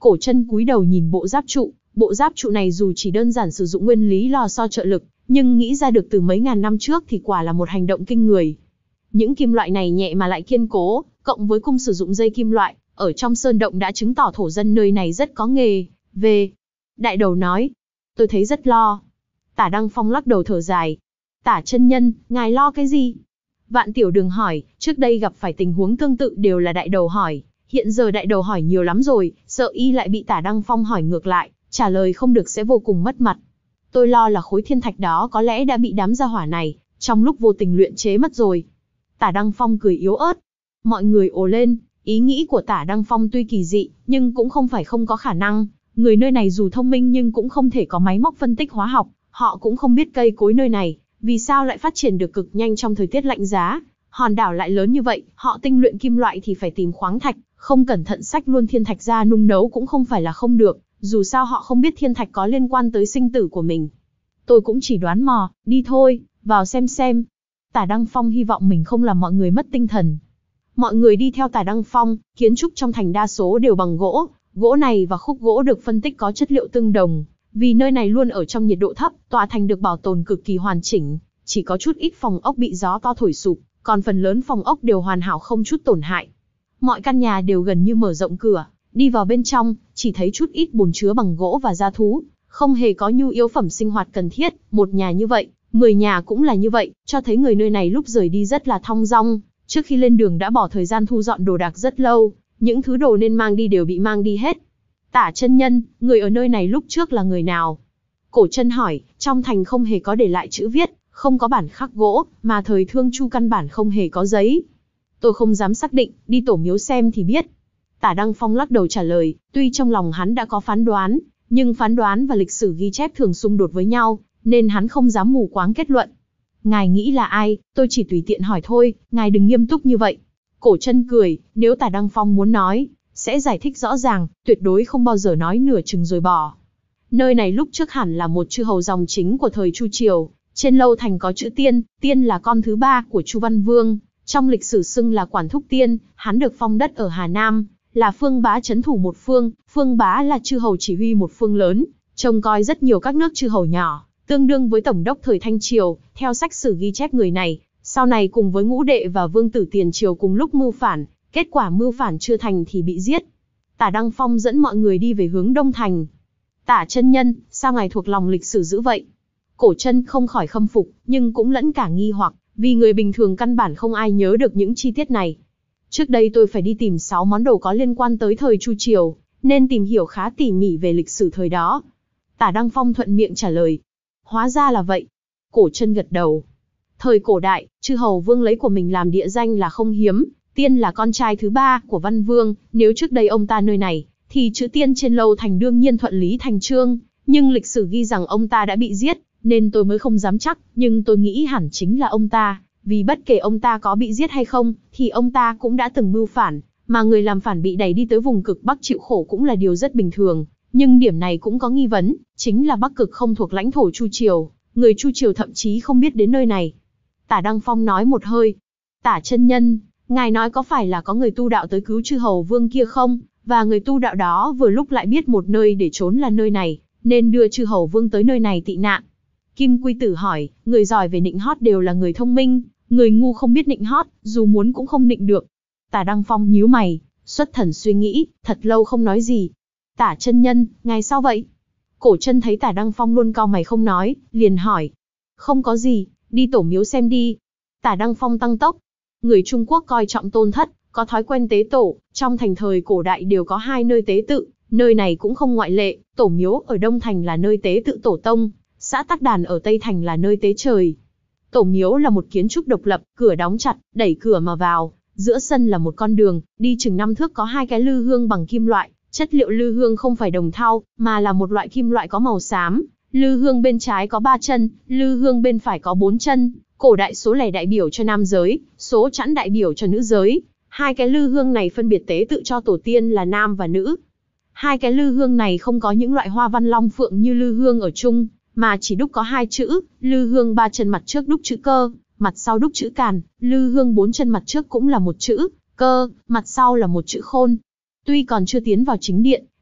Cổ Chân cúi đầu nhìn bộ giáp trụ, bộ giáp trụ này dù chỉ đơn giản sử dụng nguyên lý lò xo trợ lực, nhưng nghĩ ra được từ mấy ngàn năm trước thì quả là một hành động kinh người. Những kim loại này nhẹ mà lại kiên cố, cộng với cung sử dụng dây kim loại, ở trong sơn động đã chứng tỏ thổ dân nơi này rất có nghề. Về, đại đầu nói, tôi thấy rất lo. Tả Đăng Phong lắc đầu thở dài. Tả chân nhân, ngài lo cái gì? Vạn Tiểu Đường hỏi, trước đây gặp phải tình huống tương tự đều là đại đầu hỏi. Hiện giờ đại đầu hỏi nhiều lắm rồi, sợ y lại bị Tả Đăng Phong hỏi ngược lại, trả lời không được sẽ vô cùng mất mặt. Tôi lo là khối thiên thạch đó có lẽ đã bị đám gia hỏa này, trong lúc vô tình luyện chế mất rồi. Tả Đăng Phong cười yếu ớt. Mọi người ồ lên, ý nghĩ của Tả Đăng Phong tuy kỳ dị, nhưng cũng không phải không có khả năng. Người nơi này dù thông minh nhưng cũng không thể có máy móc phân tích hóa học, họ cũng không biết cây cối nơi này, vì sao lại phát triển được cực nhanh trong thời tiết lạnh giá. Hòn đảo lại lớn như vậy, họ tinh luyện kim loại thì phải tìm khoáng thạch, không cẩn thận xách luôn thiên thạch ra nung nấu cũng không phải là không được, dù sao họ không biết thiên thạch có liên quan tới sinh tử của mình. Tôi cũng chỉ đoán mò, đi thôi, vào xem xem. Tả Đăng Phong hy vọng mình không làm mọi người mất tinh thần. Mọi người đi theo Tả Đăng Phong, kiến trúc trong thành đa số đều bằng gỗ, gỗ này và khúc gỗ được phân tích có chất liệu tương đồng, vì nơi này luôn ở trong nhiệt độ thấp, tòa thành được bảo tồn cực kỳ hoàn chỉnh, chỉ có chút ít phòng ốc bị gió to thổi sụp, còn phần lớn phòng ốc đều hoàn hảo không chút tổn hại. Mọi căn nhà đều gần như mở rộng cửa, đi vào bên trong, chỉ thấy chút ít bồn chứa bằng gỗ và da thú, không hề có nhu yếu phẩm sinh hoạt cần thiết, một nhà như vậy, mười nhà cũng là như vậy, cho thấy người nơi này lúc rời đi rất là thong dong, trước khi lên đường đã bỏ thời gian thu dọn đồ đạc rất lâu, những thứ đồ nên mang đi đều bị mang đi hết. Tả chân nhân, người ở nơi này lúc trước là người nào? Cổ Chân hỏi, trong thành không hề có để lại chữ viết, không có bản khắc gỗ, mà thời Thương Chu căn bản không hề có giấy. Tôi không dám xác định, đi tổ miếu xem thì biết. Tả Đăng Phong lắc đầu trả lời, tuy trong lòng hắn đã có phán đoán, nhưng phán đoán và lịch sử ghi chép thường xung đột với nhau, nên hắn không dám mù quáng kết luận. Ngài nghĩ là ai, tôi chỉ tùy tiện hỏi thôi, ngài đừng nghiêm túc như vậy. Cổ Chân cười, nếu Tả Đăng Phong muốn nói, sẽ giải thích rõ ràng, tuyệt đối không bao giờ nói nửa chừng rồi bỏ. Nơi này lúc trước hẳn là một chư hầu dòng chính của thời Chu Triều, trên lâu thành có chữ Tiên, Tiên là con thứ ba của Chu Văn Vương, trong lịch sử xưng là Quản Thúc Tiên, hắn được phong đất ở Hà Nam, là phương bá trấn thủ một phương, phương bá là chư hầu chỉ huy một phương lớn, trông coi rất nhiều các nước chư hầu nhỏ, tương đương với tổng đốc thời Thanh Triều, theo sách sử ghi chép người này, sau này cùng với ngũ đệ và vương tử Tiền Triều cùng lúc mưu phản, kết quả mưu phản chưa thành thì bị giết. Tả Đăng Phong dẫn mọi người đi về hướng Đông Thành. Tả chân nhân, sao ngài thuộc lòng lịch sử dữ vậy? Cổ Chân không khỏi khâm phục, nhưng cũng lẫn cả nghi hoặc, vì người bình thường căn bản không ai nhớ được những chi tiết này. Trước đây tôi phải đi tìm sáu món đồ có liên quan tới thời Chu Triều, nên tìm hiểu khá tỉ mỉ về lịch sử thời đó. Tả Đăng Phong thuận miệng trả lời. Hóa ra là vậy. Cổ Chân gật đầu. Thời cổ đại, chư hầu vương lấy của mình làm địa danh là không hiếm. Tiên là con trai thứ ba của Văn Vương, nếu trước đây ông ta nơi này, thì chữ Tiên trên lâu thành đương nhiên thuận lý thành chương, nhưng lịch sử ghi rằng ông ta đã bị giết, nên tôi mới không dám chắc, nhưng tôi nghĩ hẳn chính là ông ta, vì bất kể ông ta có bị giết hay không, thì ông ta cũng đã từng mưu phản, mà người làm phản bị đẩy đi tới vùng cực Bắc chịu khổ cũng là điều rất bình thường, nhưng điểm này cũng có nghi vấn, chính là Bắc Cực không thuộc lãnh thổ Chu Triều, người Chu Triều thậm chí không biết đến nơi này. Tả Đăng Phong nói một hơi. Tả chân nhân, ngài nói có phải là có người tu đạo tới cứu chư hầu vương kia không, và người tu đạo đó vừa lúc lại biết một nơi để trốn là nơi này, nên đưa chư hầu vương tới nơi này tị nạn. Kim Quy Tử hỏi, người giỏi về nịnh hót đều là người thông minh, người ngu không biết nịnh hót, dù muốn cũng không nịnh được. Tả Đăng Phong nhíu mày, xuất thần suy nghĩ, thật lâu không nói gì. Tả chân nhân, ngài sao vậy? Cổ Chân thấy Tả Đăng Phong luôn cau mày không nói, liền hỏi. Không có gì, đi tổ miếu xem đi. Tả Đăng Phong tăng tốc. Người Trung Quốc coi trọng tôn thất, có thói quen tế tổ, trong thành thời cổ đại đều có hai nơi tế tự, nơi này cũng không ngoại lệ, tổ miếu ở Đông Thành là nơi tế tự tổ tông, xã Tắc Đàn ở Tây Thành là nơi tế trời. Tổ miếu là một kiến trúc độc lập, cửa đóng chặt, đẩy cửa mà vào, giữa sân là một con đường, đi chừng năm thước có hai cái lư hương bằng kim loại, chất liệu lư hương không phải đồng thau, mà là một loại kim loại có màu xám. Lư hương bên trái có ba chân, lư hương bên phải có bốn chân, cổ đại số lẻ đại biểu cho nam giới, số chẵn đại biểu cho nữ giới. Hai cái lư hương này phân biệt tế tự cho tổ tiên là nam và nữ. Hai cái lư hương này không có những loại hoa văn long phượng như lư hương ở chung, mà chỉ đúc có hai chữ, lư hương ba chân mặt trước đúc chữ cơ, mặt sau đúc chữ càn, lư hương bốn chân mặt trước cũng là một chữ cơ, mặt sau là một chữ khôn. Tuy còn chưa tiến vào chính điện,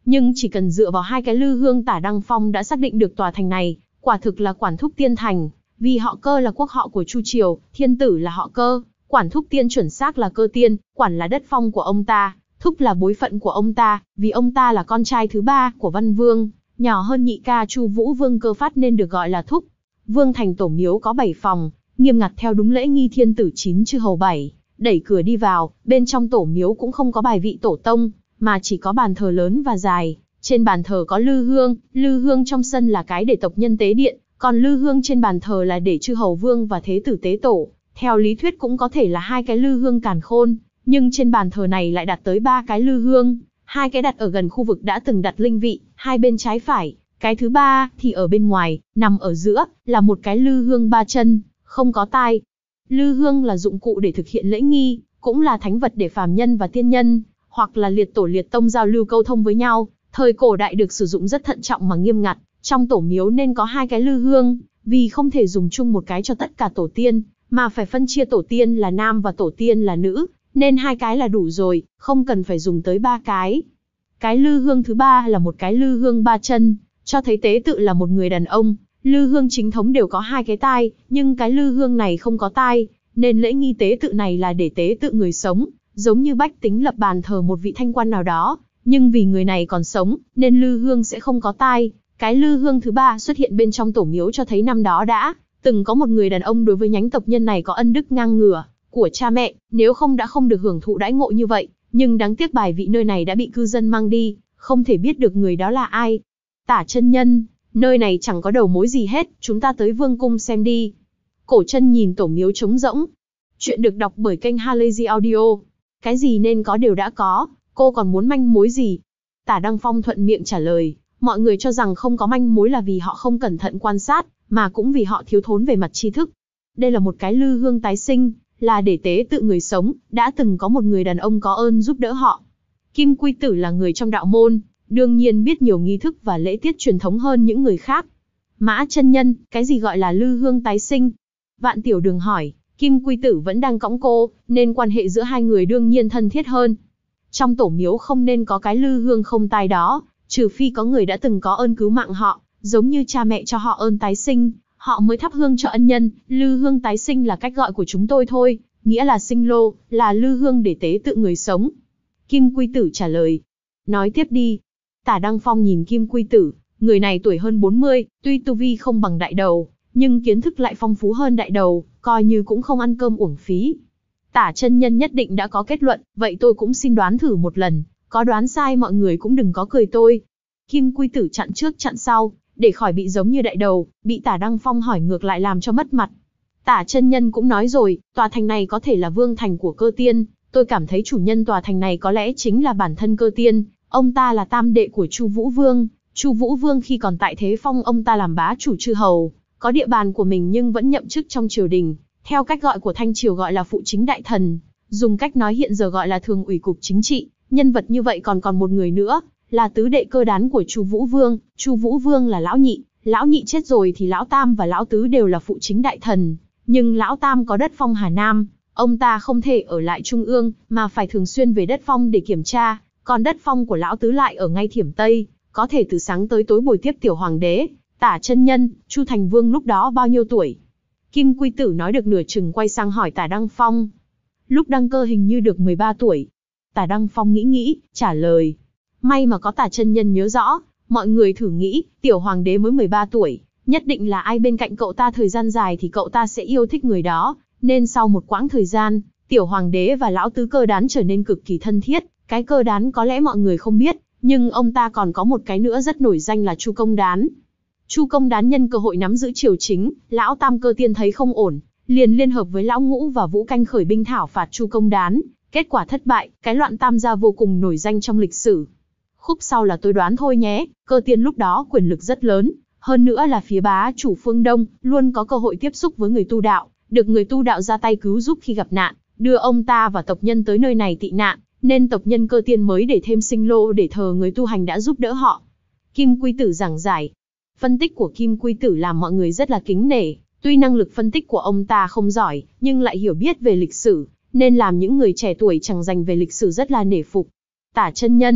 nhưng chỉ cần dựa vào hai cái lư hương Tả Đăng Phong đã xác định được tòa thành này, quả thực là Quản Thúc Tiên Thành, vì họ Cơ là quốc họ của Chu Triều, Thiên Tử là họ Cơ, Quản Thúc Tiên chuẩn xác là Cơ Tiên, Quản là đất phong của ông ta, Thúc là bối phận của ông ta, vì ông ta là con trai thứ ba của Văn Vương, nhỏ hơn nhị ca Chu Vũ Vương Cơ Phát nên được gọi là Thúc. Vương thành tổ miếu có bảy phòng, nghiêm ngặt theo đúng lễ nghi thiên tử chín chư hầu bảy, đẩy cửa đi vào, bên trong tổ miếu cũng không có bài vị tổ tông, mà chỉ có bàn thờ lớn và dài, trên bàn thờ có lư hương, lư hương trong sân là cái để tộc nhân tế điện, còn lư hương trên bàn thờ là để chư hầu vương và thế tử tế tổ. Theo lý thuyết cũng có thể là hai cái lư hương càn khôn, nhưng trên bàn thờ này lại đặt tới ba cái lư hương, hai cái đặt ở gần khu vực đã từng đặt linh vị, hai bên trái phải, cái thứ ba thì ở bên ngoài, nằm ở giữa, là một cái lư hương ba chân, không có tai. Lư hương là dụng cụ để thực hiện lễ nghi, cũng là thánh vật để phàm nhân và tiên nhân, hoặc là liệt tổ liệt tông giao lưu câu thông với nhau. Thời cổ đại được sử dụng rất thận trọng mà nghiêm ngặt, trong tổ miếu nên có hai cái lư hương, vì không thể dùng chung một cái cho tất cả tổ tiên, mà phải phân chia tổ tiên là nam và tổ tiên là nữ, nên hai cái là đủ rồi, không cần phải dùng tới ba cái. Cái lư hương thứ ba là một cái lư hương ba chân, cho thấy tế tự là một người đàn ông. Lư hương chính thống đều có hai cái tai, nhưng cái lư hương này không có tai, nên lễ nghi tế tự này là để tế tự người sống, giống như bách tính lập bàn thờ một vị thanh quan nào đó, nhưng vì người này còn sống, nên lư hương sẽ không có tai. Cái lư hương thứ ba xuất hiện bên trong tổ miếu cho thấy năm đó đã từng có một người đàn ông đối với nhánh tộc nhân này có ân đức ngang ngửa của cha mẹ, nếu không đã không được hưởng thụ đãi ngộ như vậy, nhưng đáng tiếc bài vị nơi này đã bị cư dân mang đi, không thể biết được người đó là ai. Tả chân nhân, nơi này chẳng có đầu mối gì hết, chúng ta tới vương cung xem đi. Cổ Chân nhìn tổ miếu trống rỗng. Chuyện được đọc bởi kênh Halazy Audio. Cái gì nên có đều đã có, cô còn muốn manh mối gì? Tả Đăng Phong thuận miệng trả lời, mọi người cho rằng không có manh mối là vì họ không cẩn thận quan sát, mà cũng vì họ thiếu thốn về mặt tri thức. Đây là một cái lư hương tái sinh, là để tế tự người sống, đã từng có một người đàn ông có ơn giúp đỡ họ. Kim Quy Tử là người trong đạo môn, đương nhiên biết nhiều nghi thức và lễ tiết truyền thống hơn những người khác. Mã chân nhân, cái gì gọi là lư hương tái sinh? Vạn Tiểu Đường hỏi, Kim Quy Tử vẫn đang cõng cô, nên quan hệ giữa hai người đương nhiên thân thiết hơn. Trong tổ miếu không nên có cái lư hương không tai đó, trừ phi có người đã từng có ơn cứu mạng họ, giống như cha mẹ cho họ ơn tái sinh, họ mới thắp hương cho ân nhân. Lư hương tái sinh là cách gọi của chúng tôi thôi, nghĩa là sinh lô, là lư hương để tế tự người sống. Kim Quy Tử trả lời. Nói tiếp đi. Tả Đăng Phong nhìn Kim Quy Tử, người này tuổi hơn bốn mươi, tuy tu vi không bằng đại đầu, nhưng kiến thức lại phong phú hơn đại đầu, coi như cũng không ăn cơm uổng phí. Tả chân nhân nhất định đã có kết luận, vậy tôi cũng xin đoán thử một lần, có đoán sai mọi người cũng đừng có cười tôi. Kim Quy Tử chặn trước chặn sau, để khỏi bị giống như đại đầu, bị Tả Đăng Phong hỏi ngược lại làm cho mất mặt. Tả chân nhân cũng nói rồi, tòa thành này có thể là vương thành của Cơ Tiên, tôi cảm thấy chủ nhân tòa thành này có lẽ chính là bản thân Cơ Tiên, ông ta là tam đệ của Chu Vũ Vương, Chu Vũ Vương khi còn tại thế phong ông ta làm bá chủ chư hầu, có địa bàn của mình nhưng vẫn nhậm chức trong triều đình, theo cách gọi của Thanh triều gọi là phụ chính đại thần, dùng cách nói hiện giờ gọi là thường ủy cục chính trị. Nhân vật như vậy còn còn một người nữa, là tứ đệ cơ đán của Chu Vũ Vương. Chu Vũ Vương là lão nhị, lão nhị chết rồi thì lão tam và lão tứ đều là phụ chính đại thần, nhưng lão tam có đất phong Hà Nam, ông ta không thể ở lại trung ương, mà phải thường xuyên về đất phong để kiểm tra, còn đất phong của lão tứ lại ở ngay Thiểm Tây, có thể từ sáng tới tối bồi tiếp tiểu hoàng đế. Tả chân nhân, Chu Thành Vương lúc đó bao nhiêu tuổi? Kim Quy Tử nói được nửa chừng quay sang hỏi Tả Đăng Phong. Lúc đăng cơ hình như được mười ba tuổi. Tả Đăng Phong nghĩ nghĩ, trả lời. May mà có Tả chân nhân nhớ rõ, mọi người thử nghĩ, tiểu hoàng đế mới mười ba tuổi, nhất định là ai bên cạnh cậu ta thời gian dài thì cậu ta sẽ yêu thích người đó, nên sau một quãng thời gian, tiểu hoàng đế và lão tứ cơ đán trở nên cực kỳ thân thiết. Cái cơ đán có lẽ mọi người không biết, nhưng ông ta còn có một cái nữa rất nổi danh là Chu Công Đán. Chu Công Đán nhân cơ hội nắm giữ triều chính, lão tam Cơ Tiên thấy không ổn, liền liên hợp với lão ngũ và Vũ Canh khởi binh thảo phạt Chu Công Đán, kết quả thất bại, cái loạn tam gia vô cùng nổi danh trong lịch sử. Khúc sau là tôi đoán thôi nhé, Cơ Tiên lúc đó quyền lực rất lớn, hơn nữa là phía bá chủ phương Đông, luôn có cơ hội tiếp xúc với người tu đạo, được người tu đạo ra tay cứu giúp khi gặp nạn, đưa ông ta và tộc nhân tới nơi này tị nạn, nên tộc nhân Cơ Tiên mới để thêm sinh lô để thờ người tu hành đã giúp đỡ họ. Kim Quy Tử giảng giải. Phân tích của Kim Quy Tử làm mọi người rất là kính nể, tuy năng lực phân tích của ông ta không giỏi, nhưng lại hiểu biết về lịch sử, nên làm những người trẻ tuổi chẳng dành về lịch sử rất là nể phục. Tả chân nhân,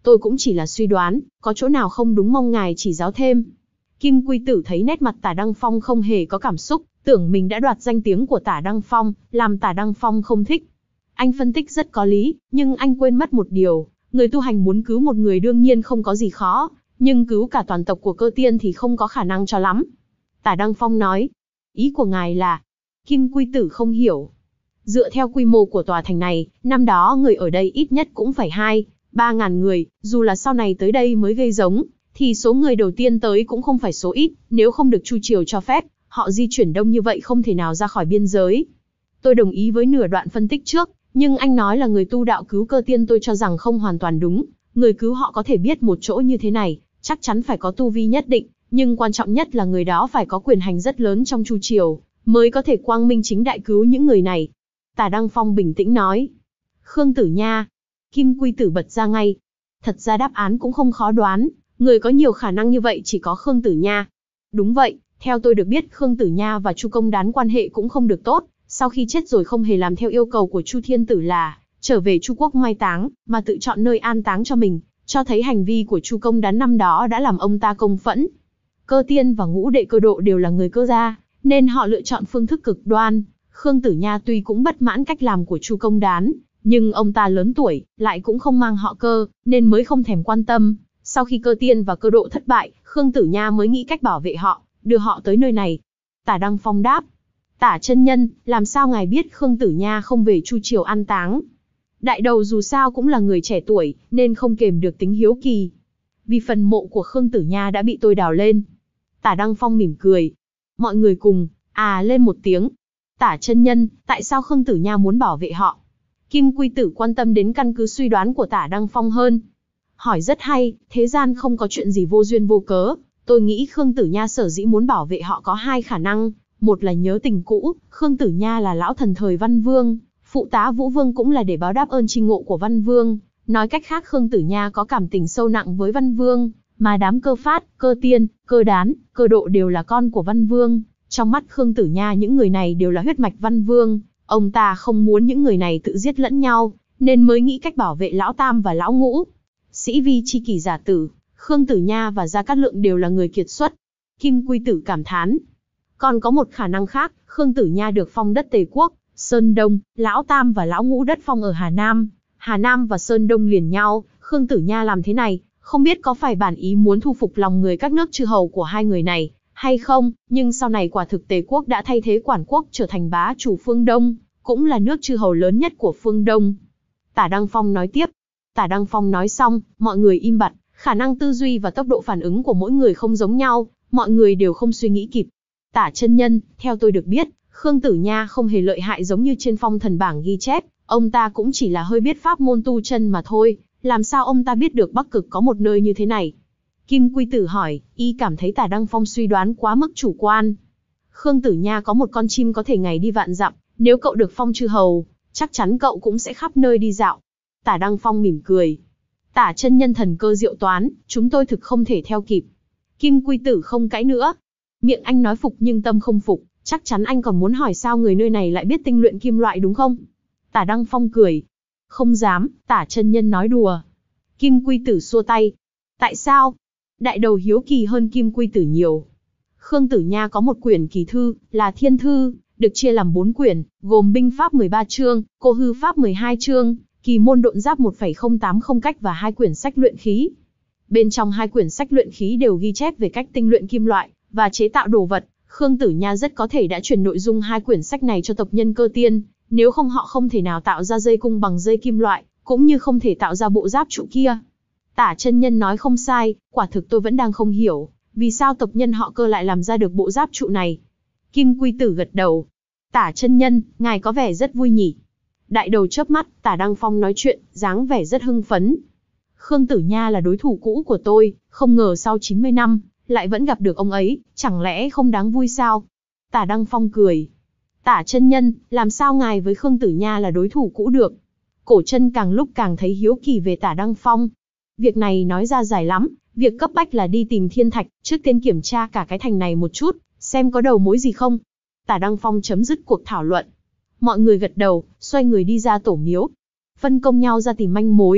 Tôi cũng chỉ là suy đoán, có chỗ nào không đúng mong ngài chỉ giáo thêm. Kim Quy Tử thấy nét mặt Tả Đăng Phong không hề có cảm xúc, tưởng mình đã đoạt danh tiếng của Tả Đăng Phong, làm Tả Đăng Phong không thích. Anh phân tích rất có lý, nhưng anh quên mất một điều, người tu hành muốn cứu một người đương nhiên không có gì khó, nhưng cứu cả toàn tộc của Cơ Tiên thì không có khả năng cho lắm. Tả Đăng Phong nói, ý của ngài là... Kim Quy Tử không hiểu. Dựa theo quy mô của tòa thành này, năm đó người ở đây ít nhất cũng phải hai, ba ngàn người, dù là sau này tới đây mới gây giống, thì số người đầu tiên tới cũng không phải số ít, nếu không được Chu Triều cho phép, họ di chuyển đông như vậy không thể nào ra khỏi biên giới. Tôi đồng ý với nửa đoạn phân tích trước, nhưng anh nói là người tu đạo cứu Cơ Tiên, tôi cho rằng không hoàn toàn đúng. Người cứu họ có thể biết một chỗ như thế này, chắc chắn phải có tu vi nhất định, nhưng quan trọng nhất là người đó phải có quyền hành rất lớn trong Chu Triều, mới có thể quang minh chính đại cứu những người này. Tả Đăng Phong bình tĩnh nói. Khương Tử Nha. Kim Quy Tử bật ra ngay. Thật ra đáp án cũng không khó đoán, người có nhiều khả năng như vậy chỉ có Khương Tử Nha. Đúng vậy, theo tôi được biết Khương Tử Nha và Chu Công Đán quan hệ cũng không được tốt, sau khi chết rồi không hề làm theo yêu cầu của Chu Thiên Tử là trở về Chu Quốc mai táng, mà tự chọn nơi an táng cho mình, cho thấy hành vi của Chu Công Đán năm đó đã làm ông ta công phẫn. Cơ Tiên và ngũ đệ Cơ Độ đều là người Cơ gia, nên họ lựa chọn phương thức cực đoan. Khương Tử Nha tuy cũng bất mãn cách làm của Chu Công Đán, nhưng ông ta lớn tuổi, lại cũng không mang họ Cơ, nên mới không thèm quan tâm. Sau khi Cơ Tiên và Cơ Độ thất bại, Khương Tử Nha mới nghĩ cách bảo vệ họ, đưa họ tới nơi này. Tả Đăng Phong đáp. Tả chân nhân, làm sao ngài biết Khương Tử Nha không về Chu Triều an táng? Đại đầu dù sao cũng là người trẻ tuổi, nên không kềm được tính hiếu kỳ. Vì phần mộ của Khương Tử Nha đã bị tôi đào lên. Tả Đăng Phong mỉm cười. Mọi người cùng, à lên một tiếng. Tả chân nhân, tại sao Khương Tử Nha muốn bảo vệ họ? Kim Quy Tử quan tâm đến căn cứ suy đoán của Tả Đăng Phong hơn. Hỏi rất hay, thế gian không có chuyện gì vô duyên vô cớ. Tôi nghĩ Khương Tử Nha sở dĩ muốn bảo vệ họ có hai khả năng. Một là nhớ tình cũ, Khương Tử Nha là lão thần thời Văn Vương, phụ tá Vũ Vương cũng là để báo đáp ơn tri ngộ của Văn Vương. Nói cách khác Khương Tử Nha có cảm tình sâu nặng với Văn Vương, mà đám Cơ Phát, Cơ Tiên, Cơ Đán, Cơ Độ đều là con của Văn Vương. Trong mắt Khương Tử Nha những người này đều là huyết mạch Văn Vương, ông ta không muốn những người này tự giết lẫn nhau, nên mới nghĩ cách bảo vệ lão Tam và lão Ngũ. Sĩ vi chi kỷ giả tử, Khương Tử Nha và Gia Cát Lượng đều là người kiệt xuất. Kim Quy Tử cảm thán. Còn có một khả năng khác, Khương Tử Nha được phong đất Tề Quốc, Sơn Đông, lão Tam và lão Ngũ đất phong ở Hà Nam. Hà Nam và Sơn Đông liền nhau, Khương Tử Nha làm thế này, không biết có phải bản ý muốn thu phục lòng người các nước chư hầu của hai người này, hay không, nhưng sau này quả thực Tề Quốc đã thay thế Quản Quốc trở thành bá chủ phương Đông, cũng là nước chư hầu lớn nhất của phương Đông. Tả Đăng Phong nói tiếp. Tả Đăng Phong nói xong, mọi người im bặt, khả năng tư duy và tốc độ phản ứng của mỗi người không giống nhau, mọi người đều không suy nghĩ kịp. Tả chân nhân, theo tôi được biết, Khương Tử Nha không hề lợi hại giống như trên phong thần bảng ghi chép, ông ta cũng chỉ là hơi biết pháp môn tu chân mà thôi, làm sao ông ta biết được Bắc Cực có một nơi như thế này? Kim Quy Tử hỏi, y cảm thấy Tả Đăng Phong suy đoán quá mức chủ quan. Khương Tử Nha có một con chim có thể ngày đi vạn dặm, nếu cậu được phong chư hầu, chắc chắn cậu cũng sẽ khắp nơi đi dạo. Tả Đăng Phong mỉm cười. Tả chân nhân thần cơ diệu toán, chúng tôi thực không thể theo kịp. Kim Quy Tử không cãi nữa. Miệng anh nói phục nhưng tâm không phục, chắc chắn anh còn muốn hỏi sao người nơi này lại biết tinh luyện kim loại đúng không? Tả Đăng Phong cười. Không dám, Tả chân nhân nói đùa. Kim Quy Tử xua tay. Tại sao? Đại đầu hiếu kỳ hơn Kim Quy Tử nhiều. Khương Tử Nha có một quyển kỳ thư, là Thiên Thư, được chia làm bốn quyển, gồm binh pháp mười ba chương, cô hư pháp mười hai chương, kỳ môn độn giáp một phẩy không tám không cách và hai quyển sách luyện khí. Bên trong hai quyển sách luyện khí đều ghi chép về cách tinh luyện kim loại và chế tạo đồ vật. Khương Tử Nha rất có thể đã truyền nội dung hai quyển sách này cho tộc nhân Cơ Tiên, nếu không họ không thể nào tạo ra dây cung bằng dây kim loại, cũng như không thể tạo ra bộ giáp trụ kia. Tả chân nhân nói không sai, quả thực tôi vẫn đang không hiểu, vì sao tộc nhân họ Cơ lại làm ra được bộ giáp trụ này. Kim Quy Tử gật đầu. Tả chân nhân, ngài có vẻ rất vui nhỉ. Đại đầu chớp mắt, Tả Đăng Phong nói chuyện, dáng vẻ rất hưng phấn. Khương Tử Nha là đối thủ cũ của tôi, không ngờ sau chín mươi năm, lại vẫn gặp được ông ấy, chẳng lẽ không đáng vui sao? Tả Đăng Phong cười. Tả chân nhân, làm sao ngài với Khương Tử Nha là đối thủ cũ được? Cổ Chân càng lúc càng thấy hiếu kỳ về Tả Đăng Phong. Việc này nói ra dài lắm, việc cấp bách là đi tìm thiên thạch, trước tiên kiểm tra cả cái thành này một chút, xem có đầu mối gì không. Tả Đăng Phong chấm dứt cuộc thảo luận. Mọi người gật đầu, xoay người đi ra tổ miếu. Phân công nhau ra tìm manh mối,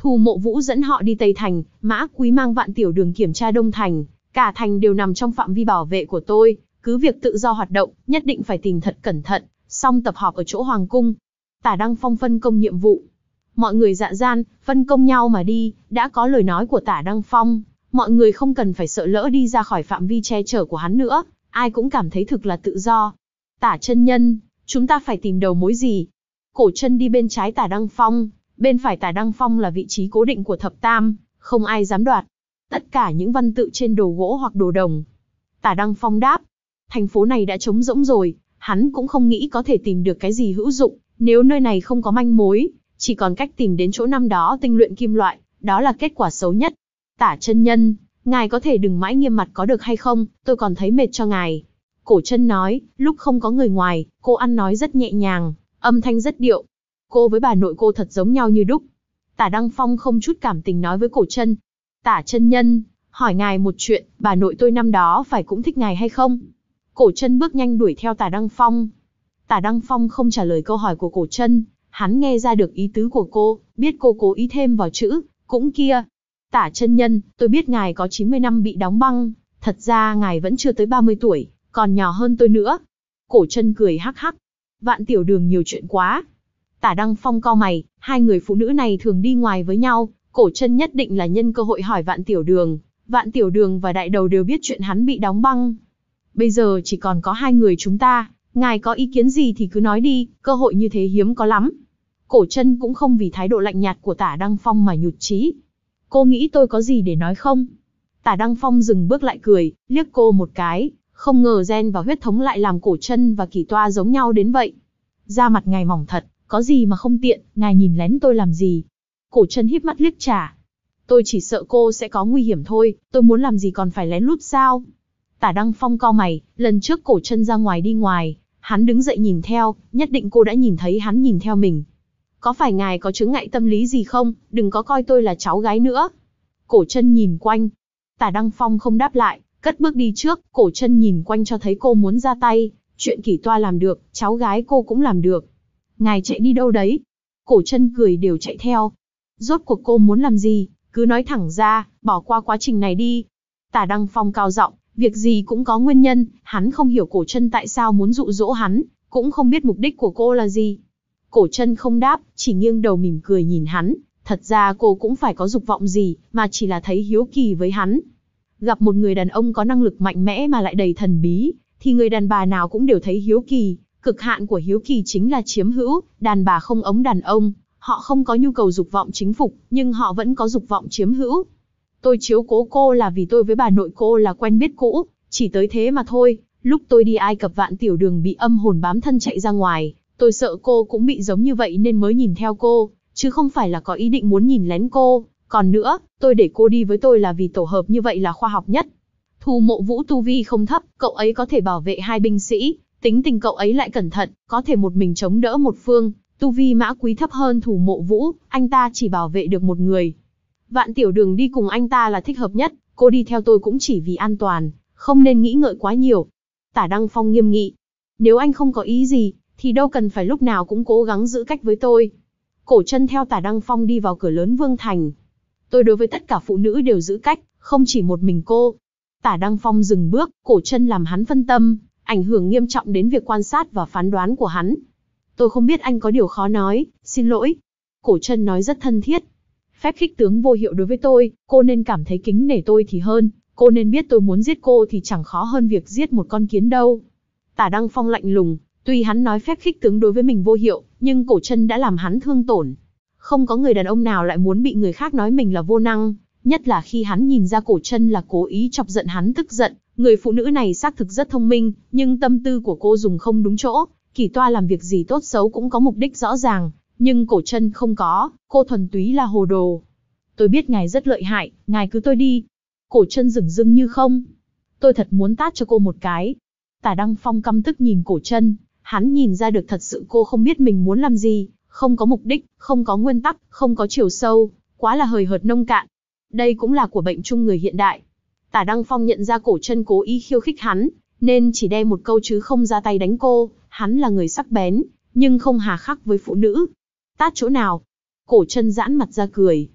Thu Mộ Vũ dẫn họ đi Tây Thành, Mã Quý mang Vạn Tiểu Đường kiểm tra Đông Thành, cả thành đều nằm trong phạm vi bảo vệ của tôi, cứ việc tự do hoạt động, nhất định phải tìm thật cẩn thận, xong tập họp ở chỗ Hoàng Cung. Tả Đăng Phong phân công nhiệm vụ. Mọi người dạ gian, phân công nhau mà đi, đã có lời nói của Tả Đăng Phong, mọi người không cần phải sợ lỡ đi ra khỏi phạm vi che chở của hắn nữa, ai cũng cảm thấy thực là tự do. Tả chân nhân, chúng ta phải tìm đầu mối gì? Cổ Chân đi bên trái Tả Đăng Phong, bên phải Tả Đăng Phong là vị trí cố định của thập tam, không ai dám đoạt. Tất cả những văn tự trên đồ gỗ hoặc đồ đồng. Tả Đăng Phong đáp, thành phố này đã trống rỗng rồi, hắn cũng không nghĩ có thể tìm được cái gì hữu dụng, nếu nơi này không có manh mối, chỉ còn cách tìm đến chỗ năm đó tinh luyện kim loại, đó là kết quả xấu nhất. Tả chân nhân, ngài có thể đừng mãi nghiêm mặt có được hay không, tôi còn thấy mệt cho ngài. Cổ Chân nói, lúc không có người ngoài, cô ăn nói rất nhẹ nhàng, âm thanh rất điệu. Cô với bà nội cô thật giống nhau như đúc. Tả Đăng Phong không chút cảm tình nói với Cổ Chân. Tả chân nhân, hỏi ngài một chuyện, bà nội tôi năm đó phải cũng thích ngài hay không? Cổ Chân bước nhanh đuổi theo Tả Đăng Phong. Tả Đăng Phong không trả lời câu hỏi của Cổ Chân, hắn nghe ra được ý tứ của cô, biết cô cố ý thêm vào chữ, cũng kia. Tả chân nhân, tôi biết ngài có chín mươi năm bị đóng băng, thật ra ngài vẫn chưa tới ba mươi tuổi, còn nhỏ hơn tôi nữa. Cổ Chân cười hắc hắc. Vạn Tiểu Đường nhiều chuyện quá. Tả Đăng Phong cau mày, hai người phụ nữ này thường đi ngoài với nhau, Cổ Chân nhất định là nhân cơ hội hỏi Vạn Tiểu Đường. Vạn Tiểu Đường và Đại Đầu đều biết chuyện hắn bị đóng băng. Bây giờ chỉ còn có hai người chúng ta, ngài có ý kiến gì thì cứ nói đi, cơ hội như thế hiếm có lắm. Cổ Chân cũng không vì thái độ lạnh nhạt của Tả Đăng Phong mà nhụt chí. Cô nghĩ tôi có gì để nói không? Tả Đăng Phong dừng bước lại cười, liếc cô một cái, không ngờ gen và huyết thống lại làm Cổ Chân và Kỳ Toa giống nhau đến vậy. Da mặt ngài mỏng thật, có gì mà không tiện, ngài nhìn lén tôi làm gì? Cổ Chân híp mắt liếc trả. Tôi chỉ sợ cô sẽ có nguy hiểm thôi, tôi muốn làm gì còn phải lén lút sao? Tả Đăng Phong cau mày, lần trước Cổ Chân ra ngoài đi ngoài, hắn đứng dậy nhìn theo, nhất định cô đã nhìn thấy hắn nhìn theo mình. Có phải ngài có chứng ngại tâm lý gì không, đừng có coi tôi là cháu gái nữa. Cổ Chân nhìn quanh. Tả Đăng Phong không đáp lại, cất bước đi trước, Cổ Chân nhìn quanh cho thấy cô muốn ra tay, chuyện Kỳ Toa làm được, cháu gái cô cũng làm được. Ngài chạy đi đâu đấy? Cổ Chân cười đều chạy theo. Rốt cuộc cô muốn làm gì, cứ nói thẳng ra, bỏ qua quá trình này đi. Tả Đăng Phong cao giọng, việc gì cũng có nguyên nhân, hắn không hiểu Cổ Chân tại sao muốn dụ dỗ hắn, cũng không biết mục đích của cô là gì. Cổ Chân không đáp, chỉ nghiêng đầu mỉm cười nhìn hắn, thật ra cô cũng phải có dục vọng gì, mà chỉ là thấy hiếu kỳ với hắn. Gặp một người đàn ông có năng lực mạnh mẽ mà lại đầy thần bí, thì người đàn bà nào cũng đều thấy hiếu kỳ, cực hạn của hiếu kỳ chính là chiếm hữu, đàn bà không ống đàn ông, họ không có nhu cầu dục vọng chính phục, nhưng họ vẫn có dục vọng chiếm hữu. Tôi chiếu cố cô là vì tôi với bà nội cô là quen biết cũ, chỉ tới thế mà thôi, lúc tôi đi Ai Cập Vạn Tiểu Đường bị âm hồn bám thân chạy ra ngoài, tôi sợ cô cũng bị giống như vậy nên mới nhìn theo cô, chứ không phải là có ý định muốn nhìn lén cô. Còn nữa, tôi để cô đi với tôi là vì tổ hợp như vậy là khoa học nhất. Thu Mộ Vũ tu vi không thấp, cậu ấy có thể bảo vệ hai binh sĩ, tính tình cậu ấy lại cẩn thận, có thể một mình chống đỡ một phương. Tu vi Mã Quý thấp hơn Thu Mộ Vũ, anh ta chỉ bảo vệ được một người. Vạn Tiểu Đường đi cùng anh ta là thích hợp nhất, cô đi theo tôi cũng chỉ vì an toàn, không nên nghĩ ngợi quá nhiều. Tả Đăng Phong nghiêm nghị. Nếu anh không có ý gì, thì đâu cần phải lúc nào cũng cố gắng giữ cách với tôi. Cổ Chân theo Tả Đăng Phong đi vào cửa lớn Vương Thành. Tôi đối với tất cả phụ nữ đều giữ cách, không chỉ một mình cô. Tả Đăng Phong dừng bước, Cổ Chân làm hắn phân tâm, ảnh hưởng nghiêm trọng đến việc quan sát và phán đoán của hắn. Tôi không biết anh có điều khó nói, xin lỗi. Cổ Chân nói rất thân thiết. Phép khích tướng vô hiệu đối với tôi, cô nên cảm thấy kính nể tôi thì hơn, cô nên biết tôi muốn giết cô thì chẳng khó hơn việc giết một con kiến đâu. Tả Đăng Phong lạnh lùng, tuy hắn nói phép khích tướng đối với mình vô hiệu, nhưng Cổ Chân đã làm hắn thương tổn. Không có người đàn ông nào lại muốn bị người khác nói mình là vô năng, nhất là khi hắn nhìn ra Cổ Chân là cố ý chọc giận hắn tức giận. Người phụ nữ này xác thực rất thông minh, nhưng tâm tư của cô dùng không đúng chỗ. Kỳ Toa làm việc gì tốt xấu cũng có mục đích rõ ràng, nhưng Cổ Chân không có, cô thuần túy là hồ đồ. Tôi biết ngài rất lợi hại, ngài cứ tôi đi. Cổ Chân dửng dưng như không. Tôi thật muốn tát cho cô một cái. Tả Đăng Phong căm tức nhìn Cổ Chân, hắn nhìn ra được thật sự cô không biết mình muốn làm gì, không có mục đích, không có nguyên tắc, không có chiều sâu, quá là hời hợt nông cạn. Đây cũng là của bệnh chung người hiện đại. Tả Đăng Phong nhận ra Cổ Chân cố ý khiêu khích hắn, nên chỉ đem một câu chứ không ra tay đánh cô. Hắn là người sắc bén, nhưng không hà khắc với phụ nữ. Tát chỗ nào? Cổ Chân giãn mặt ra cười.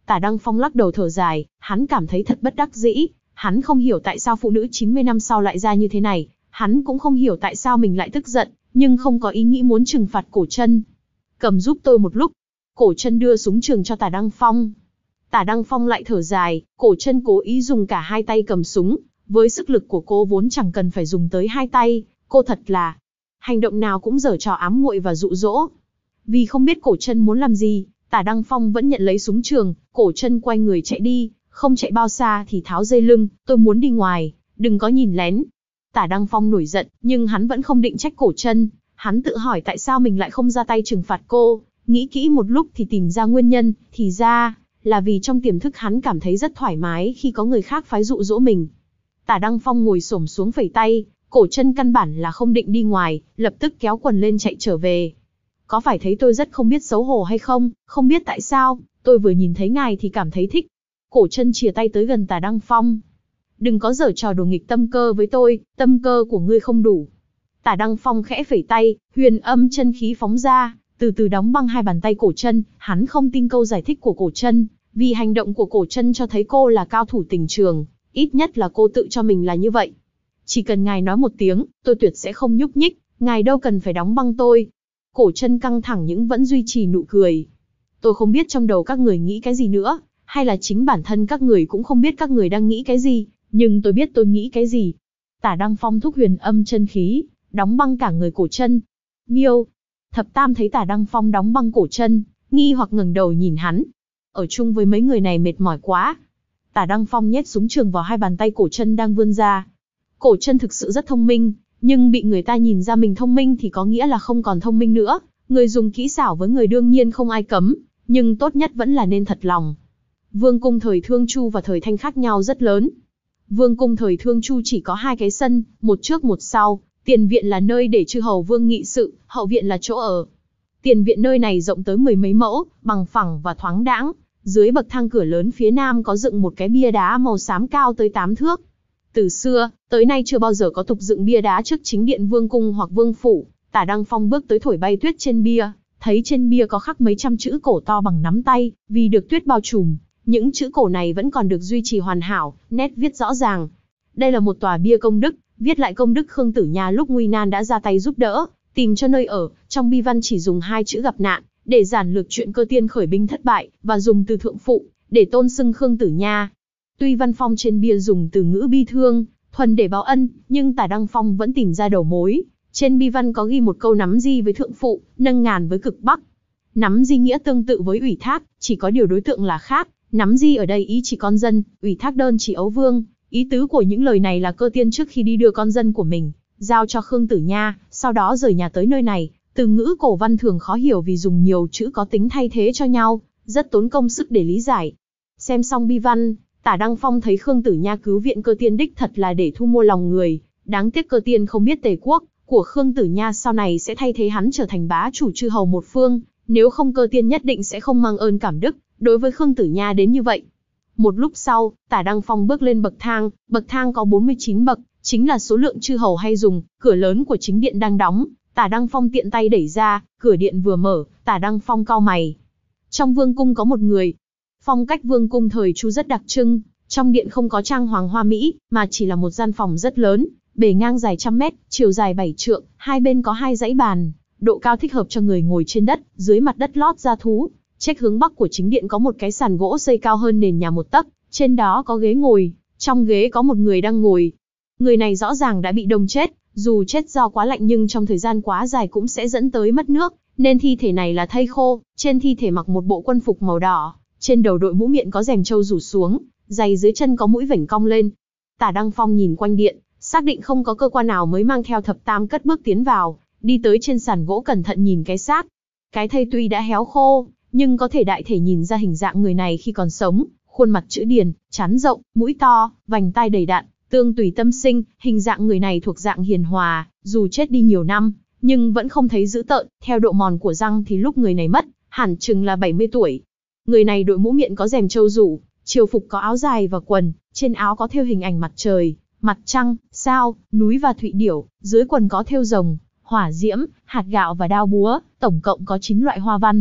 Tả Đăng Phong lắc đầu thở dài, hắn cảm thấy thật bất đắc dĩ, hắn không hiểu tại sao phụ nữ chín mươi năm sau lại ra như thế này, hắn cũng không hiểu tại sao mình lại tức giận, nhưng không có ý nghĩ muốn trừng phạt Cổ Trân. Cầm giúp tôi một lúc. Cổ Trân đưa súng trường cho Tả Đăng Phong. Tả Đăng Phong lại thở dài, Cổ Trân cố ý dùng cả hai tay cầm súng, với sức lực của cô vốn chẳng cần phải dùng tới hai tay, cô thật là hành động nào cũng giở trò ám muội và dụ dỗ. Vì không biết Cổ Trân muốn làm gì, Tả Đăng Phong vẫn nhận lấy súng trường, Cổ Trân quay người chạy đi, không chạy bao xa thì tháo dây lưng, tôi muốn đi ngoài, đừng có nhìn lén. Tả Đăng Phong nổi giận, nhưng hắn vẫn không định trách Cổ Trân, hắn tự hỏi tại sao mình lại không ra tay trừng phạt cô, nghĩ kỹ một lúc thì tìm ra nguyên nhân, thì ra là vì trong tiềm thức hắn cảm thấy rất thoải mái khi có người khác phái dụ dỗ mình. Tả Đăng Phong ngồi xổm xuống phẩy tay, Cổ Trân căn bản là không định đi ngoài, lập tức kéo quần lên chạy trở về. Có phải thấy tôi rất không biết xấu hổ hay không, không biết tại sao, tôi vừa nhìn thấy ngài thì cảm thấy thích. Cổ Trân chìa tay tới gần Tả Đăng Phong. Đừng có giở trò đồ nghịch tâm cơ với tôi, tâm cơ của ngươi không đủ. Tả Đăng Phong khẽ phẩy tay, huyền âm chân khí phóng ra, từ từ đóng băng hai bàn tay Cổ Trân. Hắn không tin câu giải thích của Cổ Trân, vì hành động của Cổ Trân cho thấy cô là cao thủ tình trường, ít nhất là cô tự cho mình là như vậy. Chỉ cần ngài nói một tiếng, tôi tuyệt sẽ không nhúc nhích, ngài đâu cần phải đóng băng tôi. Cổ Trân căng thẳng nhưng vẫn duy trì nụ cười. Tôi không biết trong đầu các người nghĩ cái gì nữa, hay là chính bản thân các người cũng không biết các người đang nghĩ cái gì, nhưng tôi biết tôi nghĩ cái gì. Tả Đăng Phong thúc huyền âm chân khí, đóng băng cả người Cổ Trân. Miêu. Thập Tam thấy Tả Đăng Phong đóng băng Cổ Trân, nghi hoặc ngẩng đầu nhìn hắn. Ở chung với mấy người này mệt mỏi quá. Tả Đăng Phong nhét súng trường vào hai bàn tay Cổ Trân đang vươn ra. Cổ Trân thực sự rất thông minh, nhưng bị người ta nhìn ra mình thông minh thì có nghĩa là không còn thông minh nữa. Người dùng kỹ xảo với người đương nhiên không ai cấm, nhưng tốt nhất vẫn là nên thật lòng. Vương cung thời Thương Chu và thời Thanh khác nhau rất lớn. Vương cung thời Thương Chu chỉ có hai cái sân, một trước một sau, tiền viện là nơi để chư hầu vương nghị sự, hậu viện là chỗ ở. Tiền viện nơi này rộng tới mười mấy mẫu, bằng phẳng và thoáng đãng. Dưới bậc thang cửa lớn phía nam có dựng một cái bia đá màu xám cao tới tám thước. Từ xưa, tới nay chưa bao giờ có tục dựng bia đá trước chính điện vương cung hoặc vương phủ. Tả Đăng Phong bước tới thổi bay tuyết trên bia, thấy trên bia có khắc mấy trăm chữ cổ to bằng nắm tay, vì được tuyết bao trùm. Những chữ cổ này vẫn còn được duy trì hoàn hảo, nét viết rõ ràng. Đây là một tòa bia công đức, viết lại công đức Khương Tử Nha lúc nguy nan đã ra tay giúp đỡ, tìm cho nơi ở. Trong bi văn chỉ dùng hai chữ gặp nạn, để giản lược chuyện Cơ Tiên khởi binh thất bại, và dùng từ thượng phụ, để tôn xưng Khương Tử Nha. Tuy văn phong trên bia dùng từ ngữ bi thương, thuần để báo ân, nhưng Tả Đăng Phong vẫn tìm ra đầu mối. Trên bi văn có ghi một câu nắm di với thượng phụ, nâng ngàn với cực bắc. Nắm di nghĩa tương tự với ủy thác, chỉ có điều đối tượng là khác. Nắm di ở đây ý chỉ con dân, ủy thác đơn chỉ ấu vương. Ý tứ của những lời này là Cơ Tiên trước khi đi đưa con dân của mình, giao cho Khương Tử Nha, sau đó rời nhà tới nơi này. Từ ngữ cổ văn thường khó hiểu vì dùng nhiều chữ có tính thay thế cho nhau, rất tốn công sức để lý giải. Xem xong bi văn, Tả Đăng Phong thấy Khương Tử Nha cứu viện Cơ Tiên đích thật là để thu mua lòng người. Đáng tiếc Cơ Tiên không biết Tề quốc của Khương Tử Nha sau này sẽ thay thế hắn trở thành bá chủ chư hầu một phương, nếu không Cơ Tiên nhất định sẽ không mang ơn cảm đức đối với Khương Tử Nha đến như vậy. Một lúc sau, Tả Đăng Phong bước lên bậc thang, bậc thang có bốn mươi chín bậc, chính là số lượng chư hầu hay dùng. Cửa lớn của chính điện đang đóng, Tả Đăng Phong tiện tay đẩy ra, cửa điện vừa mở, Tả Đăng Phong cau mày. Trong vương cung có một người. Phong cách vương cung thời Chu rất đặc trưng, trong điện không có trang hoàng hoa mỹ, mà chỉ là một gian phòng rất lớn, bề ngang dài trăm mét, chiều dài bảy trượng, hai bên có hai dãy bàn, độ cao thích hợp cho người ngồi trên đất, dưới mặt đất lót da thú. Trách hướng bắc của chính điện có một cái sàn gỗ xây cao hơn nền nhà một tấc, trên đó có ghế ngồi, trong ghế có một người đang ngồi. Người này rõ ràng đã bị đông chết, dù chết do quá lạnh nhưng trong thời gian quá dài cũng sẽ dẫn tới mất nước, nên thi thể này là thây khô. Trên thi thể mặc một bộ quân phục màu đỏ, trên đầu đội mũ miệng có rèm trâu rủ xuống, giày dưới chân có mũi vểnh cong lên. Tả Đăng Phong nhìn quanh điện, xác định không có cơ quan nào mới mang theo Thập Tam cất bước tiến vào, đi tới trên sàn gỗ cẩn thận nhìn cái xác. Cái thây tuy đã héo khô, nhưng có thể đại thể nhìn ra hình dạng người này khi còn sống, khuôn mặt chữ điền, trán rộng, mũi to, vành tai đầy đặn, tương tùy tâm sinh. Hình dạng người này thuộc dạng hiền hòa, dù chết đi nhiều năm, nhưng vẫn không thấy dữ tợn. Theo độ mòn của răng thì lúc người này mất, hẳn chừng là bảy mươi tuổi. Người này đội mũ miệng có rèm trâu rủ, triều phục có áo dài và quần, trên áo có thêu hình ảnh mặt trời, mặt trăng, sao, núi và thụy điểu, dưới quần có thêu rồng, hỏa diễm, hạt gạo và đao búa, tổng cộng có chín loại hoa văn.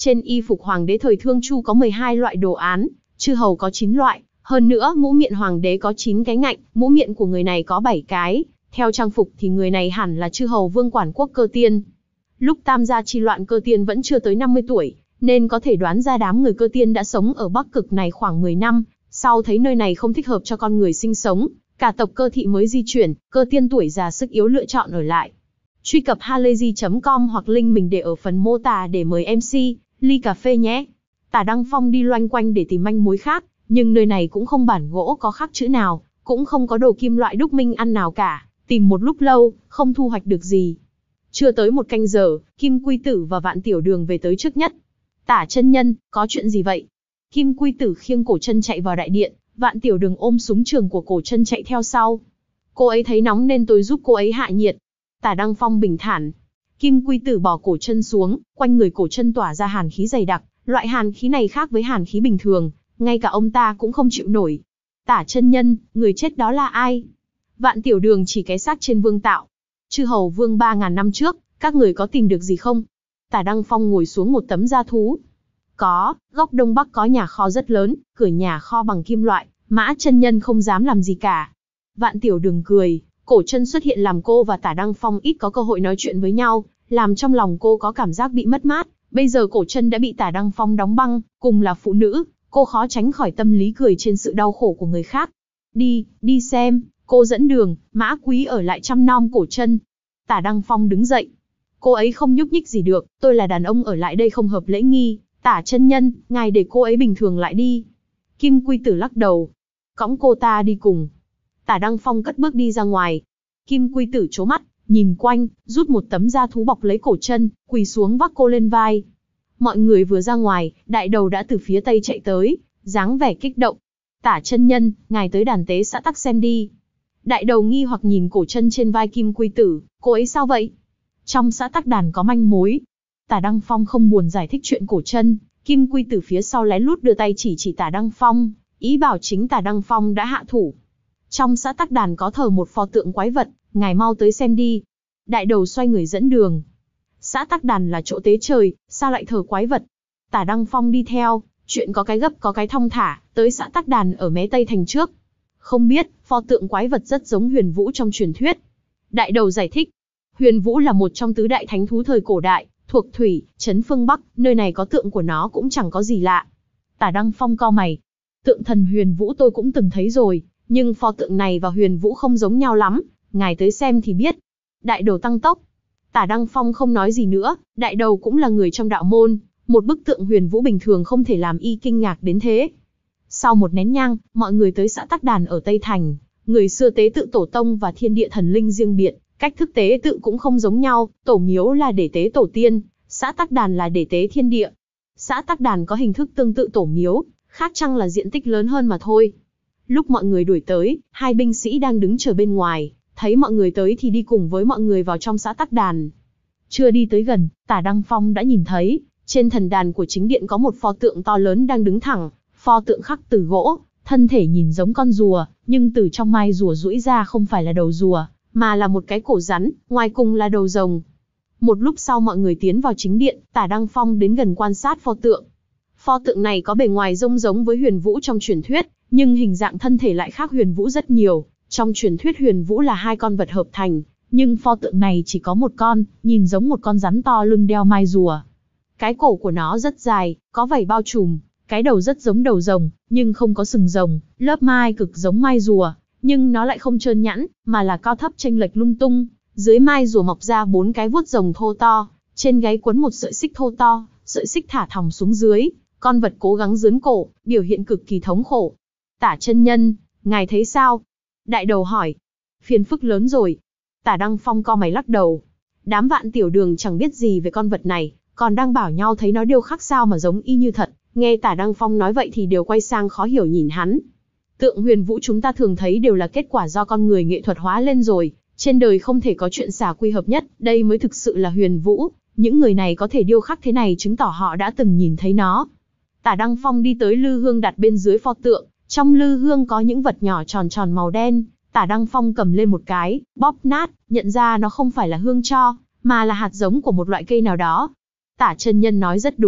Trên y phục hoàng đế thời Thương Chu có mười hai loại đồ án, chư hầu có chín loại, hơn nữa mũ miệng hoàng đế có chín cái ngạnh, mũ miệng của người này có bảy cái, theo trang phục thì người này hẳn là chư hầu vương quản quốc Cơ Tiên. Lúc tam gia chi loạn Cơ Tiên vẫn chưa tới năm mươi tuổi, nên có thể đoán ra đám người Cơ Tiên đã sống ở Bắc Cực này khoảng mười năm, sau thấy nơi này không thích hợp cho con người sinh sống, cả tộc Cơ Thị mới di chuyển, Cơ Tiên tuổi già sức yếu lựa chọn ở lại. Truy cập halayzi chấm com hoặc link mình để ở phần mô tả để mời em xê, ly cà phê nhé. Tả Đăng Phong đi loanh quanh để tìm manh mối khác, nhưng nơi này cũng không bản gỗ có khắc chữ nào, cũng không có đồ kim loại đúc minh ăn nào cả, tìm một lúc lâu, không thu hoạch được gì. Chưa tới một canh giờ, Kim Quy Tử và Vạn Tiểu Đường về tới trước nhất. Tả chân nhân, có chuyện gì vậy? Kim Quy Tử khiêng Cổ Trân chạy vào đại điện, Vạn Tiểu Đường ôm súng trường của Cổ Trân chạy theo sau. Cô ấy thấy nóng nên tôi giúp cô ấy hạ nhiệt. Tả Đăng Phong bình thản. Kim Quy Tử bỏ Cổ Trân xuống, quanh người Cổ Trân tỏa ra hàn khí dày đặc, loại hàn khí này khác với hàn khí bình thường, ngay cả ông ta cũng không chịu nổi. Tả chân nhân, người chết đó là ai? Vạn Tiểu Đường chỉ cái xác trên vương tạo. Chư hầu vương ba ngàn năm trước, các người có tìm được gì không? Tả Đăng Phong ngồi xuống một tấm da thú. Có, góc đông bắc có nhà kho rất lớn, cửa nhà kho bằng kim loại, Mã chân nhân không dám làm gì cả. Vạn Tiểu Đường cười, Cổ Trân xuất hiện làm cô và Tả Đăng Phong ít có cơ hội nói chuyện với nhau, làm trong lòng cô có cảm giác bị mất mát. Bây giờ Cổ Trân đã bị Tả Đăng Phong đóng băng, cùng là phụ nữ, cô khó tránh khỏi tâm lý cười trên sự đau khổ của người khác. Đi, đi xem, cô dẫn đường, Mã Quý ở lại chăm nom Cổ Trân. Tả Đăng Phong đứng dậy. Cô ấy không nhúc nhích gì được, tôi là đàn ông ở lại đây không hợp lễ nghi. Tả chân nhân, ngài để cô ấy bình thường lại đi. Kim Quy Tử lắc đầu. Cõng cô ta đi cùng. Tả Đăng Phong cất bước đi ra ngoài. Kim Quy Tử trố mắt, nhìn quanh, rút một tấm da thú bọc lấy Cổ Trân, quỳ xuống vác cô lên vai. Mọi người vừa ra ngoài, đại đầu đã từ phía tây chạy tới, dáng vẻ kích động. Tả chân nhân, ngài tới đàn tế xã Tắc xem đi. Đại đầu nghi hoặc nhìn Cổ Trân trên vai Kim Quy Tử, cô ấy sao vậy? Trong xã Tắc đàn có manh mối. Tả Đăng Phong không buồn giải thích chuyện Cổ Trân, Kim Quy Tử phía sau lén lút đưa tay chỉ chỉ Tả Đăng Phong, ý bảo chính Tả Đăng Phong đã hạ thủ. Trong xã Tắc đàn có thờ một pho tượng quái vật, ngài mau tới xem đi. Đại đầu xoay người dẫn đường. Xã Tắc đàn là chỗ tế trời, sao lại thờ quái vật? Tả Đăng Phong đi theo, chuyện có cái gấp có cái thong thả, tới xã Tắc đàn ở mé Tây Thành trước. Không biết, pho tượng quái vật rất giống Huyền Vũ trong truyền thuyết. Đại đầu giải thích, Huyền Vũ là một trong tứ đại thánh thú thời cổ đại, thuộc thủy, trấn phương Bắc, nơi này có tượng của nó cũng chẳng có gì lạ. Tả Đăng Phong cau mày. Tượng thần Huyền Vũ tôi cũng từng thấy rồi, nhưng pho tượng này và Huyền Vũ không giống nhau lắm, ngài tới xem thì biết. Đại đầu tăng tốc. Tả Đăng Phong không nói gì nữa, đại đầu cũng là người trong đạo môn, một bức tượng Huyền Vũ bình thường không thể làm y kinh ngạc đến thế. Sau một nén nhang, mọi người tới xã Tắc đàn ở Tây Thành, người xưa tế tự tổ tông và thiên địa thần linh riêng biệt, cách thức tế tự cũng không giống nhau, tổ miếu là để tế tổ tiên, xã Tắc đàn là để tế thiên địa. Xã Tắc đàn có hình thức tương tự tổ miếu, khác chăng là diện tích lớn hơn mà thôi. Lúc mọi người đuổi tới, hai binh sĩ đang đứng chờ bên ngoài, thấy mọi người tới thì đi cùng với mọi người vào trong xã Tắc đàn. Chưa đi tới gần, Tả Đăng Phong đã nhìn thấy, trên thần đàn của chính điện có một pho tượng to lớn đang đứng thẳng, pho tượng khắc từ gỗ, thân thể nhìn giống con rùa, nhưng từ trong mai rùa duỗi ra không phải là đầu rùa, mà là một cái cổ rắn, ngoài cùng là đầu rồng. Một lúc sau mọi người tiến vào chính điện, Tả Đăng Phong đến gần quan sát pho tượng. Pho tượng này có bề ngoài giống giống với Huyền Vũ trong truyền thuyết, nhưng hình dạng thân thể lại khác Huyền Vũ rất nhiều. Trong truyền thuyết Huyền Vũ là hai con vật hợp thành, nhưng pho tượng này chỉ có một con, nhìn giống một con rắn to lưng đeo mai rùa. Cái cổ của nó rất dài, có vảy bao trùm, cái đầu rất giống đầu rồng, nhưng không có sừng rồng, lớp mai cực giống mai rùa, nhưng nó lại không trơn nhẵn, mà là cao thấp chênh lệch lung tung. Dưới mai rùa mọc ra bốn cái vuốt rồng thô to, trên gáy quấn một sợi xích thô to, sợi xích thả thòng xuống dưới, con vật cố gắng dướn cổ, biểu hiện cực kỳ thống khổ. Tả chân nhân, ngài thấy sao? Đại đầu hỏi. Phiền phức lớn rồi. Tả Đăng Phong cau mày lắc đầu. Đám Vạn Tiểu Đường chẳng biết gì về con vật này, còn đang bảo nhau thấy nó điêu khắc sao mà giống y như thật. Nghe Tả Đăng Phong nói vậy thì đều quay sang khó hiểu nhìn hắn. Tượng Huyền Vũ chúng ta thường thấy đều là kết quả do con người nghệ thuật hóa lên rồi. Trên đời không thể có chuyện xả quy hợp nhất, đây mới thực sự là Huyền Vũ. Những người này có thể điêu khắc thế này chứng tỏ họ đã từng nhìn thấy nó. Tả Đăng Phong đi tới lư hương đặt bên dưới pho tượng. Trong lư hương có những vật nhỏ tròn tròn màu đen. Tả Đăng Phong cầm lên một cái, bóp nát, nhận ra nó không phải là hương tro, mà là hạt giống của một loại cây nào đó. Tả chân nhân nói rất đúng,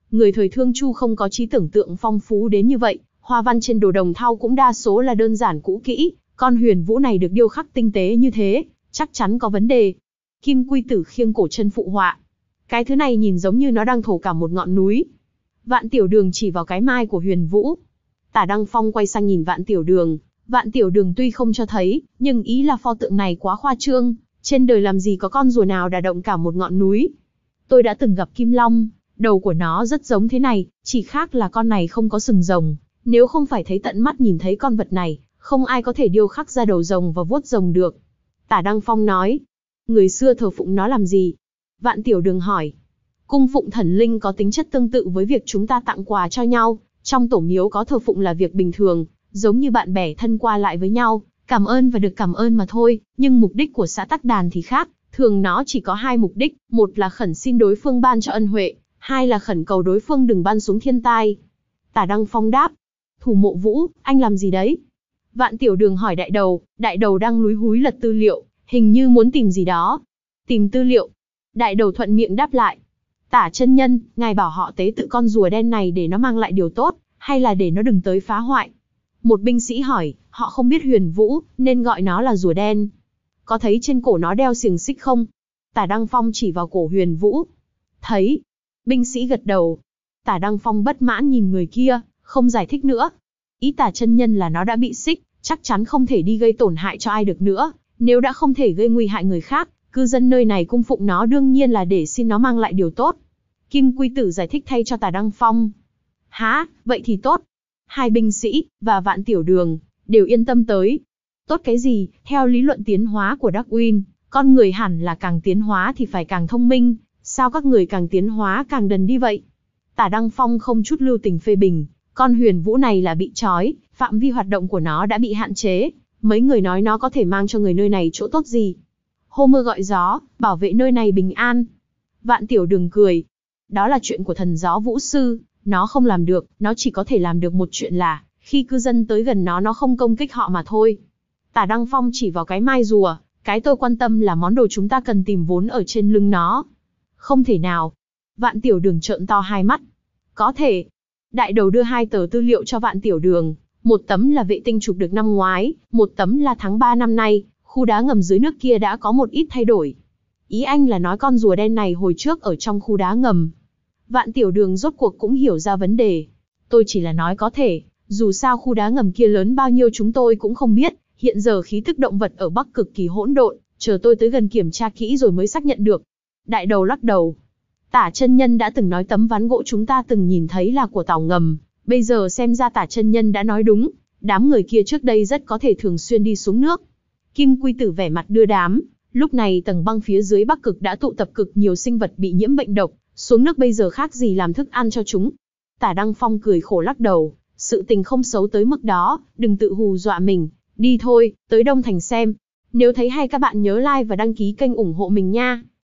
người thời Thương Chu không có trí tưởng tượng phong phú đến như vậy, hoa văn trên đồ đồng thau cũng đa số là đơn giản cũ kỹ, con huyền vũ này được điêu khắc tinh tế như thế, chắc chắn có vấn đề. Kim Quy Tử khiêng cổ chân phụ họa. Cái thứ này nhìn giống như nó đang thổ cả một ngọn núi. Vạn Tiểu Đường chỉ vào cái mai của huyền vũ. Tả Đăng Phong quay sang nhìn Vạn Tiểu Đường. Vạn Tiểu Đường tuy không cho thấy, nhưng ý là pho tượng này quá khoa trương. Trên đời làm gì có con rùa nào đả động cả một ngọn núi. Tôi đã từng gặp Kim Long, đầu của nó rất giống thế này, chỉ khác là con này không có sừng rồng. Nếu không phải thấy tận mắt nhìn thấy con vật này, không ai có thể điêu khắc ra đầu rồng và vuốt rồng được. Tả Đăng Phong nói, người xưa thờ phụng nó làm gì? Vạn Tiểu Đường hỏi. Cung phụng thần linh có tính chất tương tự với việc chúng ta tặng quà cho nhau, trong tổ miếu có thờ phụng là việc bình thường, giống như bạn bè thân qua lại với nhau, cảm ơn và được cảm ơn mà thôi, nhưng mục đích của xã Tắc Đàn thì khác, thường nó chỉ có hai mục đích, một là khẩn xin đối phương ban cho ân huệ, hai là khẩn cầu đối phương đừng ban xuống thiên tai. Tả Đăng Phong đáp, Thủ Mộ Vũ, anh làm gì đấy? Vạn Tiểu Đường hỏi đại đầu, đại đầu đang lúi húi lật tư liệu, hình như muốn tìm gì đó. Tìm tư liệu. Đại đầu thuận miệng đáp lại. Tả chân nhân, ngài bảo họ tế tự con rùa đen này để nó mang lại điều tốt, hay là để nó đừng tới phá hoại? Một binh sĩ hỏi, họ không biết huyền vũ, nên gọi nó là rùa đen. Có thấy trên cổ nó đeo xiềng xích không? Tả Đăng Phong chỉ vào cổ huyền vũ. Thấy. Binh sĩ gật đầu. Tả Đăng Phong bất mãn nhìn người kia, không giải thích nữa. Ý tả chân nhân là nó đã bị xích, chắc chắn không thể đi gây tổn hại cho ai được nữa. Nếu đã không thể gây nguy hại người khác, cư dân nơi này cung phụng nó đương nhiên là để xin nó mang lại điều tốt. Kim Quy Tử giải thích thay cho Tả Đăng Phong. Hả, vậy thì tốt. Hai binh sĩ, và Vạn Tiểu Đường, đều yên tâm tới. Tốt cái gì, theo lý luận tiến hóa của Darwin, con người hẳn là càng tiến hóa thì phải càng thông minh, sao các người càng tiến hóa càng đần đi vậy? Tả Đăng Phong không chút lưu tình phê bình, con huyền vũ này là bị trói, phạm vi hoạt động của nó đã bị hạn chế, mấy người nói nó có thể mang cho người nơi này chỗ tốt gì? Hô mưa gọi gió, bảo vệ nơi này bình an. Vạn Tiểu Đường cười. Đó là chuyện của thần gió vũ sư, nó không làm được, nó chỉ có thể làm được một chuyện là, khi cư dân tới gần nó nó không công kích họ mà thôi. Tả Đăng Phong chỉ vào cái mai rùa, cái tôi quan tâm là món đồ chúng ta cần tìm vốn ở trên lưng nó. Không thể nào. Vạn Tiểu Đường trợn to hai mắt. Có thể. Đại đầu đưa hai tờ tư liệu cho Vạn Tiểu Đường, một tấm là vệ tinh chụp được năm ngoái, một tấm là tháng ba năm nay, khu đá ngầm dưới nước kia đã có một ít thay đổi. Ý anh là nói con rùa đen này hồi trước ở trong khu đá ngầm. Vạn Tiểu Đường rốt cuộc cũng hiểu ra vấn đề. Tôi chỉ là nói có thể, dù sao khu đá ngầm kia lớn bao nhiêu chúng tôi cũng không biết, hiện giờ khí tức động vật ở Bắc cực kỳ hỗn độn, chờ tôi tới gần kiểm tra kỹ rồi mới xác nhận được. Đại đầu lắc đầu. Tả chân nhân đã từng nói tấm ván gỗ chúng ta từng nhìn thấy là của tàu ngầm, bây giờ xem ra Tả chân nhân đã nói đúng, đám người kia trước đây rất có thể thường xuyên đi xuống nước. Kim Quy Tử vẻ mặt đưa đám, lúc này tầng băng phía dưới Bắc cực đã tụ tập cực nhiều sinh vật bị nhiễm bệnh độc, xuống nước bây giờ khác gì làm thức ăn cho chúng. Tả Đăng Phong cười khổ lắc đầu, sự tình không xấu tới mức đó, đừng tự hù dọa mình, đi thôi, tới Đông Thành xem. Nếu thấy hay các bạn nhớ like và đăng ký kênh ủng hộ mình nha.